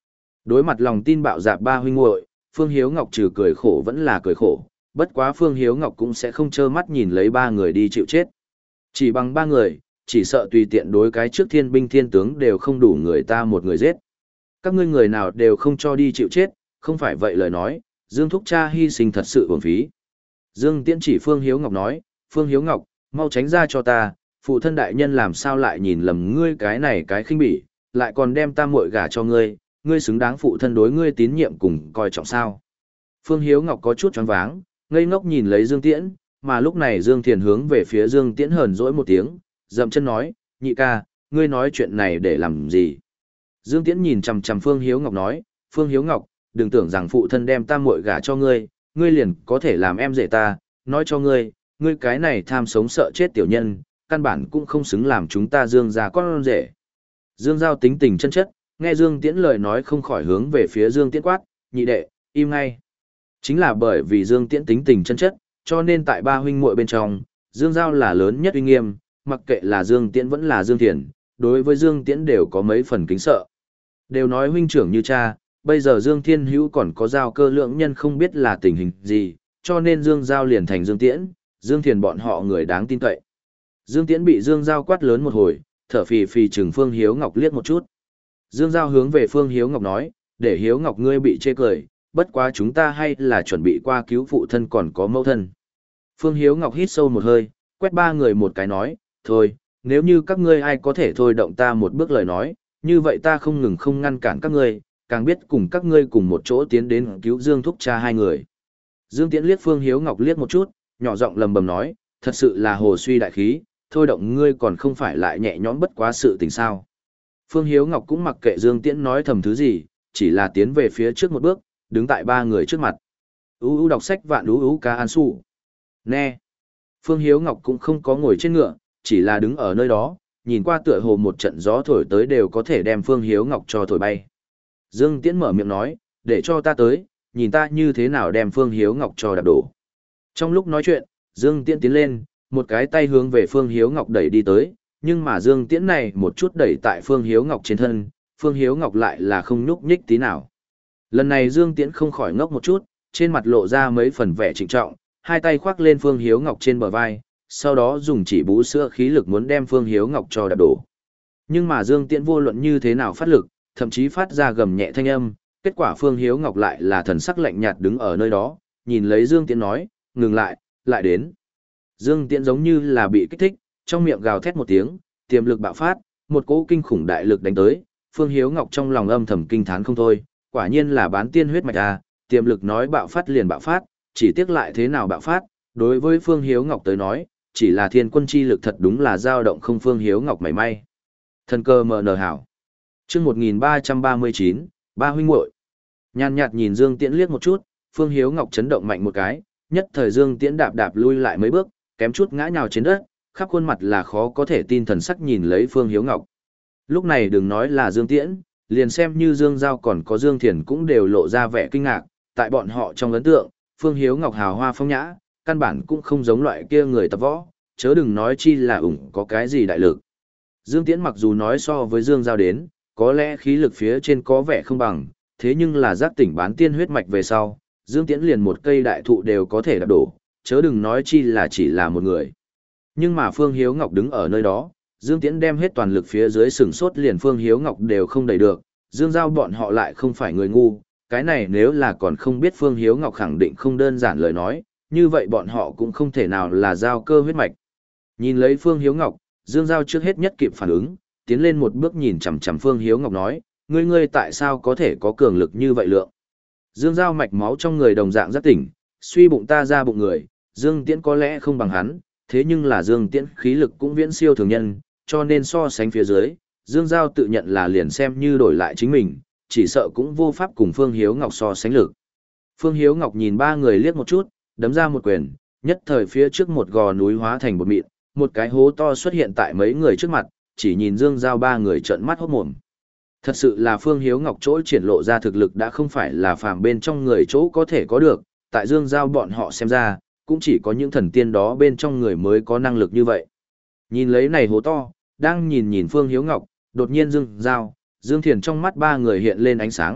Đối mặt lòng tin bạo dạn ba huynh muội, Phương Hiếu Ngọc trừ cười khổ vẫn là cười khổ, bất quá Phương Hiếu Ngọc cũng sẽ không trơ mắt nhìn lấy ba người đi chịu chết. Chỉ bằng ba người, chỉ sợ tùy tiện đối cái trước thiên binh thiên tướng đều không đủ người ta một người giết. Các ngươi người nào đều không cho đi chịu chết, không phải vậy lời nói, Dương Thúc Cha hy sinh thật sự uổng phí. Dương Tiễn chỉ Phương Hiếu Ngọc nói, Phương Hiếu Ngọc, mau tránh ra cho ta, phụ thân đại nhân làm sao lại nhìn lầm ngươi cái này cái khinh bỉ, lại còn đem ta muội gả cho ngươi, ngươi xứng đáng phụ thân đối ngươi tín nhiệm cùng coi trọng sao. Phương Hiếu Ngọc có chút choáng váng, ngây ngốc nhìn lấy Dương Tiễn, mà lúc này Dương Thiền hướng về phía Dương Tiễn hờn dỗi một tiếng, dậm chân nói, nhị ca, ngươi nói chuyện này để làm gì? Dương Tiễn nhìn chằm chằm Phương Hiếu Ngọc nói, Phương Hiếu Ngọc, đừng tưởng rằng phụ thân đem ta muội gả cho ngươi, ngươi liền có thể làm em rể ta, nói cho ngươi, ngươi cái này tham sống sợ chết tiểu nhân, căn bản cũng không xứng làm chúng ta Dương gia con rể. Dương Giao tính tình chân chất, nghe Dương Tiễn lời nói không khỏi hướng về phía Dương Tiễn quát, nhị đệ, im ngay. Chính là bởi vì Dương Tiễn tính tình chân chất, cho nên tại ba huynh muội bên trong, Dương Giao là lớn nhất uy nghiêm, mặc kệ là Dương Tiễn vẫn là Dương Thiền, đối với Dương Tiễn đều có mấy phần kính sợ. Đều nói huynh trưởng như cha, bây giờ Dương Thiên Hữu còn có Giao Cơ lượng nhân không biết là tình hình gì, cho nên Dương Giao liền thành Dương Tiễn, Dương Thiền bọn họ người đáng tin cậy. Dương Tiễn bị Dương Giao quát lớn một hồi, thở phì phì chừng Phương Hiếu Ngọc liếc một chút. Dương Giao hướng về Phương Hiếu Ngọc nói, để Hiếu Ngọc ngươi bị chê cười, bất quá chúng ta hay là chuẩn bị qua cứu phụ thân còn có mẫu thân. Phương Hiếu Ngọc hít sâu một hơi, quét ba người một cái nói, thôi, nếu như các ngươi ai có thể thôi động ta một bước lời nói, như vậy ta không ngừng không ngăn cản các ngươi, càng biết cùng các ngươi cùng một chỗ tiến đến cứu Dương Thúc Cha hai người. Dương Tiễn liếc Phương Hiếu Ngọc liếc một chút, nhỏ giọng lầm bầm nói, thật sự là hồ suy đại khí, thôi động ngươi còn không phải lại nhẹ nhõm bất quá sự tình sao. Phương Hiếu Ngọc cũng mặc kệ Dương Tiễn nói thầm thứ gì, chỉ là tiến về phía trước một bước, đứng tại ba người trước mặt. U u đọc sách vạn u u ca an su. Nè. Phương Hiếu Ngọc cũng không có ngồi trên ngựa, chỉ là đứng ở nơi đó, nhìn qua tựa hồ một trận gió thổi tới đều có thể đem Phương Hiếu Ngọc cho thổi bay. Dương Tiễn mở miệng nói, để cho ta tới, nhìn ta như thế nào đem Phương Hiếu Ngọc cho đạp đổ. Trong lúc nói chuyện, Dương Tiễn tiến lên, một cái tay hướng về Phương Hiếu Ngọc đẩy đi tới, nhưng mà Dương Tiễn này một chút đẩy tại Phương Hiếu Ngọc trên thân, Phương Hiếu Ngọc lại là không nhúc nhích tí nào. Lần này Dương Tiễn không khỏi ngốc một chút, trên mặt lộ ra mấy phần vẻ trịnh trọng, hai tay khoác lên Phương Hiếu Ngọc trên bờ vai, sau đó dùng chỉ bú sữa khí lực muốn đem Phương Hiếu Ngọc cho đạp đổ. Nhưng mà Dương Tiễn vô luận như thế nào phát lực, thậm chí phát ra gầm nhẹ thanh âm, kết quả Phương Hiếu Ngọc lại là thần sắc lạnh nhạt đứng ở nơi đó, nhìn lấy Dương Tiễn nói, ngừng lại, lại đến. Dương Tiễn giống như là bị kích thích, trong miệng gào thét một tiếng, tiềm lực bạo phát, một cỗ kinh khủng đại lực đánh tới, Phương Hiếu Ngọc trong lòng âm thầm kinh thán không thôi, quả nhiên là bán tiên huyết mạch à, tiềm lực nói bạo phát liền bạo phát, chỉ tiếc lại thế nào bạo phát, đối với Phương Hiếu Ngọc tới nói, chỉ là thiên quân chi lực thật đúng là dao động không Phương Hiếu Ngọc mảy may. Thần cơ mờ nờ hảo. Chương một nghìn ba trăm ba mươi chín, ba huynh muội. Nhàn nhạt nhìn Dương Tiễn liếc một chút, Phương Hiếu Ngọc chấn động mạnh một cái, nhất thời Dương Tiễn đạp đạp lui lại mấy bước, kém chút ngã nhào trên đất, khắp khuôn mặt là khó có thể tin thần sắc nhìn lấy Phương Hiếu Ngọc. Lúc này đừng nói là Dương Tiễn, liền xem như Dương Giao còn có Dương Thiền cũng đều lộ ra vẻ kinh ngạc, tại bọn họ trong ấn tượng, Phương Hiếu Ngọc hào hoa phong nhã, căn bản cũng không giống loại kia người tập võ, chớ đừng nói chi là ủng có cái gì đại lực. Dương Tiễn mặc dù nói so với Dương Giao đến, có lẽ khí lực phía trên có vẻ không bằng, thế nhưng là giác tỉnh bán tiên huyết mạch về sau, Dương Tiễn liền một cây đại thụ đều có thể đạp đổ, chớ đừng nói chi là chỉ là một người. Nhưng mà Phương Hiếu Ngọc đứng ở nơi đó, Dương Tiễn đem hết toàn lực phía dưới sừng sốt liền Phương Hiếu Ngọc đều không đẩy được, Dương Giao bọn họ lại không phải người ngu, cái này nếu là còn không biết Phương Hiếu Ngọc khẳng định không đơn giản lời nói, như vậy bọn họ cũng không thể nào là Giao Cơ huyết mạch. Nhìn lấy Phương Hiếu Ngọc, Dương Giao trước hết nhất kịp phản ứng, tiến lên một bước nhìn chằm chằm Phương Hiếu Ngọc nói, ngươi ngươi tại sao có thể có cường lực như vậy lượng. Dương Giao mạch máu trong người đồng dạng rất tỉnh, suy bụng ta ra bụng người, Dương Tiễn có lẽ không bằng hắn, thế nhưng là Dương Tiễn khí lực cũng viễn siêu thường nhân, cho nên so sánh phía dưới, Dương Giao tự nhận là liền xem như đổi lại chính mình, chỉ sợ cũng vô pháp cùng Phương Hiếu Ngọc so sánh lực. Phương Hiếu Ngọc nhìn ba người liếc một chút, đấm ra một quyền, nhất thời phía trước một gò núi hóa thành bột mịn, một cái hố to xuất hiện tại mấy người trước mặt, chỉ nhìn Dương Giao ba người trợn mắt hốt mồm. Thật sự là Phương Hiếu Ngọc chỗ triển lộ ra thực lực đã không phải là phàm bên trong người chỗ có thể có được, tại Dương Giao bọn họ xem ra, cũng chỉ có những thần tiên đó bên trong người mới có năng lực như vậy. Nhìn lấy này hố to, đang nhìn nhìn Phương Hiếu Ngọc, đột nhiên Dương Giao, Dương Thiền trong mắt ba người hiện lên ánh sáng,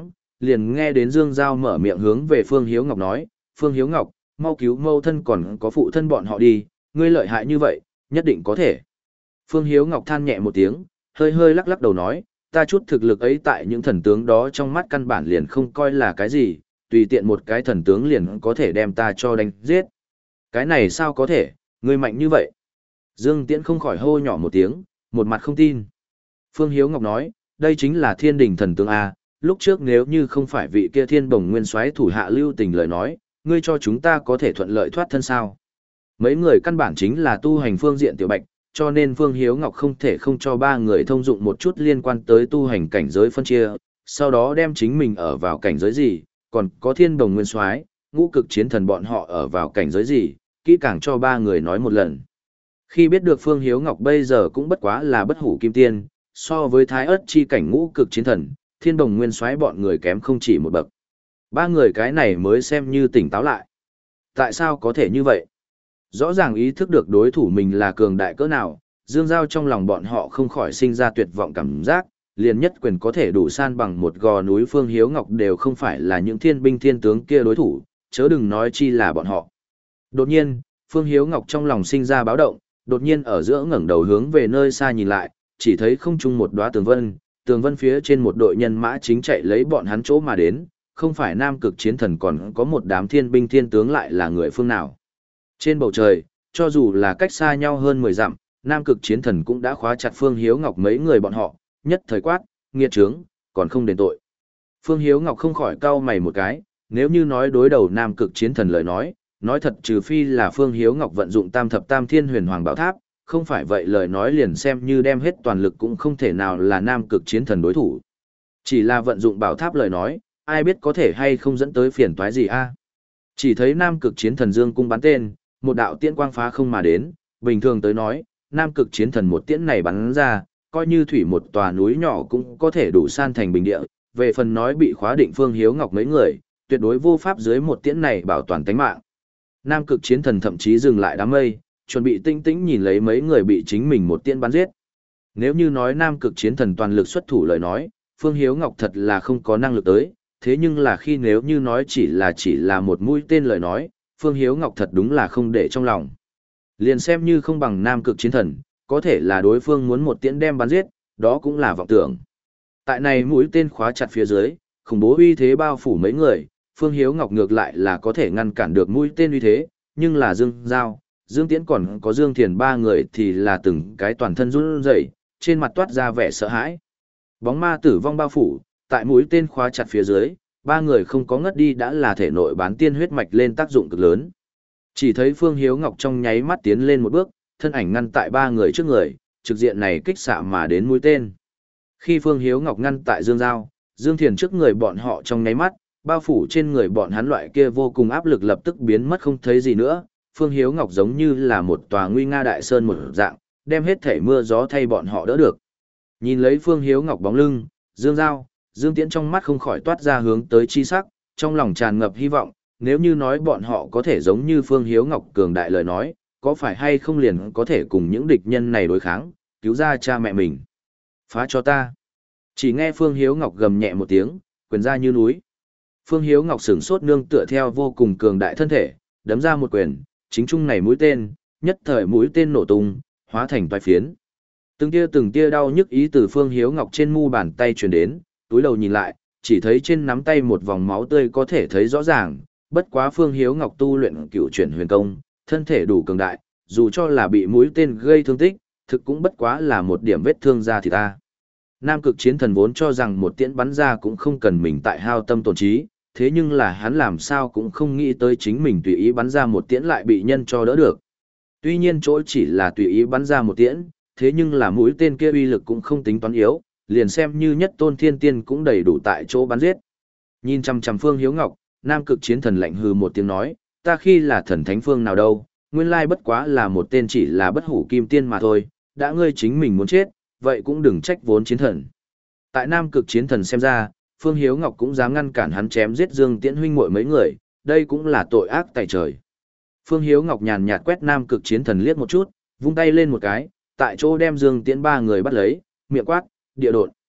liền nghe đến Dương Giao mở miệng hướng về Phương Hiếu Ngọc nói, Phương Hiếu Ngọc, mau cứu mâu thân còn có phụ thân bọn họ đi, ngươi lợi hại như vậy, nhất định có thể. Phương Hiếu Ngọc than nhẹ một tiếng, hơi hơi lắc lắc đầu nói, ta chút thực lực ấy tại những thần tướng đó trong mắt căn bản liền không coi là cái gì, tùy tiện một cái thần tướng liền có thể đem ta cho đánh giết. Cái này sao có thể, ngươi mạnh như vậy? Dương Tiễn không khỏi hô nhỏ một tiếng, một mặt không tin. Phương Hiếu Ngọc nói, đây chính là thiên đình thần tướng A, lúc trước nếu như không phải vị kia thiên bồng nguyên soái thủ hạ lưu tình lời nói, ngươi cho chúng ta có thể thuận lợi thoát thân sao? Mấy người căn bản chính là tu hành phương diện tiểu bạch, cho nên Phương Hiếu Ngọc không thể không cho ba người thông dụng một chút liên quan tới tu hành cảnh giới phân chia, sau đó đem chính mình ở vào cảnh giới gì, còn có thiên bồng nguyên soái, ngũ cực chiến thần bọn họ ở vào cảnh giới gì, kỹ càng cho ba người nói một lần. Khi biết được Phương Hiếu Ngọc bây giờ cũng bất quá là bất hủ kim tiên, so với thái ớt chi cảnh ngũ cực chiến thần, thiên đồng nguyên soái bọn người kém không chỉ một bậc. Ba người cái này mới xem như tỉnh táo lại. Tại sao có thể như vậy? Rõ ràng ý thức được đối thủ mình là cường đại cỡ nào, Dương Giao trong lòng bọn họ không khỏi sinh ra tuyệt vọng cảm giác, liền nhất quyền có thể đủ san bằng một gò núi Phương Hiếu Ngọc đều không phải là những thiên binh thiên tướng kia đối thủ, chớ đừng nói chi là bọn họ. Đột nhiên, Phương Hiếu Ngọc trong lòng sinh ra báo động, đột nhiên ở giữa ngẩng đầu hướng về nơi xa nhìn lại, chỉ thấy không trung một đóa tường vân, tường vân phía trên một đội nhân mã chính chạy lấy bọn hắn chỗ mà đến, không phải Nam Cực Chiến Thần còn có một đám thiên binh thiên tướng lại là người phương nào. Trên bầu trời, cho dù là cách xa nhau hơn mười dặm, Nam Cực Chiến Thần cũng đã khóa chặt Phương Hiếu Ngọc mấy người bọn họ, nhất thời quát, nghiệt trướng, còn không đền tội. Phương Hiếu Ngọc không khỏi cau mày một cái, nếu như nói đối đầu Nam Cực Chiến Thần lời nói, nói thật trừ phi là Phương Hiếu Ngọc vận dụng Tam Thập Tam Thiên Huyền Hoàng Bảo Tháp, không phải vậy lời nói liền xem như đem hết toàn lực cũng không thể nào là Nam Cực Chiến Thần đối thủ. Chỉ là vận dụng bảo tháp lời nói, ai biết có thể hay không dẫn tới phiền toái gì a? Chỉ thấy Nam Cực Chiến Thần dương cung bắn tên, một đạo tiễn quang phá không mà đến, bình thường tới nói, Nam Cực Chiến Thần một tiễn này bắn ra, coi như thủy một tòa núi nhỏ cũng có thể đủ san thành bình địa, về phần nói bị khóa định Phương Hiếu Ngọc mấy người, tuyệt đối vô pháp dưới một tiễn này bảo toàn tính mạng. Nam Cực Chiến Thần thậm chí dừng lại đám mây, chuẩn bị tinh tĩnh nhìn lấy mấy người bị chính mình một tiễn bắn giết. Nếu như nói Nam Cực Chiến Thần toàn lực xuất thủ lời nói, Phương Hiếu Ngọc thật là không có năng lực tới, thế nhưng là khi nếu như nói chỉ là chỉ là một mũi tên lời nói, Phương Hiếu Ngọc thật đúng là không để trong lòng. Liền xem như không bằng Nam Cực Chiến Thần, có thể là đối phương muốn một tiễn đem bắn giết, đó cũng là vọng tưởng. Tại này mũi tên khóa chặt phía dưới, khủng bố uy thế bao phủ mấy người, Phương Hiếu Ngọc ngược lại là có thể ngăn cản được mũi tên uy thế, nhưng là Dương Giao, Dương Tiễn còn có Dương Thiền ba người thì là từng cái toàn thân run rẩy, trên mặt toát ra vẻ sợ hãi. Bóng ma tử vong bao phủ, tại mũi tên khóa chặt phía dưới, ba người không có ngất đi đã là thể nội bán tiên huyết mạch lên tác dụng cực lớn. Chỉ thấy Phương Hiếu Ngọc trong nháy mắt tiến lên một bước, thân ảnh ngăn tại ba người trước người, trực diện này kích xạ mà đến mũi tên. Khi Phương Hiếu Ngọc ngăn tại Dương Giao, Dương Thiền trước người bọn họ trong nháy mắt, bao phủ trên người bọn hắn loại kia vô cùng áp lực lập tức biến mất không thấy gì nữa. Phương Hiếu Ngọc giống như là một tòa nguy nga đại sơn một dạng, đem hết thể mưa gió thay bọn họ đỡ được. Nhìn lấy Phương Hiếu Ngọc bóng lưng, Dương Giao, Dương Tiễn trong mắt không khỏi toát ra hướng tới chi sắc, trong lòng tràn ngập hy vọng, nếu như nói bọn họ có thể giống như Phương Hiếu Ngọc cường đại lời nói, có phải hay không liền có thể cùng những địch nhân này đối kháng, cứu ra cha mẹ mình. Phá cho ta. Chỉ nghe Phương Hiếu Ngọc gầm nhẹ một tiếng, quyền ra như núi. Phương Hiếu Ngọc sửng sốt nương tựa theo vô cùng cường đại thân thể, đấm ra một quyền, chính trung này mũi tên, nhất thời mũi tên nổ tung, hóa thành toái phiến. Từng tia từng tia đau nhức ý từ Phương Hiếu Ngọc trên mu bàn tay truyền đến, túi đầu nhìn lại, chỉ thấy trên nắm tay một vòng máu tươi có thể thấy rõ ràng, bất quá Phương Hiếu Ngọc tu luyện cựu chuyển huyền công, thân thể đủ cường đại, dù cho là bị mũi tên gây thương tích, thực cũng bất quá là một điểm vết thương ra thì ta. Nam Cực Chiến Thần vốn cho rằng một tiễn bắn ra cũng không cần mình tại hao tâm tổn trí, thế nhưng là hắn làm sao cũng không nghĩ tới chính mình tùy ý bắn ra một tiễn lại bị nhân cho đỡ được. Tuy nhiên chỗ chỉ là tùy ý bắn ra một tiễn, thế nhưng là mũi tên kia uy lực cũng không tính toán yếu, liền xem như nhất tôn thiên tiên cũng đầy đủ tại chỗ bắn giết. Nhìn chằm chằm Phương Hiếu Ngọc, Nam Cực Chiến Thần lạnh hừ một tiếng nói, ta khi là thần thánh phương nào đâu, nguyên lai bất quá là một tên chỉ là bất hủ kim tiên mà thôi, đã ngươi chính mình muốn chết, vậy cũng đừng trách vốn chiến thần. Tại Nam Cực Chiến Thần xem ra, Phương Hiếu Ngọc cũng dám ngăn cản hắn chém giết Dương Tiễn huynh muội mấy người, đây cũng là tội ác tại trời. Phương Hiếu Ngọc nhàn nhạt quét Nam Cực Chiến Thần liếc một chút, vung tay lên một cái, tại chỗ đem Dương Tiễn ba người bắt lấy, miệng quát, địa đột.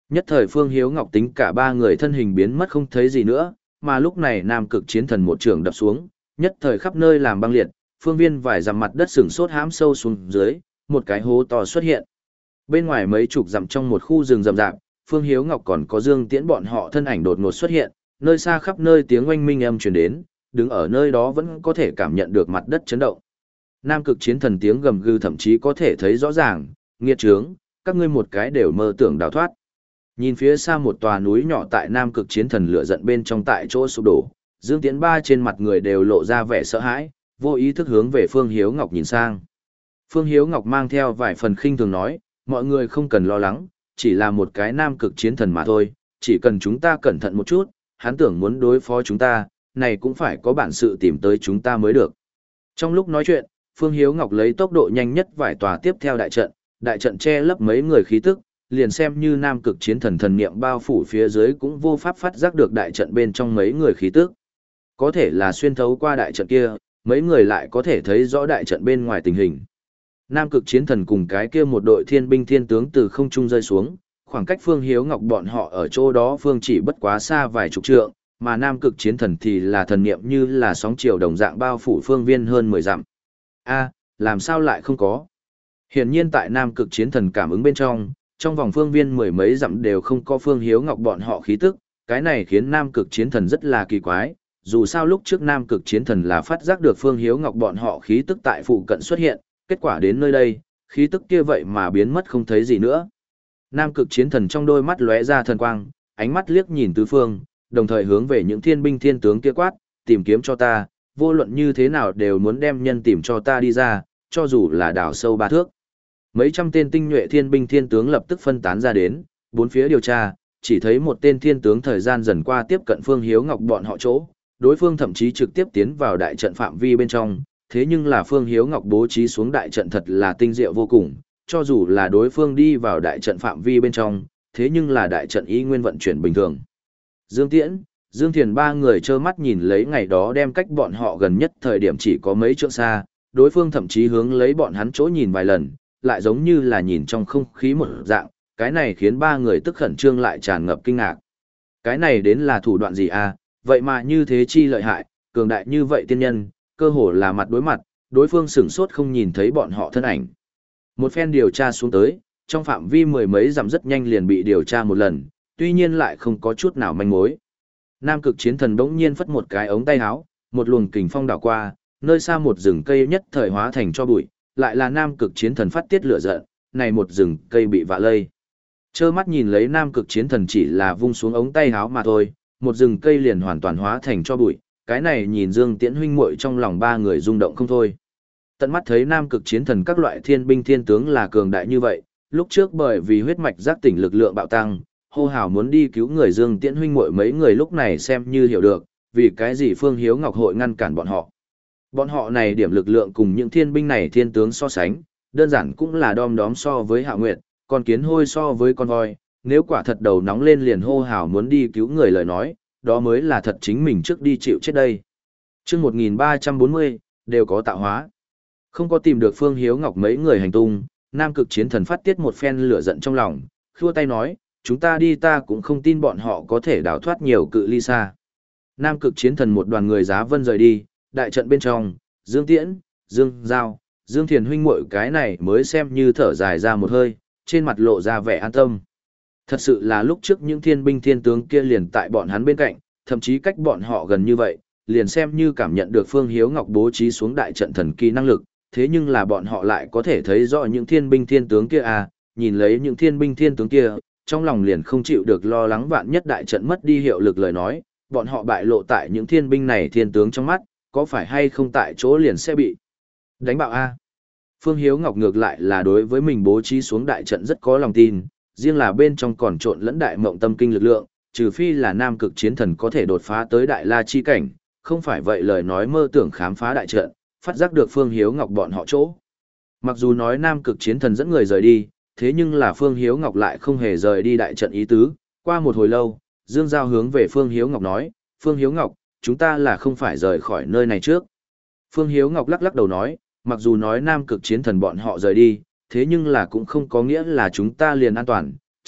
Nhất thời Phương Hiếu Ngọc tính cả ba người thân hình biến mất không thấy gì nữa, mà lúc này Nam Cực Chiến Thần một trường đập xuống, nhất thời khắp nơi làm băng liệt, phương viên vài dặm mặt đất sừng sốt hãm sâu xuống dưới, một cái hố to xuất hiện. Bên ngoài mấy chục dặm trong một khu rừng rậm rạp, Phương Hiếu Ngọc còn có Dương Tiễn bọn họ thân ảnh đột ngột xuất hiện, nơi xa khắp nơi tiếng oanh minh âm truyền đến, đứng ở nơi đó vẫn có thể cảm nhận được mặt đất chấn động. Nam Cực Chiến Thần tiếng gầm gừ thậm chí có thể thấy rõ ràng, nghiệt trướng, các ngươi một cái đều mơ tưởng đào thoát. Nhìn phía xa một tòa núi nhỏ tại Nam Cực Chiến Thần lửa giận bên trong tại chỗ sụp đổ, Dương Tiễn ba trên mặt người đều lộ ra vẻ sợ hãi, vô ý thức hướng về Phương Hiếu Ngọc nhìn sang. Phương Hiếu Ngọc mang theo vài phần khinh thường nói, mọi người không cần lo lắng, chỉ là một cái Nam Cực Chiến Thần mà thôi, chỉ cần chúng ta cẩn thận một chút, hắn tưởng muốn đối phó chúng ta, này cũng phải có bản sự tìm tới chúng ta mới được. Trong lúc nói chuyện, Phương Hiếu Ngọc lấy tốc độ nhanh nhất vài tòa tiếp theo đại trận, đại trận che lấp mấy người khí tức, liền xem như Nam Cực Chiến Thần thần niệm bao phủ phía dưới cũng vô pháp phát giác được đại trận bên trong mấy người khí tức. Có thể là xuyên thấu qua đại trận kia, mấy người lại có thể thấy rõ đại trận bên ngoài tình hình. Nam Cực Chiến Thần cùng cái kia một đội thiên binh thiên tướng từ không trung rơi xuống, khoảng cách Phương Hiếu Ngọc bọn họ ở chỗ đó phương chỉ bất quá xa vài chục trượng, mà Nam Cực Chiến Thần thì là thần niệm như là sóng chiều đồng dạng bao phủ phương viên hơn mười dặm. A, làm sao lại không có? Hiển nhiên tại Nam Cực Chiến Thần cảm ứng bên trong, trong vòng phương viên mười mấy dặm đều không có Phương Hiếu Ngọc bọn họ khí tức, cái này khiến Nam Cực Chiến Thần rất là kỳ quái, dù sao lúc trước Nam Cực Chiến Thần là phát giác được Phương Hiếu Ngọc bọn họ khí tức tại phụ cận xuất hiện, kết quả đến nơi đây, khí tức kia vậy mà biến mất không thấy gì nữa. Nam Cực Chiến Thần trong đôi mắt lóe ra thần quang, ánh mắt liếc nhìn tứ phương, đồng thời hướng về những thiên binh thiên tướng kia quát, tìm kiếm cho ta, vô luận như thế nào đều muốn đem nhân tìm cho ta đi ra, cho dù là đào sâu ba thước. Mấy trăm tên tinh nhuệ thiên binh thiên tướng lập tức phân tán ra đến, bốn phía điều tra, chỉ thấy một tên thiên tướng thời gian dần qua tiếp cận Phương Hiếu Ngọc bọn họ chỗ, đối phương thậm chí trực tiếp tiến vào đại trận phạm vi bên trong, thế nhưng là Phương Hiếu Ngọc bố trí xuống đại trận thật là tinh diệu vô cùng, cho dù là đối phương đi vào đại trận phạm vi bên trong, thế nhưng là đại trận y nguyên vận chuyển bình thường. Dương Tiễn, Dương Thiền ba người trơ mắt nhìn lấy ngày đó đem cách bọn họ gần nhất thời điểm chỉ có mấy trượng xa, đối phương thậm chí hướng lấy bọn hắn chỗ nhìn vài lần, lại giống như là nhìn trong không khí một dạng, cái này khiến ba người tức khẩn trương lại tràn ngập kinh ngạc. Cái này đến là thủ đoạn gì à, vậy mà như thế chi lợi hại, cường đại như vậy tiên nhân, cơ hồ là mặt đối mặt, đối phương sửng sốt không nhìn thấy bọn họ thân ảnh. Một phen điều tra xuống tới, trong phạm vi mười mấy dặm rất nhanh liền bị điều tra một lần, tuy nhiên lại không có chút nào manh mối. Nam Cực Chiến Thần đống nhiên phất một cái ống tay áo, một luồng kình phong đảo qua, nơi xa một rừng cây nhất thời hóa thành cho bụi, lại là Nam Cực Chiến Thần phát tiết lửa giận, này một rừng cây bị vạ lây. Trơ mắt nhìn lấy Nam Cực Chiến Thần chỉ là vung xuống ống tay áo mà thôi, một rừng cây liền hoàn toàn hóa thành cho bụi, cái này nhìn Dương Tiễn huynh muội trong lòng ba người rung động không thôi. Tận mắt thấy Nam Cực Chiến Thần các loại thiên binh thiên tướng là cường đại như vậy, lúc trước bởi vì huyết mạch giác tỉnh lực lượng bạo tăng, hô hào muốn đi cứu người Dương Tiễn huynh muội mấy người lúc này xem như hiểu được, vì cái gì Phương Hiếu Ngọc hội ngăn cản bọn họ. Bọn họ này điểm lực lượng cùng những thiên binh này thiên tướng so sánh, đơn giản cũng là đom đóm so với Hạo Nguyệt, con kiến hôi so với con voi, nếu quả thật đầu nóng lên liền hô hào muốn đi cứu người lời nói, đó mới là thật chính mình trước đi chịu chết đây. Chương một nghìn ba trăm bốn mươi, đều có tạo hóa. Không có tìm được Phương Hiếu Ngọc mấy người hành tung, Nam Cực Chiến Thần phát tiết một phen lửa giận trong lòng, khua tay nói, chúng ta đi ta cũng không tin bọn họ có thể đào thoát nhiều cự ly xa. Nam Cực Chiến Thần một đoàn người giá vân rời đi, đại trận bên trong, Dương Tiễn, Dương Giao, Dương Thiền huynh muội cái này mới xem như thở dài ra một hơi, trên mặt lộ ra vẻ an tâm. Thật sự là lúc trước những thiên binh thiên tướng kia liền tại bọn hắn bên cạnh, thậm chí cách bọn họ gần như vậy, liền xem như cảm nhận được Phương Hiếu Ngọc bố trí xuống đại trận thần kỳ năng lực, thế nhưng là bọn họ lại có thể thấy rõ những thiên binh thiên tướng kia à, nhìn lấy những thiên binh thiên tướng kia, trong lòng liền không chịu được lo lắng vạn nhất đại trận mất đi hiệu lực lời nói, bọn họ bại lộ tại những thiên binh này thiên tướng trong mắt, có phải hay không tại chỗ liền sẽ bị đánh bạo a. Phương Hiếu Ngọc ngược lại là đối với mình bố trí xuống đại trận rất có lòng tin, riêng là bên trong còn trộn lẫn đại mộng tâm kinh lực lượng, trừ phi là Nam Cực Chiến Thần có thể đột phá tới đại la chi cảnh, không phải vậy lời nói mơ tưởng khám phá đại trận, phát giác được Phương Hiếu Ngọc bọn họ chỗ. Mặc dù nói Nam Cực Chiến Thần dẫn người rời đi, thế nhưng là Phương Hiếu Ngọc lại không hề rời đi đại trận ý tứ, qua một hồi lâu, Dương Giao hướng về Phương Hiếu Ngọc nói, Phương Hiếu Ngọc, chúng ta là không phải rời khỏi nơi này trước. Phương Hiếu Ngọc lắc lắc đầu nói, mặc dù nói Nam Cực Chiến Thần bọn họ rời đi, thế nhưng là cũng không có nghĩa là chúng ta liền an toàn,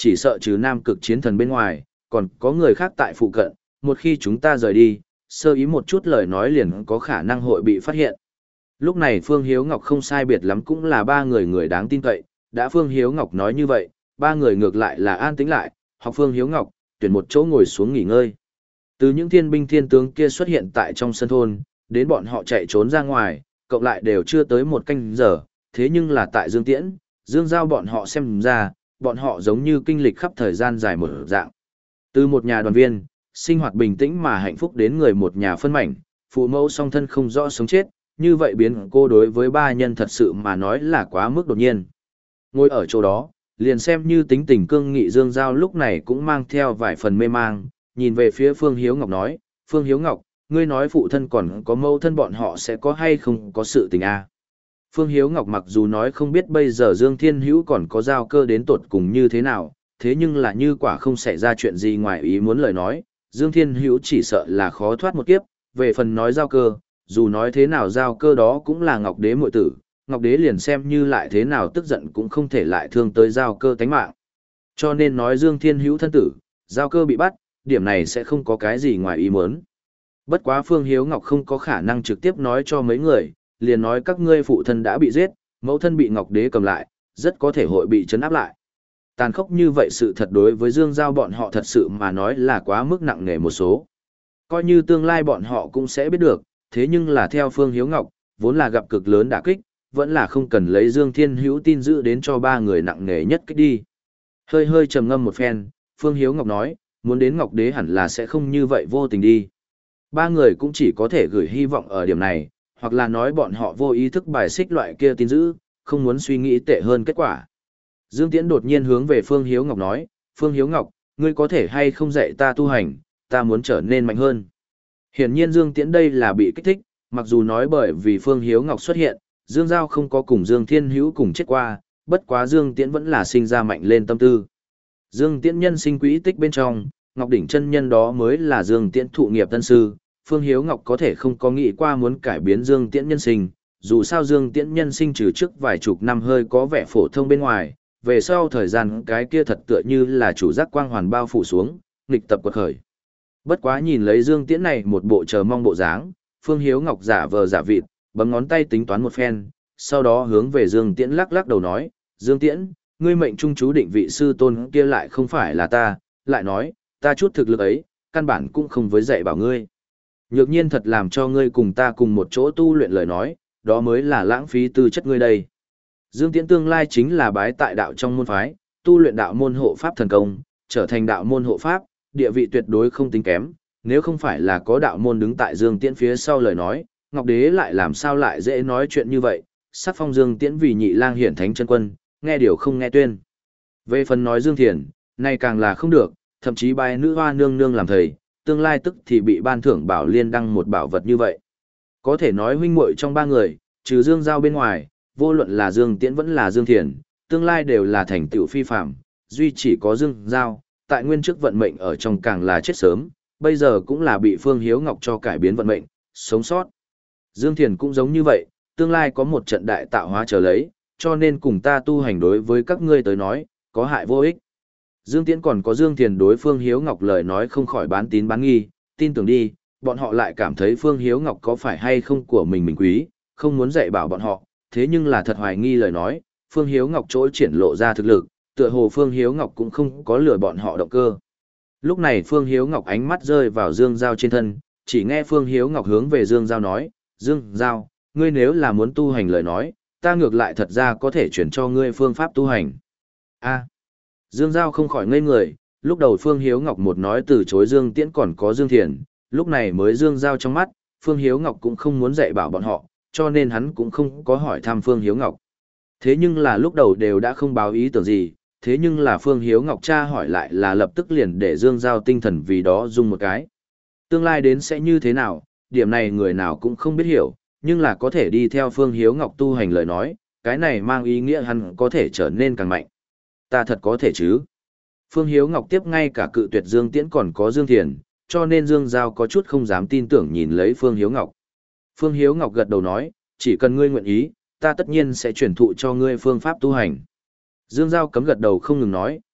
chỉ sợ trừ Nam Cực chiến thần bên ngoài, còn có người khác tại phụ cận, một khi chúng ta rời đi, sơ ý một chút lời nói liền có khả năng hội bị phát hiện. Lúc này Phương Hiếu Ngọc không sai biệt lắm cũng là ba người người đáng tin cậy, đã Phương Hiếu Ngọc nói như vậy, ba người ngược lại là an tĩnh lại, học Phương Hiếu Ngọc, tuyển một chỗ ngồi xuống nghỉ ngơi. Từ những thiên binh thiên tướng kia xuất hiện tại trong sân thôn, đến bọn họ chạy trốn ra ngoài, cộng lại đều chưa tới một canh giờ, thế nhưng là tại Dương Tiễn, Dương Giao bọn họ xem ra, bọn họ giống như kinh lịch khắp thời gian dài một dạng. Từ một nhà đoàn viên, sinh hoạt bình tĩnh mà hạnh phúc đến người một nhà phân mảnh, phụ mẫu song thân không rõ sống chết, như vậy biến cô đối với ba nhân thật sự mà nói là quá mức đột nhiên. Ngồi ở chỗ đó, liền xem như tính tình cương nghị Dương Giao lúc này cũng mang theo vài phần mê mang, nhìn về phía Phương Hiếu Ngọc nói, Phương Hiếu Ngọc, ngươi nói phụ thân còn có mâu thân bọn họ sẽ có hay không có sự tình à. Phương Hiếu Ngọc mặc dù nói không biết bây giờ Dương Thiên Hữu còn có giao cơ đến tột cùng như thế nào, thế nhưng là như quả không xảy ra chuyện gì ngoài ý muốn lời nói, Dương Thiên Hữu chỉ sợ là khó thoát một kiếp, về phần nói giao cơ, dù nói thế nào giao cơ đó cũng là Ngọc Đế muội tử, Ngọc Đế liền xem như lại thế nào tức giận cũng không thể lại thương tới giao cơ tánh mạng. Cho nên nói Dương Thiên Hữu thân tử, giao cơ bị bắt, điểm này sẽ không có cái gì ngoài ý muốn. Bất quá Phương Hiếu Ngọc không có khả năng trực tiếp nói cho mấy người, liền nói các ngươi phụ thân đã bị giết, mẫu thân bị Ngọc Đế cầm lại, rất có thể hội bị trấn áp lại. Tàn khốc như vậy sự thật đối với Dương Giao bọn họ thật sự mà nói là quá mức nặng nề một số. Coi như tương lai bọn họ cũng sẽ biết được, thế nhưng là theo Phương Hiếu Ngọc, vốn là gặp cực lớn đả kích, vẫn là không cần lấy Dương Thiên Hữu tin giữ đến cho ba người nặng nề nhất kích đi. Hơi hơi trầm ngâm một phen, Phương Hiếu Ngọc nói, muốn đến Ngọc Đế hẳn là sẽ không như vậy vô tình đi. Ba người cũng chỉ có thể gửi hy vọng ở điểm này, hoặc là nói bọn họ vô ý thức bài xích loại kia tin giữ, không muốn suy nghĩ tệ hơn kết quả. Dương Tiễn đột nhiên hướng về Phương Hiếu Ngọc nói, Phương Hiếu Ngọc, ngươi có thể hay không dạy ta tu hành, ta muốn trở nên mạnh hơn. Hiển nhiên Dương Tiễn đây là bị kích thích, mặc dù nói bởi vì Phương Hiếu Ngọc xuất hiện, Dương Giao không có cùng Dương Thiên Hữu cùng chết qua, bất quá Dương Tiễn vẫn là sinh ra mạnh lên tâm tư. Dương Tiễn nhân sinh quỹ tích bên trong, Ngọc Đỉnh chân nhân đó mới là Dương Tiễn thụ nghiệp tân sư, Phương Hiếu Ngọc có thể không có nghĩ qua muốn cải biến Dương Tiễn nhân sinh, dù sao Dương Tiễn nhân sinh trừ trước vài chục năm hơi có vẻ phổ thông bên ngoài, về sau thời gian cái kia thật tựa như là chủ giác quang hoàn bao phủ xuống, nghịch tập quật khởi. Bất quá nhìn lấy Dương Tiễn này một bộ chờ mong bộ dáng, Phương Hiếu Ngọc giả vờ giả vịt, bấm ngón tay tính toán một phen, sau đó hướng về Dương Tiễn lắc lắc đầu nói, Dương Tiễn, ngươi mệnh trung chú định vị sư tôn kia lại không phải là ta, lại nói, ta chút thực lực ấy, căn bản cũng không với dạy bảo ngươi. Nhược nhiên thật làm cho ngươi cùng ta cùng một chỗ tu luyện lời nói, đó mới là lãng phí tư chất ngươi đây. Dương Tiễn tương lai chính là bái tại đạo trong môn phái, tu luyện đạo môn hộ pháp thần công, trở thành đạo môn hộ pháp, địa vị tuyệt đối không tính kém, nếu không phải là có đạo môn đứng tại Dương Tiễn phía sau lời nói, Ngọc Đế lại làm sao lại dễ nói chuyện như vậy, sắc phong Dương Tiễn vì nhị lang hiển thánh chân quân, nghe điều không nghe tuyên. Về phần nói Dương Thiền, này càng là không được, thậm chí bài nữ hoa nương nương làm thầy, tương lai tức thì bị ban thưởng bảo liên đăng một bảo vật như vậy. Có thể nói huynh muội trong ba người, trừ Dương Giao bên ngoài, vô luận là Dương Tiễn vẫn là Dương Thiền, tương lai đều là thành tựu phi phạm, duy chỉ có Dương Giao, tại nguyên trước vận mệnh ở trong càng là chết sớm, bây giờ cũng là bị Phương Hiếu Ngọc cho cải biến vận mệnh, sống sót. Dương Thiền cũng giống như vậy, tương lai có một trận đại tạo hóa chờ lấy, cho nên cùng ta tu hành đối với các ngươi tới nói, có hại vô ích. Dương Tiễn còn có Dương Thiền đối Phương Hiếu Ngọc lời nói không khỏi bán tín bán nghi, tin tưởng đi, bọn họ lại cảm thấy Phương Hiếu Ngọc có phải hay không của mình mình quý, không muốn dạy bảo bọn họ, thế nhưng là thật hoài nghi lời nói, Phương Hiếu Ngọc chỗ triển lộ ra thực lực, tựa hồ Phương Hiếu Ngọc cũng không có lừa bọn họ động cơ. Lúc này Phương Hiếu Ngọc ánh mắt rơi vào Dương Giao trên thân, chỉ nghe Phương Hiếu Ngọc hướng về Dương Giao nói, Dương Giao, ngươi nếu là muốn tu hành lời nói, ta ngược lại thật ra có thể chuyển cho ngươi phương pháp tu hành. A. Dương Giao không khỏi ngây người, lúc đầu Phương Hiếu Ngọc một nói từ chối Dương Tiễn còn có Dương Thiền, lúc này mới Dương Giao trong mắt, Phương Hiếu Ngọc cũng không muốn dạy bảo bọn họ, cho nên hắn cũng không có hỏi thăm Phương Hiếu Ngọc. Thế nhưng là lúc đầu đều đã không báo ý tưởng gì, thế nhưng là Phương Hiếu Ngọc tra hỏi lại là lập tức liền để Dương Giao tinh thần vì đó dùng một cái. Tương lai đến sẽ như thế nào, điểm này người nào cũng không biết hiểu, nhưng là có thể đi theo Phương Hiếu Ngọc tu hành lời nói, cái này mang ý nghĩa hắn có thể trở nên càng mạnh. Ta thật có thể chứ. Phương Hiếu Ngọc tiếp ngay cả cự tuyệt Dương Tiễn còn có Dương Thiền, cho nên Dương Giao có chút không dám tin tưởng nhìn lấy Phương Hiếu Ngọc. Phương Hiếu Ngọc gật đầu nói, chỉ cần ngươi nguyện ý, ta tất nhiên sẽ truyền thụ cho ngươi phương pháp tu hành. Dương Giao cấm gật đầu không ngừng nói,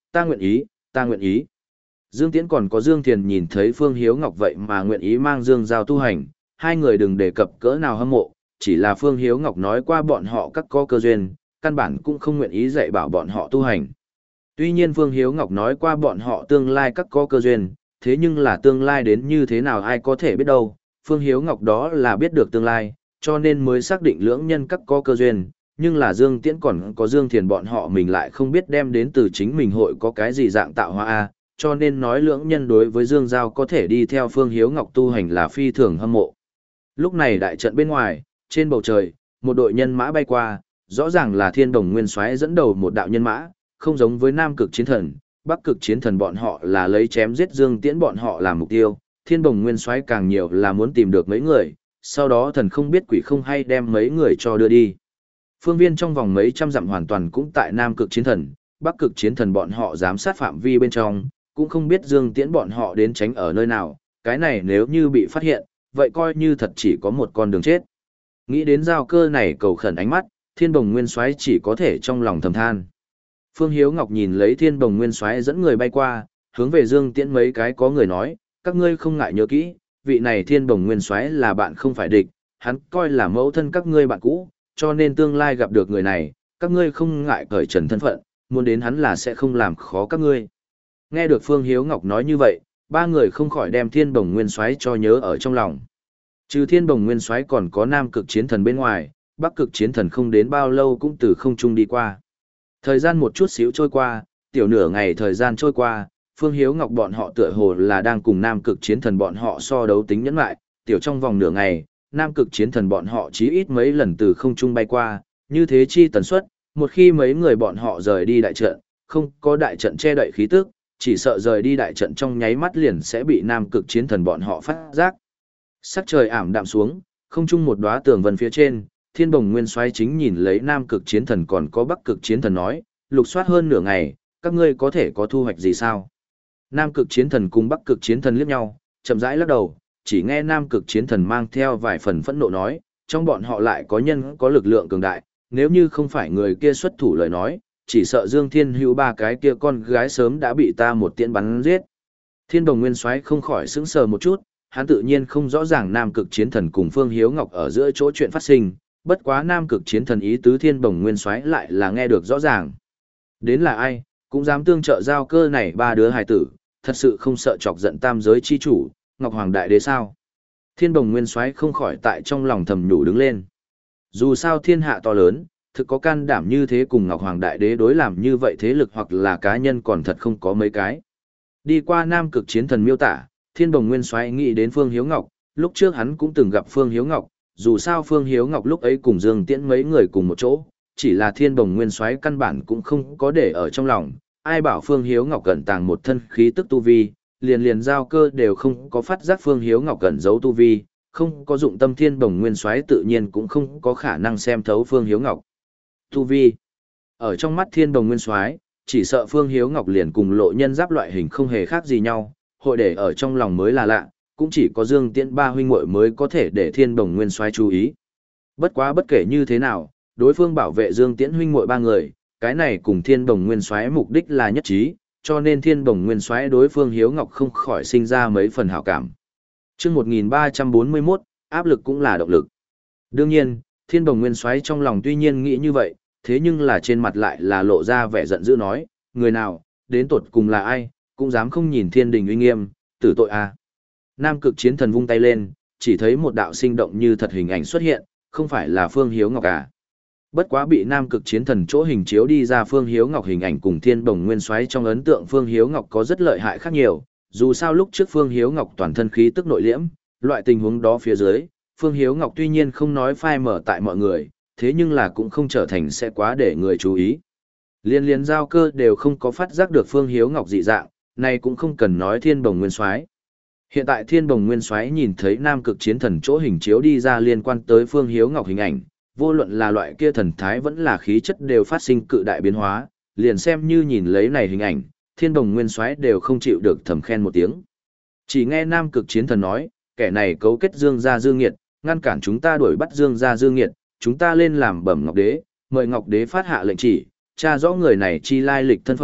ta nguyện ý, ta nguyện ý. Dương Tiễn còn có Dương Thiền nhìn thấy Phương Hiếu Ngọc vậy mà nguyện ý mang Dương Giao tu hành, hai người đừng đề cập cỡ nào hâm mộ, chỉ là Phương Hiếu Ngọc nói qua bọn họ các có cơ duyên, căn bản cũng không nguyện ý dạy bảo bọn họ tu hành. Tuy nhiên Phương Hiếu Ngọc nói qua bọn họ tương lai các có cơ duyên, thế nhưng là tương lai đến như thế nào ai có thể biết đâu, Phương Hiếu Ngọc đó là biết được tương lai, cho nên mới xác định lưỡng nhân các có cơ duyên, nhưng là Dương Tiễn còn có Dương Thiền bọn họ mình lại không biết đem đến từ chính mình hội có cái gì dạng tạo hóa a, cho nên nói lưỡng nhân đối với Dương Giao có thể đi theo Phương Hiếu Ngọc tu hành là phi thường hâm mộ. Lúc này đại trận bên ngoài, trên bầu trời, một đội nhân mã bay qua, rõ ràng là Thiên Đồng Nguyên Soái dẫn đầu một đạo nhân mã, không giống với Nam Cực Chiến Thần, Bắc Cực Chiến Thần bọn họ là lấy chém giết Dương Tiễn bọn họ làm mục tiêu, Thiên Đồng Nguyên Soái càng nhiều là muốn tìm được mấy người, sau đó thần không biết quỷ không hay đem mấy người cho đưa đi. Phương viên trong vòng mấy trăm dặm hoàn toàn cũng tại Nam Cực Chiến Thần, Bắc Cực Chiến Thần bọn họ giám sát phạm vi bên trong, cũng không biết Dương Tiễn bọn họ đến tránh ở nơi nào, cái này nếu như bị phát hiện, vậy coi như thật chỉ có một con đường chết. Nghĩ đến Giao Cơ này cầu khẩn ánh mắt, Thiên Đồng Nguyên Soái chỉ có thể trong lòng thầm than. Phương Hiếu Ngọc nhìn lấy Thiên Đồng Nguyên Soái dẫn người bay qua, hướng về Dương Tiễn mấy cái có người nói, các ngươi không ngại nhớ kỹ, vị này Thiên Đồng Nguyên Soái là bạn không phải địch, hắn coi là mẫu thân các ngươi bạn cũ, cho nên tương lai gặp được người này, các ngươi không ngại cởi trần thân phận, muốn đến hắn là sẽ không làm khó các ngươi. Nghe được Phương Hiếu Ngọc nói như vậy, ba người không khỏi đem Thiên Đồng Nguyên Soái cho nhớ ở trong lòng. Trừ Thiên Đồng Nguyên Soái còn có Nam Cực Chiến Thần bên ngoài, Bắc Cực Chiến Thần không đến bao lâu cũng từ không trung đi qua. Thời gian một chút xíu trôi qua, tiểu nửa ngày thời gian trôi qua, Phương Hiếu Ngọc bọn họ tựa hồ là đang cùng Nam Cực Chiến Thần bọn họ so đấu tính nhẫn lại, tiểu trong vòng nửa ngày, Nam Cực Chiến Thần bọn họ chí ít mấy lần từ không trung bay qua, như thế chi tần suất, một khi mấy người bọn họ rời đi đại trận, không có đại trận che đậy khí tức, chỉ sợ rời đi đại trận trong nháy mắt liền sẽ bị Nam Cực Chiến Thần bọn họ phát giác. Sắc trời ảm đạm xuống, không trung một đóa tường vân phía trên, Thiên Đồng Nguyên Soái chính nhìn lấy Nam Cực Chiến Thần còn có Bắc Cực Chiến Thần nói, lục soát hơn nửa ngày, các ngươi có thể có thu hoạch gì sao? Nam Cực Chiến Thần cùng Bắc Cực Chiến Thần liếc nhau, chậm rãi lắc đầu, chỉ nghe Nam Cực Chiến Thần mang theo vài phần phẫn nộ nói, trong bọn họ lại có nhân có lực lượng cường đại, nếu như không phải người kia xuất thủ lời nói, chỉ sợ Dương Thiên Hữu ba cái kia con gái sớm đã bị ta một tiễn bắn giết. Thiên Đồng Nguyên Soái không khỏi sững sờ một chút, hắn tự nhiên không rõ ràng Nam Cực Chiến Thần cùng Phương Hiếu Ngọc ở giữa chỗ chuyện phát sinh, bất quá Nam Cực Chiến Thần ý tứ Thiên Đồng Nguyên Soái lại là nghe được rõ ràng. Đến là ai, cũng dám tương trợ Giao Cơ này ba đứa hài tử, thật sự không sợ chọc giận tam giới chi chủ, Ngọc Hoàng Đại Đế sao? Thiên Đồng Nguyên Soái không khỏi tại trong lòng thầm nhủ đứng lên. Dù sao thiên hạ to lớn, thực có can đảm như thế cùng Ngọc Hoàng Đại Đế đối làm như vậy thế lực hoặc là cá nhân còn thật không có mấy cái. Đi qua Nam Cực Chiến Thần miêu tả, Thiên Đồng Nguyên Soái nghĩ đến Phương Hiếu Ngọc, lúc trước hắn cũng từng gặp Phương Hiếu Ngọc, dù sao Phương Hiếu Ngọc lúc ấy cùng Dương Tiễn mấy người cùng một chỗ, chỉ là Thiên Đồng Nguyên Soái căn bản cũng không có để ở trong lòng, ai bảo Phương Hiếu Ngọc cẩn tàng một thân khí tức tu vi, liền liền Giao Cơ đều không có phát giác Phương Hiếu Ngọc cẩn giấu tu vi, không có dụng tâm Thiên Đồng Nguyên Soái tự nhiên cũng không có khả năng xem thấu Phương Hiếu Ngọc tu vi. Ở trong mắt Thiên Đồng Nguyên Soái, chỉ sợ Phương Hiếu Ngọc liền cùng Lộ Nhân Giáp loại hình không hề khác gì nhau, hội để ở trong lòng mới là lạ, cũng chỉ có Dương Tiễn ba huynh muội mới có thể để Thiên Đồng Nguyên Soái chú ý. Bất quá bất kể như thế nào, đối phương bảo vệ Dương Tiễn huynh muội ba người, cái này cùng Thiên Đồng Nguyên Soái mục đích là nhất trí, cho nên Thiên Đồng Nguyên Soái đối Phương Hiếu Ngọc không khỏi sinh ra mấy phần hảo cảm. Chương một nghìn ba trăm bốn mươi mốt, áp lực cũng là động lực. Đương nhiên, Thiên Đồng Nguyên Soái trong lòng tuy nhiên nghĩ như vậy, thế nhưng là trên mặt lại là lộ ra vẻ giận dữ nói, người nào, đến tột cùng là ai, cũng dám không nhìn thiên đình uy nghiêm, tử tội à. Nam Cực Chiến Thần vung tay lên, chỉ thấy một đạo sinh động như thật hình ảnh xuất hiện, không phải là Phương Hiếu Ngọc à. Bất quá bị Nam Cực Chiến Thần chỗ hình chiếu đi ra Phương Hiếu Ngọc hình ảnh cùng Thiên Đồng Nguyên Soái trong ấn tượng Phương Hiếu Ngọc có rất lợi hại khác nhiều, dù sao lúc trước Phương Hiếu Ngọc toàn thân khí tức nội liễm, loại tình huống đó phía dưới, Phương Hiếu Ngọc tuy nhiên không nói phai mở tại mọi người, thế nhưng là cũng không trở thành sẽ quá để người chú ý. Liên liên Giao Cơ đều không có phát giác được Phương Hiếu Ngọc dị dạng, này cũng không cần nói Thiên Đồng Nguyên Soái. Hiện tại Thiên Đồng Nguyên Soái nhìn thấy Nam Cực Chiến Thần chỗ hình chiếu đi ra liên quan tới Phương Hiếu Ngọc hình ảnh, vô luận là loại kia thần thái vẫn là khí chất đều phát sinh cự đại biến hóa, liền xem như nhìn lấy này hình ảnh, Thiên Đồng Nguyên Soái đều không chịu được thầm khen một tiếng. Chỉ nghe Nam Cực Chiến Thần nói, kẻ này cấu kết Dương gia Dương Nghiệt, ngăn cản chúng ta đuổi bắt Dương gia Dương Nghiệt, chúng ta lên làm bẩm Ngọc Đế, mời Ngọc Đế phát hạ lệnh chỉ, tra rõ người này chi lai lịch thân phận,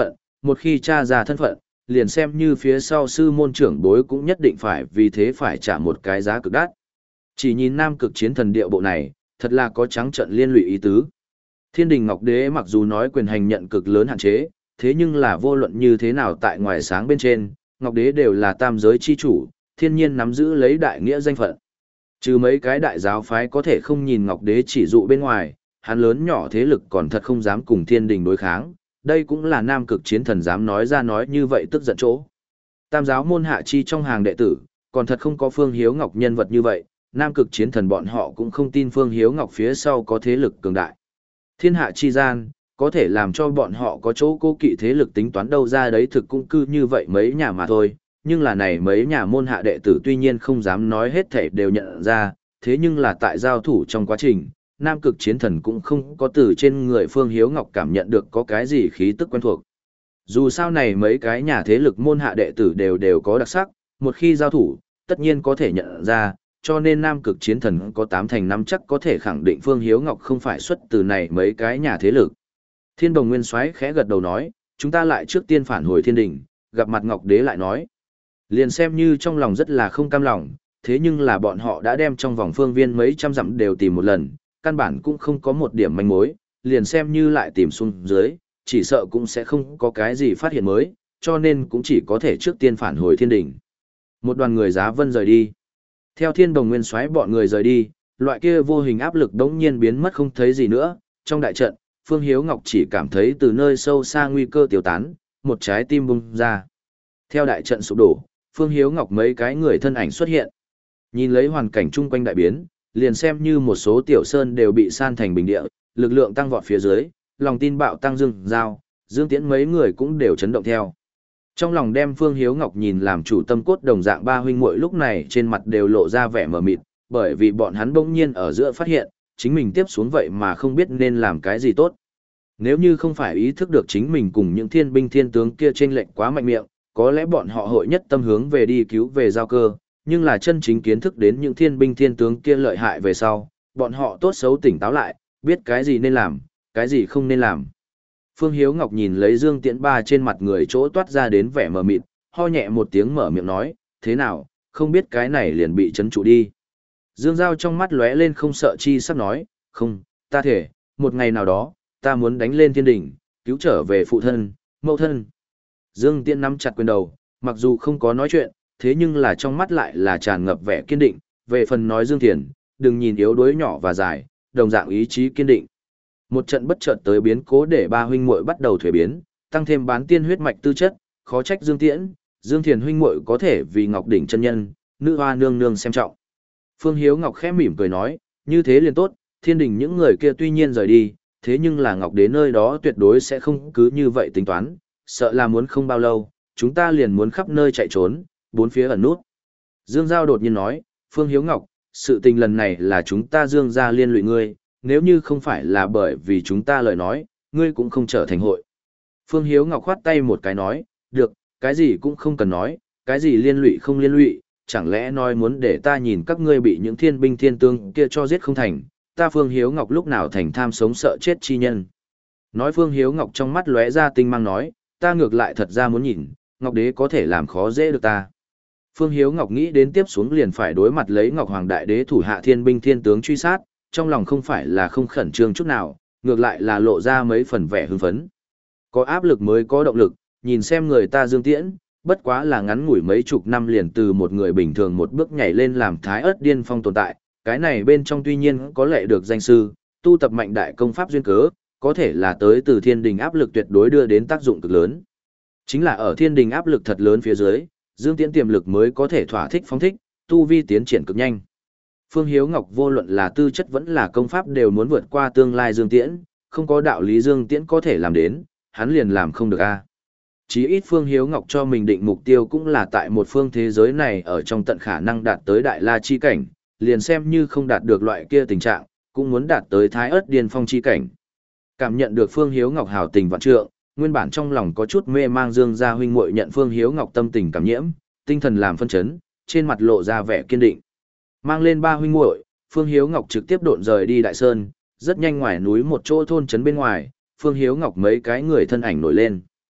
một khi tra ra thân phận, liền xem như phía sau sư môn trưởng bối cũng nhất định phải vì thế phải trả một cái giá cực đắt. Chỉ nhìn Nam Cực Chiến Thần điệu bộ này, thật là có trắng trận liên lụy ý tứ. Thiên Đình Ngọc Đế mặc dù nói quyền hành nhận cực lớn hạn chế, thế nhưng là vô luận như thế nào tại ngoài sáng bên trên, Ngọc Đế đều là tam giới chi chủ, thiên nhiên nắm giữ lấy đại nghĩa danh phận. Trừ mấy cái đại giáo phái có thể không nhìn Ngọc Đế chỉ dụ bên ngoài, hắn lớn nhỏ thế lực còn thật không dám cùng Thiên Đình đối kháng, đây cũng là Nam Cực Chiến Thần dám nói ra nói như vậy tức giận chỗ. Tam giáo môn hạ chi trong hàng đệ tử, còn thật không có Phương Hiếu Ngọc nhân vật như vậy, Nam Cực Chiến Thần bọn họ cũng không tin Phương Hiếu Ngọc phía sau có thế lực cường đại. Thiên hạ chi gian, có thể làm cho bọn họ có chỗ cố kỵ thế lực tính toán đâu ra đấy thực cũng cư như vậy mấy nhà mà thôi, nhưng là này mấy nhà môn hạ đệ tử tuy nhiên không dám nói hết thảy đều nhận ra, thế nhưng là tại giao thủ trong quá trình, Nam Cực Chiến Thần cũng không có từ trên người Phương Hiếu Ngọc cảm nhận được có cái gì khí tức quen thuộc. Dù sao này mấy cái nhà thế lực môn hạ đệ tử đều đều có đặc sắc, một khi giao thủ, tất nhiên có thể nhận ra, cho nên Nam Cực Chiến Thần có tám thành năm chắc có thể khẳng định Phương Hiếu Ngọc không phải xuất từ này mấy cái nhà thế lực. Thiên Đồng Nguyên Soái khẽ gật đầu nói, chúng ta lại trước tiên phản hồi Thiên Đình, gặp mặt Ngọc Đế lại nói. Liền xem như trong lòng rất là không cam lòng, thế nhưng là bọn họ đã đem trong vòng phương viên mấy trăm dặm đều tìm một lần, căn bản cũng không có một điểm manh mối, liền xem như lại tìm xuống dưới, chỉ sợ cũng sẽ không có cái gì phát hiện mới, cho nên cũng chỉ có thể trước tiên phản hồi Thiên Đình. Một đoàn người Giá Vân rời đi. Theo Thiên Đồng Nguyên Soái bọn người rời đi, loại kia vô hình áp lực đống nhiên biến mất không thấy gì nữa, trong đại trận, Phương Hiếu Ngọc chỉ cảm thấy từ nơi sâu xa nguy cơ tiêu tán, một trái tim bung ra. Theo đại trận sụp đổ, Phương Hiếu Ngọc mấy cái người thân ảnh xuất hiện. Nhìn lấy hoàn cảnh chung quanh đại biến, liền xem như một số tiểu sơn đều bị san thành bình địa, lực lượng tăng vọt phía dưới, lòng tin bạo tăng Dương Giao, Dương Tiễn mấy người cũng đều chấn động theo. Trong lòng đem Phương Hiếu Ngọc nhìn làm chủ tâm cốt đồng dạng ba huynh muội lúc này trên mặt đều lộ ra vẻ mờ mịt, bởi vì bọn hắn bỗng nhiên ở giữa phát hiện, chính mình tiếp xuống vậy mà không biết nên làm cái gì tốt. Nếu như không phải ý thức được chính mình cùng những thiên binh thiên tướng kia chênh lệch quá mạnh miệng, có lẽ bọn họ hội nhất tâm hướng về đi cứu về Giao Cơ, nhưng là chân chính kiến thức đến những thiên binh thiên tướng kia lợi hại về sau, bọn họ tốt xấu tỉnh táo lại, biết cái gì nên làm, cái gì không nên làm. Phương Hiếu Ngọc nhìn lấy Dương Tiễn Ba trên mặt người chỗ toát ra đến vẻ mờ mịt, ho nhẹ một tiếng mở miệng nói, thế nào, không biết cái này liền bị chấn trụ đi. Dương Giao trong mắt lóe lên không sợ chi sắp nói, không, ta thể, một ngày nào đó, ta muốn đánh lên thiên đỉnh, cứu trở về phụ thân, mẫu thân. Dương Tiễn nắm chặt quyền đầu, mặc dù không có nói chuyện, thế nhưng là trong mắt lại là tràn ngập vẻ kiên định, về phần nói Dương Thiền, đừng nhìn yếu đuối nhỏ và dài, đồng dạng ý chí kiên định. Một trận bất chợt tới biến cố để ba huynh muội bắt đầu thuế biến, tăng thêm bán tiên huyết mạch tư chất, khó trách Dương Tiễn, Dương Thiền huynh muội có thể vì Ngọc đỉnh chân nhân, nữ hoa nương nương xem trọng. Phương Hiếu Ngọc khẽ mỉm cười nói, như thế liền tốt, thiên đình những người kia tuy nhiên rời đi, thế nhưng là Ngọc đến nơi đó tuyệt đối sẽ không cứ như vậy tính toán, sợ là muốn không bao lâu, chúng ta liền muốn khắp nơi chạy trốn, bốn phía ẩn nút. Dương Giao đột nhiên nói, Phương Hiếu Ngọc, sự tình lần này là chúng ta Dương gia liên lụy ngươi, nếu như không phải là bởi vì chúng ta lời nói, ngươi cũng không trở thành hội. Phương Hiếu Ngọc khoát tay một cái nói, được, cái gì cũng không cần nói, cái gì liên lụy không liên lụy, chẳng lẽ nói muốn để ta nhìn các ngươi bị những thiên binh thiên tướng kia cho giết không thành, ta Phương Hiếu Ngọc lúc nào thành tham sống sợ chết chi nhân. Nói Phương Hiếu Ngọc trong mắt lóe ra tinh mang nói, ta ngược lại thật ra muốn nhìn, Ngọc Đế có thể làm khó dễ được ta. Phương Hiếu Ngọc nghĩ đến tiếp xuống liền phải đối mặt lấy Ngọc Hoàng Đại Đế thủ hạ thiên binh thiên tướng truy sát, trong lòng không phải là không khẩn trương chút nào, ngược lại là lộ ra mấy phần vẻ hưng phấn. Có áp lực mới có động lực, nhìn xem người ta Dương Tiễn, bất quá là ngắn ngủi mấy chục năm liền từ một người bình thường một bước nhảy lên làm thái ớt điên phong tồn tại, cái này bên trong tuy nhiên có lệ được danh sư, tu tập mạnh đại công pháp duyên cớ, có thể là tới từ thiên đình áp lực tuyệt đối đưa đến tác dụng cực lớn. Chính là ở thiên đình áp lực thật lớn phía dưới, Dương Tiễn tiềm lực mới có thể thỏa thích phóng thích, tu vi tiến triển cực nhanh. Phương Hiếu Ngọc vô luận là tư chất vẫn là công pháp đều muốn vượt qua tương lai Dương Tiễn, không có đạo lý Dương Tiễn có thể làm đến, hắn liền làm không được a. Chí ít Phương Hiếu Ngọc cho mình định mục tiêu cũng là tại một phương thế giới này ở trong tận khả năng đạt tới đại la chi cảnh, liền xem như không đạt được loại kia tình trạng, cũng muốn đạt tới thái ớt điên phong chi cảnh. Cảm nhận được Phương Hiếu Ngọc hào tình vạn trượng, nguyên bản trong lòng có chút mê mang Dương gia huynh muội nhận Phương Hiếu Ngọc tâm tình cảm nhiễm, tinh thần làm phân chấn, trên mặt lộ ra vẻ kiên định. Mang lên ba huynh muội, Phương Hiếu Ngọc trực tiếp độn rời đi Đại Sơn, rất nhanh ngoài núi một chỗ thôn trấn bên ngoài, Phương Hiếu Ngọc mấy cái người thân ảnh nổi lên.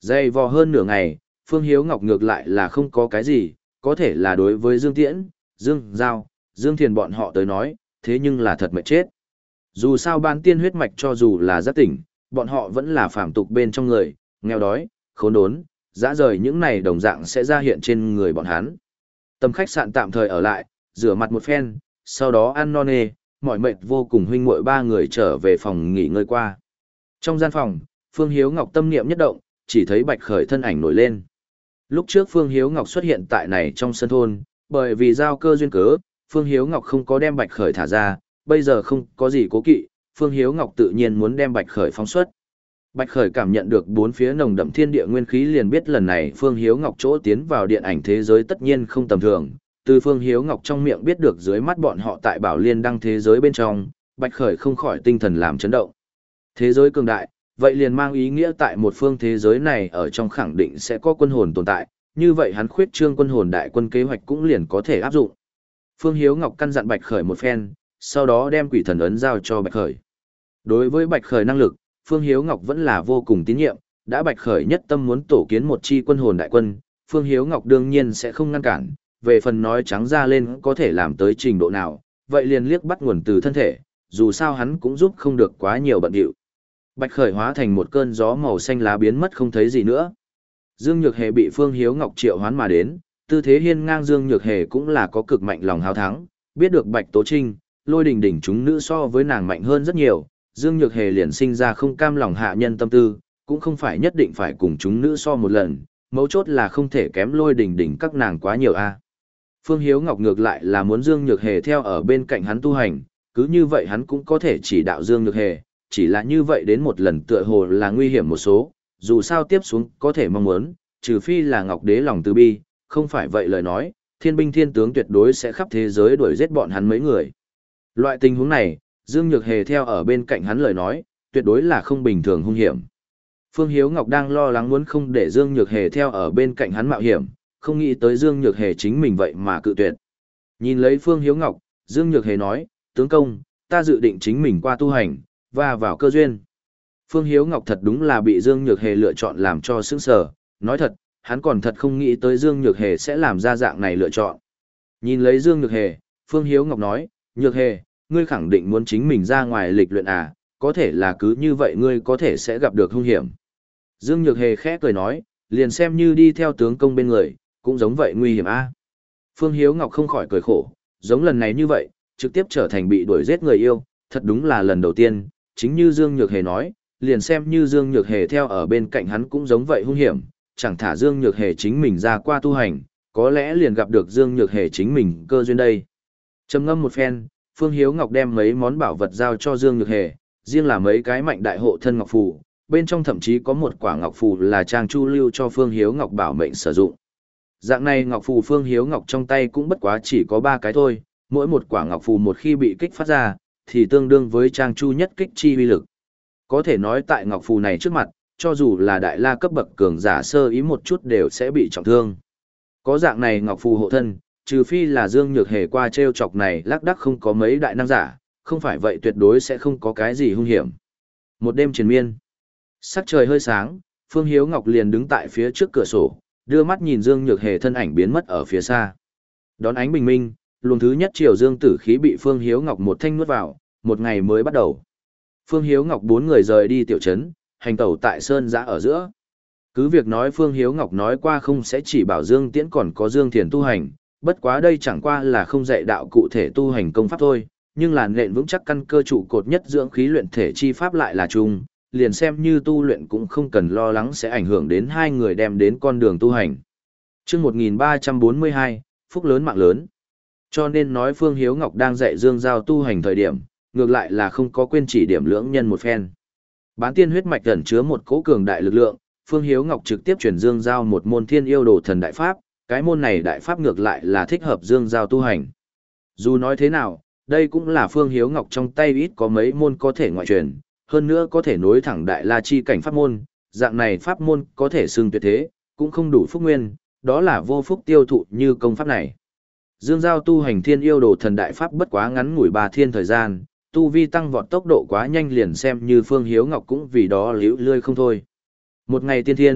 Dày vò hơn nửa ngày, Phương Hiếu Ngọc ngược lại là không có cái gì, có thể là đối với Dương Tiễn, Dương Giao, Dương Thiền bọn họ tới nói, thế nhưng là thật mệt chết. Dù sao bán tiên huyết mạch cho dù là giác tỉnh, bọn họ vẫn là phàm tục bên trong người, nghèo đói, khốn đốn, dã rời những này đồng dạng sẽ ra hiện trên người bọn hắn. Tầm khách sạn tạm thời ở lại, rửa mặt một phen, sau đó ăn no nê, mỏi mệt vô cùng huynh muội ba người trở về phòng nghỉ ngơi qua. Trong gian phòng, Phương Hiếu Ngọc tâm niệm nhất động, chỉ thấy Bạch Khởi thân ảnh nổi lên. Lúc trước Phương Hiếu Ngọc xuất hiện tại này trong sân thôn, bởi vì giao cơ duyên cớ, Phương Hiếu Ngọc không có đem Bạch Khởi thả ra, bây giờ không có gì cố kỵ, Phương Hiếu Ngọc tự nhiên muốn đem Bạch Khởi phóng xuất. Bạch Khởi cảm nhận được bốn phía nồng đậm thiên địa nguyên khí liền biết lần này Phương Hiếu Ngọc chỗ tiến vào điện ảnh thế giới tất nhiên không tầm thường. Từ Phương Hiếu Ngọc trong miệng biết được dưới mắt bọn họ tại Bảo Liên đăng thế giới bên trong, Bạch Khởi không khỏi tinh thần làm chấn động. Thế giới cường đại, vậy liền mang ý nghĩa tại một phương thế giới này ở trong khẳng định sẽ có quân hồn tồn tại, như vậy hắn khuyết trương quân hồn đại quân kế hoạch cũng liền có thể áp dụng. Phương Hiếu Ngọc căn dặn Bạch Khởi một phen, sau đó đem quỷ thần ấn giao cho Bạch Khởi. Đối với Bạch Khởi năng lực, Phương Hiếu Ngọc vẫn là vô cùng tín nhiệm, đã Bạch Khởi nhất tâm muốn tổ kiến một chi quân hồn đại quân, Phương Hiếu Ngọc đương nhiên sẽ không ngăn cản, về phần nói trắng ra lên có thể làm tới trình độ nào, vậy liền liếc bắt nguồn từ thân thể, dù sao hắn cũng giúp không được quá nhiều bận điệu. Bạch Khởi hóa thành một cơn gió màu xanh lá biến mất không thấy gì nữa. Dương Nhược Hề bị Phương Hiếu Ngọc triệu hoán mà đến, tư thế hiên ngang Dương Nhược Hề cũng là có cực mạnh lòng háo thắng, biết được Bạch Tố Trinh, Lôi Đình Đình chúng nữ so với nàng mạnh hơn rất nhiều, Dương Nhược Hề liền sinh ra không cam lòng hạ nhân tâm tư, cũng không phải nhất định phải cùng chúng nữ so một lần, mấu chốt là không thể kém Lôi Đình Đình các nàng quá nhiều a. Phương Hiếu Ngọc ngược lại là muốn Dương Nhược Hề theo ở bên cạnh hắn tu hành, cứ như vậy hắn cũng có thể chỉ đạo Dương Nhược Hề, chỉ là như vậy đến một lần tựa hồ là nguy hiểm một số, dù sao tiếp xuống có thể mong muốn, trừ phi là Ngọc Đế lòng từ bi, không phải vậy lời nói, thiên binh thiên tướng tuyệt đối sẽ khắp thế giới đuổi giết bọn hắn mấy người. Loại tình huống này, Dương Nhược Hề theo ở bên cạnh hắn lời nói, tuyệt đối là không bình thường hung hiểm. Phương Hiếu Ngọc đang lo lắng muốn không để Dương Nhược Hề theo ở bên cạnh hắn mạo hiểm, không nghĩ tới Dương Nhược Hề chính mình vậy mà cự tuyệt. Nhìn lấy Phương Hiếu Ngọc, Dương Nhược Hề nói, tướng công, ta dự định chính mình qua tu hành, và vào cơ duyên. Phương Hiếu Ngọc thật đúng là bị Dương Nhược Hề lựa chọn làm cho sững sờ, nói thật, hắn còn thật không nghĩ tới Dương Nhược Hề sẽ làm ra dạng này lựa chọn. Nhìn lấy Dương Nhược Hề, Phương Hiếu Ngọc nói, Nhược Hề, ngươi khẳng định muốn chính mình ra ngoài lịch luyện à, có thể là cứ như vậy ngươi có thể sẽ gặp được hung hiểm. Dương Nhược Hề khẽ cười nói, liền xem như đi theo tướng công bên người, cũng giống vậy nguy hiểm à. Phương Hiếu Ngọc không khỏi cười khổ, giống lần này như vậy, trực tiếp trở thành bị đuổi giết người yêu, thật đúng là lần đầu tiên, chính như Dương Nhược Hề nói, liền xem như Dương Nhược Hề theo ở bên cạnh hắn cũng giống vậy hung hiểm, chẳng thả Dương Nhược Hề chính mình ra qua tu hành, có lẽ liền gặp được Dương Nhược Hề chính mình cơ duyên đây. Trầm ngâm một phen, Phương Hiếu Ngọc đem mấy món bảo vật giao cho Dương Nhược Hề, riêng là mấy cái mạnh đại hộ thân ngọc phù, bên trong thậm chí có một quả ngọc phù là Trang Chu lưu cho Phương Hiếu Ngọc bảo mệnh sử dụng. Dạng này ngọc phù Phương Hiếu Ngọc trong tay cũng bất quá chỉ có ba cái thôi, mỗi một quả ngọc phù một khi bị kích phát ra, thì tương đương với Trang Chu nhất kích chi uy lực. Có thể nói tại ngọc phù này trước mặt, cho dù là đại la cấp bậc cường giả sơ ý một chút đều sẽ bị trọng thương. Có dạng này ngọc phù hộ thân, trừ phi là Dương Nhược Hề qua treo chọc này lác đác không có mấy đại năng giả, không phải vậy tuyệt đối sẽ không có cái gì hung hiểm. Một đêm triền miên, sắc trời hơi sáng, Phương Hiếu Ngọc liền đứng tại phía trước cửa sổ, đưa mắt nhìn Dương Nhược Hề thân ảnh biến mất ở phía xa. Đón ánh bình minh, luồng thứ nhất chiều dương tử khí bị Phương Hiếu Ngọc một thanh nuốt vào, một ngày mới bắt đầu. Phương Hiếu Ngọc bốn người rời đi tiểu trấn, hành tẩu tại sơn giã ở giữa. Cứ việc nói Phương Hiếu Ngọc nói qua không sẽ chỉ bảo Dương Tiễn còn có Dương Thiền tu hành, bất quá đây chẳng qua là không dạy đạo cụ thể tu hành công pháp thôi, nhưng là nền vững chắc căn cơ trụ cột nhất dưỡng khí luyện thể chi pháp lại là chung, liền xem như tu luyện cũng không cần lo lắng sẽ ảnh hưởng đến hai người đem đến con đường tu hành. Chương một nghìn ba trăm bốn mươi hai, phúc lớn mạng lớn. Cho nên nói Phương Hiếu Ngọc đang dạy Dương Giao tu hành thời điểm, ngược lại là không có quên chỉ điểm lưỡng nhân một phen. Bán tiên huyết mạch ẩn chứa một cỗ cường đại lực lượng, Phương Hiếu Ngọc trực tiếp truyền Dương Giao một môn Thiên Yêu Đồ Thần Đại Pháp, cái môn này đại pháp ngược lại là thích hợp Dương Giao tu hành. Dù nói thế nào, đây cũng là Phương Hiếu Ngọc trong tay ít có mấy môn có thể ngoại truyền, hơn nữa có thể nối thẳng đại la chi cảnh pháp môn, dạng này pháp môn có thể xưng tuyệt thế, cũng không đủ phúc nguyên, đó là vô phúc tiêu thụ như công pháp này. Dương Giao tu hành Thiên Yêu Đồ Thần Đại Pháp bất quá ngắn ngủi ba thiên thời gian, tu vi tăng vọt tốc độ quá nhanh liền xem như Phương Hiếu Ngọc cũng vì đó liễu lươi không thôi. Một ngày tiên thiên,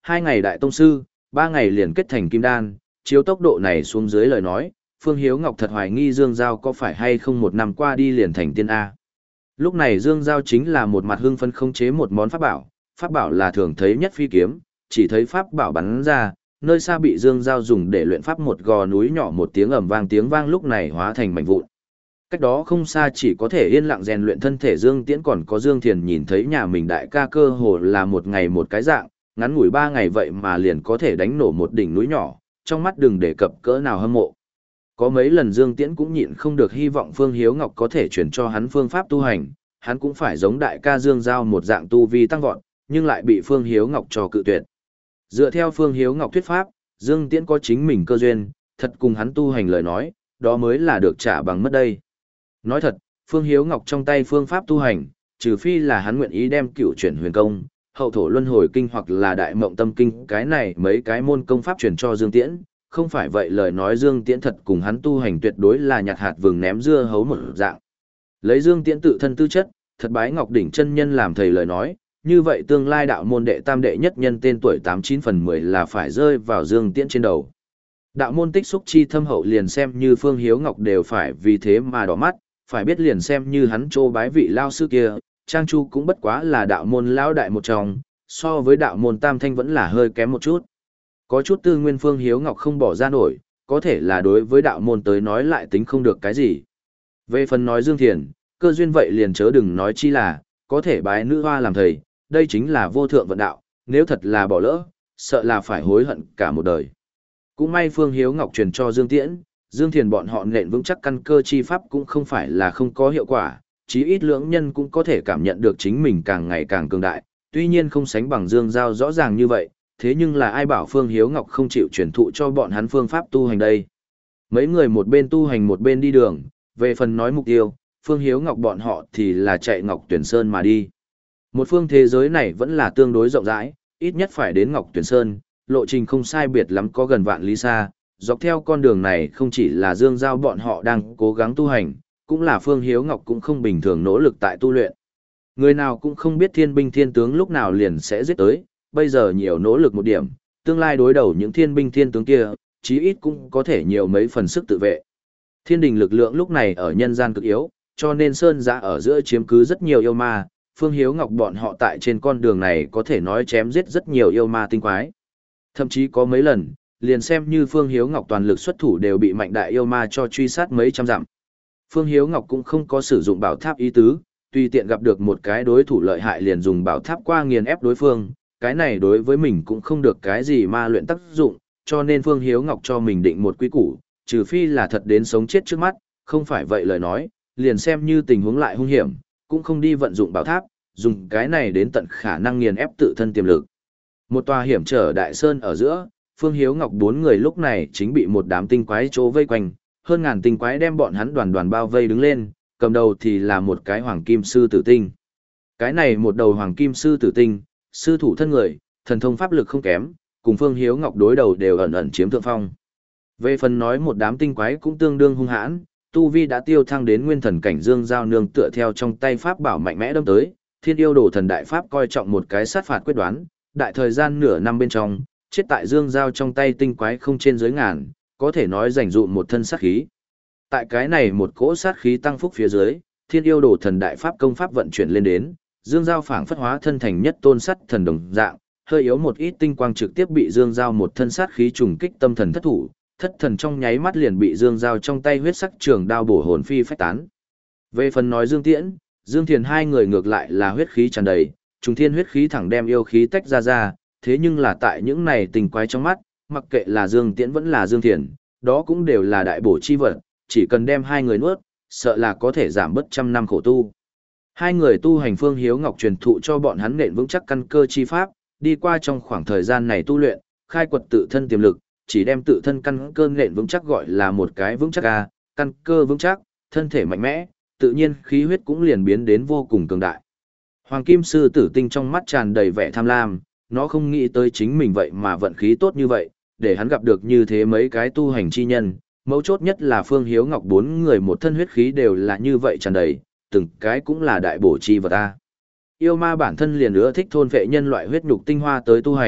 Hai ngày đại tông sư, ba ngày liền kết thành kim đan, chiếu tốc độ này xuống dưới lời nói, Phương Hiếu Ngọc thật hoài nghi Dương Giao có phải hay không một năm qua đi liền thành tiên A. Lúc này Dương Giao chính là một mặt hưng phấn khống chế một món pháp bảo, pháp bảo là thường thấy nhất phi kiếm, chỉ thấy pháp bảo bắn ra, nơi xa bị Dương Giao dùng để luyện pháp một gò núi nhỏ một tiếng ầm vang tiếng vang lúc này hóa thành mảnh vụn. Cách đó không xa chỉ có thể yên lặng rèn luyện thân thể Dương Tiễn còn có Dương Thiền nhìn thấy nhà mình đại ca cơ hồ là một ngày một cái dạng, ngắn ngủi ba ngày vậy mà liền có thể đánh nổ một đỉnh núi nhỏ, trong mắt đừng đề cập cỡ nào hâm mộ. Có mấy lần Dương Tiễn cũng nhịn không được hy vọng Phương Hiếu Ngọc có thể chuyển cho hắn phương pháp tu hành, hắn cũng phải giống đại ca Dương Giao một dạng tu vi tăng vọt, nhưng lại bị Phương Hiếu Ngọc cho cự tuyệt. Dựa theo Phương Hiếu Ngọc thuyết pháp, Dương Tiễn có chính mình cơ duyên, thật cùng hắn tu hành lời nói, đó mới là được trả bằng mất đây. Nói thật, Phương Hiếu Ngọc trong tay phương pháp tu hành, trừ phi là hắn nguyện ý đem cựu chuyển huyền công, hậu thổ luân hồi kinh hoặc là đại mộng tâm kinh, cái này mấy cái môn công pháp chuyển cho Dương Tiễn, không phải vậy lời nói Dương Tiễn thật cùng hắn tu hành tuyệt đối là nhặt hạt vừng ném dưa hấu một dạng. Lấy Dương Tiễn tự thân tư chất, thật bái Ngọc Đỉnh chân nhân làm thầy lời nói, như vậy tương lai đạo môn đệ tam đệ nhất nhân tên tuổi tám chín phần mười là phải rơi vào Dương Tiễn trên đầu. Đạo môn tích xúc chi thâm hậu liền xem như Phương Hiếu Ngọc đều phải vì thế mà đỏ mắt, phải biết liền xem như hắn trô bái vị lao sư kia, Trang Chu cũng bất quá là đạo môn lão đại một trong, so với đạo môn tam thanh vẫn là hơi kém một chút. Có chút tư nguyên Phương Hiếu Ngọc không bỏ ra nổi, có thể là đối với đạo môn tới nói lại tính không được cái gì. Về phần nói Dương Thiền, cơ duyên vậy liền chớ đừng nói chi là, có thể bái nữ hoa làm thầy, đây chính là vô thượng vận đạo, nếu thật là bỏ lỡ, sợ là phải hối hận cả một đời. Cũng may Phương Hiếu Ngọc truyền cho Dương Tiễn, Dương Thiền bọn họ nện vững chắc căn cơ chi pháp cũng không phải là không có hiệu quả, chí ít lưỡng nhân cũng có thể cảm nhận được chính mình càng ngày càng cường đại, tuy nhiên không sánh bằng Dương Giao rõ ràng như vậy, thế nhưng là ai bảo Phương Hiếu Ngọc không chịu truyền thụ cho bọn hắn phương pháp tu hành đây. Mấy người một bên tu hành một bên đi đường, về phần nói mục tiêu, Phương Hiếu Ngọc bọn họ thì là chạy Ngọc Tuyển Sơn mà đi. Một phương thế giới này vẫn là tương đối rộng rãi, ít nhất phải đến Ngọc Tuyển Sơn, lộ trình không sai biệt lắm có gần vạn lý xa, dọc theo con đường này không chỉ là Dương Giao bọn họ đang cố gắng tu hành, cũng là Phương Hiếu Ngọc cũng không bình thường nỗ lực tại tu luyện. Người nào cũng không biết thiên binh thiên tướng lúc nào liền sẽ giết tới, bây giờ nhiều nỗ lực một điểm, tương lai đối đầu những thiên binh thiên tướng kia, chí ít cũng có thể nhiều mấy phần sức tự vệ. Thiên đình lực lượng lúc này ở nhân gian cực yếu, cho nên sơn giã ở giữa chiếm cứ rất nhiều yêu ma, Phương Hiếu Ngọc bọn họ tại trên con đường này có thể nói chém giết rất nhiều yêu ma tinh quái. Thậm chí có mấy lần, liền xem như Phương Hiếu Ngọc toàn lực xuất thủ đều bị mạnh đại yêu ma cho truy sát mấy trăm dặm. Phương Hiếu Ngọc cũng không có sử dụng bảo tháp ý tứ, tùy tiện gặp được một cái đối thủ lợi hại liền dùng bảo tháp qua nghiền ép đối phương, cái này đối với mình cũng không được cái gì ma luyện tác dụng, cho nên Phương Hiếu Ngọc cho mình định một quy củ, trừ phi là thật đến sống chết trước mắt, không phải vậy lời nói, liền xem như tình huống lại hung hiểm, cũng không đi vận dụng bảo tháp, dùng cái này đến tận khả năng nghiền ép tự thân tiềm lực. Một tòa hiểm trở đại sơn ở giữa, Phương Hiếu Ngọc bốn người lúc này chính bị một đám tinh quái chỗ vây quanh, hơn ngàn tinh quái đem bọn hắn đoàn đoàn bao vây đứng lên, cầm đầu thì là một cái hoàng kim sư tử tinh. Cái này một đầu hoàng kim sư tử tinh, sư thủ thân người, thần thông pháp lực không kém, cùng Phương Hiếu Ngọc đối đầu đều ẩn ẩn chiếm thượng phong. Về phần nói một đám tinh quái cũng tương đương hung hãn, tu vi đã tiêu thăng đến nguyên thần cảnh Dương Giao nương tựa theo trong tay pháp bảo mạnh mẽ đâm tới, Thiên Yêu Đồ Thần Đại Pháp coi trọng một cái sát phạt quyết đoán, đại thời gian nửa năm bên trong, chết tại Dương Giao trong tay tinh quái không trên dưới ngàn, có thể nói rảnh dụm một thân sát khí. Tại cái này một cỗ sát khí tăng phúc phía dưới, Thiên Yêu Đồ Thần Đại Pháp công pháp vận chuyển lên đến, Dương Giao phảng phất hóa thân thành nhất tôn sắt thần đồng dạng, hơi yếu một ít tinh quang trực tiếp bị Dương Giao một thân sát khí trùng kích tâm thần thất thủ, thất thần trong nháy mắt liền bị Dương Giao trong tay huyết sắc trường đao bổ hồn phi phách tán. Về phần nói Dương Tiễn, Dương Thiền hai người ngược lại là huyết khí tràn đầy, trùng thiên huyết khí thẳng đem yêu khí tách ra ra, thế nhưng là tại những này tình quái trong mắt, mặc kệ là Dương Tiễn vẫn là Dương Thiền, đó cũng đều là đại bổ chi vật, chỉ cần đem hai người nuốt, sợ là có thể giảm bớt trăm năm khổ tu. Hai người tu hành Phương Hiếu Ngọc truyền thụ cho bọn hắn nền vững chắc căn cơ chi pháp, đi qua trong khoảng thời gian này tu luyện, khai quật tự thân tiềm lực, chỉ đem tự thân căn cơ nền vững chắc gọi là một cái vững chắc a, căn cơ vững chắc, thân thể mạnh mẽ, tự nhiên khí huyết cũng liền biến đến vô cùng cường đại. Hoàng Kim Sư Tử Tinh trong mắt tràn đầy vẻ tham lam, nó không nghĩ tới chính mình vậy mà vận khí tốt như vậy, để hắn gặp được như thế mấy cái tu hành chi nhân, mấu chốt nhất là Phương Hiếu Ngọc bốn người một thân huyết khí đều là như vậy tràn đầy, từng cái cũng là đại bổ chi vật a. Yêu ma bản thân liền ưa thích thôn vệ nhân loại huyết nhục tinh hoa tới tu hành,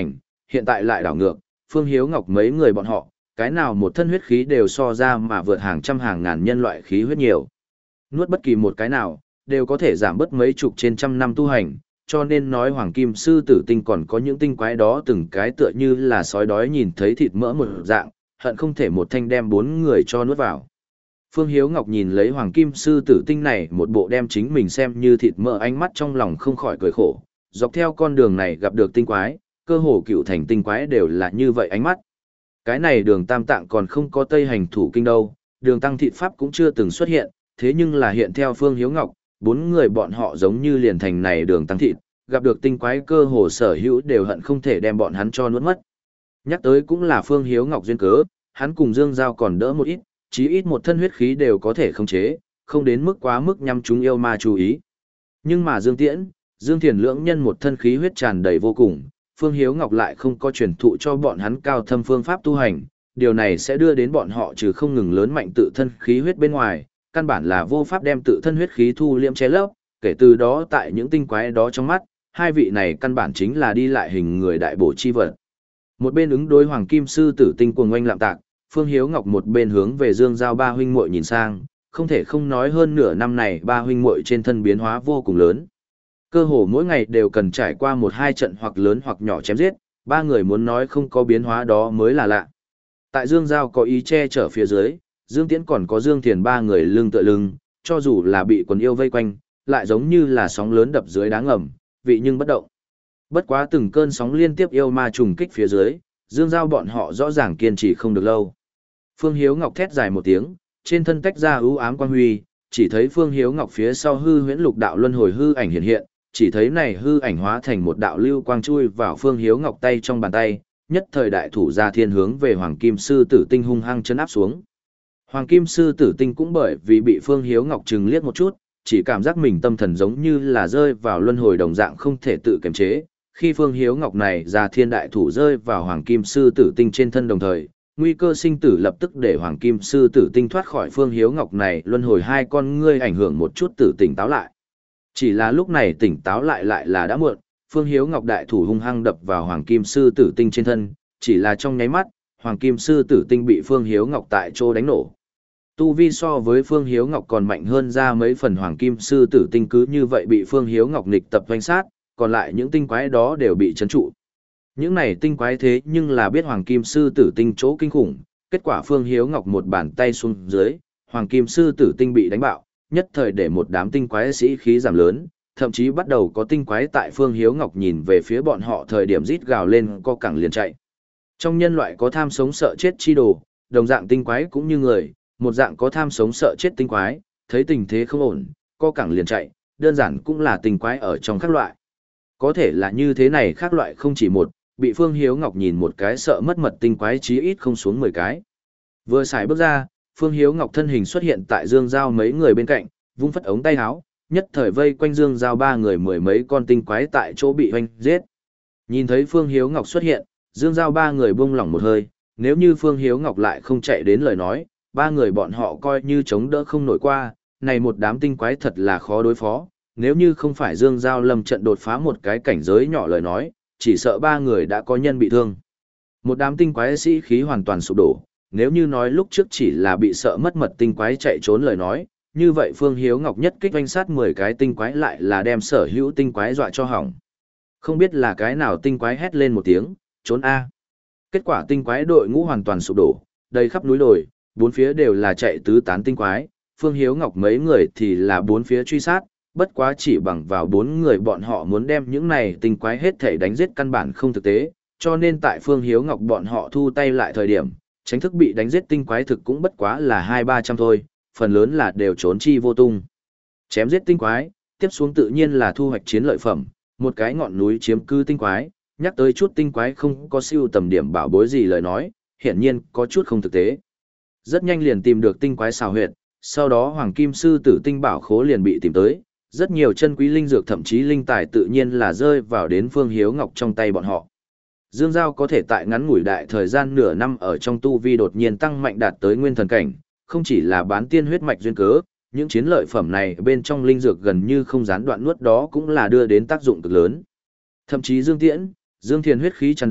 hiện tại lại đảo ngược, Phương Hiếu Ngọc mấy người bọn họ, cái nào một thân huyết khí đều so ra mà vượt hàng trăm hàng ngàn nhân loại khí huyết nhiều. Nuốt bất kỳ một cái nào, đều có thể giảm bớt mấy chục trên trăm năm tu hành, cho nên nói Hoàng Kim Sư Tử Tinh còn có những tinh quái đó từng cái tựa như là sói đói nhìn thấy thịt mỡ một dạng, hận không thể một thanh đem bốn người cho nuốt vào. Phương Hiếu Ngọc nhìn lấy Hoàng Kim Sư Tử Tinh này một bộ đem chính mình xem như thịt mỡ, ánh mắt trong lòng không khỏi cười khổ, dọc theo con đường này gặp được tinh quái, cơ hồ cựu thành tinh quái đều là như vậy ánh mắt. Cái này đường tam tạng còn không có Tây Hành Thủ Kinh đâu, đường tăng thịt pháp cũng chưa từng xuất hiện, thế nhưng là hiện theo Phương Hiếu Ngọc, bốn người bọn họ giống như liền thành này đường tăng thịt, gặp được tinh quái cơ hồ sở hữu đều hận không thể đem bọn hắn cho nuốt mất. Nhắc tới cũng là Phương Hiếu Ngọc duyên cớ, hắn cùng Dương Giao còn đỡ một ít, chí ít một thân huyết khí đều có thể khống chế, không đến mức quá mức nhằm chúng yêu ma chú ý. Nhưng mà Dương Tiễn, Dương Thiền lưỡng nhân một thân khí huyết tràn đầy vô cùng, Phương Hiếu Ngọc lại không có truyền thụ cho bọn hắn cao thâm phương pháp tu hành, điều này sẽ đưa đến bọn họ trừ không ngừng lớn mạnh tự thân khí huyết bên ngoài, căn bản là vô pháp đem tự thân huyết khí thu liễm che lấp, kể từ đó tại những tinh quái đó trong mắt, hai vị này căn bản chính là đi lại hình người đại bổ chi vật. Một bên ứng đối Hoàng Kim Sư Tử Tinh cuồng oanh lạm tạc, Phương Hiếu Ngọc một bên hướng về Dương Giao ba huynh muội nhìn sang, không thể không nói hơn nửa năm này ba huynh muội trên thân biến hóa vô cùng lớn. Cơ hồ mỗi ngày đều cần trải qua một hai trận hoặc lớn hoặc nhỏ chém giết, ba người muốn nói không có biến hóa đó mới là lạ. Tại Dương Giao có ý che chở phía dưới, Dương Tiễn còn có Dương Thiền ba người lưng tựa lưng, cho dù là bị quần yêu vây quanh, lại giống như là sóng lớn đập dưới đá ngầm, vị nhưng bất động. Bất quá từng cơn sóng liên tiếp yêu ma trùng kích phía dưới, Dương Giao bọn họ rõ ràng kiên trì không được lâu. Phương Hiếu Ngọc thét dài một tiếng, trên thân tách ra ưu ám quang huy, chỉ thấy Phương Hiếu Ngọc phía sau hư huyễn lục đạo luân hồi hư ảnh hiện hiện, chỉ thấy này hư ảnh hóa thành một đạo lưu quang chui vào Phương Hiếu Ngọc tay trong bàn tay, nhất thời đại thủ ra thiên hướng về Hoàng Kim Sư Tử Tinh hung hăng chấn áp xuống. Hoàng Kim Sư Tử Tinh cũng bởi vì bị Phương Hiếu Ngọc trừng liếc một chút, chỉ cảm giác mình tâm thần giống như là rơi vào luân hồi đồng dạng không thể tự kiềm chế. Khi Phương Hiếu Ngọc này ra thiên đại thủ rơi vào Hoàng Kim Sư Tử Tinh trên thân đồng thời, nguy cơ sinh tử lập tức để Hoàng Kim Sư Tử Tinh thoát khỏi Phương Hiếu Ngọc này luân hồi hai con ngươi ảnh hưởng một chút tử tỉnh táo lại. Chỉ là lúc này tỉnh táo lại lại là đã muộn, Phương Hiếu Ngọc đại thủ hung hăng đập vào Hoàng Kim Sư Tử Tinh trên thân, chỉ là trong nháy mắt, Hoàng Kim Sư Tử Tinh bị Phương Hiếu Ngọc tại chỗ đánh nổ. Tu vi so với Phương Hiếu Ngọc còn mạnh hơn ra mấy phần, Hoàng Kim Sư Tử Tinh cứ như vậy bị Phương Hiếu Ngọc nghịch tập doanh sát, còn lại những tinh quái đó đều bị trấn trụ. Những này tinh quái thế nhưng là biết Hoàng Kim Sư Tử Tinh chỗ kinh khủng, kết quả Phương Hiếu Ngọc một bàn tay xuống dưới, Hoàng Kim Sư Tử Tinh bị đánh bạo, nhất thời để một đám tinh quái sĩ khí giảm lớn, thậm chí bắt đầu có tinh quái tại Phương Hiếu Ngọc nhìn về phía bọn họ thời điểm rít gào lên co cẳng liền chạy. Trong nhân loại có tham sống sợ chết chi đồ, đồng dạng tinh quái cũng như người, một dạng có tham sống sợ chết tinh quái, thấy tình thế không ổn, co cẳng liền chạy, đơn giản cũng là tinh quái ở trong các loại. Có thể là như thế này khác loại không chỉ một, bị Phương Hiếu Ngọc nhìn một cái sợ mất mật tinh quái chí ít không xuống mười cái. Vừa xài bước ra, Phương Hiếu Ngọc thân hình xuất hiện tại Dương Giao mấy người bên cạnh, vung phất ống tay áo, nhất thời vây quanh Dương Giao ba người mười mấy con tinh quái tại chỗ bị hoanh giết. Nhìn thấy Phương Hiếu Ngọc xuất hiện, Dương Giao ba người buông lỏng một hơi, nếu như Phương Hiếu Ngọc lại không chạy đến lời nói, ba người bọn họ coi như chống đỡ không nổi qua, này một đám tinh quái thật là khó đối phó, nếu như không phải Dương Giao lâm trận đột phá một cái cảnh giới nhỏ lời nói, chỉ sợ ba người đã có nhân bị thương. Một đám tinh quái sĩ khí hoàn toàn sụp đổ, nếu như nói lúc trước chỉ là bị sợ mất mật tinh quái chạy trốn lời nói, như vậy Phương Hiếu Ngọc nhất kích oanh sát mười cái tinh quái lại là đem sở hữu tinh quái dọa cho hỏng. Không biết là cái nào tinh quái hét lên một tiếng, trốn A. Kết quả tinh quái đội ngũ hoàn toàn sụp đổ, đầy khắp núi đồi, bốn phía đều là chạy tứ tán tinh quái, Phương Hiếu Ngọc mấy người thì là bốn phía truy sát, bất quá chỉ bằng vào bốn người bọn họ muốn đem những này tinh quái hết thể đánh giết căn bản không thực tế, cho nên tại Phương Hiếu Ngọc bọn họ thu tay lại thời điểm, tránh thức bị đánh giết tinh quái thực cũng bất quá là hai ba trăm thôi, phần lớn là đều trốn chi vô tung. Chém giết tinh quái, tiếp xuống tự nhiên là thu hoạch chiến lợi phẩm, một cái ngọn núi chiếm cư tinh quái, nhắc tới chút tinh quái không có siêu tầm điểm bảo bối gì lời nói, hiển nhiên có chút không thực tế. Rất nhanh liền tìm được tinh quái xào huyệt, sau đó Hoàng Kim Sư Tử Tinh bảo khố liền bị tìm tới, rất nhiều chân quý linh dược thậm chí linh tài tự nhiên là rơi vào đến Phương Hiếu Ngọc trong tay bọn họ. Dương Giao có thể tại ngắn ngủi đại thời gian nửa năm ở trong tu vi đột nhiên tăng mạnh đạt tới nguyên thần cảnh, không chỉ là bán tiên huyết mạch duyên cớ, những chiến lợi phẩm này bên trong linh dược gần như không gián đoạn nuốt đó cũng là đưa đến tác dụng cực lớn. Thậm chí Dương Tiễn, Dương Thiền huyết khí tràn đầy,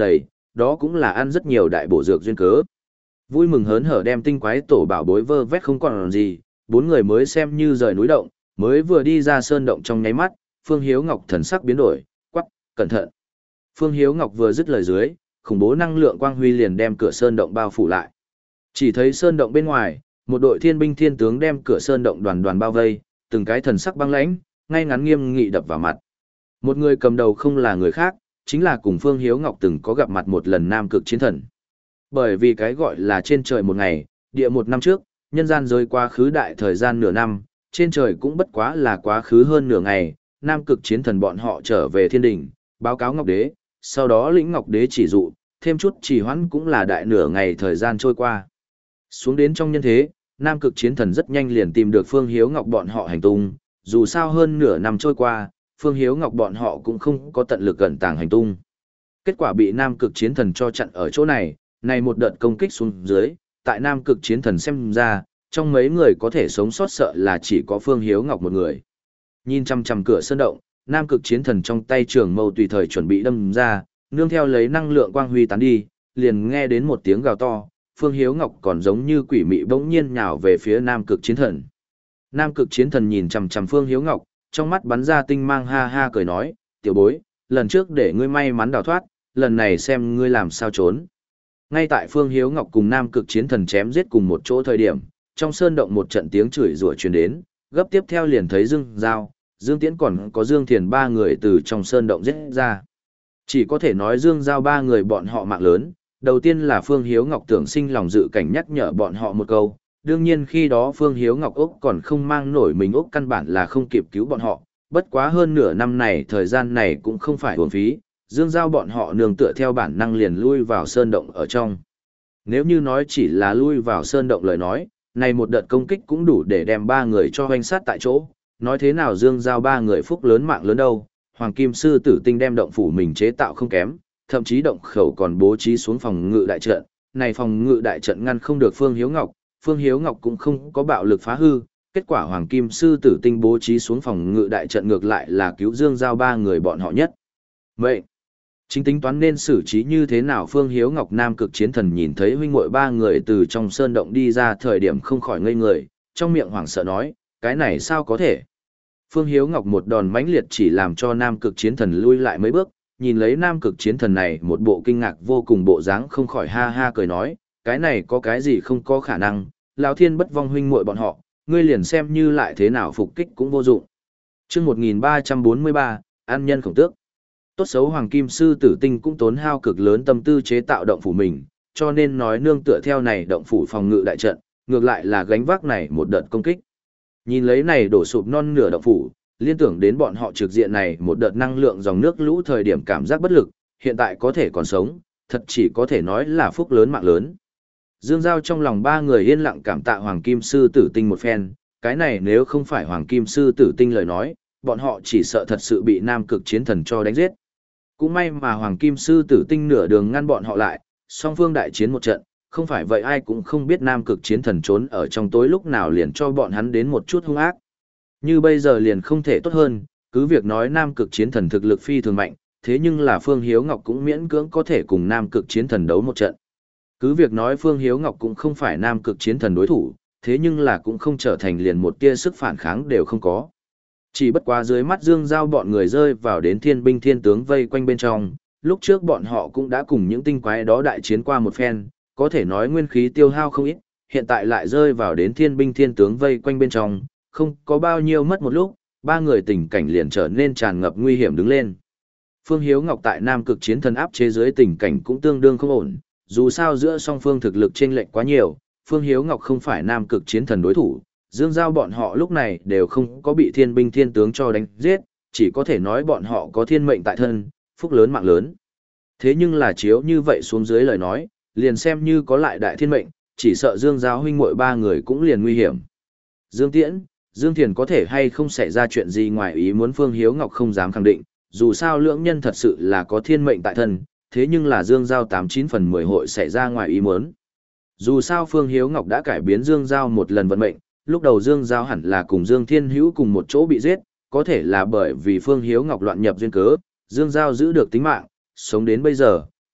đó cũng là ăn rất nhiều đại bổ dược duyên cớ. Vui mừng hớn hở đem tinh quái tổ bảo bối vơ vét không còn gì, bốn người mới xem như rời núi động, mới vừa đi ra sơn động trong nháy mắt, Phương Hiếu Ngọc thần sắc biến đổi, quắc, cẩn thận. Phương Hiếu Ngọc vừa dứt lời dưới, khủng bố năng lượng quang huy liền đem cửa sơn động bao phủ lại. Chỉ thấy sơn động bên ngoài, một đội thiên binh thiên tướng đem cửa sơn động đoàn đoàn bao vây, từng cái thần sắc băng lãnh, ngay ngắn nghiêm nghị đập vào mặt. Một người cầm đầu không là người khác, chính là cùng Phương Hiếu Ngọc từng có gặp mặt một lần Nam Cực Chiến Thần. Bởi vì cái gọi là trên trời một ngày, địa một năm trước, nhân gian rơi quá khứ đại thời gian nửa năm, trên trời cũng bất quá là quá khứ hơn nửa ngày, Nam Cực Chiến Thần bọn họ trở về thiên đình, báo cáo Ngọc Đế, sau đó lĩnh Ngọc Đế chỉ dụ, thêm chút trì hoãn cũng là đại nửa ngày thời gian trôi qua. Xuống đến trong nhân thế, Nam Cực Chiến Thần rất nhanh liền tìm được Phương Hiếu Ngọc bọn họ hành tung, dù sao hơn nửa năm trôi qua, Phương Hiếu Ngọc bọn họ cũng không có tận lực gần tàng hành tung. Kết quả bị Nam Cực Chiến Thần cho chặn ở chỗ này, này một đợt công kích xuống dưới, tại Nam Cực Chiến Thần xem ra, trong mấy người có thể sống sót sợ là chỉ có Phương Hiếu Ngọc một người. Nhìn chằm chằm cửa sơn động, Nam Cực Chiến Thần trong tay trường mâu tùy thời chuẩn bị đâm ra, nương theo lấy năng lượng quang huy tán đi, liền nghe đến một tiếng gào to, Phương Hiếu Ngọc còn giống như quỷ mị bỗng nhiên nhào về phía Nam Cực Chiến Thần. Nam Cực Chiến Thần nhìn chằm chằm Phương Hiếu Ngọc, trong mắt bắn ra tinh mang, ha ha cười nói, tiểu bối, lần trước để ngươi may mắn đào thoát, lần này xem ngươi làm sao trốn. Ngay tại Phương Hiếu Ngọc cùng Nam Cực Chiến Thần chém giết cùng một chỗ thời điểm, trong sơn động một trận tiếng chửi rủa truyền đến, gấp tiếp theo liền thấy Dương Giao, Dương Tiễn còn có Dương Thiền ba người từ trong sơn động giết ra. Chỉ có thể nói Dương Giao ba người bọn họ mạng lớn, đầu tiên là Phương Hiếu Ngọc tưởng sinh lòng dự cảnh nhắc nhở bọn họ một câu, đương nhiên khi đó Phương Hiếu Ngọc Úc còn không mang nổi mình Úc căn bản là không kịp cứu bọn họ, bất quá hơn nửa năm này thời gian này cũng không phải uổng phí, Dương Giao bọn họ nương tựa theo bản năng liền lui vào sơn động ở trong. Nếu như nói chỉ là lui vào sơn động lời nói, này một đợt công kích cũng đủ để đem ba người cho hoanh sát tại chỗ, nói thế nào Dương Giao ba người phúc lớn mạng lớn đâu, Hoàng Kim Sư Tử Tinh đem động phủ mình chế tạo không kém, thậm chí động khẩu còn bố trí xuống phòng ngự đại trận, này phòng ngự đại trận ngăn không được Phương Hiếu Ngọc, Phương Hiếu Ngọc cũng không có bạo lực phá hư, kết quả Hoàng Kim Sư Tử Tinh bố trí xuống phòng ngự đại trận ngược lại là cứu Dương Giao ba người bọn họ nhất. Vậy, chính tính toán nên xử trí như thế nào Phương Hiếu Ngọc Nam Cực Chiến Thần nhìn thấy huynh muội ba người từ trong sơn động đi ra thời điểm không khỏi ngây người, trong miệng hoảng sợ nói, cái này sao có thể. Phương Hiếu Ngọc một đòn mãnh liệt chỉ làm cho Nam Cực Chiến Thần lui lại mấy bước, nhìn lấy Nam Cực Chiến Thần này một bộ kinh ngạc vô cùng bộ dáng không khỏi ha ha cười nói, cái này có cái gì không có khả năng, lão thiên bất vong huynh muội bọn họ, ngươi liền xem như lại thế nào phục kích cũng vô dụng. Chương một nghìn ba trăm bốn mươi ba, An nhân khổng tước. Tốt xấu Hoàng Kim Sư Tử Tinh cũng tốn hao cực lớn tâm tư chế tạo động phủ mình, cho nên nói nương tựa theo này động phủ phòng ngự đại trận, ngược lại là gánh vác này một đợt công kích. Nhìn lấy này đổ sụp non nửa động phủ, liên tưởng đến bọn họ trực diện này một đợt năng lượng dòng nước lũ thời điểm cảm giác bất lực, hiện tại có thể còn sống, thật chỉ có thể nói là phúc lớn mạng lớn. Dương Giao trong lòng ba người yên lặng cảm tạ Hoàng Kim Sư Tử Tinh một phen, cái này nếu không phải Hoàng Kim Sư Tử Tinh lời nói, bọn họ chỉ sợ thật sự bị Nam Cực Chiến Thần cho đánh giết. Cũng may mà Hoàng Kim Sư Tử Tinh nửa đường ngăn bọn họ lại, song phương đại chiến một trận, không phải vậy ai cũng không biết Nam Cực Chiến Thần trốn ở trong tối lúc nào liền cho bọn hắn đến một chút hung ác. Như bây giờ liền không thể tốt hơn, cứ việc nói Nam Cực Chiến Thần thực lực phi thường mạnh, thế nhưng là Phương Hiếu Ngọc cũng miễn cưỡng có thể cùng Nam Cực Chiến Thần đấu một trận. Cứ việc nói Phương Hiếu Ngọc cũng không phải Nam Cực Chiến Thần đối thủ, thế nhưng là cũng không trở thành liền một tia sức phản kháng đều không có. Chỉ bất quá dưới mắt Dương Giao bọn người rơi vào đến thiên binh thiên tướng vây quanh bên trong, lúc trước bọn họ cũng đã cùng những tinh quái đó đại chiến qua một phen, có thể nói nguyên khí tiêu hao không ít, hiện tại lại rơi vào đến thiên binh thiên tướng vây quanh bên trong, không có bao nhiêu mất một lúc, ba người tình cảnh liền trở nên tràn ngập nguy hiểm đứng lên. Phương Hiếu Ngọc tại Nam Cực Chiến Thần áp chế dưới tình cảnh cũng tương đương không ổn, dù sao giữa song phương thực lực chênh lệch quá nhiều, Phương Hiếu Ngọc không phải Nam Cực Chiến Thần đối thủ, Dương Giao bọn họ lúc này đều không có bị thiên binh thiên tướng cho đánh giết, chỉ có thể nói bọn họ có thiên mệnh tại thân, phúc lớn mạng lớn. Thế nhưng là chiếu như vậy xuống dưới lời nói, liền xem như có lại đại thiên mệnh, chỉ sợ Dương Giao huynh muội ba người cũng liền nguy hiểm. Dương Tiễn, Dương Thiền có thể hay không xảy ra chuyện gì ngoài ý muốn Phương Hiếu Ngọc không dám khẳng định, dù sao lưỡng nhân thật sự là có thiên mệnh tại thân, thế nhưng là Dương Giao tám chín phần mười hội xảy ra ngoài ý muốn. Dù sao Phương Hiếu Ngọc đã cải biến Dương Giao một lần vận mệnh, lúc đầu Dương Giao hẳn là cùng Dương Thiên Hữu cùng một chỗ bị giết, có thể là bởi vì Phương Hiếu Ngọc loạn nhập duyên cớ, Dương Giao giữ được tính mạng, sống đến bây giờ,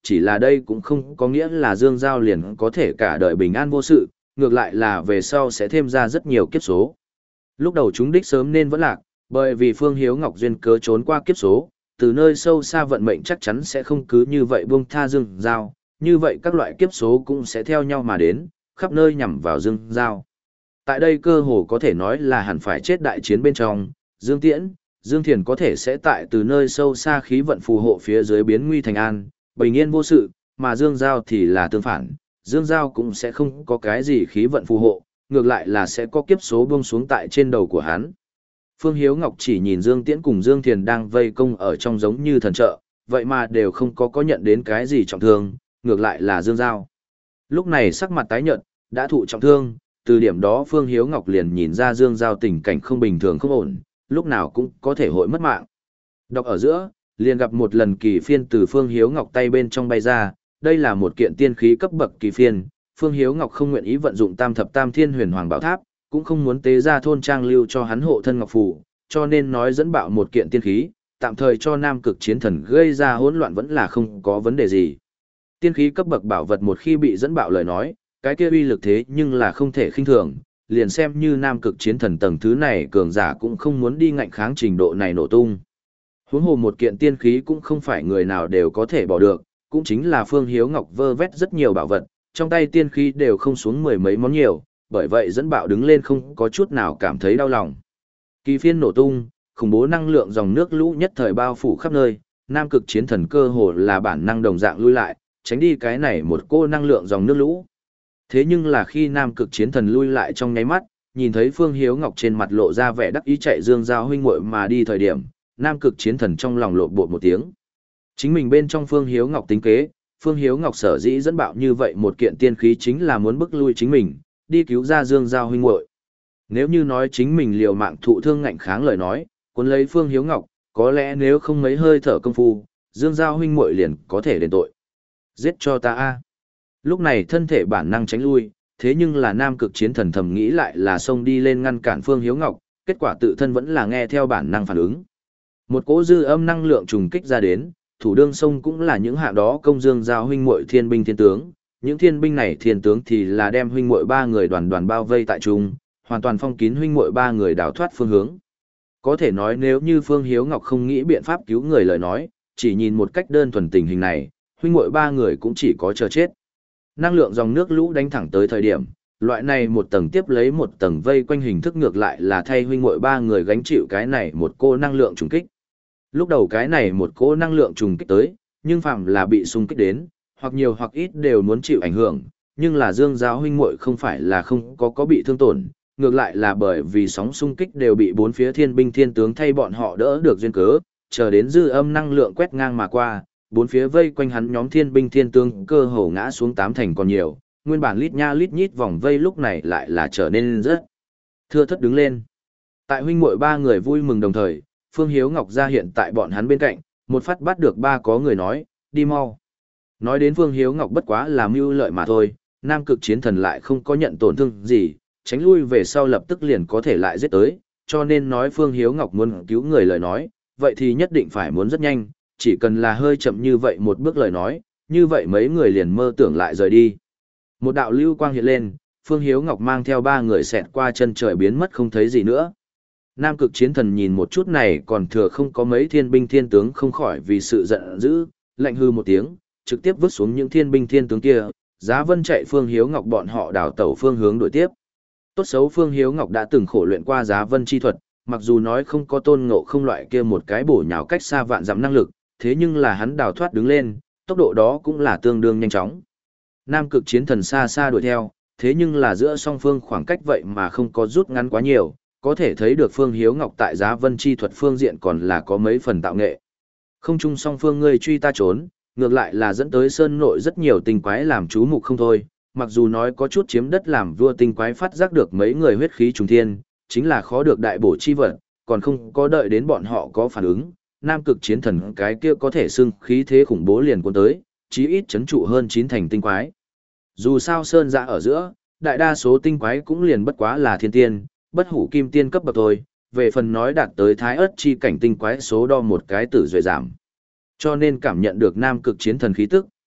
chỉ là đây cũng không có nghĩa là Dương Giao liền có thể cả đời bình an vô sự, ngược lại là về sau sẽ thêm ra rất nhiều kiếp số. Lúc đầu chúng đích sớm nên vẫn lạc, bởi vì Phương Hiếu Ngọc duyên cớ trốn qua kiếp số, từ nơi sâu xa vận mệnh chắc chắn sẽ không cứ như vậy buông tha Dương Giao, như vậy các loại kiếp số cũng sẽ theo nhau mà đến, khắp nơi nhằm vào Dương Giao. Tại đây cơ hồ có thể nói là hẳn phải chết đại chiến bên trong, Dương Tiễn, Dương Thiền có thể sẽ tại từ nơi sâu xa khí vận phù hộ phía dưới biến nguy thành an, bình yên vô sự, mà Dương Giao thì là tương phản, Dương Giao cũng sẽ không có cái gì khí vận phù hộ, ngược lại là sẽ có kiếp số buông xuống tại trên đầu của hắn. Phương Hiếu Ngọc chỉ nhìn Dương Tiễn cùng Dương Thiền đang vây công ở trong giống như thần trợ, vậy mà đều không có có nhận đến cái gì trọng thương, ngược lại là Dương Giao. Lúc này sắc mặt tái nhợt, đã thụ trọng thương, từ điểm đó Phương Hiếu Ngọc liền nhìn ra Dương Giao tình cảnh không bình thường không ổn, lúc nào cũng có thể hội mất mạng. Đọc ở giữa, liền gặp một lần kỳ phiên từ Phương Hiếu Ngọc tay bên trong bay ra, đây là một kiện tiên khí cấp bậc kỳ phiên, Phương Hiếu Ngọc không nguyện ý vận dụng Tam Thập Tam Thiên Huyền Hoàng Bảo Tháp, cũng không muốn tế ra thôn trang lưu cho hắn hộ thân ngọc phù, cho nên nói dẫn bạo một kiện tiên khí, tạm thời cho Nam Cực Chiến Thần gây ra hỗn loạn vẫn là không có vấn đề gì. Tiên khí cấp bậc bảo vật một khi bị dẫn bạo lời nói, cái kia uy lực thế nhưng là không thể khinh thường, liền xem như Nam Cực Chiến Thần tầng thứ này cường giả cũng không muốn đi ngạnh kháng trình độ này nổ tung. Huống hồ một kiện tiên khí cũng không phải người nào đều có thể bỏ được, cũng chính là Phương Hiếu Ngọc vơ vét rất nhiều bảo vật, trong tay tiên khí đều không xuống mười mấy món nhiều, bởi vậy dẫn bạo đứng lên không có chút nào cảm thấy đau lòng. Kỳ phiên nổ tung, khủng bố năng lượng dòng nước lũ nhất thời bao phủ khắp nơi, Nam Cực Chiến Thần cơ hồ là bản năng đồng dạng lui lại, tránh đi cái này một cô năng lượng dòng nước lũ. Thế nhưng là khi Nam Cực Chiến Thần lui lại trong nháy mắt, nhìn thấy Phương Hiếu Ngọc trên mặt lộ ra vẻ đắc ý chạy Dương Giao huynh muội mà đi thời điểm, Nam Cực Chiến Thần trong lòng lộn bột một tiếng. Chính mình bên trong Phương Hiếu Ngọc tính kế, Phương Hiếu Ngọc sở dĩ dẫn bạo như vậy một kiện tiên khí chính là muốn bức lui chính mình, đi cứu ra Dương Giao huynh muội. Nếu như nói chính mình liều mạng thụ thương ngạnh kháng lời nói, cuốn lấy Phương Hiếu Ngọc, có lẽ nếu không mấy hơi thở công phu, Dương Giao huynh muội liền có thể đền tội. Giết cho ta a. Lúc này thân thể bản năng tránh lui, thế nhưng là Nam Cực Chiến Thần thầm nghĩ lại là xông đi lên ngăn cản Phương Hiếu Ngọc, kết quả tự thân vẫn là nghe theo bản năng phản ứng. Một cỗ dư âm năng lượng trùng kích ra đến, thủ đương sông cũng là những hạ đó công Dương Giao huynh muội thiên binh thiên tướng, những thiên binh này thiên tướng thì là đem huynh muội ba người đoàn đoàn bao vây tại trung, hoàn toàn phong kín huynh muội ba người đào thoát phương hướng. Có thể nói nếu như Phương Hiếu Ngọc không nghĩ biện pháp cứu người lời nói, chỉ nhìn một cách đơn thuần tình hình này, huynh muội ba người cũng chỉ có chờ chết. Năng lượng dòng nước lũ đánh thẳng tới thời điểm, loại này một tầng tiếp lấy một tầng vây quanh hình thức ngược lại là thay huynh muội ba người gánh chịu cái này một cô năng lượng trùng kích. Lúc đầu cái này một cô năng lượng trùng kích tới, nhưng phạm là bị xung kích đến, hoặc nhiều hoặc ít đều muốn chịu ảnh hưởng, nhưng là Dương Giao huynh muội không phải là không có có bị thương tổn, ngược lại là bởi vì sóng xung kích đều bị bốn phía thiên binh thiên tướng thay bọn họ đỡ được duyên cớ, chờ đến dư âm năng lượng quét ngang mà qua, bốn phía vây quanh hắn nhóm thiên binh thiên tướng cơ hồ ngã xuống tám thành còn nhiều, nguyên bản lít nha lít nhít vòng vây lúc này lại là trở nên rất thưa thất đứng lên. Tại huynh muội ba người vui mừng đồng thời, Phương Hiếu Ngọc ra hiện tại bọn hắn bên cạnh, một phát bắt được ba có người nói, đi mau. Nói đến Phương Hiếu Ngọc bất quá là mưu lợi mà thôi, Nam Cực Chiến Thần lại không có nhận tổn thương gì, tránh lui về sau lập tức liền có thể lại giết tới, cho nên nói Phương Hiếu Ngọc muốn cứu người lời nói, vậy thì nhất định phải muốn rất nhanh, chỉ cần là hơi chậm như vậy một bước lời nói, như vậy mấy người liền mơ tưởng lại rời đi. Một đạo lưu quang hiện lên, Phương Hiếu Ngọc mang theo ba người xẹt qua chân trời biến mất không thấy gì nữa. Nam Cực Chiến Thần nhìn một chút này còn thừa không có mấy thiên binh thiên tướng không khỏi vì sự giận dữ, lạnh hư một tiếng, trực tiếp vứt xuống những thiên binh thiên tướng kia, Giá Vân chạy Phương Hiếu Ngọc bọn họ đảo tẩu phương hướng đuổi tiếp. Tốt xấu Phương Hiếu Ngọc đã từng khổ luyện qua Giá Vân chi thuật, mặc dù nói không có tôn ngộ không loại kia một cái bổ nhào cách xa vạn dặm năng lực, thế nhưng là hắn đào thoát đứng lên, tốc độ đó cũng là tương đương nhanh chóng. Nam Cực Chiến Thần xa xa đuổi theo, thế nhưng là giữa song phương khoảng cách vậy mà không có rút ngắn quá nhiều, có thể thấy được Phương Hiếu Ngọc tại Giá Vân chi thuật phương diện còn là có mấy phần tạo nghệ. Không chung song phương ngươi truy ta trốn, ngược lại là dẫn tới sơn nội rất nhiều tinh quái làm chú mục không thôi, mặc dù nói có chút chiếm đất làm vua tinh quái phát giác được mấy người huyết khí trùng thiên, chính là khó được đại bổ chi vật, còn không có đợi đến bọn họ có phản ứng, Nam Cực Chiến Thần cái kia có thể xưng khí thế khủng bố liền cuốn tới, chí ít chấn trụ hơn chín thành tinh quái. Dù sao sơn dạ ở giữa, đại đa số tinh quái cũng liền bất quá là thiên tiên, bất hủ kim tiên cấp bậc thôi, về phần nói đạt tới thái ớt chi cảnh tinh quái số đo một cái tử duệ giảm. Cho nên cảm nhận được Nam Cực Chiến Thần khí tức,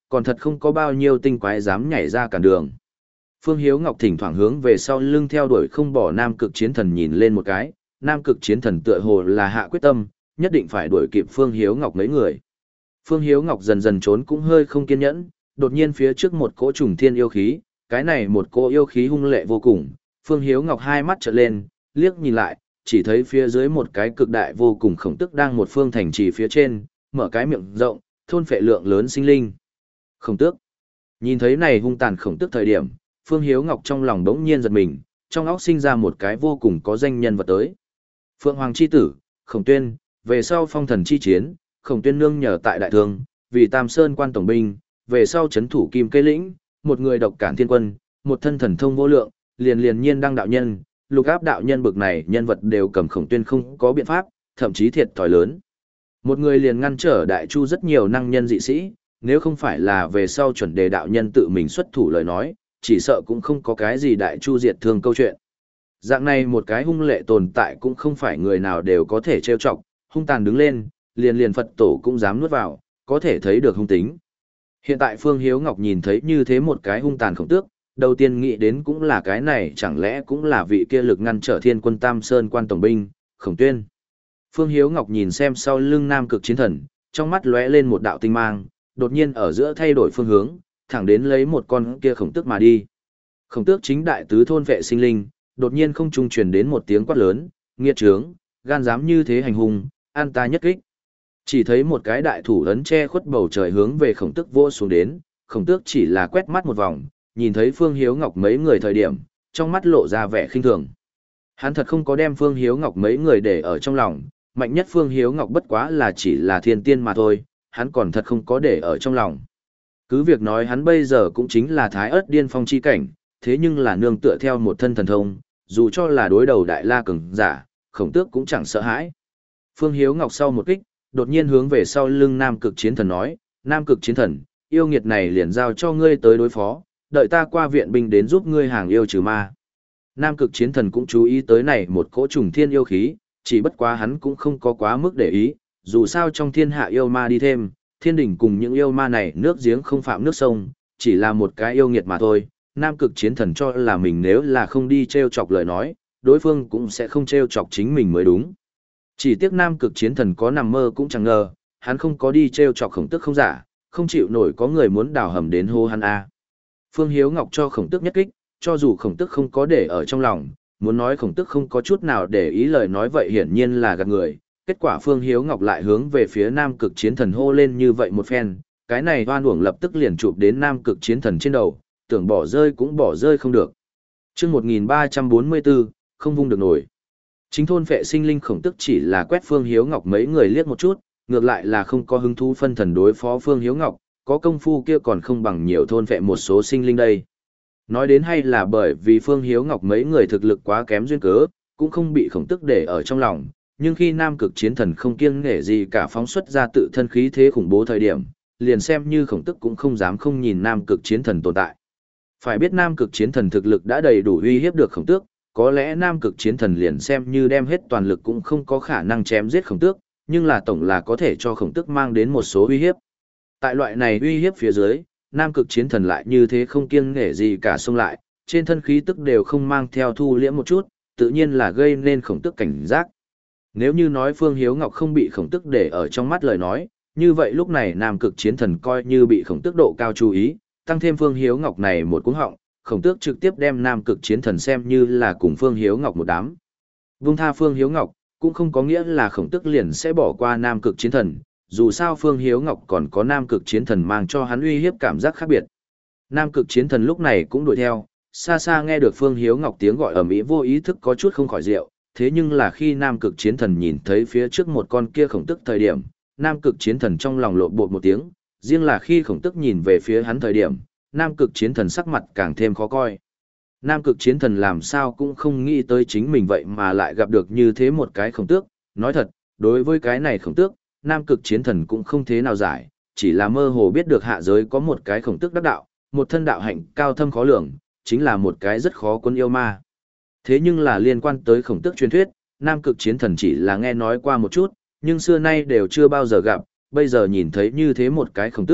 còn thật không có bao nhiêu tinh quái dám nhảy ra cản đường. Phương Hiếu Ngọc thỉnh thoảng hướng về sau lưng theo đuổi không bỏ Nam Cực Chiến Thần nhìn lên một cái, Nam Cực Chiến Thần tựa hồ là hạ quyết tâm, nhất định phải đuổi kịp Phương Hiếu Ngọc mấy người. Phương Hiếu Ngọc dần dần trốn cũng hơi không kiên nhẫn, đột nhiên phía trước một cỗ trùng thiên yêu khí, cái này một cỗ yêu khí hung lệ vô cùng, Phương Hiếu Ngọc hai mắt trợn lên, liếc nhìn lại, chỉ thấy phía dưới một cái cực đại vô cùng khổng tức đang một phương thành trì phía trên, mở cái miệng rộng, thôn phệ lượng lớn sinh linh. Khổng tước. Nhìn thấy này hung tàn khổng tước thời điểm, Phương Hiếu Ngọc trong lòng đống nhiên giật mình, trong óc sinh ra một cái vô cùng có danh nhân vật tới. Phượng Hoàng chi tử, Khổng Tuyên, về sau phong thần chi chiến, Khổng Tuyên nương nhờ tại đại thương, vì Tam Sơn quan tổng binh, về sau chấn thủ Kim Cây lĩnh, một người độc cản thiên quân, một thân thần thông vô lượng, liền liền nhiên đăng đạo nhân, lục áp đạo nhân bực này nhân vật đều cầm Khổng Tuyên không có biện pháp, thậm chí thiệt thòi lớn. Một người liền ngăn trở đại chu rất nhiều năng nhân dị sĩ, nếu không phải là về sau chuẩn đề đạo nhân tự mình xuất thủ lời nói, chỉ sợ cũng không có cái gì đại chu diệt thương câu chuyện. Dạng này một cái hung lệ tồn tại cũng không phải người nào đều có thể trêu chọc, hung tàn đứng lên, liền liền Phật tổ cũng dám nuốt vào, có thể thấy được hung tính. Hiện tại Phương Hiếu Ngọc nhìn thấy như thế một cái hung tàn khổng tước, đầu tiên nghĩ đến cũng là cái này chẳng lẽ cũng là vị kia lực ngăn trở thiên quân Tam Sơn quan tổng binh, Khổng Tuyên. Phương Hiếu Ngọc nhìn xem sau lưng Nam Cực Chiến Thần, trong mắt lóe lên một đạo tinh mang, đột nhiên ở giữa thay đổi phương hướng, thẳng đến lấy một con kia khổng tước mà đi. Khổng tước chính đại tứ thôn vệ sinh linh, đột nhiên không trung truyền đến một tiếng quát lớn, nghiệt trướng, gan dám như thế hành hung, an ta nhất kích. Chỉ thấy một cái đại thủ ấn che khuất bầu trời hướng về khổng tước vỗ xuống đến, khổng tước chỉ là quét mắt một vòng, nhìn thấy Phương Hiếu Ngọc mấy người thời điểm, trong mắt lộ ra vẻ khinh thường. Hắn thật không có đem Phương Hiếu Ngọc mấy người để ở trong lòng, mạnh nhất Phương Hiếu Ngọc bất quá là chỉ là thiên tiên mà thôi, hắn còn thật không có để ở trong lòng. Cứ việc nói hắn bây giờ cũng chính là thái ớt điên phong chi cảnh, thế nhưng là nương tựa theo một thân thần thông, dù cho là đối đầu đại la cường giả, khổng tước cũng chẳng sợ hãi. Phương Hiếu Ngọc sau một kích, đột nhiên hướng về sau lưng Nam Cực Chiến Thần nói, Nam Cực Chiến Thần, yêu nghiệt này liền giao cho ngươi tới đối phó, đợi ta qua viện binh đến giúp ngươi hàng yêu trừ ma. Nam Cực Chiến Thần cũng chú ý tới này một cỗ trùng thiên yêu khí, chỉ bất quá hắn cũng không có quá mức để ý, dù sao trong thiên hạ yêu ma đi thêm, thiên đỉnh cùng những yêu ma này nước giếng không phạm nước sông, chỉ là một cái yêu nghiệt mà thôi. Nam Cực Chiến Thần cho là mình nếu là không đi treo chọc lời nói, đối phương cũng sẽ không treo chọc chính mình mới đúng. Chỉ tiếc Nam Cực Chiến Thần có nằm mơ cũng chẳng ngờ, hắn không có đi treo chọc khổng tước không giả, không chịu nổi có người muốn đào hầm đến hô hắn a. Phương Hiếu Ngọc cho khổng tước nhất kích, cho dù khổng tước không có để ở trong lòng, muốn nói khổng tước không có chút nào để ý lời nói vậy hiển nhiên là gạt người. Kết quả Phương Hiếu Ngọc lại hướng về phía Nam Cực Chiến Thần hô lên như vậy một phen, cái này oan uổng lập tức liền chụp đến Nam Cực Chiến Thần trên đầu, tưởng bỏ rơi cũng bỏ rơi không được. Chương một nghìn ba trăm bốn mươi bốn, không vung được nổi. Chính thôn phệ sinh linh khổng tức chỉ là quét Phương Hiếu Ngọc mấy người liếc một chút, ngược lại là không có hứng thú phân thần đối phó Phương Hiếu Ngọc, có công phu kia còn không bằng nhiều thôn phệ một số sinh linh đây. Nói đến hay là bởi vì Phương Hiếu Ngọc mấy người thực lực quá kém duyên cớ, cũng không bị khổng tức để ở trong lòng, nhưng khi Nam Cực Chiến Thần không kiêng nể gì cả phóng xuất ra tự thân khí thế khủng bố thời điểm, liền xem như khổng tức cũng không dám không nhìn Nam Cực Chiến Thần tồn tại. Phải biết Nam Cực Chiến Thần thực lực đã đầy đủ uy hiếp được khổng tước, có lẽ Nam Cực Chiến Thần liền xem như đem hết toàn lực cũng không có khả năng chém giết khổng tước, nhưng là tổng là có thể cho khổng tước mang đến một số uy hiếp. Tại loại này uy hiếp phía dưới, Nam Cực Chiến Thần lại như thế không kiêng nể gì cả xông lại, trên thân khí tức đều không mang theo thu liễm một chút, tự nhiên là gây nên khổng tước cảnh giác. Nếu như nói Phương Hiếu Ngọc không bị khổng tước để ở trong mắt lời nói, như vậy lúc này Nam Cực Chiến Thần coi như bị khổng tước độ cao chú ý, tăng thêm Phương Hiếu Ngọc này một cú họng, khổng tước trực tiếp đem Nam Cực Chiến Thần xem như là cùng Phương Hiếu Ngọc một đám. Vung tha Phương Hiếu Ngọc, cũng không có nghĩa là khổng tước liền sẽ bỏ qua Nam Cực Chiến Thần, dù sao Phương Hiếu Ngọc còn có Nam Cực Chiến Thần mang cho hắn uy hiếp cảm giác khác biệt. Nam Cực Chiến Thần lúc này cũng đuổi theo, xa xa nghe được Phương Hiếu Ngọc tiếng gọi ầm ĩ vô ý thức có chút không khỏi rượu, thế nhưng là khi Nam Cực Chiến Thần nhìn thấy phía trước một con kia khổng tức thời điểm, Nam Cực Chiến Thần trong lòng lộn bột một tiếng, riêng là khi khổng tức nhìn về phía hắn thời điểm, Nam Cực Chiến Thần sắc mặt càng thêm khó coi. Nam Cực Chiến Thần làm sao cũng không nghĩ tới chính mình vậy mà lại gặp được như thế một cái khổng tước, nói thật, đối với cái này khổng tước, Nam Cực Chiến Thần cũng không thế nào giải, chỉ là mơ hồ biết được hạ giới có một cái khổng tước đắc đạo, một thân đạo hạnh cao thâm khó lường, chính là một cái rất khó quân yêu ma. Thế nhưng là liên quan tới khổng tước truyền thuyết, Nam Cực Chiến Thần chỉ là nghe nói qua một chút, nhưng xưa nay đều chưa bao giờ gặp, bây giờ nhìn thấy như thế một cái khổng tước,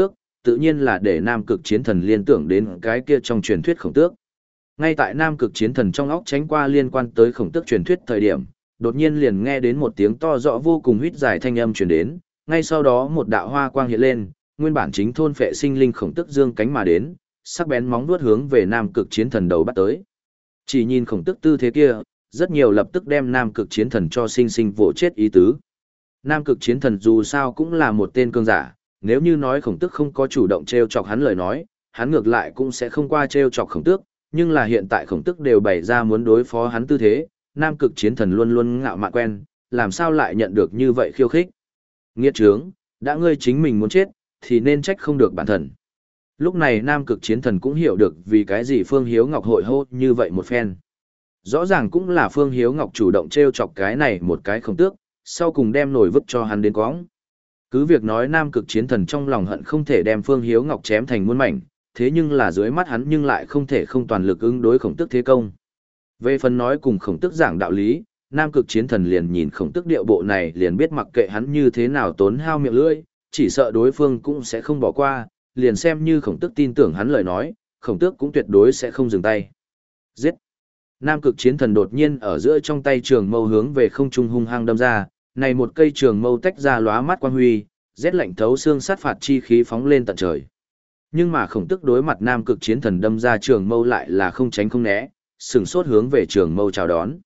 tự nhiên là để Nam Cực Chiến Thần liên tưởng đến cái kia trong truyền thuyết Khổng Tước. Ngay tại Nam Cực Chiến Thần trong óc tránh qua liên quan tới Khổng Tước truyền thuyết thời điểm, đột nhiên liền nghe đến một tiếng to rõ vô cùng huýt dài thanh âm truyền đến, ngay sau đó một đạo hoa quang hiện lên, nguyên bản chính thôn phệ sinh linh Khổng Tước dương cánh mà đến, sắc bén móng vuốt hướng về Nam Cực Chiến Thần đầu bắt tới. Chỉ nhìn Khổng Tước tư thế kia, rất nhiều lập tức đem Nam Cực Chiến Thần cho sinh sinh vỗ chết ý tứ. Nam Cực Chiến Thần dù sao cũng là một tên cường giả, nếu như nói Khổng Tước không có chủ động trêu chọc hắn lời nói, hắn ngược lại cũng sẽ không qua trêu chọc Khổng Tước, nhưng là hiện tại Khổng Tước đều bày ra muốn đối phó hắn tư thế, Nam Cực Chiến Thần luôn luôn ngạo mạn quen, làm sao lại nhận được như vậy khiêu khích. Nghiệt trướng, đã ngươi chính mình muốn chết, thì nên trách không được bản thân. Lúc này Nam Cực Chiến Thần cũng hiểu được vì cái gì Phương Hiếu Ngọc hội hô như vậy một phen. Rõ ràng cũng là Phương Hiếu Ngọc chủ động trêu chọc cái này một cái Khổng Tước, sau cùng đem nổi vứt cho hắn đến quõng. Cứ việc nói Nam Cực Chiến Thần trong lòng hận không thể đem Phương Hiếu Ngọc chém thành muôn mảnh, thế nhưng là dưới mắt hắn nhưng lại không thể không toàn lực ứng đối Khổng Tước thế công. Về phần nói cùng Khổng Tước giảng đạo lý, Nam Cực Chiến Thần liền nhìn Khổng Tước điệu bộ này liền biết mặc kệ hắn như thế nào tốn hao miệng lưỡi, chỉ sợ đối phương cũng sẽ không bỏ qua, liền xem như Khổng Tước tin tưởng hắn lời nói, Khổng Tước cũng tuyệt đối sẽ không dừng tay. Giết! Nam Cực Chiến Thần đột nhiên ở giữa trong tay trường mâu hướng về không trung hung hăng đâm ra, này một cây trường mâu tách ra lóa mắt quang huy, rét lạnh thấu xương sát phạt chi khí phóng lên tận trời. Nhưng mà Khổng Tước đối mặt Nam Cực Chiến Thần đâm ra trường mâu lại là không tránh không né, sừng sốt hướng về trường mâu chào đón.